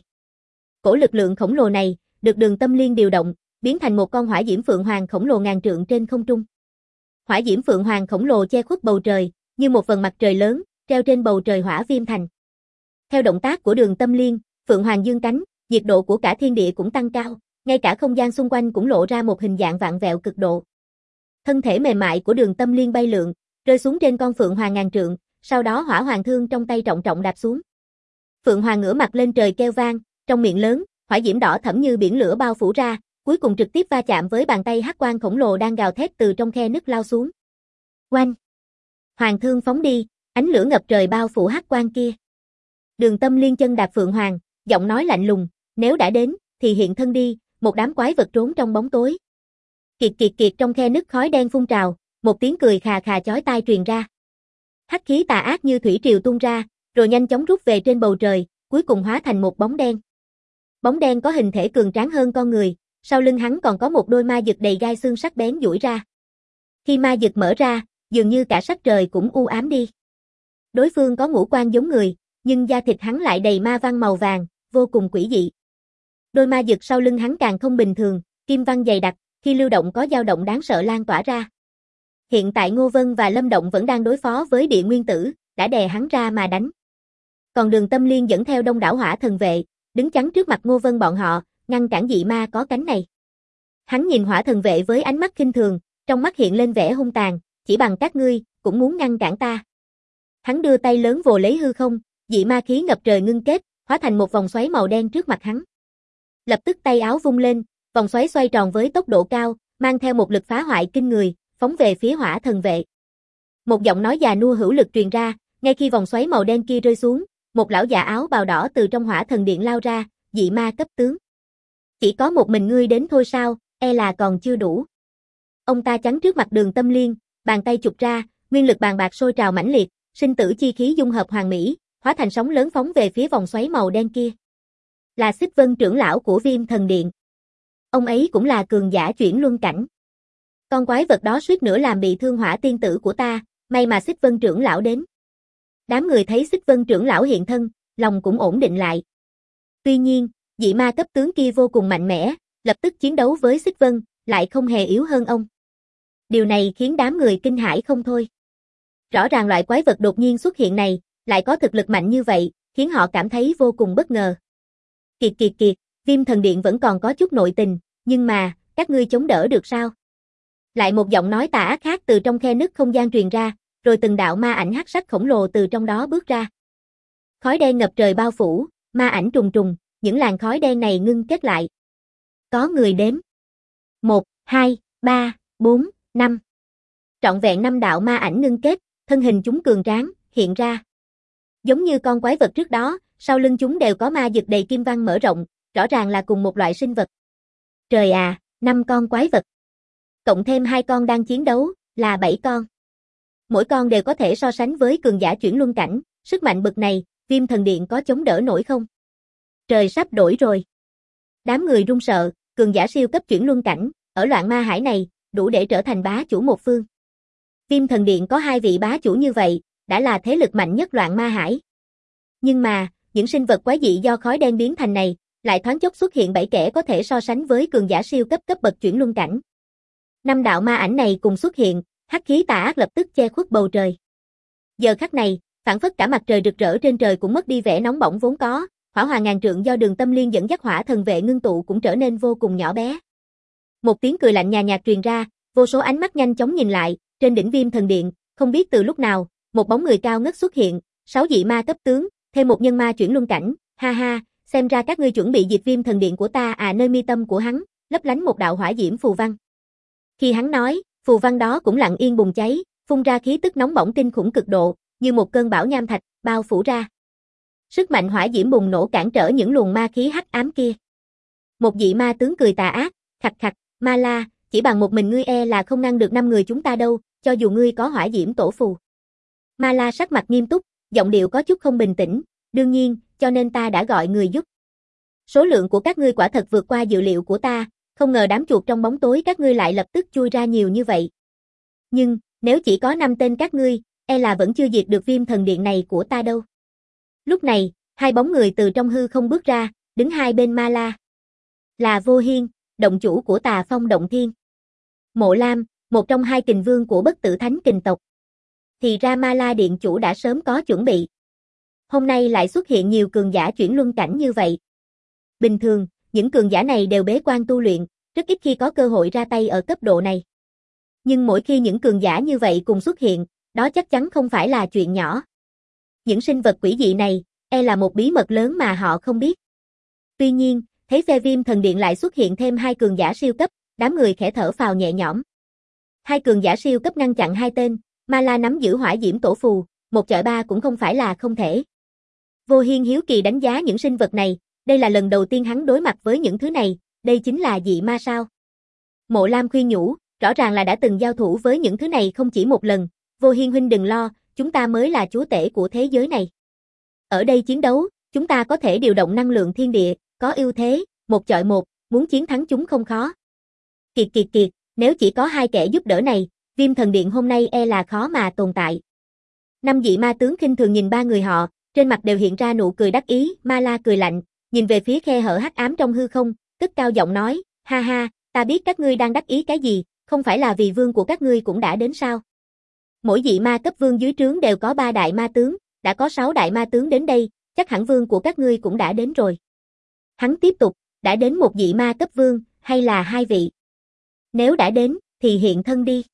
Cổ lực lượng khổng lồ này, được Đường Tâm Liên điều động, biến thành một con hỏa diễm phượng hoàng khổng lồ ngàn trượng trên không trung. Hỏa diễm phượng hoàng khổng lồ che khuất bầu trời, như một vầng mặt trời lớn, treo trên bầu trời Hỏa Viêm Thành. Theo động tác của Đường Tâm Liên, phượng hoàng dương cánh, nhiệt độ của cả thiên địa cũng tăng cao, ngay cả không gian xung quanh cũng lộ ra một hình dạng vạn vẹo cực độ. Thân thể mềm mại của Đường Tâm Liên bay lượn, rơi xuống trên con phượng hoàng ngàn trượng, sau đó hỏa hoàng thương trong tay trọng trọng đạp xuống. Phượng hoàng ngửa mặt lên trời kêu vang, trong miệng lớn, hỏa diễm đỏ thẫm như biển lửa bao phủ ra, cuối cùng trực tiếp va chạm với bàn tay hắc quang khổng lồ đang gào thét từ trong khe nứt lao xuống. Oanh! Hoàng thương phóng đi, ánh lửa ngập trời bao phủ hắc quang kia. Đường Tâm Liên chân đạp phượng hoàng, giọng nói lạnh lùng, nếu đã đến, thì hiện thân đi, một đám quái vật trốn trong bóng tối. Kiệt kiệt kiệt trong khe nứt khói đen phun trào, một tiếng cười khà khà chói tai truyền ra. Hắc khí tà ác như thủy triều tuôn ra, rồi nhanh chóng rút về trên bầu trời, cuối cùng hóa thành một bóng đen. Bóng đen có hình thể cường tráng hơn con người, sau lưng hắn còn có một đôi ma dực đầy gai xương sắc bén duỗi ra. Khi ma dực mở ra, dường như cả sắc trời cũng u ám đi. Đối phương có ngũ quan giống người, nhưng da thịt hắn lại đầy ma văn màu vàng, vô cùng quỷ dị. Đôi ma dực sau lưng hắn càng không bình thường, kim văn dày đặc, khi lưu động có dao động đáng sợ lan tỏa ra. Hiện tại Ngô Vân và Lâm Động vẫn đang đối phó với Địa Nguyên Tử, đã đè hắn ra mà đánh. Còn Đường Tâm Liên dẫn theo đông đảo hỏa thần vệ, đứng chắn trước mặt Ngô Vân bọn họ, ngăn cản dị ma có cánh này. Hắn nhìn hỏa thần vệ với ánh mắt khinh thường, trong mắt hiện lên vẻ hung tàn, chỉ bằng các ngươi, cũng muốn ngăn cản ta. Hắn đưa tay lớn vồ lấy hư không, dị ma khí ngập trời ngưng kết, hóa thành một vòng xoáy màu đen trước mặt hắn. Lập tức tay áo vung lên, vòng xoáy xoay tròn với tốc độ cao, mang theo một lực phá hoại kinh người, phóng về phía hỏa thần vệ. Một giọng nói già nua hữu lực truyền ra, ngay khi vòng xoáy màu đen kia rơi xuống, một lão già áo bào đỏ từ trong hỏa thần điện lao ra, dị ma cấp tướng. Chỉ có một mình ngươi đến thôi sao, e là còn chưa đủ. Ông ta chắn trước mặt Đường Tâm Liên, bàn tay chụp ra, nguyên lực bàn bạc sôi trào mãnh liệt, sinh tử chi khí dung hợp hoàn mỹ, hóa thành sóng lớn phóng về phía vòng xoáy màu đen kia. Là Xích Vân trưởng lão của Viêm Thần Điện. Ông ấy cũng là cường giả chuyển luân cảnh. Con quái vật đó suýt nữa làm bị thương Hỏa tiên tử của ta, may mà Xích Vân trưởng lão đến. Đám người thấy Xích Vân trưởng lão hiện thân, lòng cũng ổn định lại. Tuy nhiên, dị ma cấp tướng kia vô cùng mạnh mẽ, lập tức chiến đấu với Xích Vân, lại không hề yếu hơn ông. Điều này khiến đám người kinh hãi không thôi. Rõ ràng loại quái vật đột nhiên xuất hiện này, lại có thực lực mạnh như vậy, khiến họ cảm thấy vô cùng bất ngờ. Kiệt kiệt kiệt, Viêm Thần Điện vẫn còn có chút nội tình, nhưng mà, các ngươi chống đỡ được sao? Lại một giọng nói tà ác khác từ trong khe nứt không gian truyền ra, rồi từng đạo ma ảnh hắc sắc khổng lồ từ trong đó bước ra. Khói đen ngập trời bao phủ, ma ảnh trùng trùng, những làn khói đen này ngưng kết lại. Có người đếm. 1, 2, 3, 4, 5. Trọn vẹn 5 đạo ma ảnh ngưng kết, thân hình chúng cường tráng, hiện ra. Giống như con quái vật trước đó, sau lưng chúng đều có ma dực đầy kim văn mở rộng, rõ ràng là cùng một loại sinh vật. Trời à, 5 con quái vật. Cộng thêm 2 con đang chiến đấu, là 7 con. Mỗi con đều có thể so sánh với cường giả chuyển luân cảnh, sức mạnh bực này, Viêm Thần Điện có chống đỡ nổi không? Trời sắp đổi rồi. Đám người run sợ, cường giả siêu cấp chuyển luân cảnh, ở loạn ma hải này, đủ để trở thành bá chủ một phương. Viêm Thần Điện có 2 vị bá chủ như vậy, đã là thế lực mạnh nhất loạn ma hải. Nhưng mà, những sinh vật quái dị do khói đen biến thành này, lại thoáng chốc xuất hiện 7 kẻ có thể so sánh với cường giả siêu cấp bậc chuyển luân cảnh. 5 đạo ma ảnh này cùng xuất hiện, hắc khí tà ác lập tức che khuất bầu trời. Giờ khắc này, phảng phất cả mặt trời rực rỡ trên trời cũng mất đi vẻ nóng bỏng vốn có, hỏa hòa ngàn trượng do Đường Tâm Liên dẫn dắt hỏa thần vệ ngưng tụ cũng trở nên vô cùng nhỏ bé. Một tiếng cười lạnh nhàn nhạt truyền ra, vô số ánh mắt nhanh chóng nhìn lại, trên đỉnh Viêm Thần Điện, không biết từ lúc nào, một bóng người cao ngất xuất hiện, 6 dị ma cấp tướng, thêm một nhân ma chuyển luân cảnh, ha ha, xem ra các ngươi chuẩn bị diệt Viêm Thần Điện của ta à. Nơi mi tâm của hắn, lấp lánh một đạo hỏa diễm phù văn. Khi hắn nói, phù văn đó cũng lặng yên bùng cháy, phun ra khí tức nóng bỏng kinh khủng cực độ, như một cơn bão nham thạch, bao phủ ra. Sức mạnh hỏa diễm bùng nổ cản trở những luồng ma khí hắc ám kia. Một dị ma tướng cười tà ác, khạch khạch, Ma La, chỉ bằng một mình ngươi là không ngăn được 5 người chúng ta đâu, cho dù ngươi có hỏa diễm tổ phù. Ma La sắc mặt nghiêm túc, giọng điệu có chút không bình tĩnh, đương nhiên, cho nên ta đã gọi người giúp. Số lượng của các ngươi quả thật vượt qua dự liệu của ta, không ngờ đám chuột trong bóng tối các ngươi lại lập tức chui ra nhiều như vậy. Nhưng, nếu chỉ có 5 tên các ngươi, là vẫn chưa diệt được Viêm Thần Điện này của ta đâu. Lúc này, 2 bóng người từ trong hư không bước ra, đứng hai bên Ma La. Là Vô Hiên, động chủ của Tà Phong Động Thiên. Mộ Lam, một trong 2 kình vương của Bất Tử Thánh kình tộc. Thì ra Ma La điện chủ đã sớm có chuẩn bị. Hôm nay lại xuất hiện nhiều cường giả chuyển luân cảnh như vậy. Bình thường, những cường giả này đều bế quan tu luyện, rất ít khi có cơ hội ra tay ở cấp độ này. Nhưng mỗi khi những cường giả như vậy cùng xuất hiện, đó chắc chắn không phải là chuyện nhỏ. Những sinh vật quỷ dị này, là một bí mật lớn mà họ không biết. Tuy nhiên, thấy phe Viêm Thần Điện lại xuất hiện thêm 2 cường giả siêu cấp, đám người khẽ thở phào nhẹ nhõm. 2 cường giả siêu cấp ngăn chặn 2 tên, Ma La nắm giữ hỏa diễm tổ phù, 1 chọi 3 cũng không phải là không thể. Vô Hiên hiếu kỳ đánh giá những sinh vật này, đây là lần đầu tiên hắn đối mặt với những thứ này, đây chính là dị ma sao? Mộ Lam khuyên nhủ, rõ ràng là đã từng giao thủ với những thứ này không chỉ một lần, Vô Hiên huynh đừng lo, chúng ta mới là chúa tể của thế giới này. Ở đây chiến đấu, chúng ta có thể điều động năng lượng thiên địa, có ưu thế, 1 chọi 1, muốn chiến thắng chúng không khó. Kiệt kiệt kiệt, nếu chỉ có 2 kẻ giúp đỡ này, Viêm Thần Điện hôm nay là khó mà tồn tại. 5 dị ma tướng khinh thường nhìn 3 người họ, trên mặt đều hiện ra nụ cười đắc ý. Ma La cười lạnh, nhìn về phía khe hở hắc ám trong hư không, cất cao giọng nói, ha ha, ta biết các ngươi đang đắc ý cái gì, không phải là vì vương của các ngươi cũng đã đến sao? Mỗi dị ma cấp vương dưới trướng đều có 3 đại ma tướng, đã có 6 đại ma tướng đến đây, chắc hẳn vương của các ngươi cũng đã đến rồi. Hắn tiếp tục, đã đến một dị ma cấp vương, hay là 2 vị? Nếu đã đến, thì hiện thân đi.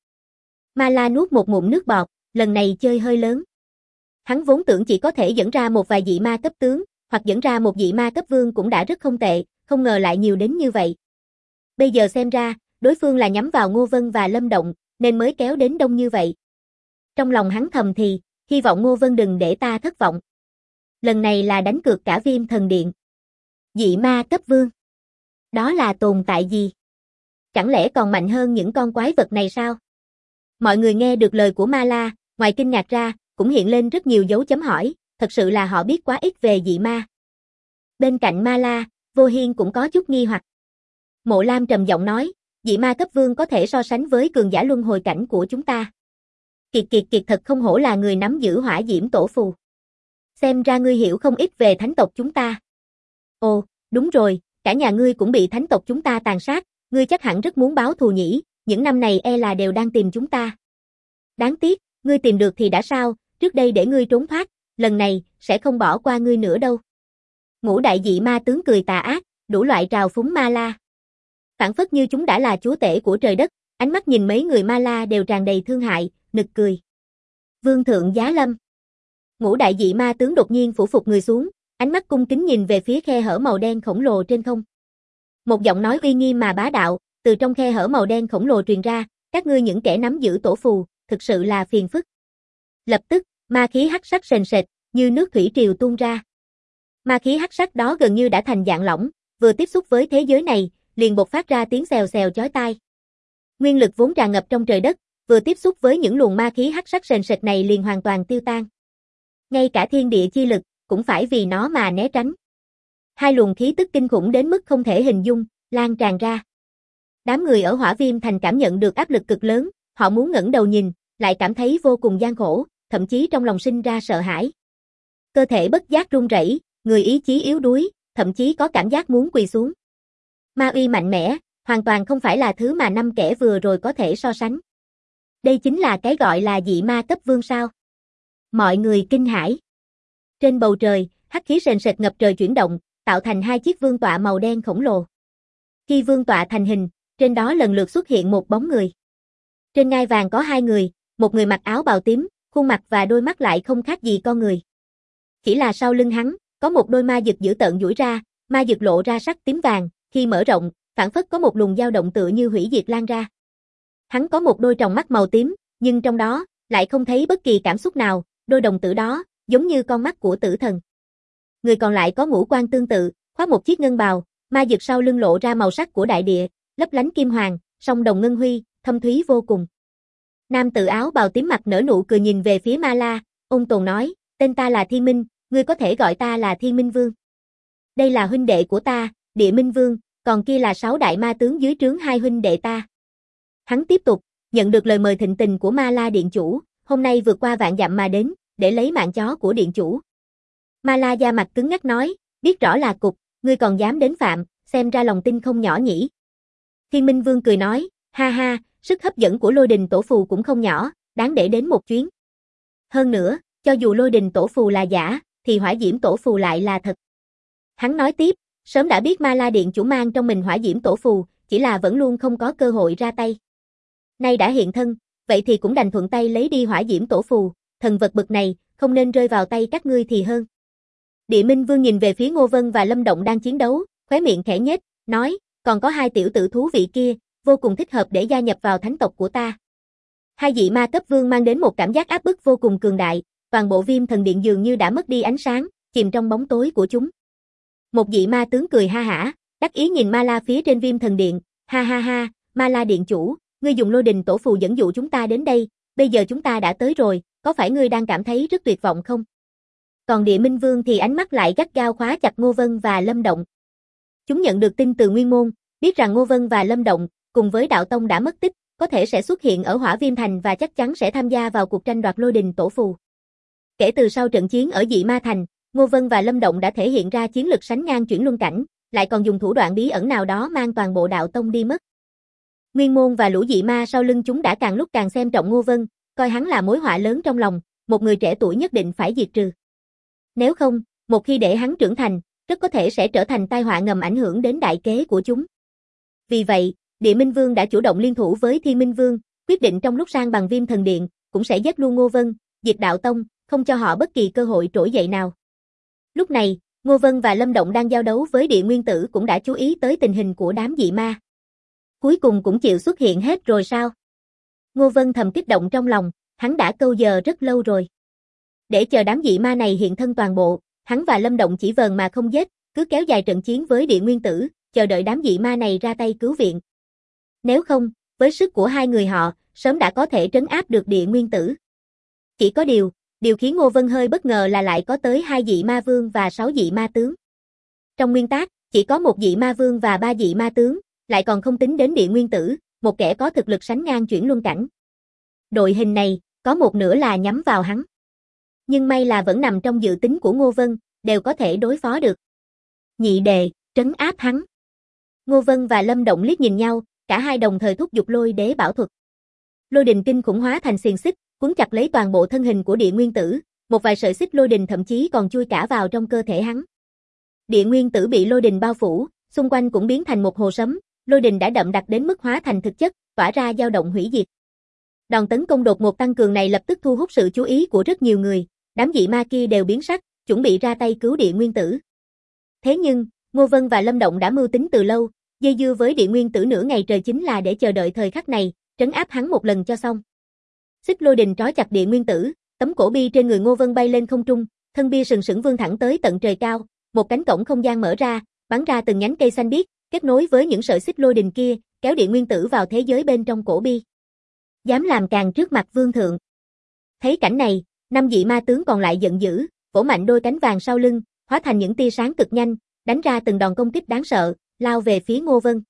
Ma La nuốt một ngụm nước bọt, lần này chơi hơi lớn. Hắn vốn tưởng chỉ có thể dẫn ra một vài dị ma cấp tướng, hoặc dẫn ra một dị ma cấp vương cũng đã rất không tệ, không ngờ lại nhiều đến như vậy. Bây giờ xem ra, đối phương là nhắm vào Ngô Vân và Lâm Động, nên mới kéo đến đông như vậy. Trong lòng hắn thầm thì, hy vọng Ngô Vân đừng để ta thất vọng. Lần này là đánh cược cả Viêm Thần Điện. Dị ma cấp vương. Đó là tồn tại gì? Chẳng lẽ còn mạnh hơn những con quái vật này sao? Mọi người nghe được lời của Ma La, ngoài kinh ngạc ra, cũng hiện lên rất nhiều dấu chấm hỏi, thật sự là họ biết quá ít về dị ma. Bên cạnh Ma La, Vô Hiên cũng có chút nghi hoặc. Mộ Lam trầm giọng nói, dị ma cấp vương có thể so sánh với cường giả luân hồi cảnh của chúng ta. Kiệt kiệt kiệt, thật không hổ là người nắm giữ hỏa diễm tổ phù. Xem ra ngươi hiểu không ít về thánh tộc chúng ta. Ồ, đúng rồi, cả nhà ngươi cũng bị thánh tộc chúng ta tàn sát, ngươi chắc hẳn rất muốn báo thù nhỉ, những năm này là đều đang tìm chúng ta. Đáng tiếc, ngươi tìm được thì đã sao, trước đây để ngươi trốn thoát, lần này, sẽ không bỏ qua ngươi nữa đâu. Ngũ đại dị ma tướng cười tà ác, đủ loại trào phúng Ma La. Phảng phất như chúng đã là chúa tể của trời đất, ánh mắt nhìn mấy người Ma La đều tràn đầy thương hại, nực cười. Vương thượng giá lâm. Ngũ đại dị ma tướng đột nhiên phủ phục người xuống, ánh mắt cung kính nhìn về phía khe hở màu đen khổng lồ trên không. Một giọng nói uy nghiêm mà bá đạo, từ trong khe hở màu đen khổng lồ truyền ra, các ngươi những kẻ nắm giữ tổ phù, thực sự là phiền phức. Lập tức, ma khí hắc sắc sền sệt, như nước thủy triều tuôn ra. Ma khí hắc sắc đó gần như đã thành dạng lỏng, vừa tiếp xúc với thế giới này, liền bộc phát ra tiếng xèo xèo chói tai. Nguyên lực vốn tràn ngập trong trời đất, vừa tiếp xúc với những luồng ma khí hắc sắc sền sệt này liền hoàn toàn tiêu tan. Ngay cả thiên địa chi lực cũng phải vì nó mà né tránh. Hai luồng khí tức kinh khủng đến mức không thể hình dung, lan tràn ra. Đám người ở Hỏa Viêm Thành cảm nhận được áp lực cực lớn, họ muốn ngẩng đầu nhìn, lại cảm thấy vô cùng gian khổ, thậm chí trong lòng sinh ra sợ hãi. Cơ thể bất giác run rẩy, người ý chí yếu đuối, thậm chí có cảm giác muốn quỳ xuống. Ma uy mạnh mẽ, hoàn toàn không phải là thứ mà 5 kẻ vừa rồi có thể so sánh. Đây chính là cái gọi là dị ma cấp vương sao? Mọi người kinh hãi. Trên bầu trời, hắc khí sền sệt ngập trời chuyển động, tạo thành 2 chiếc vương tọa màu đen khổng lồ. Khi vương tọa thành hình, trên đó lần lượt xuất hiện một bóng người. Trên ngai vàng có 2 người, một người mặc áo bào tím, khuôn mặt và đôi mắt lại không khác gì con người. Chỉ là sau lưng hắn, có một đôi ma dực dữ tợn duỗi ra, ma dực lộ ra sắc tím vàng, khi mở rộng, phảng phất có một luồng dao động tựa như hủy diệt lan ra. Hắn có một đôi tròng mắt màu tím, nhưng trong đó lại không thấy bất kỳ cảm xúc nào, đôi đồng tử đó giống như con mắt của tử thần. Người còn lại có ngũ quan tương tự, khoác một chiếc ngân bào, ma dực sau lưng lộ ra màu sắc của đại địa, lấp lánh kim hoàng, song đồng ngân huy, thâm thúy vô cùng. Nam tử áo bào tím mặt nở nụ cười nhìn về phía Ma La, ôn tồn nói, tên ta là Thiên Minh, ngươi có thể gọi ta là Thiên Minh Vương. Đây là huynh đệ của ta, Địa Minh Vương, còn kia là 6 đại ma tướng dưới trướng 2 huynh đệ ta. Hắn tiếp tục, nhận được lời mời thịnh tình của Ma La điện chủ, hôm nay vượt qua vạn dặm mà đến, để lấy mạng chó của điện chủ. Ma La da mặt cứng ngắc nói, biết rõ là cục, ngươi còn dám đến phạm, xem ra lòng tin không nhỏ nhỉ. Thiên Minh Vương cười nói, ha ha, sức hấp dẫn của Lôi Đình Tổ Phù cũng không nhỏ, đáng để đến một chuyến. Hơn nữa, cho dù Lôi Đình Tổ Phù là giả, thì Hỏa Diễm Tổ Phù lại là thật. Hắn nói tiếp, sớm đã biết Ma La điện chủ mang trong mình Hỏa Diễm Tổ Phù, chỉ là vẫn luôn không có cơ hội ra tay. Nay đã hiện thân, vậy thì cũng đành thuận tay lấy đi Hỏa Diễm Tổ Phù, thần vật bực này, không nên rơi vào tay các ngươi thì hơn. Địa Minh Vương nhìn về phía Ngô Vân và Lâm Động đang chiến đấu, khóe miệng khẽ nhếch, nói, còn có 2 tiểu tử thú vị kia, vô cùng thích hợp để gia nhập vào thánh tộc của ta. 2 dị ma cấp vương mang đến một cảm giác áp bức vô cùng cường đại, toàn bộ Viêm Thần Điện dường như đã mất đi ánh sáng, chìm trong bóng tối của chúng. Một dị ma tướng cười ha hả, đắc ý nhìn Ma La phía trên Viêm Thần Điện, ha ha ha, Ma La điện chủ, ngươi dùng Lôi Đình Tổ Phù dẫn dụ chúng ta đến đây, bây giờ chúng ta đã tới rồi, có phải ngươi đang cảm thấy rất tuyệt vọng không? Còn Địa Minh Vương thì ánh mắt lại gắt gao khóa chặt Ngô Vân và Lâm Động. Chúng nhận được tin từ Nguyên Môn, biết rằng Ngô Vân và Lâm Động, cùng với Đạo Tông đã mất tích, có thể sẽ xuất hiện ở Hỏa Viêm Thành và chắc chắn sẽ tham gia vào cuộc tranh đoạt Lôi Đình Tổ Phù. Kể từ sau trận chiến ở Dị Ma Thành, Ngô Vân và Lâm Động đã thể hiện ra chiến lực sánh ngang chuyển luân cảnh, lại còn dùng thủ đoạn bí ẩn nào đó mang toàn bộ Đạo Tông đi mất. Nguyên Môn và lũ dị ma sau lưng chúng đã càng lúc càng xem trọng Ngô Vân, coi hắn là mối họa lớn trong lòng, một người trẻ tuổi nhất định phải diệt trừ. Nếu không, một khi để hắn trưởng thành, rất có thể sẽ trở thành tai họa ngầm ảnh hưởng đến đại kế của chúng. Vì vậy, Địa Minh Vương đã chủ động liên thủ với Thiên Minh Vương, quyết định trong lúc sang bằng Viêm Thần Điện, cũng sẽ giết luôn Ngô Vân, diệt Đạo Tông, không cho họ bất kỳ cơ hội trỗi dậy nào. Lúc này, Ngô Vân và Lâm Động đang giao đấu với Địa Nguyên Tử cũng đã chú ý tới tình hình của đám dị ma. Cuối cùng cũng chịu xuất hiện hết rồi sao? Ngô Vân thầm kích động trong lòng, hắn đã câu giờ rất lâu rồi. Để chờ đám dị ma này hiện thân toàn bộ, hắn và Lâm Động chỉ vờn mà không giết, cứ kéo dài trận chiến với Địa Nguyên Tử, chờ đợi đám dị ma này ra tay cứu viện. Nếu không, với sức của 2 người họ, sớm đã có thể trấn áp được Địa Nguyên Tử. Chỉ có điều khiến Ngô Vân hơi bất ngờ là lại có tới 2 dị ma vương và 6 dị ma tướng. Trong nguyên tắc, chỉ có 1 dị ma vương và 3 dị ma tướng, lại còn không tính đến Địa Nguyên Tử, một kẻ có thực lực sánh ngang chuyển luân cảnh. Đội hình này, có một nửa là nhắm vào hắn. Nhưng may là vẫn nằm trong dự tính của Ngô Vân, đều có thể đối phó được. Nhị đệ, trấn áp hắn. Ngô Vân và Lâm Động liếc nhìn nhau, cả hai đồng thời thúc giục Lôi Đế bảo thuật. Lôi đình kinh khủng hóa thành xiềng xích, cuốn chặt lấy toàn bộ thân hình của Địa Nguyên Tử, một vài sợi xích lôi đình thậm chí còn chui cả vào trong cơ thể hắn. Địa Nguyên Tử bị lôi đình bao phủ, xung quanh cũng biến thành một hồ sấm, lôi đình đã đậm đặc đến mức hóa thành thực chất, tỏa ra dao động hủy diệt. Đòn tấn công đột ngột tăng cường này lập tức thu hút sự chú ý của rất nhiều người, đám dị ma kia đều biến sắc, chuẩn bị ra tay cứu Địa Nguyên Tử. Thế nhưng, Ngô Vân và Lâm Động đã mưu tính từ lâu, dây dưa với Địa Nguyên Tử nửa ngày trời chính là để chờ đợi thời khắc này, trấn áp hắn một lần cho xong. Xích lôi đình trói chặt Địa Nguyên Tử, tấm cổ bi trên người Ngô Vân bay lên không trung, thân bia sừng sững vươn thẳng tới tận trời cao, một cánh cổng không gian mở ra, bắn ra từng nhánh cây xanh biếc, kết nối với những sợi xích lôi đình kia, kéo Địa Nguyên Tử vào thế giới bên trong cổ bi. Dám làm càng trước mặt vương thượng. Thấy cảnh này, 5 dị ma tướng còn lại giận dữ, vỗ mạnh đôi cánh vàng sau lưng, hóa thành những tia sáng cực nhanh, đánh ra từng đòn công kích đáng sợ, lao về phía Ngô Vân.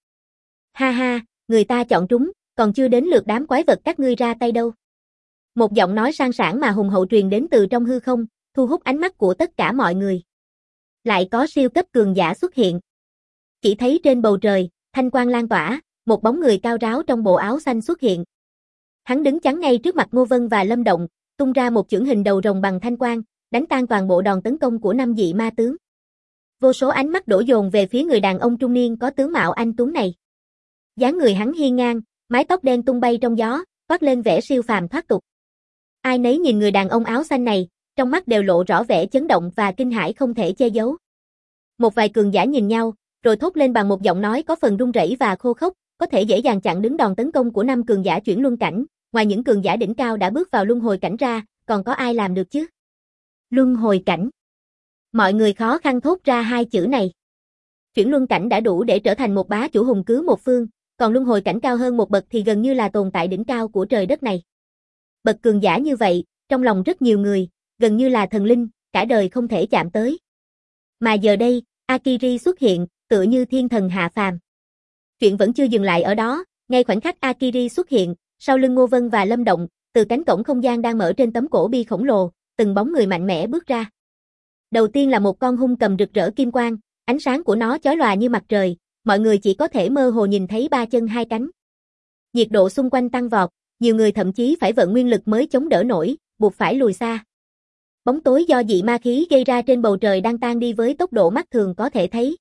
Ha ha, người ta chọn trúng, còn chưa đến lượt đám quái vật các ngươi ra tay đâu. Một giọng nói sang sảng mà hùng hậu truyền đến từ trong hư không, thu hút ánh mắt của tất cả mọi người. Lại có siêu cấp cường giả xuất hiện. Chỉ thấy trên bầu trời, thanh quang lan tỏa, một bóng người cao ráo trong bộ áo xanh xuất hiện. Hắn đứng chắn ngay trước mặt Ngô Vân và Lâm Động, tung ra một chưởng hình đầu rồng bằng thanh quang, đánh tan toàn bộ đòn tấn công của 5 dị ma tướng. Vô số ánh mắt đổ dồn về phía người đàn ông trung niên có tướng mạo anh tuấn này. Dáng người hắn hiên ngang, mái tóc đen tung bay trong gió, toát lên vẻ siêu phàm thoát tục. Ai nấy nhìn người đàn ông áo xanh này, trong mắt đều lộ rõ vẻ chấn động và kinh hãi không thể che giấu. Một vài cường giả nhìn nhau, rồi thốt lên bằng một giọng nói có phần run rẩy và khô khốc, có thể dễ dàng chặn đứng đòn tấn công của 5 cường giả chuyển luân cảnh, ngoài những cường giả đỉnh cao đã bước vào luân hồi cảnh ra, còn có ai làm được chứ? Luân hồi cảnh. Mọi người khó khăn thốt ra hai chữ này. Chuyển luân cảnh đã đủ để trở thành một bá chủ hùng cứ một phương, còn luân hồi cảnh cao hơn một bậc thì gần như là tồn tại đỉnh cao của trời đất này. Bậc cường giả như vậy, trong lòng rất nhiều người, gần như là thần linh, cả đời không thể chạm tới. Mà giờ đây, Akiri xuất hiện, tựa như thiên thần hạ phàm. Chuyện vẫn chưa dừng lại ở đó, ngay khoảnh khắc Akiri xuất hiện, sau lưng Ngô Vân và Lâm Động, từ cánh cổng không gian đang mở trên tấm cổ bi khổng lồ, từng bóng người mạnh mẽ bước ra. Đầu tiên là một con hung cầm rực rỡ kim quang, ánh sáng của nó chói lòa như mặt trời, mọi người chỉ có thể mơ hồ nhìn thấy 3 chân 2 cánh. Nhiệt độ xung quanh tăng vọt, nhiều người thậm chí phải vận nguyên lực mới chống đỡ nổi, buộc phải lùi xa. Bóng tối do dị ma khí gây ra trên bầu trời đang tan đi với tốc độ mắt thường có thể thấy.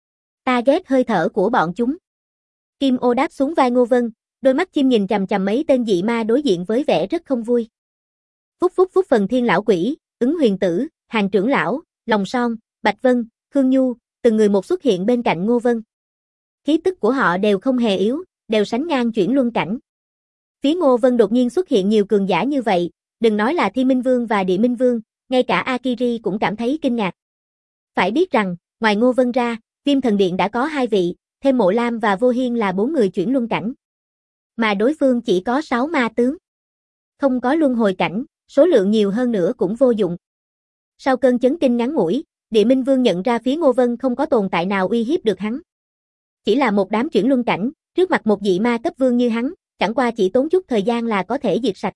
Ta ghét hơi thở của bọn chúng. Kim Ô đáp xuống vai Ngô Vân, đôi mắt chim nhìn chằm chằm mấy tên dị ma đối diện với vẻ rất không vui. Phúc phúc phúc phần thiên lão quỷ, Ứng Huyền Tử, Hàng trưởng lão, Lòng Son, Bạch Vân, Khương Nhu, từng người một xuất hiện bên cạnh Ngô Vân. Khí tức của họ đều không hề yếu, đều sánh ngang chuyển luân cảnh. Phía Ngô Vân đột nhiên xuất hiện nhiều cường giả như vậy, đừng nói là Thiên Minh Vương và Địa Minh Vương, ngay cả Akiri cũng cảm thấy kinh ngạc. Phải biết rằng, ngoài Ngô Vân ra, Viêm Thần Điện đã có 2 vị, thêm Mộ Lam và Vô Hiên là 4 người chuyển luân cảnh. Mà đối phương chỉ có 6 ma tướng. Không có luân hồi cảnh, số lượng nhiều hơn nữa cũng vô dụng. Sau cơn chấn kinh ngắn ngủi, Địa Minh Vương nhận ra phía Ngô Vân không có tồn tại nào uy hiếp được hắn. Chỉ là một đám chuyển luân cảnh, trước mặt một dị ma cấp vương như hắn, chẳng qua chỉ tốn chút thời gian là có thể diệt sạch.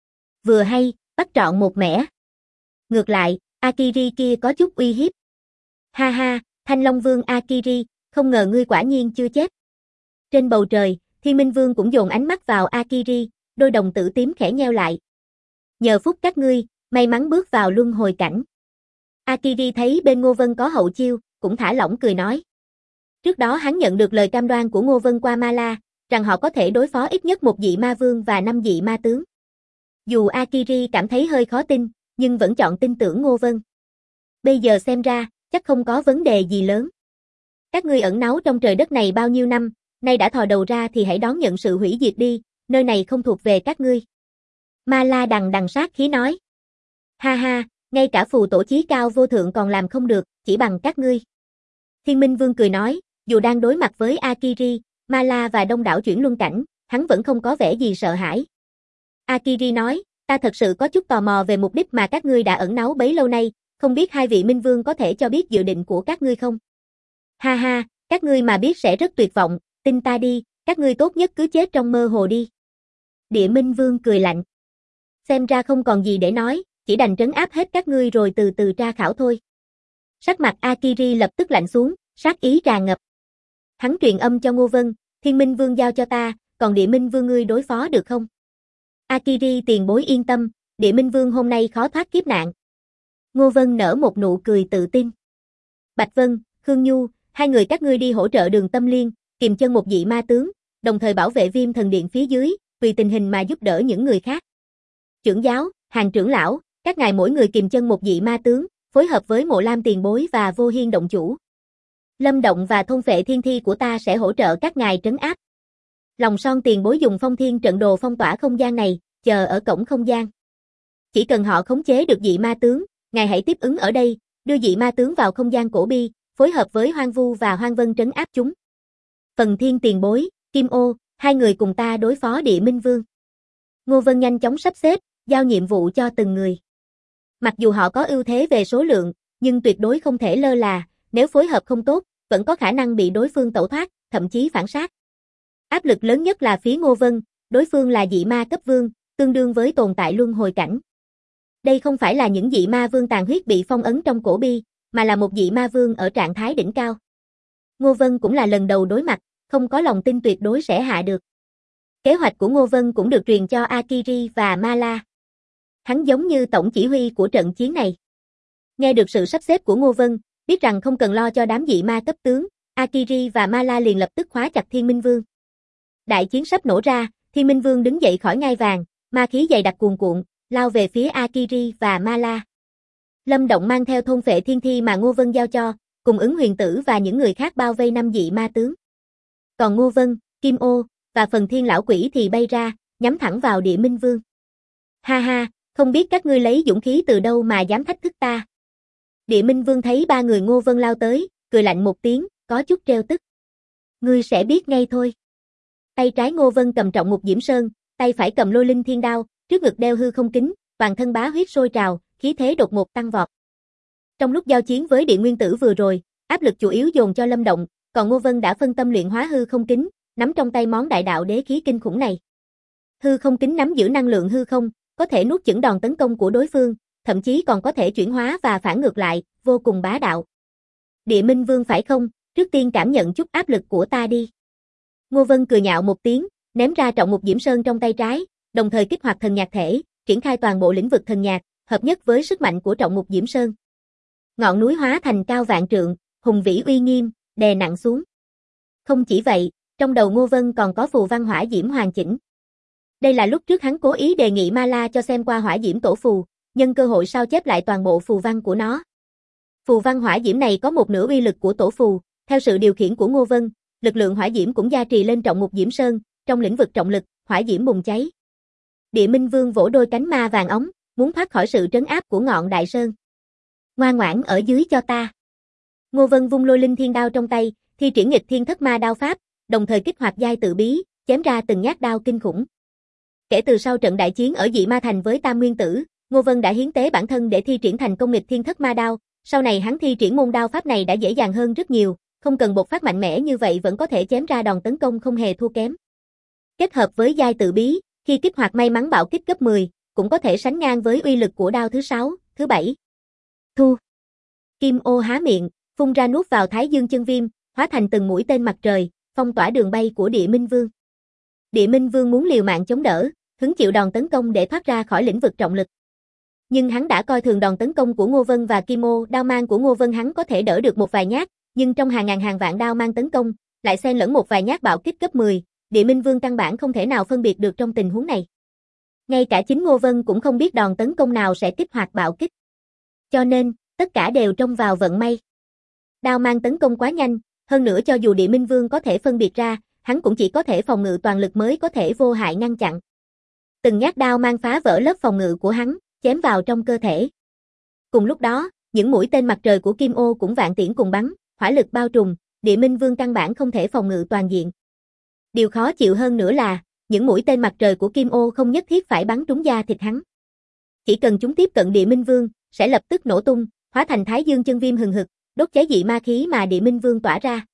Vừa hay, bắt trọn một mẻ. Ngược lại, Akiri kia có chút uy hiếp. Ha ha, Thanh Long Vương Akiri, không ngờ ngươi quả nhiên chưa chết. Trên bầu trời, Thiên Minh Vương cũng dồn ánh mắt vào Akiri, đôi đồng tử tím khẽ nheo lại. Nhờ phúc các ngươi, may mắn bước vào luân hồi cảnh. Akiri thấy bên Ngô Vân có hậu chiêu, cũng thả lỏng cười nói. Trước đó hắn nhận được lời cam đoan của Ngô Vân qua Ma La, rằng họ có thể đối phó ít nhất một dị ma vương và 5 dị ma tướng. Dù Akiri cảm thấy hơi khó tin, nhưng vẫn chọn tin tưởng Ngô Vân. Bây giờ xem ra, chắc không có vấn đề gì lớn. Các ngươi ẩn náu trong trời đất này bao nhiêu năm, nay đã thò đầu ra thì hãy đón nhận sự hủy diệt đi, nơi này không thuộc về các ngươi. Ma La đằng sát khí nói. Ha ha, ngay cả phù tổ chí cao vô thượng còn làm không được, chỉ bằng các ngươi. Thiên Minh Vương cười nói, dù đang đối mặt với Akiri, Ma La và đông đảo chuyển luân cảnh, hắn vẫn không có vẻ gì sợ hãi. Akiri nói, ta thật sự có chút tò mò về mục đích mà các ngươi đã ẩn náu bấy lâu nay, không biết 2 vị Minh Vương có thể cho biết dự định của các ngươi không? Ha ha, các ngươi mà biết sẽ rất tuyệt vọng, tin ta đi, các ngươi tốt nhất cứ chết trong mơ hồ đi. Địa Minh Vương cười lạnh. Xem ra không còn gì để nói, chỉ đành trấn áp hết các ngươi rồi từ từ tra khảo thôi. Sắc mặt Akiri lập tức lạnh xuống, sát ý tràn ngập. Hắn truyền âm cho Ngô Vân, Thiên Minh Vương giao cho ta, còn Địa Minh Vương ngươi đối phó được không? Akiri tiền bối yên tâm, Địa Minh Vương hôm nay khó thoát kiếp nạn. Ngô Vân nở một nụ cười tự tin. Bạch Vân, Khương Nhu, 2 người các ngươi đi hỗ trợ Đường Tâm Liên, kìm chân một dị ma tướng, đồng thời bảo vệ Viêm Thần Điện phía dưới, tùy tình hình mà giúp đỡ những người khác. Trưởng giáo, Hàng trưởng lão, các ngài mỗi người kìm chân một dị ma tướng, phối hợp với Mộ Lam tiền bối và Vô Hiên động chủ. Lâm Động và thôn phệ thiên thi của ta sẽ hỗ trợ các ngài trấn áp. Lòng Son tiền bối dùng phong thiên trận đồ phong tỏa không gian này, chờ ở cổng không gian. Chỉ cần họ khống chế được dị ma tướng, ngài hãy tiếp ứng ở đây, đưa dị ma tướng vào không gian cổ bi, phối hợp với Hoang Vu và Hoang Vân trấn áp chúng. Phần Thiên tiền bối, Kim Ô, 2 người cùng ta đối phó Địa Minh Vương. Ngô Vân nhanh chóng sắp xếp, giao nhiệm vụ cho từng người. Mặc dù họ có ưu thế về số lượng, nhưng tuyệt đối không thể lơ là, nếu phối hợp không tốt, vẫn có khả năng bị đối phương tẩu thoát, thậm chí phản sát. Áp lực lớn nhất là phía Ngô Vân, đối phương là dị ma cấp vương, tương đương với tồn tại luân hồi cảnh. Đây không phải là những dị ma vương tàn huyết bị phong ấn trong cổ bi, mà là một dị ma vương ở trạng thái đỉnh cao. Ngô Vân cũng là lần đầu đối mặt, không có lòng tin tuyệt đối sẽ hạ được. Kế hoạch của Ngô Vân cũng được truyền cho Akiri và Mala. Hắn giống như tổng chỉ huy của trận chiến này. Nghe được sự sắp xếp của Ngô Vân, biết rằng không cần lo cho đám dị ma cấp tướng, Akiri và Mala liền lập tức khóa chặt Thiên Minh Vương. Đại chiến sắp nổ ra, Thiên Minh Vương đứng dậy khỏi ngai vàng, ma khí dày đặc cuồn cuộn, lao về phía Akiri và Mala. Lâm Động mang theo thôn phệ thiên thi mà Ngô Vân giao cho, cùng ứng huyền tử và những người khác bao vây 5 dị ma tướng. Còn Ngô Vân, Kim Ô và phần thiên lão quỷ thì bay ra, nhắm thẳng vào Địa Minh Vương. Ha ha, không biết các ngươi lấy dũng khí từ đâu mà dám thách thức ta. Địa Minh Vương thấy 3 người Ngô Vân lao tới, cười lạnh một tiếng, có chút trêu tức. Ngươi sẽ biết ngay thôi. Tay trái Ngô Vân cầm trọng ngục diễm sơn, tay phải cầm lôi linh thiên đao, trước ngực đeo hư không kính, toàn thân bá huyết sôi trào, khí thế đột ngột tăng vọt. Trong lúc giao chiến với Địa Nguyên Tử vừa rồi, áp lực chủ yếu dồn cho Lâm Động, còn Ngô Vân đã phân tâm luyện hóa hư không kính, nắm trong tay món đại đạo đế khí kinh khủng này. Hư không kính nắm giữ năng lượng hư không, có thể nuốt chửng đòn tấn công của đối phương, thậm chí còn có thể chuyển hóa và phản ngược lại, vô cùng bá đạo. Địa Minh Vương phải không, trước tiên cảm nhận chút áp lực của ta đi. Ngô Vân cười nhạo một tiếng, ném ra trọng ngục diễm sơn trong tay trái, đồng thời kích hoạt thần nhạc thể, triển khai toàn bộ lĩnh vực thần nhạc, hợp nhất với sức mạnh của trọng ngục diễm sơn. Ngọn núi hóa thành cao vạn trượng, hùng vĩ uy nghiêm, đè nặng xuống. Không chỉ vậy, trong đầu Ngô Vân còn có phù văn hỏa diễm hoàn chỉnh. Đây là lúc trước hắn cố ý đề nghị Mala cho xem qua hỏa diễm tổ phù, nhân cơ hội sao chép lại toàn bộ phù văn của nó. Phù văn hỏa diễm này có một nửa uy lực của tổ phù, theo sự điều khiển của Ngô Vân, lực lượng hỏa diễm cũng gia trì lên trọng ngục diễm sơn, trong lĩnh vực trọng lực, hỏa diễm bùng cháy. Địa Minh Vương vỗ đôi cánh ma vàng óng, muốn thoát khỏi sự trấn áp của ngọn đại sơn. Ngoan ngoãn ở dưới cho ta. Ngô Vân vung lôi linh thiên đao trong tay, thi triển nghịch thiên thất ma đao pháp, đồng thời kích hoạt giai tự bí, chém ra từng nhát đao kinh khủng. Kể từ sau trận đại chiến ở Dị Ma Thành với Tam Nguyên Tử, Ngô Vân đã hiến tế bản thân để thi triển thành công nghịch thiên thất ma đao, sau này hắn thi triển môn đao pháp này đã dễ dàng hơn rất nhiều, không cần bộc phát mạnh mẽ như vậy vẫn có thể chém ra đòn tấn công không hề thua kém. Kết hợp với giai tự bí, khi kích hoạt may mắn bạo kích cấp 10, cũng có thể sánh ngang với uy lực của đao thứ 6, thứ 7. Thu. Kim Ô há miệng, phun ra nuốt vào Thái Dương chân viêm, hóa thành từng mũi tên mặt trời, phong tỏa đường bay của Địa Minh Vương. Địa Minh Vương muốn liều mạng chống đỡ, hứng chịu đòn tấn công để thoát ra khỏi lĩnh vực trọng lực. Nhưng hắn đã coi thường đòn tấn công của Ngô Vân và Kim Ô, đao mang của Ngô Vân hắn có thể đỡ được một vài nhát, nhưng trong hàng ngàn hàng vạn đao mang tấn công, lại xen lẫn một vài nhát bạo kích cấp 10, Địa Minh Vương căn bản không thể nào phân biệt được trong tình huống này. Ngay cả chính Ngô Vân cũng không biết đòn tấn công nào sẽ kích hoạt bạo kích. Cho nên, tất cả đều trông vào vận may. Đao mang tấn công quá nhanh, hơn nữa cho dù Địa Minh Vương có thể phân biệt ra, hắn cũng chỉ có thể phòng ngự toàn lực mới có thể vô hại ngăn chặn. Từng nhát đao mang phá vỡ lớp phòng ngự của hắn, chém vào trong cơ thể. Cùng lúc đó, những mũi tên mặt trời của Kim Ô cũng vạn tiễn cùng bắn, hỏa lực bao trùm, Địa Minh Vương căn bản không thể phòng ngự toàn diện. Điều khó chịu hơn nữa là, những mũi tên mặt trời của Kim Ô không nhất thiết phải bắn trúng da thịt hắn. Chỉ cần chúng tiếp cận Địa Minh Vương, sẽ lập tức nổ tung, hóa thành Thái Dương chân viêm hừng hực, đốt cháy dị ma khí mà Địa Minh Vương tỏa ra.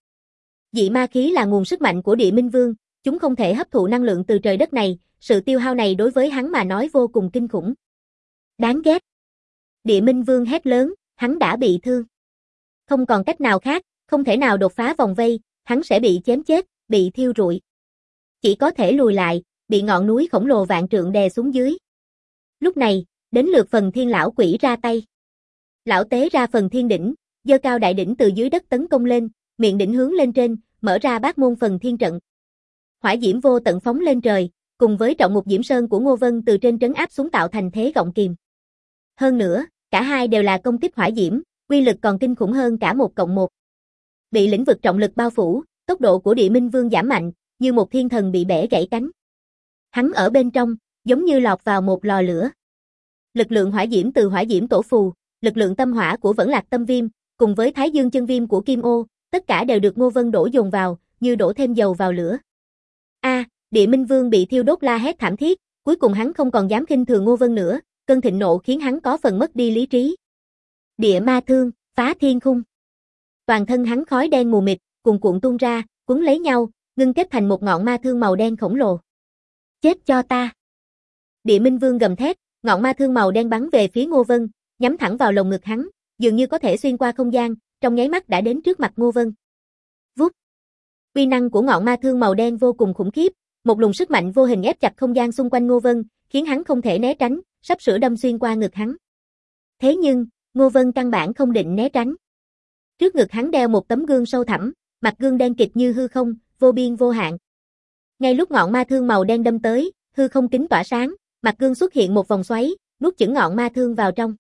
Dị ma khí là nguồn sức mạnh của Địa Minh Vương, chúng không thể hấp thụ năng lượng từ trời đất này, sự tiêu hao này đối với hắn mà nói vô cùng kinh khủng. Đáng ghét. Địa Minh Vương hét lớn, hắn đã bị thương. Không còn cách nào khác, không thể nào đột phá vòng vây, hắn sẽ bị chém chết, bị thiêu rụi. Chỉ có thể lùi lại, bị ngọn núi khổng lồ vạn trượng đè xuống dưới. Lúc này, đến lượt phần thiên lão quỷ ra tay. Lão tế ra phần thiên đỉnh, giơ cao đại đỉnh từ dưới đất tấn công lên, miệng đỉnh hướng lên trên, mở ra bát môn phần thiên trận. Hỏa diễm vô tận phóng lên trời, cùng với trọng ngục diễm sơn của Ngô Vân từ trên trấn áp xuống tạo thành thế gọng kìm. Hơn nữa, cả hai đều là công kích hỏa diễm, uy lực còn kinh khủng hơn cả 1+1. Bị lĩnh vực trọng lực bao phủ, tốc độ của Địa Minh Vương giảm mạnh, như một thiên thần bị bẻ gãy cánh. Hắn ở bên trong, giống như lọt vào một lò lửa. Lực lượng hỏa diễm từ hỏa diễm tổ phù, lực lượng tâm hỏa của Vẫn Lạc Tâm Viêm, cùng với Thái Dương chân viêm của Kim Ô, tất cả đều được Ngô Vân đổ dồn vào, như đổ thêm dầu vào lửa. Địa Minh Vương bị thiêu đốt la hét thảm thiết, Cuối cùng hắn không còn dám khinh thường Ngô Vân nữa, cơn thịnh nộ khiến hắn có phần mất đi lý trí. Địa ma thương, phá thiên khung. Toàn thân hắn khói đen mù mịt, cuồn cuộn tuôn ra, cuốn lấy nhau, ngưng kết thành một ngọn ma thương màu đen khổng lồ. Chết cho ta! Địa Minh Vương gầm thét, ngọn ma thương màu đen bắn về phía Ngô Vân, nhắm thẳng vào lồng ngực hắn, dường như có thể xuyên qua không gian, trong nháy mắt đã đến trước mặt Ngô Vân. Vút! Uy năng của ngọn ma thương màu đen vô cùng khủng khiếp, một luồng sức mạnh vô hình ép chặt không gian xung quanh Ngô Vân, khiến hắn không thể né tránh, sắp sửa đâm xuyên qua ngực hắn. Thế nhưng, Ngô Vân căn bản không định né tránh. Trước ngực hắn đeo một tấm gương sâu thẳm, mặt gương đen kịt như hư không, vô biên vô hạn. Ngay lúc ngọn ma thương màu đen đâm tới, hư không kính tỏa sáng, mặt gương xuất hiện một vòng xoáy, nuốt chửng ngọn ma thương vào trong.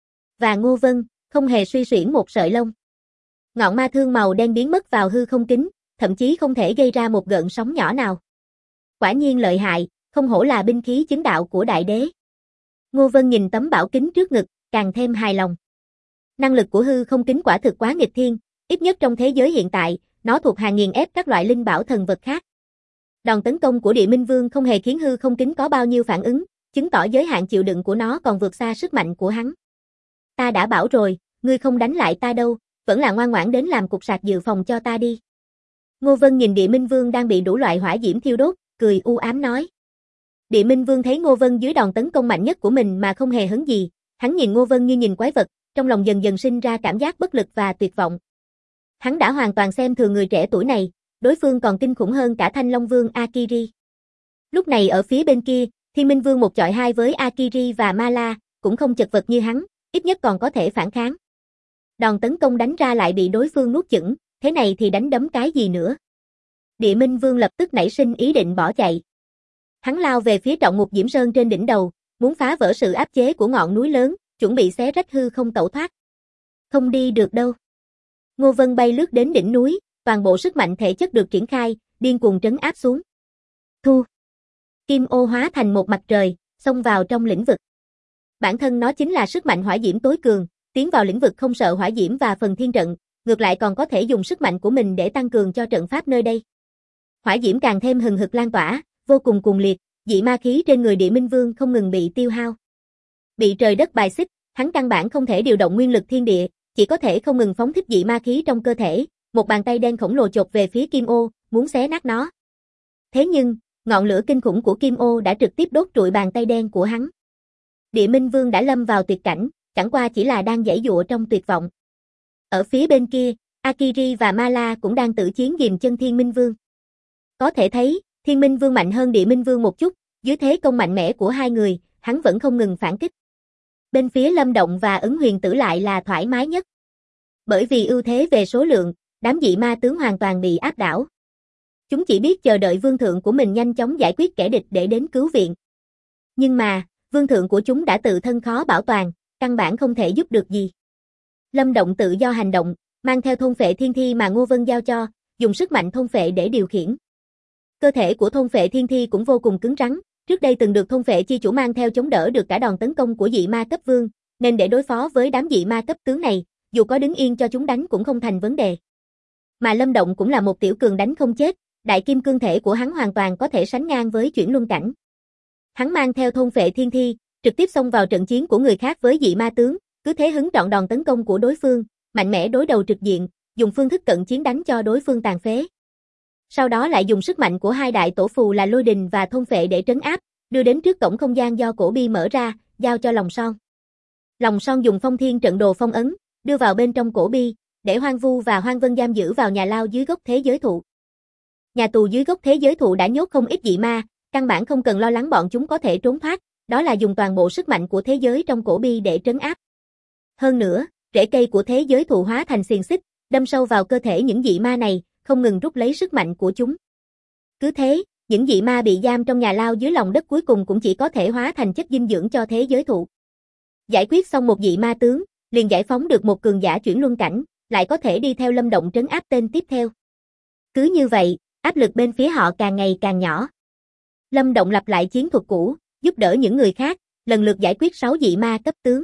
Và Ngô Vân, không hề suy xuyển một sợi lông. Ngọn ma thương màu đen biến mất vào hư không kính, thậm chí không thể gây ra một gợn sóng nhỏ nào. Quả nhiên lợi hại, không hổ là binh khí chứng đạo của đại đế. Ngô Vân nhìn tấm bảo kính trước ngực, càng thêm hài lòng. Năng lực của hư không kính quả thực quá nghịch thiên, ít nhất trong thế giới hiện tại, nó thuộc hàng nghiền ép các loại linh bảo thần vật khác. Đòn tấn công của Địa Minh Vương không hề khiến hư không kính có bao nhiêu phản ứng, chứng tỏ giới hạn chịu đựng của nó còn vượt xa sức mạnh của hắn. Ta đã bảo rồi, ngươi không đánh lại ta đâu, vẫn là ngoan ngoãn đến làm cục sạc dự phòng cho ta đi. Ngô Vân nhìn Địa Minh Vương đang bị đủ loại hỏa diễm thiêu đốt, cười u ám nói. Địa Minh Vương thấy Ngô Vân dưới đòn tấn công mạnh nhất của mình mà không hề hấn gì, hắn nhìn Ngô Vân như nhìn quái vật, trong lòng dần dần sinh ra cảm giác bất lực và tuyệt vọng. Hắn đã hoàn toàn xem thường người trẻ tuổi này, đối phương còn kinh khủng hơn cả Thanh Long Vương Akiri. Lúc này ở phía bên kia, Thiên Minh Vương một chọi hai với Akiri và Mala, cũng không chật vật như hắn, ít nhất còn có thể phản kháng. Đòn tấn công đánh ra lại bị đối phương nuốt chửng, thế này thì đánh đấm cái gì nữa. Địa Minh Vương lập tức nảy sinh ý định bỏ chạy. Hắn lao về phía Trọng Ngục Diễm Sơn trên đỉnh đầu, muốn phá vỡ sự áp chế của ngọn núi lớn, chuẩn bị xé rách hư không tẩu thoát. Không đi được đâu. Ngô Vân bay lướt đến đỉnh núi, toàn bộ sức mạnh thể chất được triển khai, điên cuồng trấn áp xuống. Thu. Kim ô hóa thành một mặt trời, xông vào trong lĩnh vực. Bản thân nó chính là sức mạnh hỏa diễm tối cường, tiến vào lĩnh vực không sợ hỏa diễm và phần thiên trận, ngược lại còn có thể dùng sức mạnh của mình để tăng cường cho trận pháp nơi đây. Hỏa diễm càng thêm hừng hực lan tỏa, vô cùng cuồng liệt, dị ma khí trên người Địa Minh Vương không ngừng bị tiêu hao. Bị trời đất bài xích, hắn căn bản không thể điều động nguyên lực thiên địa, chỉ có thể không ngừng phóng thích dị ma khí trong cơ thể, một bàn tay đen khổng lồ chộp về phía Kim ô, muốn xé nát nó. Thế nhưng, ngọn lửa kinh khủng của Kim ô đã trực tiếp đốt trụi bàn tay đen của hắn. Địa Minh Vương đã lâm vào tuyệt cảnh, chẳng qua chỉ là đang giãy giụa trong tuyệt vọng. Ở phía bên kia, Akiri và Mala cũng đang tự chiến ghìm chân Thiên Minh Vương. Có thể thấy, Thiên Minh Vương mạnh hơn Địa Minh Vương một chút, dưới thế công mạnh mẽ của hai người, hắn vẫn không ngừng phản kích. Bên phía Lâm Động và Ấn Huyền Tử lại là thoải mái nhất. Bởi vì ưu thế về số lượng, đám dị ma tướng hoàn toàn bị áp đảo. Chúng chỉ biết chờ đợi vương thượng của mình nhanh chóng giải quyết kẻ địch để đến cứu viện. Nhưng mà, vương thượng của chúng đã tự thân khó bảo toàn, căn bản không thể giúp được gì. Lâm Động tự do hành động, mang theo thôn phệ thiên thi mà Ngô Vân giao cho, dùng sức mạnh thôn phệ để điều khiển. Cơ thể của thôn phệ thiên thi cũng vô cùng cứng rắn, trước đây từng được thôn phệ chi chủ mang theo chống đỡ được cả đòn tấn công của dị ma cấp vương, nên để đối phó với đám dị ma cấp tướng này, dù có đứng yên cho chúng đánh cũng không thành vấn đề. Mà Lâm Động cũng là một tiểu cường đánh không chết, đại kim cương thể của hắn hoàn toàn có thể sánh ngang với chuyển luân cảnh. Hắn mang theo thôn phệ thiên thi, trực tiếp xông vào trận chiến của người khác với dị ma tướng, cứ thế hứng trọn đòn tấn công của đối phương, mạnh mẽ đối đầu trực diện, dùng phương thức cận chiến đánh cho đối phương tàn phế. Sau đó lại dùng sức mạnh của hai đại tổ phù là Lôi Đình và Thôn Phệ để trấn áp, đưa đến trước cổng không gian do cổ bi mở ra, giao cho Lòng Son. Lòng Son dùng Phong Thiên trận đồ phong ấn, đưa vào bên trong cổ bi, để Hoang Vu và Hoang Vân giam giữ vào nhà lao dưới gốc thế giới thụ. Nhà tù dưới gốc thế giới thụ đã nhốt không ít dị ma, căn bản không cần lo lắng bọn chúng có thể trốn thoát, đó là dùng toàn bộ sức mạnh của thế giới trong cổ bi để trấn áp. Hơn nữa, rễ cây của thế giới thụ hóa thành xiềng xích, đâm sâu vào cơ thể những dị ma này, không ngừng rút lấy sức mạnh của chúng. Cứ thế, những dị ma bị giam trong nhà lao dưới lòng đất cuối cùng cũng chỉ có thể hóa thành chất dinh dưỡng cho thế giới thụ. Giải quyết xong một dị ma tướng, liền giải phóng được một cường giả chuyển luân cảnh, lại có thể đi theo Lâm Động trấn áp tên tiếp theo. Cứ như vậy, áp lực bên phía họ càng ngày càng nhỏ. Lâm Động lặp lại chiến thuật cũ, giúp đỡ những người khác, lần lượt giải quyết 6 dị ma cấp tướng.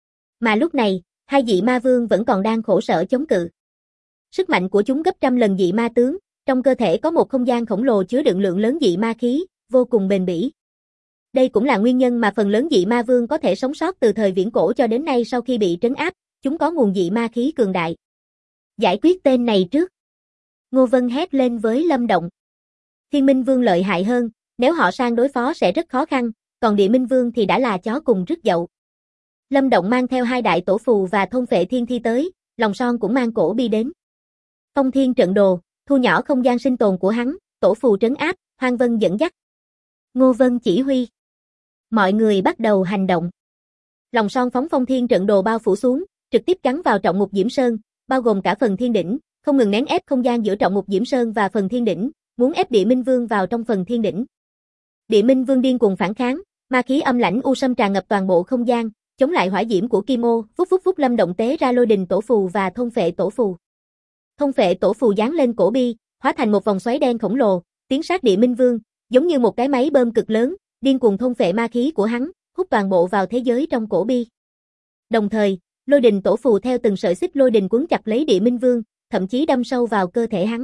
Mà lúc này, hai dị ma vương vẫn còn đang khổ sở chống cự. Sức mạnh của chúng gấp trăm lần dị ma tướng, trong cơ thể có một không gian khổng lồ chứa đựng lượng lớn dị ma khí, vô cùng bền bỉ. Đây cũng là nguyên nhân mà phần lớn dị ma vương có thể sống sót từ thời viễn cổ cho đến nay sau khi bị trấn áp, chúng có nguồn dị ma khí cường đại. Giải quyết tên này trước. Ngô Vân hét lên với Lâm Động. Thiên Minh Vương lợi hại hơn, nếu họ sang đối phó sẽ rất khó khăn, còn Địa Minh Vương thì đã là chó cùng rứt dậu. Lâm Động mang theo 2 đại tổ phù và thôn phệ thiên thi tới, Lòng Son cũng mang cổ bi đến. Phong thiên trận đồ, thu nhỏ không gian sinh tồn của hắn, tổ phù trấn áp, Hoang Vân dẫn dắt. Ngô Vân chỉ huy. Mọi người bắt đầu hành động. Lòng Son phóng phong thiên trận đồ bao phủ xuống, trực tiếp gắn vào trọng ngục Diễm Sơn, bao gồm cả phần thiên đỉnh, không ngừng nén ép không gian giữa trọng ngục Diễm Sơn và phần thiên đỉnh, muốn ép Địa Minh Vương vào trong phần thiên đỉnh. Địa Minh Vương điên cuồng phản kháng, ma khí âm lãnh u sâm tràn ngập toàn bộ không gian, chống lại hỏa diễm của Kim Ô, phúc Lâm Động tế ra lôi đình tổ phù và thôn phệ tổ phù. Thôn phệ tổ phù giáng lên cổ bi, hóa thành một vòng xoáy đen khổng lồ, tiến sát Địa Minh Vương, giống như một cái máy bơm cực lớn, điên cuồng thôn phệ ma khí của hắn, hút toàn bộ vào thế giới trong cổ bi. Đồng thời, lôi đình tổ phù theo từng sợi xích lôi đình quấn chặt lấy Địa Minh Vương, thậm chí đâm sâu vào cơ thể hắn.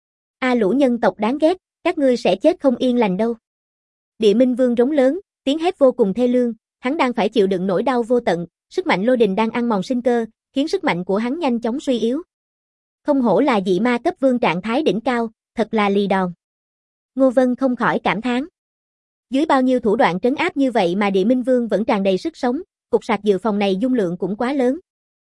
Lũ nhân tộc đáng ghét, các ngươi sẽ chết không yên lành đâu. Địa Minh Vương rống lớn, tiếng hét vô cùng thê lương, hắn đang phải chịu đựng nỗi đau vô tận, sức mạnh lôi đình đang ăn mòn sinh cơ, khiến sức mạnh của hắn nhanh chóng suy yếu. Không hổ là dị ma cấp vương trạng thái đỉnh cao, thật là lì đòn. Ngô Vân không khỏi cảm thán. Dưới bao nhiêu thủ đoạn trấn áp như vậy mà Địa Minh Vương vẫn tràn đầy sức sống, cục sạc dự phòng này dung lượng cũng quá lớn.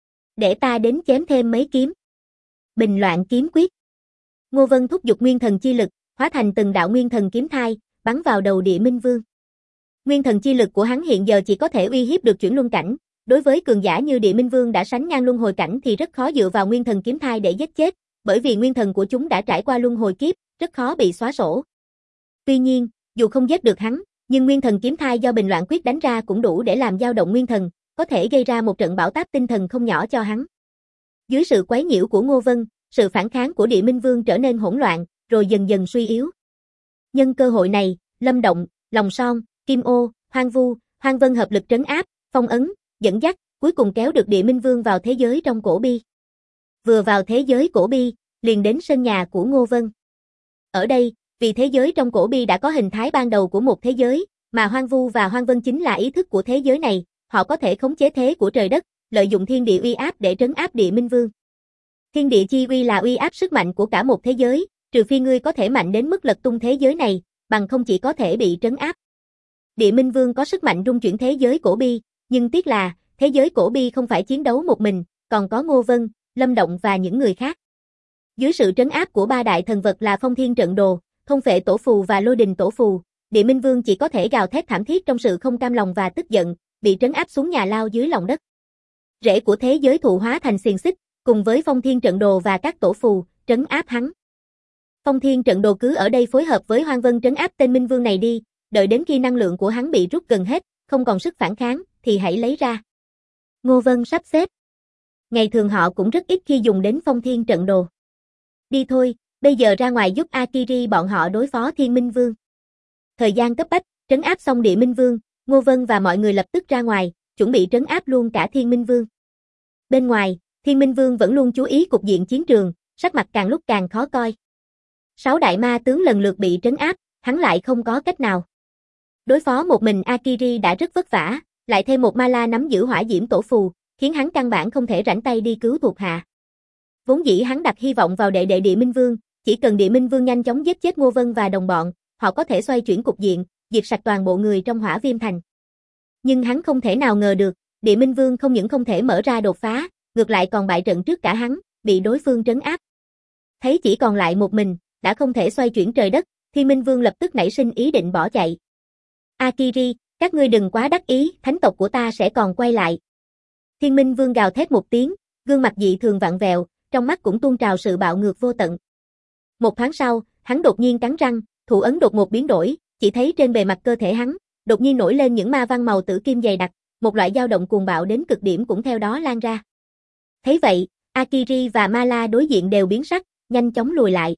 Để ta đến chém thêm mấy kiếm. Bình loạn kiếm quyết. Ngô Vân thúc giục nguyên thần chi lực, hóa thành từng đạo nguyên thần kiếm thai, bắn vào đầu Địa Minh Vương. Nguyên thần chi lực của hắn hiện giờ chỉ có thể uy hiếp được chuyển luân cảnh, đối với cường giả như Địa Minh Vương đã sánh ngang luân hồi cảnh thì rất khó dựa vào nguyên thần kiếm thai để giết chết, bởi vì nguyên thần của chúng đã trải qua luân hồi kiếp, rất khó bị xóa sổ. Tuy nhiên, dù không giết được hắn, nhưng nguyên thần kiếm thai do Bình Loạn Quyết đánh ra cũng đủ để làm dao động nguyên thần, có thể gây ra một trận bão táp tinh thần không nhỏ cho hắn. Dưới sự quấy nhiễu của Ngô Vân, sự phản kháng của Địa Minh Vương trở nên hỗn loạn, rồi dần dần suy yếu. Nhân cơ hội này, Lâm Động, Lòng Son, Kim Ô, Hoang Vu, Hoang Vân hợp lực trấn áp, phong ấn, dẫn dắt, cuối cùng kéo được Địa Minh Vương vào thế giới trong cổ bi. Vừa vào thế giới cổ bi, liền đến sân nhà của Ngô Vân. Ở đây, vì thế giới trong cổ bi đã có hình thái ban đầu của một thế giới, mà Hoang Vu và Hoang Vân chính là ý thức của thế giới này, họ có thể khống chế thế của trời đất, lợi dụng thiên địa uy áp để trấn áp Địa Minh Vương. Thiên địa chi uy là uy áp sức mạnh của cả một thế giới, trừ phi ngươi có thể mạnh đến mức lật tung thế giới này, bằng không chỉ có thể bị trấn áp. Địa Minh Vương có sức mạnh rung chuyển thế giới cổ bi, nhưng tiếc là, thế giới cổ bi không phải chiến đấu một mình, còn có Ngô Vân, Lâm Động và những người khác. Dưới sự trấn áp của 3 đại thần vật là Phong Thiên Trận Đồ, Thôn Phệ Tổ Phù và Lôi Đình Tổ Phù, Địa Minh Vương chỉ có thể gào thét thảm thiết trong sự không cam lòng và tức giận, bị trấn áp xuống nhà lao dưới lòng đất. Rễ của thế giới thụ hóa thành xiềng xích, cùng với Phong Thiên Trận Đồ và các tổ phù, trấn áp hắn. Phong Thiên Trận Đồ cứ ở đây phối hợp với Hoang Vân trấn áp tên Minh Vương này đi, đợi đến khi năng lượng của hắn bị rút gần hết, không còn sức phản kháng, thì hãy lấy ra. Ngô Vân sắp xếp. Ngày thường họ cũng rất ít khi dùng đến Phong Thiên Trận Đồ. Đi thôi, bây giờ ra ngoài giúp Akiri bọn họ đối phó Thiên Minh Vương. Thời gian cấp bách, trấn áp xong Địa Minh Vương, Ngô Vân và mọi người lập tức ra ngoài, chuẩn bị trấn áp luôn cả Thiên Minh Vương. Bên ngoài, Thiên Minh Vương vẫn luôn chú ý cục diện chiến trường, sắc mặt càng lúc càng khó coi. 6 đại ma tướng lần lượt bị trấn áp, hắn lại không có cách nào. Đối phó một mình Akiri đã rất vất vả, lại thêm một Mala nắm giữ hỏa diễm tổ phù, khiến hắn căn bản không thể rảnh tay đi cứu thuộc hạ. Vốn dĩ hắn đặt hy vọng vào đệ đệ Địa Minh Vương, chỉ cần Địa Minh Vương nhanh chóng giết chết Ngô Vân và đồng bọn, họ có thể xoay chuyển cục diện, diệt sạch toàn bộ người trong Hỏa Viêm Thành. Nhưng hắn không thể nào ngờ được, Địa Minh Vương không những không thể mở ra đột phá, ngược lại còn bại trận trước cả hắn, bị đối phương trấn áp. Thấy chỉ còn lại một mình, đã không thể xoay chuyển trời đất, Thiên Minh Vương lập tức nảy sinh ý định bỏ chạy. Akiri, các ngươi đừng quá đắc ý, thánh tộc của ta sẽ còn quay lại. Thiên Minh Vương gào thét một tiếng, gương mặt dị thường vặn vẹo, trong mắt cũng tuôn trào sự bạo ngược vô tận. Một thoáng sau, hắn đột nhiên cắn răng, thủ ấn đột ngột biến đổi, chỉ thấy trên bề mặt cơ thể hắn, đột nhiên nổi lên những ma văn màu tử kim dày đặc, một loại dao động cuồng bạo đến cực điểm cũng theo đó lan ra. Thấy vậy, Akiri và Mala đối diện đều biến sắc, nhanh chóng lùi lại.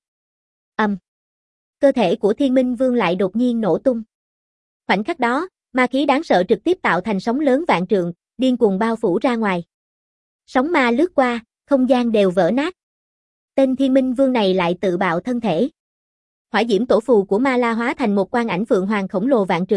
Cơ thể của Thiên Minh Vương lại đột nhiên nổ tung. Khoảnh khắc đó, ma khí đáng sợ trực tiếp tạo thành sóng lớn vạn trượng, điên cuồng bao phủ ra ngoài. Sóng ma lướt qua, không gian đều vỡ nát. Tên Thiên Minh Vương này lại tự bạo thân thể. Hỏa diễm tổ phù của Mala hóa thành một quang ảnh phượng hoàng khổng lồ vạn trượng,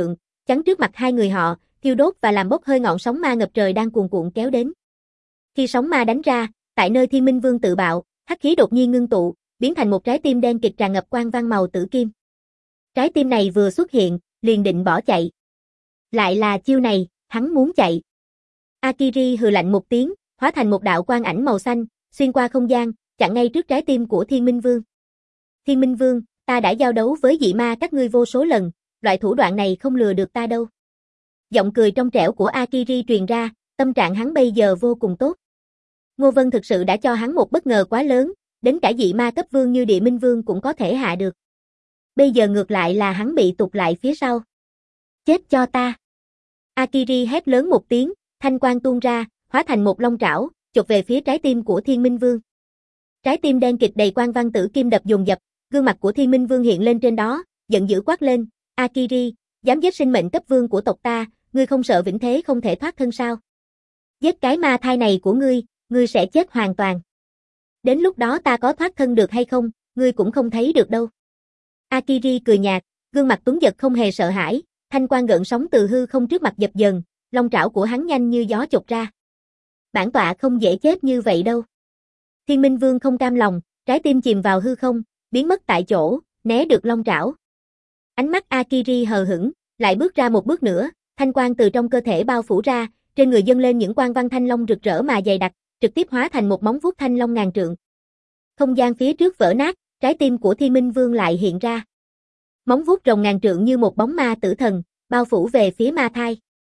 chắn trước mặt hai người họ, thiêu đốt và làm bốc hơi ngọn sóng ma ngập trời đang cuồn cuộn kéo đến. Khi sóng ma đánh ra, tại nơi Thiên Minh Vương tự bạo, hắc khí đột nhiên ngưng tụ, biến thành một trái tim đen kịt tràn ngập quang văn màu tử kim. Trái tim này vừa xuất hiện, liền định bỏ chạy. Lại là chiêu này, hắn muốn chạy. Akiri hừ lạnh một tiếng, hóa thành một đạo quang ảnh màu xanh, xuyên qua không gian, chặn ngay trước trái tim của Thiên Minh Vương. Thiên Minh Vương, ta đã giao đấu với dị ma các ngươi vô số lần, loại thủ đoạn này không lừa được ta đâu. Giọng cười trong trẻo của Akiri truyền ra, tâm trạng hắn bây giờ vô cùng tốt. Ngô Vân thực sự đã cho hắn một bất ngờ quá lớn, đến cả dị ma cấp vương như Địa Minh Vương cũng có thể hạ được. Bây giờ ngược lại là hắn bị tụt lại phía sau. Chết cho ta! Akiri hét lớn một tiếng, thanh quang tuôn ra, hóa thành một long trảo, chộp về phía trái tim của Thiên Minh Vương. Trái tim đen kịt đầy quang văn tử kim đập dồn dập, gương mặt của Thiên Minh Vương hiện lên trên đó, giận dữ quát lên, Akiri, dám giết sinh mệnh cấp vương của tộc ta, ngươi không sợ vĩnh thế không thể thoát thân sao? Giết cái ma thai này của ngươi sẽ chết hoàn toàn. Đến lúc đó ta có thoát thân được hay không, ngươi cũng không thấy được đâu. Akiri cười nhạt, gương mặt tuấn giật không hề sợ hãi, thanh quang gợn sóng từ hư không trước mặt dập dần, long trảo của hắn nhanh như gió chộp ra. Bản tọa không dễ chết như vậy đâu. Thiên Minh Vương không cam lòng, trái tim chìm vào hư không, biến mất tại chỗ, né được long trảo. Ánh mắt Akiri hờ hững, lại bước ra một bước nữa, thanh quang từ trong cơ thể bao phủ ra, trên người dâng lên những quang văn thanh long rực rỡ mà dày đặc, trực tiếp hóa thành một móng vuốt thanh long ngàn trượng. Không gian phía trước vỡ nát, trái tim của Thiên Minh Vương lại hiện ra. Móng vuốt rồng ngàn trượng như một bóng ma tử thần, bao phủ về phía ma thai.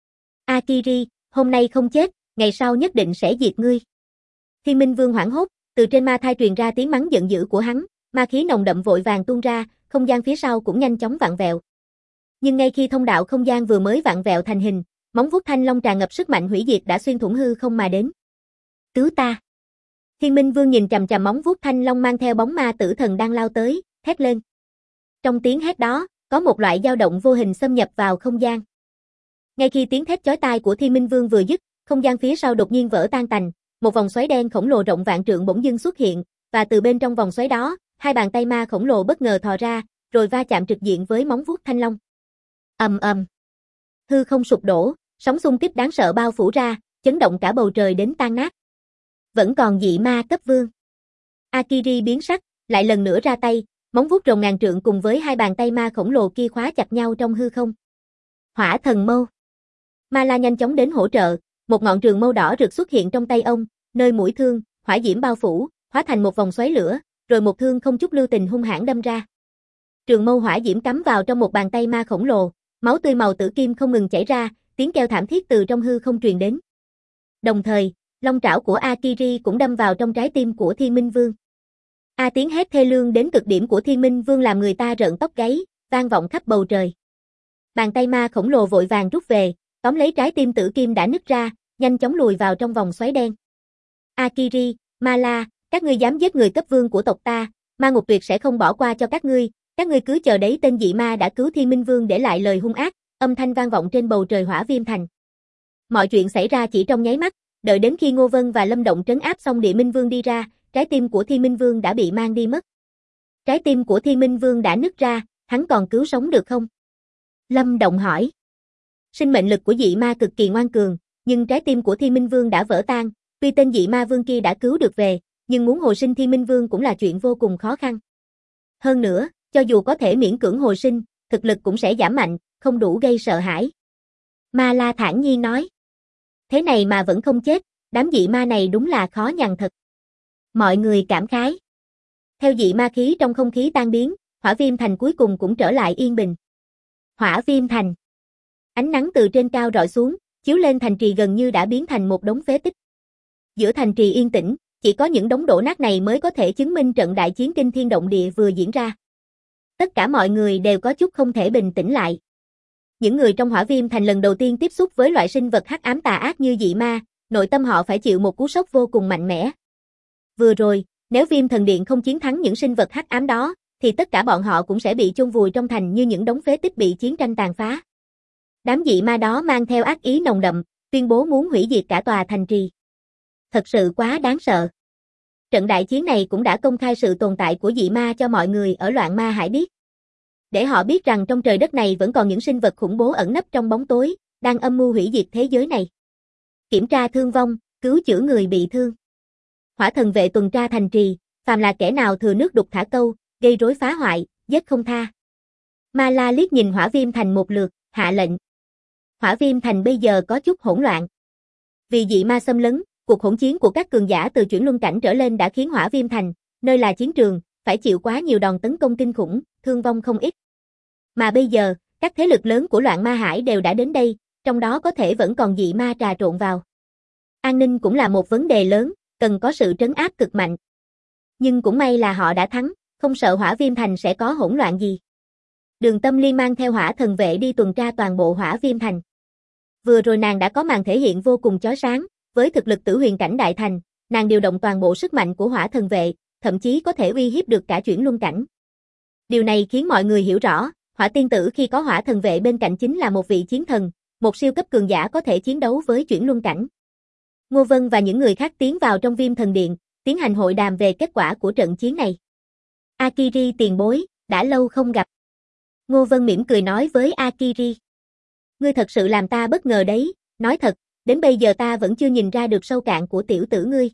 Akiri, hôm nay không chết, ngày sau nhất định sẽ diệt ngươi. Thiên Minh Vương hoảng hốt, từ trên ma thai truyền ra tiếng mắng giận dữ của hắn, ma khí nồng đậm vội vàng tuôn ra, không gian phía sau cũng nhanh chóng vặn vẹo. Nhưng ngay khi thông đạo không gian vừa mới vặn vẹo thành hình, móng vuốt thanh long tràn ngập sức mạnh hủy diệt đã xuyên thủng hư không mà đến. Cứu ta! Thiên Minh Vương nhìn chằm chằm móng vuốt thanh long mang theo bóng ma tử thần đang lao tới, hét lên. Trong tiếng hét đó, có một loại dao động vô hình xâm nhập vào không gian. Ngay khi tiếng thét chói tai của Thiên Minh Vương vừa dứt, không gian phía sau đột nhiên vỡ tan tành, một vòng xoáy đen khổng lồ rộng vạn trượng bỗng dưng xuất hiện, và từ bên trong vòng xoáy đó, hai bàn tay ma khổng lồ bất ngờ thò ra, rồi va chạm trực diện với móng vuốt thanh long. Ầm ầm. Hư không sụp đổ, sóng xung kích đáng sợ bao phủ ra, chấn động cả bầu trời đến tan nát. Vẫn còn dị ma cấp vương. Akiri biến sắc, lại lần nữa ra tay, móng vuốt rồng ngàn trượng cùng với hai bàn tay ma khổng lồ kia khóa chặt nhau trong hư không. Hỏa thần mâu. Ma La nhanh chóng đến hỗ trợ, một ngọn trường mâu đỏ rực xuất hiện trong tay ông, nơi mũi thương, hỏa diễm bao phủ, hóa thành một vòng xoáy lửa, rồi một thương không chút lưu tình hung hãn đâm ra. Trường mâu hỏa diễm cắm vào trong một bàn tay ma khổng lồ, máu tươi màu tử kim không ngừng chảy ra, tiếng kêu thảm thiết từ trong hư không truyền đến. Đồng thời, long trảo của Akiri cũng đâm vào trong trái tim của Thiên Minh Vương. Tiếng hét thê lương đến cực điểm của Thiên Minh Vương làm người ta rợn tóc gáy, vang vọng khắp bầu trời. Bàn tay ma khổng lồ vội vàng rút về, tóm lấy trái tim tử kim đã nứt ra, nhanh chóng lùi vào trong vòng xoáy đen. Akiri, Ma La, các ngươi dám giết người cấp vương của tộc ta, ma ngục tuyệt sẽ không bỏ qua cho các ngươi cứ chờ đấy. Tên dị ma đã cứu Thiên Minh Vương để lại lời hung ác, âm thanh vang vọng trên bầu trời Hỏa Viêm Thành. Mọi chuyện xảy ra chỉ trong nháy mắt, đợi đến khi Ngô Vân và Lâm Động trấn áp xong Địa Minh Vương đi ra, trái tim của Thiên Minh Vương đã bị mang đi mất. Trái tim của Thiên Minh Vương đã nứt ra, hắn còn cứu sống được không? Lâm Động hỏi. Sinh mệnh lực của dị ma cực kỳ ngoan cường, nhưng trái tim của Thiên Minh Vương đã vỡ tan, tuy tên dị ma vương kia đã cứu được về, nhưng muốn hồi sinh Thiên Minh Vương cũng là chuyện vô cùng khó khăn. Hơn nữa, cho dù có thể miễn cưỡng hồi sinh, thực lực cũng sẽ giảm mạnh, không đủ gây sợ hãi. Ma La thản nhiên nói. Thế này mà vẫn không chết, đám dị ma này đúng là khó nhằn thật. Mọi người cảm khái. Theo dị ma khí trong không khí tan biến, Hỏa Viêm Thành cuối cùng cũng trở lại yên bình. Hỏa Viêm Thành. Ánh nắng từ trên cao rọi xuống, chiếu lên thành trì gần như đã biến thành một đống phế tích. Giữa thành trì yên tĩnh, chỉ có những đống đổ nát này mới có thể chứng minh trận đại chiến kinh thiên động địa vừa diễn ra. Tất cả mọi người đều có chút không thể bình tĩnh lại. Những người trong Hỏa Viêm Thành lần đầu tiên tiếp xúc với loại sinh vật hắc ám tà ác như dị ma, nội tâm họ phải chịu một cú sốc vô cùng mạnh mẽ. Vừa rồi, nếu Viêm Thần Điện không chiến thắng những sinh vật hắc ám đó, thì tất cả bọn họ cũng sẽ bị chôn vùi trong thành như những đống phế tích bị chiến tranh tàn phá. Đám dị ma đó mang theo ác ý nồng đậm, tuyên bố muốn hủy diệt cả tòa thành trì. Thật sự quá đáng sợ. Trận đại chiến này cũng đã công khai sự tồn tại của dị ma cho mọi người ở Loạn Ma Hải biết. để họ biết rằng trong trời đất này vẫn còn những sinh vật khủng bố ẩn nấp trong bóng tối, đang âm mưu hủy diệt thế giới này. Kiểm tra thương vong, cứu chữa người bị thương. Hỏa thần vệ tuần tra thành trì, phàm là kẻ nào thừa nước đục thả câu, gây rối phá hoại, giết không tha. Ma La liếc nhìn Hỏa Viêm Thành một lượt, hạ lệnh. Hỏa Viêm Thành bây giờ có chút hỗn loạn. Vì dị ma xâm lấn, cuộc hỗn chiến của các cường giả từ chuyển luân cảnh trở lên đã khiến Hỏa Viêm Thành, nơi là chiến trường, phải chịu quá nhiều đòn tấn công kinh khủng, thương vong không ít. Mà bây giờ, các thế lực lớn của Loạn Ma Hải đều đã đến đây, trong đó có thể vẫn còn dị ma trà trộn vào. An ninh cũng là một vấn đề lớn, cần có sự trấn áp cực mạnh. Nhưng cũng may là họ đã thắng, không sợ Hỏa Viêm Thành sẽ có hỗn loạn gì. Đường Tâm Liên mang theo Hỏa thần vệ đi tuần tra toàn bộ Hỏa Viêm Thành. Vừa rồi nàng đã có màn thể hiện vô cùng chói sáng, với thực lực tử huyền cảnh đại thành, nàng điều động toàn bộ sức mạnh của Hỏa thần vệ, thậm chí có thể uy hiếp được cả chuyển luân cảnh. Điều này khiến mọi người hiểu rõ, Hỏa tiên tử khi có Hỏa thần vệ bên cạnh chính là một vị chiến thần, một siêu cấp cường giả có thể chiến đấu với chuyển luân cảnh. Ngô Vân và những người khác tiến vào trong Viêm Thần Điện, tiến hành hội đàm về kết quả của trận chiến này. Akiri tiền bối, đã lâu không gặp. Ngô Vân mỉm cười nói với Akiri. Ngươi thật sự làm ta bất ngờ đấy, nói thật, đến bây giờ ta vẫn chưa nhìn ra được sâu cạn của tiểu tử ngươi.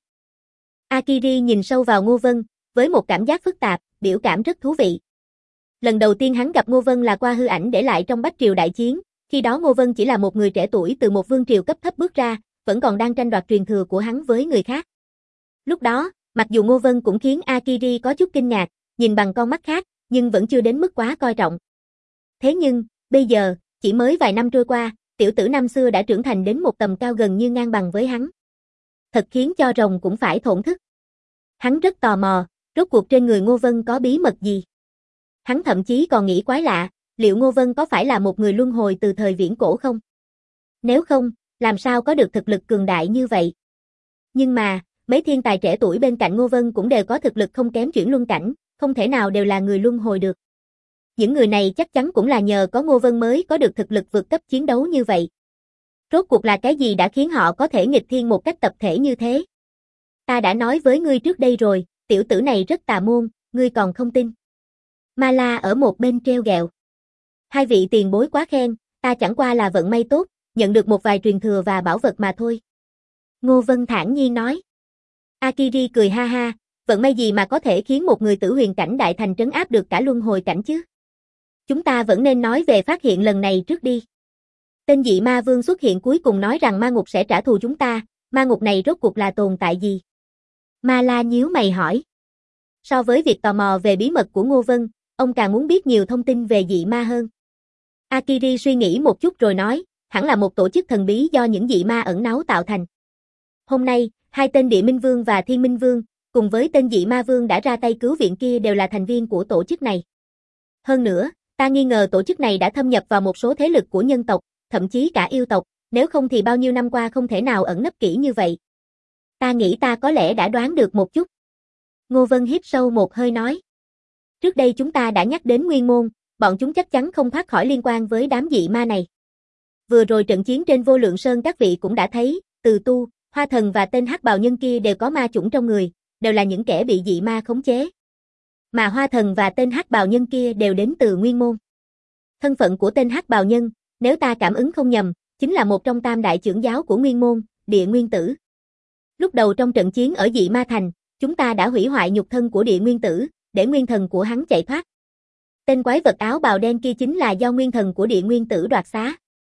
Akiri nhìn sâu vào Ngô Vân, với một cảm giác phức tạp, biểu cảm rất thú vị. Lần đầu tiên hắn gặp Ngô Vân là qua hư ảnh để lại trong Bách Triều đại chiến, khi đó Ngô Vân chỉ là một người trẻ tuổi từ một vương triều cấp thấp bước ra, vẫn còn đang tranh đoạt truyền thừa của hắn với người khác. Lúc đó, mặc dù Ngô Vân cũng khiến Akiri có chút kinh ngạc, nhìn bằng con mắt khác, nhưng vẫn chưa đến mức quá coi trọng. Thế nhưng, bây giờ, chỉ mới vài năm trôi qua, tiểu tử năm xưa đã trưởng thành đến một tầm cao gần như ngang bằng với hắn. Thật khiến cho rồng cũng phải thổn thức. Hắn rất tò mò, rốt cuộc trên người Ngô Vân có bí mật gì. Hắn thậm chí còn nghĩ quái lạ, liệu Ngô Vân có phải là một người luân hồi từ thời viễn cổ không? Nếu không, làm sao có được thực lực cường đại như vậy? Nhưng mà, mấy thiên tài trẻ tuổi bên cạnh Ngô Vân cũng đều có thực lực không kém chuyển luân cảnh, không thể nào đều là người luân hồi được. Những người này chắc chắn cũng là nhờ có Ngô Vân mới có được thực lực vượt cấp chiến đấu như vậy. Rốt cuộc là cái gì đã khiến họ có thể nghịch thiên một cách tập thể như thế? Ta đã nói với ngươi trước đây rồi, tiểu tử này rất tà môn, ngươi còn không tin. Ma La ở một bên treo gẹo. Hai vị tiền bối quá khen, ta chẳng qua là vận may tốt, nhận được một vài truyền thừa và bảo vật mà thôi. Ngô Vân thản nhiên nói. Akiri cười ha ha, vận may gì mà có thể khiến một người tử huyền cảnh đại thành trấn áp được cả luân hồi cảnh chứ? Chúng ta vẫn nên nói về phát hiện lần này trước đi. Tên dị ma vương xuất hiện cuối cùng nói rằng ma ngục sẽ trả thù chúng ta, ma ngục này rốt cuộc là tồn tại gì? Ma La nhíu mày hỏi. So với việc tò mò về bí mật của Ngô Vân, ông càng muốn biết nhiều thông tin về dị ma hơn. Akiri suy nghĩ một chút rồi nói, hẳn là một tổ chức thần bí do những dị ma ẩn náu tạo thành. Hôm nay, hai tên Địa Minh Vương và Thiên Minh Vương, cùng với tên dị ma vương đã ra tay cứu viện kia đều là thành viên của tổ chức này. Hơn nữa, ta nghi ngờ tổ chức này đã thâm nhập vào một số thế lực của nhân tộc, thậm chí cả yêu tộc, nếu không thì bao nhiêu năm qua không thể nào ẩn nấp kỹ như vậy. Ta nghĩ ta có lẽ đã đoán được một chút. Ngô Vân hít sâu một hơi nói. Trước đây chúng ta đã nhắc đến Nguyên Môn, bọn chúng chắc chắn không thoát khỏi liên quan với đám dị ma này. Vừa rồi trận chiến trên Vô Lượng Sơn các vị cũng đã thấy, Từ Tu, Hoa Thần và tên Hắc Bào Nhân kia đều có ma chủng trong người, đều là những kẻ bị dị ma khống chế. Mà Hoa Thần và tên Hắc Bào Nhân kia đều đến từ Nguyên Môn. Thân phận của tên Hắc Bào Nhân, nếu ta cảm ứng không nhầm, chính là một trong tam đại trưởng giáo của Nguyên Môn, Địa Nguyên Tử. Lúc đầu trong trận chiến ở dị ma thành, chúng ta đã hủy hoại nhục thân của Địa Nguyên Tử, để nguyên thần của hắn chạy thoát. Tên quái vật áo bào đen kia chính là do nguyên thần của Địa Nguyên Tử đoạt xá.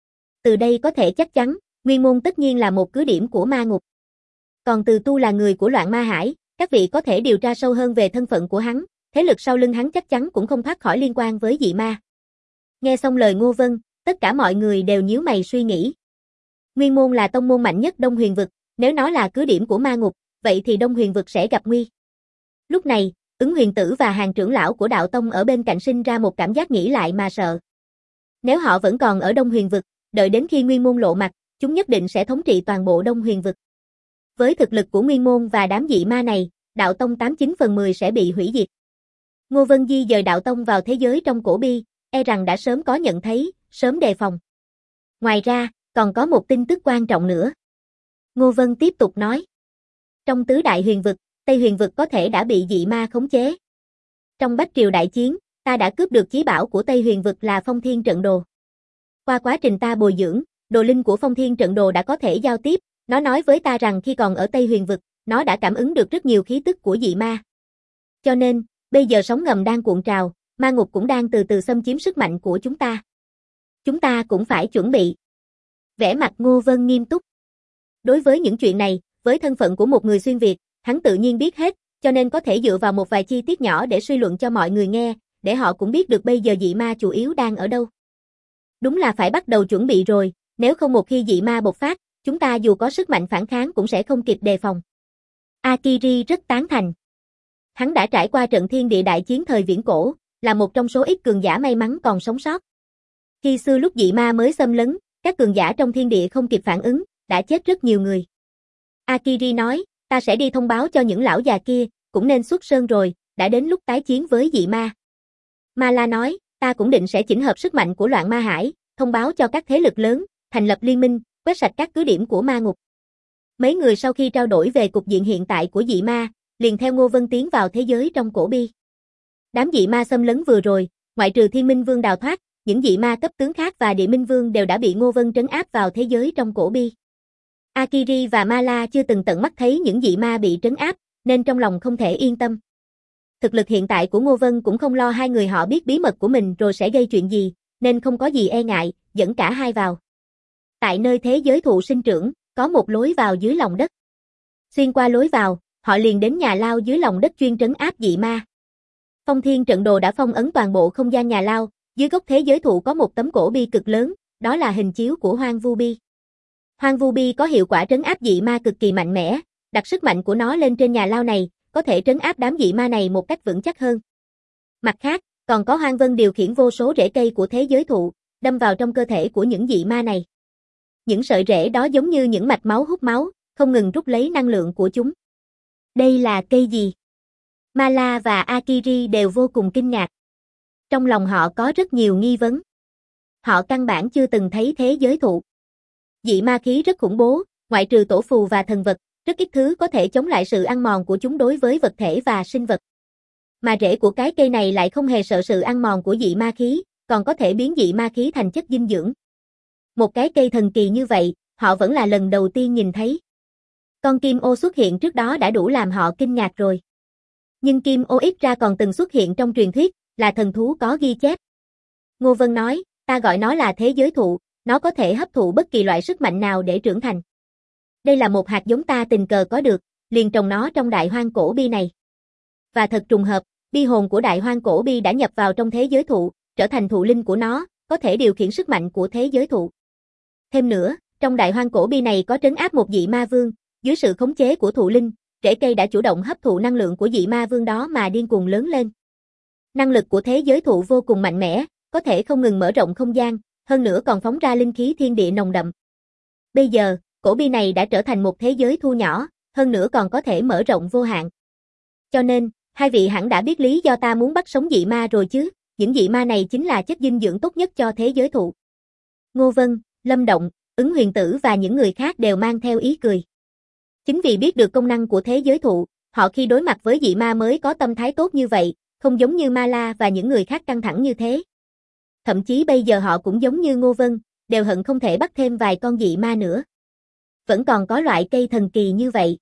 Từ đây có thể chắc chắn, Nguyên Môn tất nhiên là một cứ điểm của ma ngục. Còn Từ Tu là người của Loạn Ma Hải, các vị có thể điều tra sâu hơn về thân phận của hắn, thế lực sau lưng hắn chắc chắn cũng không thoát khỏi liên quan với dị ma. Nghe xong lời Ngô Vân, tất cả mọi người đều nhíu mày suy nghĩ. Nguyên Môn là tông môn mạnh nhất Đông Huyền Vực, nếu nó là cứ điểm của ma ngục, vậy thì Đông Huyền Vực sẽ gặp nguy. Lúc này, Ứng Huyền Tử và hàng trưởng lão của đạo tông ở bên cạnh sinh ra một cảm giác nghĩ lại mà sợ. Nếu họ vẫn còn ở Đông Huyền Vực, đợi đến khi Nguyên Môn lộ mặt, chúng nhất định sẽ thống trị toàn bộ Đông Huyền Vực. Với thực lực của Nguyên Môn và đám dị ma này, đạo tông 89/10 sẽ bị hủy diệt. Ngô Vân di dời đạo tông vào thế giới trong cổ bi, e rằng đã sớm có nhận thấy, sớm đề phòng. Ngoài ra, còn có một tin tức quan trọng nữa. Ngô Vân tiếp tục nói. Trong tứ đại huyền vực, Tây Huyền Vực có thể đã bị dị ma khống chế. Trong Bách Triều đại chiến, ta đã cướp được chí bảo của Tây Huyền vực là Phong Thiên Trận Đồ. Qua quá trình ta bồi dưỡng, đồ linh của Phong Thiên Trận Đồ đã có thể giao tiếp, nó nói với ta rằng khi còn ở Tây Huyền vực, nó đã cảm ứng được rất nhiều khí tức của dị ma. Cho nên, bây giờ sóng ngầm đang cuộn trào, ma ngục cũng đang từ từ xâm chiếm sức mạnh của chúng ta. Chúng ta cũng phải chuẩn bị. Vẻ mặt Ngô Vân nghiêm túc. Đối với những chuyện này, với thân phận của một người xuyên Việt, hắn tự nhiên biết hết, cho nên có thể dựa vào một vài chi tiết nhỏ để suy luận cho mọi người nghe, để họ cũng biết được bây giờ dị ma chủ yếu đang ở đâu. Đúng là phải bắt đầu chuẩn bị rồi, nếu không một khi dị ma bộc phát, chúng ta dù có sức mạnh phản kháng cũng sẽ không kịp đề phòng. Akiri rất tán thành. Hắn đã trải qua trận thiên địa đại chiến thời viễn cổ, là một trong số ít cường giả may mắn còn sống sót. Khi xưa lúc dị ma mới xâm lấn, các cường giả trong thiên địa không kịp phản ứng, đã chết rất nhiều người. Akiri nói, ta sẽ đi thông báo cho những lão già kia, cũng nên xuất sơn rồi, đã đến lúc tái chiến với dị ma. Mala nói, ta cũng định sẽ chỉnh hợp sức mạnh của loạn ma hải, thông báo cho các thế lực lớn, thành lập liên minh, quét sạch các cứ điểm của ma ngục. Mấy người sau khi trao đổi về cục diện hiện tại của dị ma, liền theo Ngô Vân tiến vào thế giới trong cổ bi. Đám dị ma xâm lấn vừa rồi, ngoại trừ Thiên Minh Vương đào thoát, những dị ma cấp tướng khác và Địa Minh Vương đều đã bị Ngô Vân trấn áp vào thế giới trong cổ bi. Akiri và Mala chưa từng tận mắt thấy những dị ma bị trấn áp, nên trong lòng không thể yên tâm. Thực lực hiện tại của Ngô Vân cũng không lo hai người họ biết bí mật của mình rồi sẽ gây chuyện gì, nên không có gì e ngại, dẫn cả hai vào. Tại nơi thế giới thụ sinh trưởng, có một lối vào dưới lòng đất. Xuyên qua lối vào, họ liền đến nhà lao dưới lòng đất chuyên trấn áp dị ma. Phong Thiên Trận Đồ đã phong ấn toàn bộ không gian nhà lao, dưới gốc thế giới thụ có một tấm cổ bi cực lớn, đó là hình chiếu của Hoang Vu Bi. Hoang Vu Bi có hiệu quả trấn áp dị ma cực kỳ mạnh mẽ, đặt sức mạnh của nó lên trên nhà lao này, có thể trấn áp đám dị ma này một cách vững chắc hơn. Mặt khác, còn có Hoang Vân điều khiển vô số rễ cây của thế giới thụ, đâm vào trong cơ thể của những dị ma này. Những sợi rễ đó giống như những mạch máu hút máu, không ngừng rút lấy năng lượng của chúng. Đây là cây gì? Mala và Akiri đều vô cùng kinh ngạc. Trong lòng họ có rất nhiều nghi vấn. Họ căn bản chưa từng thấy thế giới thụ. Dị ma khí rất khủng bố, ngoại trừ tổ phù và thần vật, rất ít thứ có thể chống lại sự ăn mòn của chúng đối với vật thể và sinh vật. Mà rễ của cái cây này lại không hề sợ sự ăn mòn của dị ma khí, còn có thể biến dị ma khí thành chất dinh dưỡng. Một cái cây thần kỳ như vậy, họ vẫn là lần đầu tiên nhìn thấy. Con kim ô xuất hiện trước đó đã đủ làm họ kinh ngạc rồi. Nhưng kim ô ít ra còn từng xuất hiện trong truyền thuyết, là thần thú có ghi chép. Ngô Vân nói, ta gọi nó là thế giới thụ, nó có thể hấp thụ bất kỳ loại sức mạnh nào để trưởng thành. Đây là một hạt giống ta tình cờ có được, liền trồng nó trong đại hoang cổ bi này. Và thật trùng hợp, bi hồn của đại hoang cổ bi đã nhập vào trong thế giới thụ, trở thành thụ linh của nó, có thể điều khiển sức mạnh của thế giới thụ. Thêm nữa, trong đại hoang cổ bi này có trấn áp một dị ma vương, dưới sự khống chế của thụ linh, rễ cây đã chủ động hấp thụ năng lượng của dị ma vương đó mà điên cuồng lớn lên. Năng lực của thế giới thụ vô cùng mạnh mẽ, có thể không ngừng mở rộng không gian, hơn nữa còn phóng ra linh khí thiên địa nồng đậm. Bây giờ, cổ bi này đã trở thành một thế giới thu nhỏ, hơn nữa còn có thể mở rộng vô hạn. Cho nên, hai vị hẳn đã biết lý do ta muốn bắt sống dị ma rồi chứ, những dị ma này chính là chất dinh dưỡng tốt nhất cho thế giới thụ. Ngô Vân, Lâm Động, Ứng Huyền Tử và những người khác đều mang theo ý cười. Chính vì biết được công năng của thế giới thụ, họ khi đối mặt với dị ma mới có tâm thái tốt như vậy, không giống như Mala và những người khác căng thẳng như thế. Thậm chí bây giờ họ cũng giống như Ngô Vân, đều hận không thể bắt thêm vài con dị ma nữa. Vẫn còn có loại cây thần kỳ như vậy.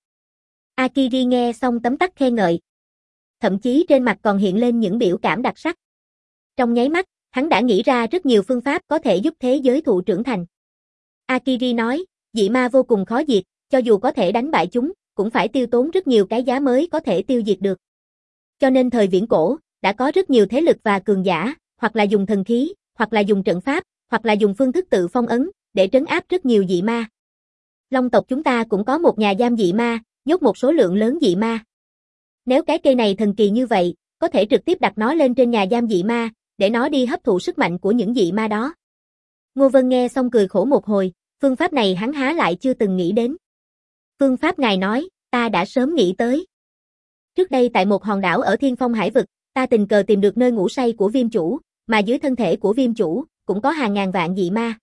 Akiri nghe xong tấm tắc khen ngợi. Thậm chí trên mặt còn hiện lên những biểu cảm đặc sắc. Trong nháy mắt, hắn đã nghĩ ra rất nhiều phương pháp có thể giúp thế giới thụ trưởng thành. Akiri nói, dị ma vô cùng khó diệt, cho dù có thể đánh bại chúng, cũng phải tiêu tốn rất nhiều cái giá mới có thể tiêu diệt được. Cho nên thời viễn cổ, đã có rất nhiều thế lực và cường giả, hoặc là dùng thần khí, hoặc là dùng trận pháp, hoặc là dùng phương thức tự phong ấn, để trấn áp rất nhiều dị ma. Long tộc chúng ta cũng có một nhà giam dị ma, nhốt một số lượng lớn dị ma. Nếu cái cây này thần kỳ như vậy, có thể trực tiếp đặt nó lên trên nhà giam dị ma, để nó đi hấp thụ sức mạnh của những dị ma đó. Ngô Vân nghe xong cười khổ một hồi, phương pháp này hắn há lại chưa từng nghĩ đến. Phương pháp ngài nói, ta đã sớm nghĩ tới. Trước đây tại một hòn đảo ở Thiên Phong Hải Vực, ta tình cờ tìm được nơi ngủ say của viêm chủ, mà dưới thân thể của viêm chủ, cũng có hàng ngàn vạn dị ma.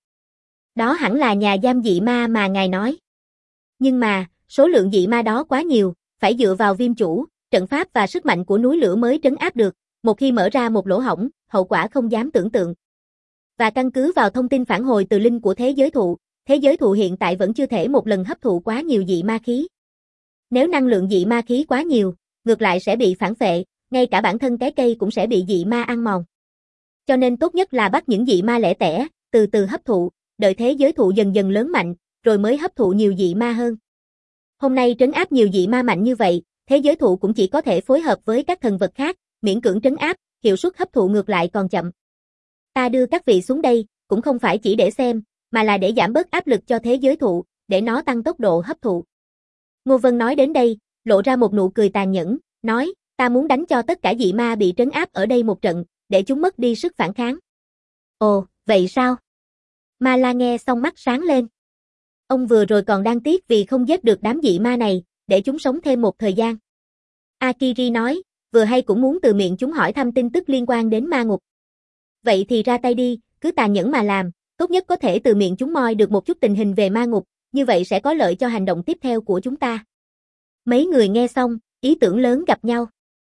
Đó hẳn là nhà giam dị ma mà ngài nói. Nhưng mà, số lượng dị ma đó quá nhiều, phải dựa vào viêm chủ, trận pháp và sức mạnh của núi lửa mới trấn áp được, một khi mở ra một lỗ hổng, hậu quả không dám tưởng tượng. Và căn cứ vào thông tin phản hồi từ linh của thế giới thụ hiện tại vẫn chưa thể một lần hấp thụ quá nhiều dị ma khí. Nếu năng lượng dị ma khí quá nhiều, ngược lại sẽ bị phản phệ, ngay cả bản thân cái cây cũng sẽ bị dị ma ăn mòn. Cho nên tốt nhất là bắt những dị ma lẻ tẻ, từ từ hấp thụ, đợi thế giới thụ dần dần lớn mạnh, rồi mới hấp thụ nhiều dị ma hơn. Hôm nay trấn áp nhiều dị ma mạnh như vậy, thế giới thụ cũng chỉ có thể phối hợp với các thần vật khác, miễn cưỡng trấn áp, hiệu suất hấp thụ ngược lại còn chậm. Ta đưa các vị xuống đây, cũng không phải chỉ để xem, mà là để giảm bớt áp lực cho thế giới thụ, để nó tăng tốc độ hấp thụ. Ngô Vân nói đến đây, lộ ra một nụ cười tàn nhẫn, nói, ta muốn đánh cho tất cả dị ma bị trấn áp ở đây một trận, để chúng mất đi sức phản kháng. Ồ, vậy sao? Ma La nghe xong mắt sáng lên. Ông vừa rồi còn đang tiếc vì không giết được đám dị ma này, để chúng sống thêm một thời gian. Akiri nói, vừa hay cũng muốn từ miệng chúng hỏi thăm tin tức liên quan đến ma ngục. Vậy thì ra tay đi, cứ tàn nhẫn mà làm, tốt nhất có thể từ miệng chúng moi được một chút tình hình về ma ngục, như vậy sẽ có lợi cho hành động tiếp theo của chúng ta. Mấy người nghe xong, ý tưởng lớn gặp nhau.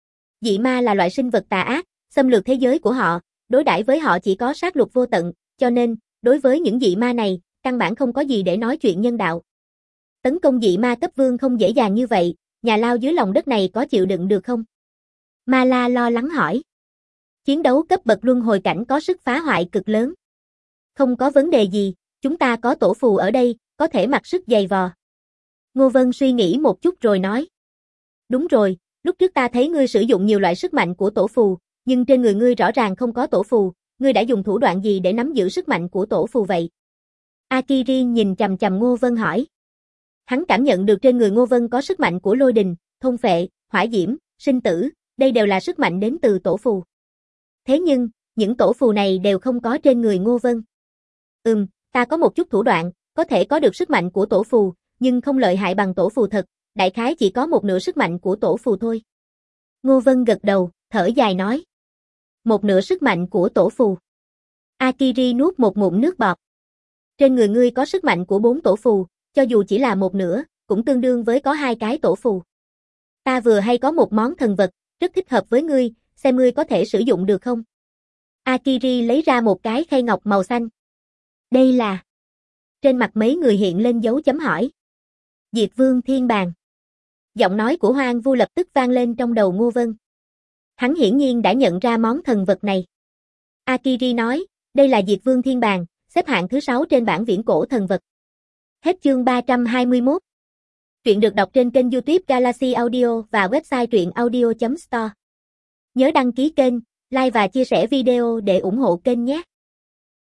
Dị ma là loại sinh vật tà ác, xâm lược thế giới của họ, đối đãi với họ chỉ có sát lục vô tận, cho nên, đối với những dị ma này, căn bản không có gì để nói chuyện nhân đạo. Tấn công dị ma cấp vương không dễ dàng như vậy, nhà lao dưới lòng đất này có chịu đựng được không? Ma La lo lắng hỏi. Chiến đấu cấp bậc luân hồi cảnh có sức phá hoại cực lớn. Không có vấn đề gì, chúng ta có tổ phù ở đây, có thể mặc sức dày vò. Ngô Vân suy nghĩ một chút rồi nói. Đúng rồi, lúc trước ta thấy ngươi sử dụng nhiều loại sức mạnh của tổ phù, nhưng trên người ngươi rõ ràng không có tổ phù, ngươi đã dùng thủ đoạn gì để nắm giữ sức mạnh của tổ phù vậy? Akiri nhìn chằm chằm Ngô Vân hỏi. Hắn cảm nhận được trên người Ngô Vân có sức mạnh của lôi đình, thôn phệ, hỏa diễm, sinh tử, đây đều là sức mạnh đến từ tổ phù. Thế nhưng, những tổ phù này đều không có trên người Ngô Vân. Ta có một chút thủ đoạn, có thể có được sức mạnh của tổ phù, nhưng không lợi hại bằng tổ phù thật, đại khái chỉ có một nửa sức mạnh của tổ phù thôi. Ngô Vân gật đầu, thở dài nói. Một nửa sức mạnh của tổ phù. Akiri nuốt một ngụm nước bọt. Trên người ngươi có sức mạnh của 4 tổ phù, cho dù chỉ là một nửa, cũng tương đương với có 2 cái tổ phù. Ta vừa hay có một món thần vật, rất thích hợp với ngươi, xem ngươi có thể sử dụng được không? Akiri lấy ra một cái khay ngọc màu xanh. Đây là... Trên mặt mấy người hiện lên dấu chấm hỏi. Diệt Vương Thiên Bàng. Giọng nói của Hoang Vu lập tức vang lên trong đầu Ngô Vân. Hắn hiển nhiên đã nhận ra món thần vật này. Akiri nói, đây là Diệt Vương Thiên Bàng, xếp hạng thứ 6 trên bảng viễn cổ thần vật. Hết chương 321. Truyện được đọc trên kênh YouTube Galaxy Audio và website truyệnaudio.store. Nhớ đăng ký kênh, like và chia sẻ video để ủng hộ kênh nhé.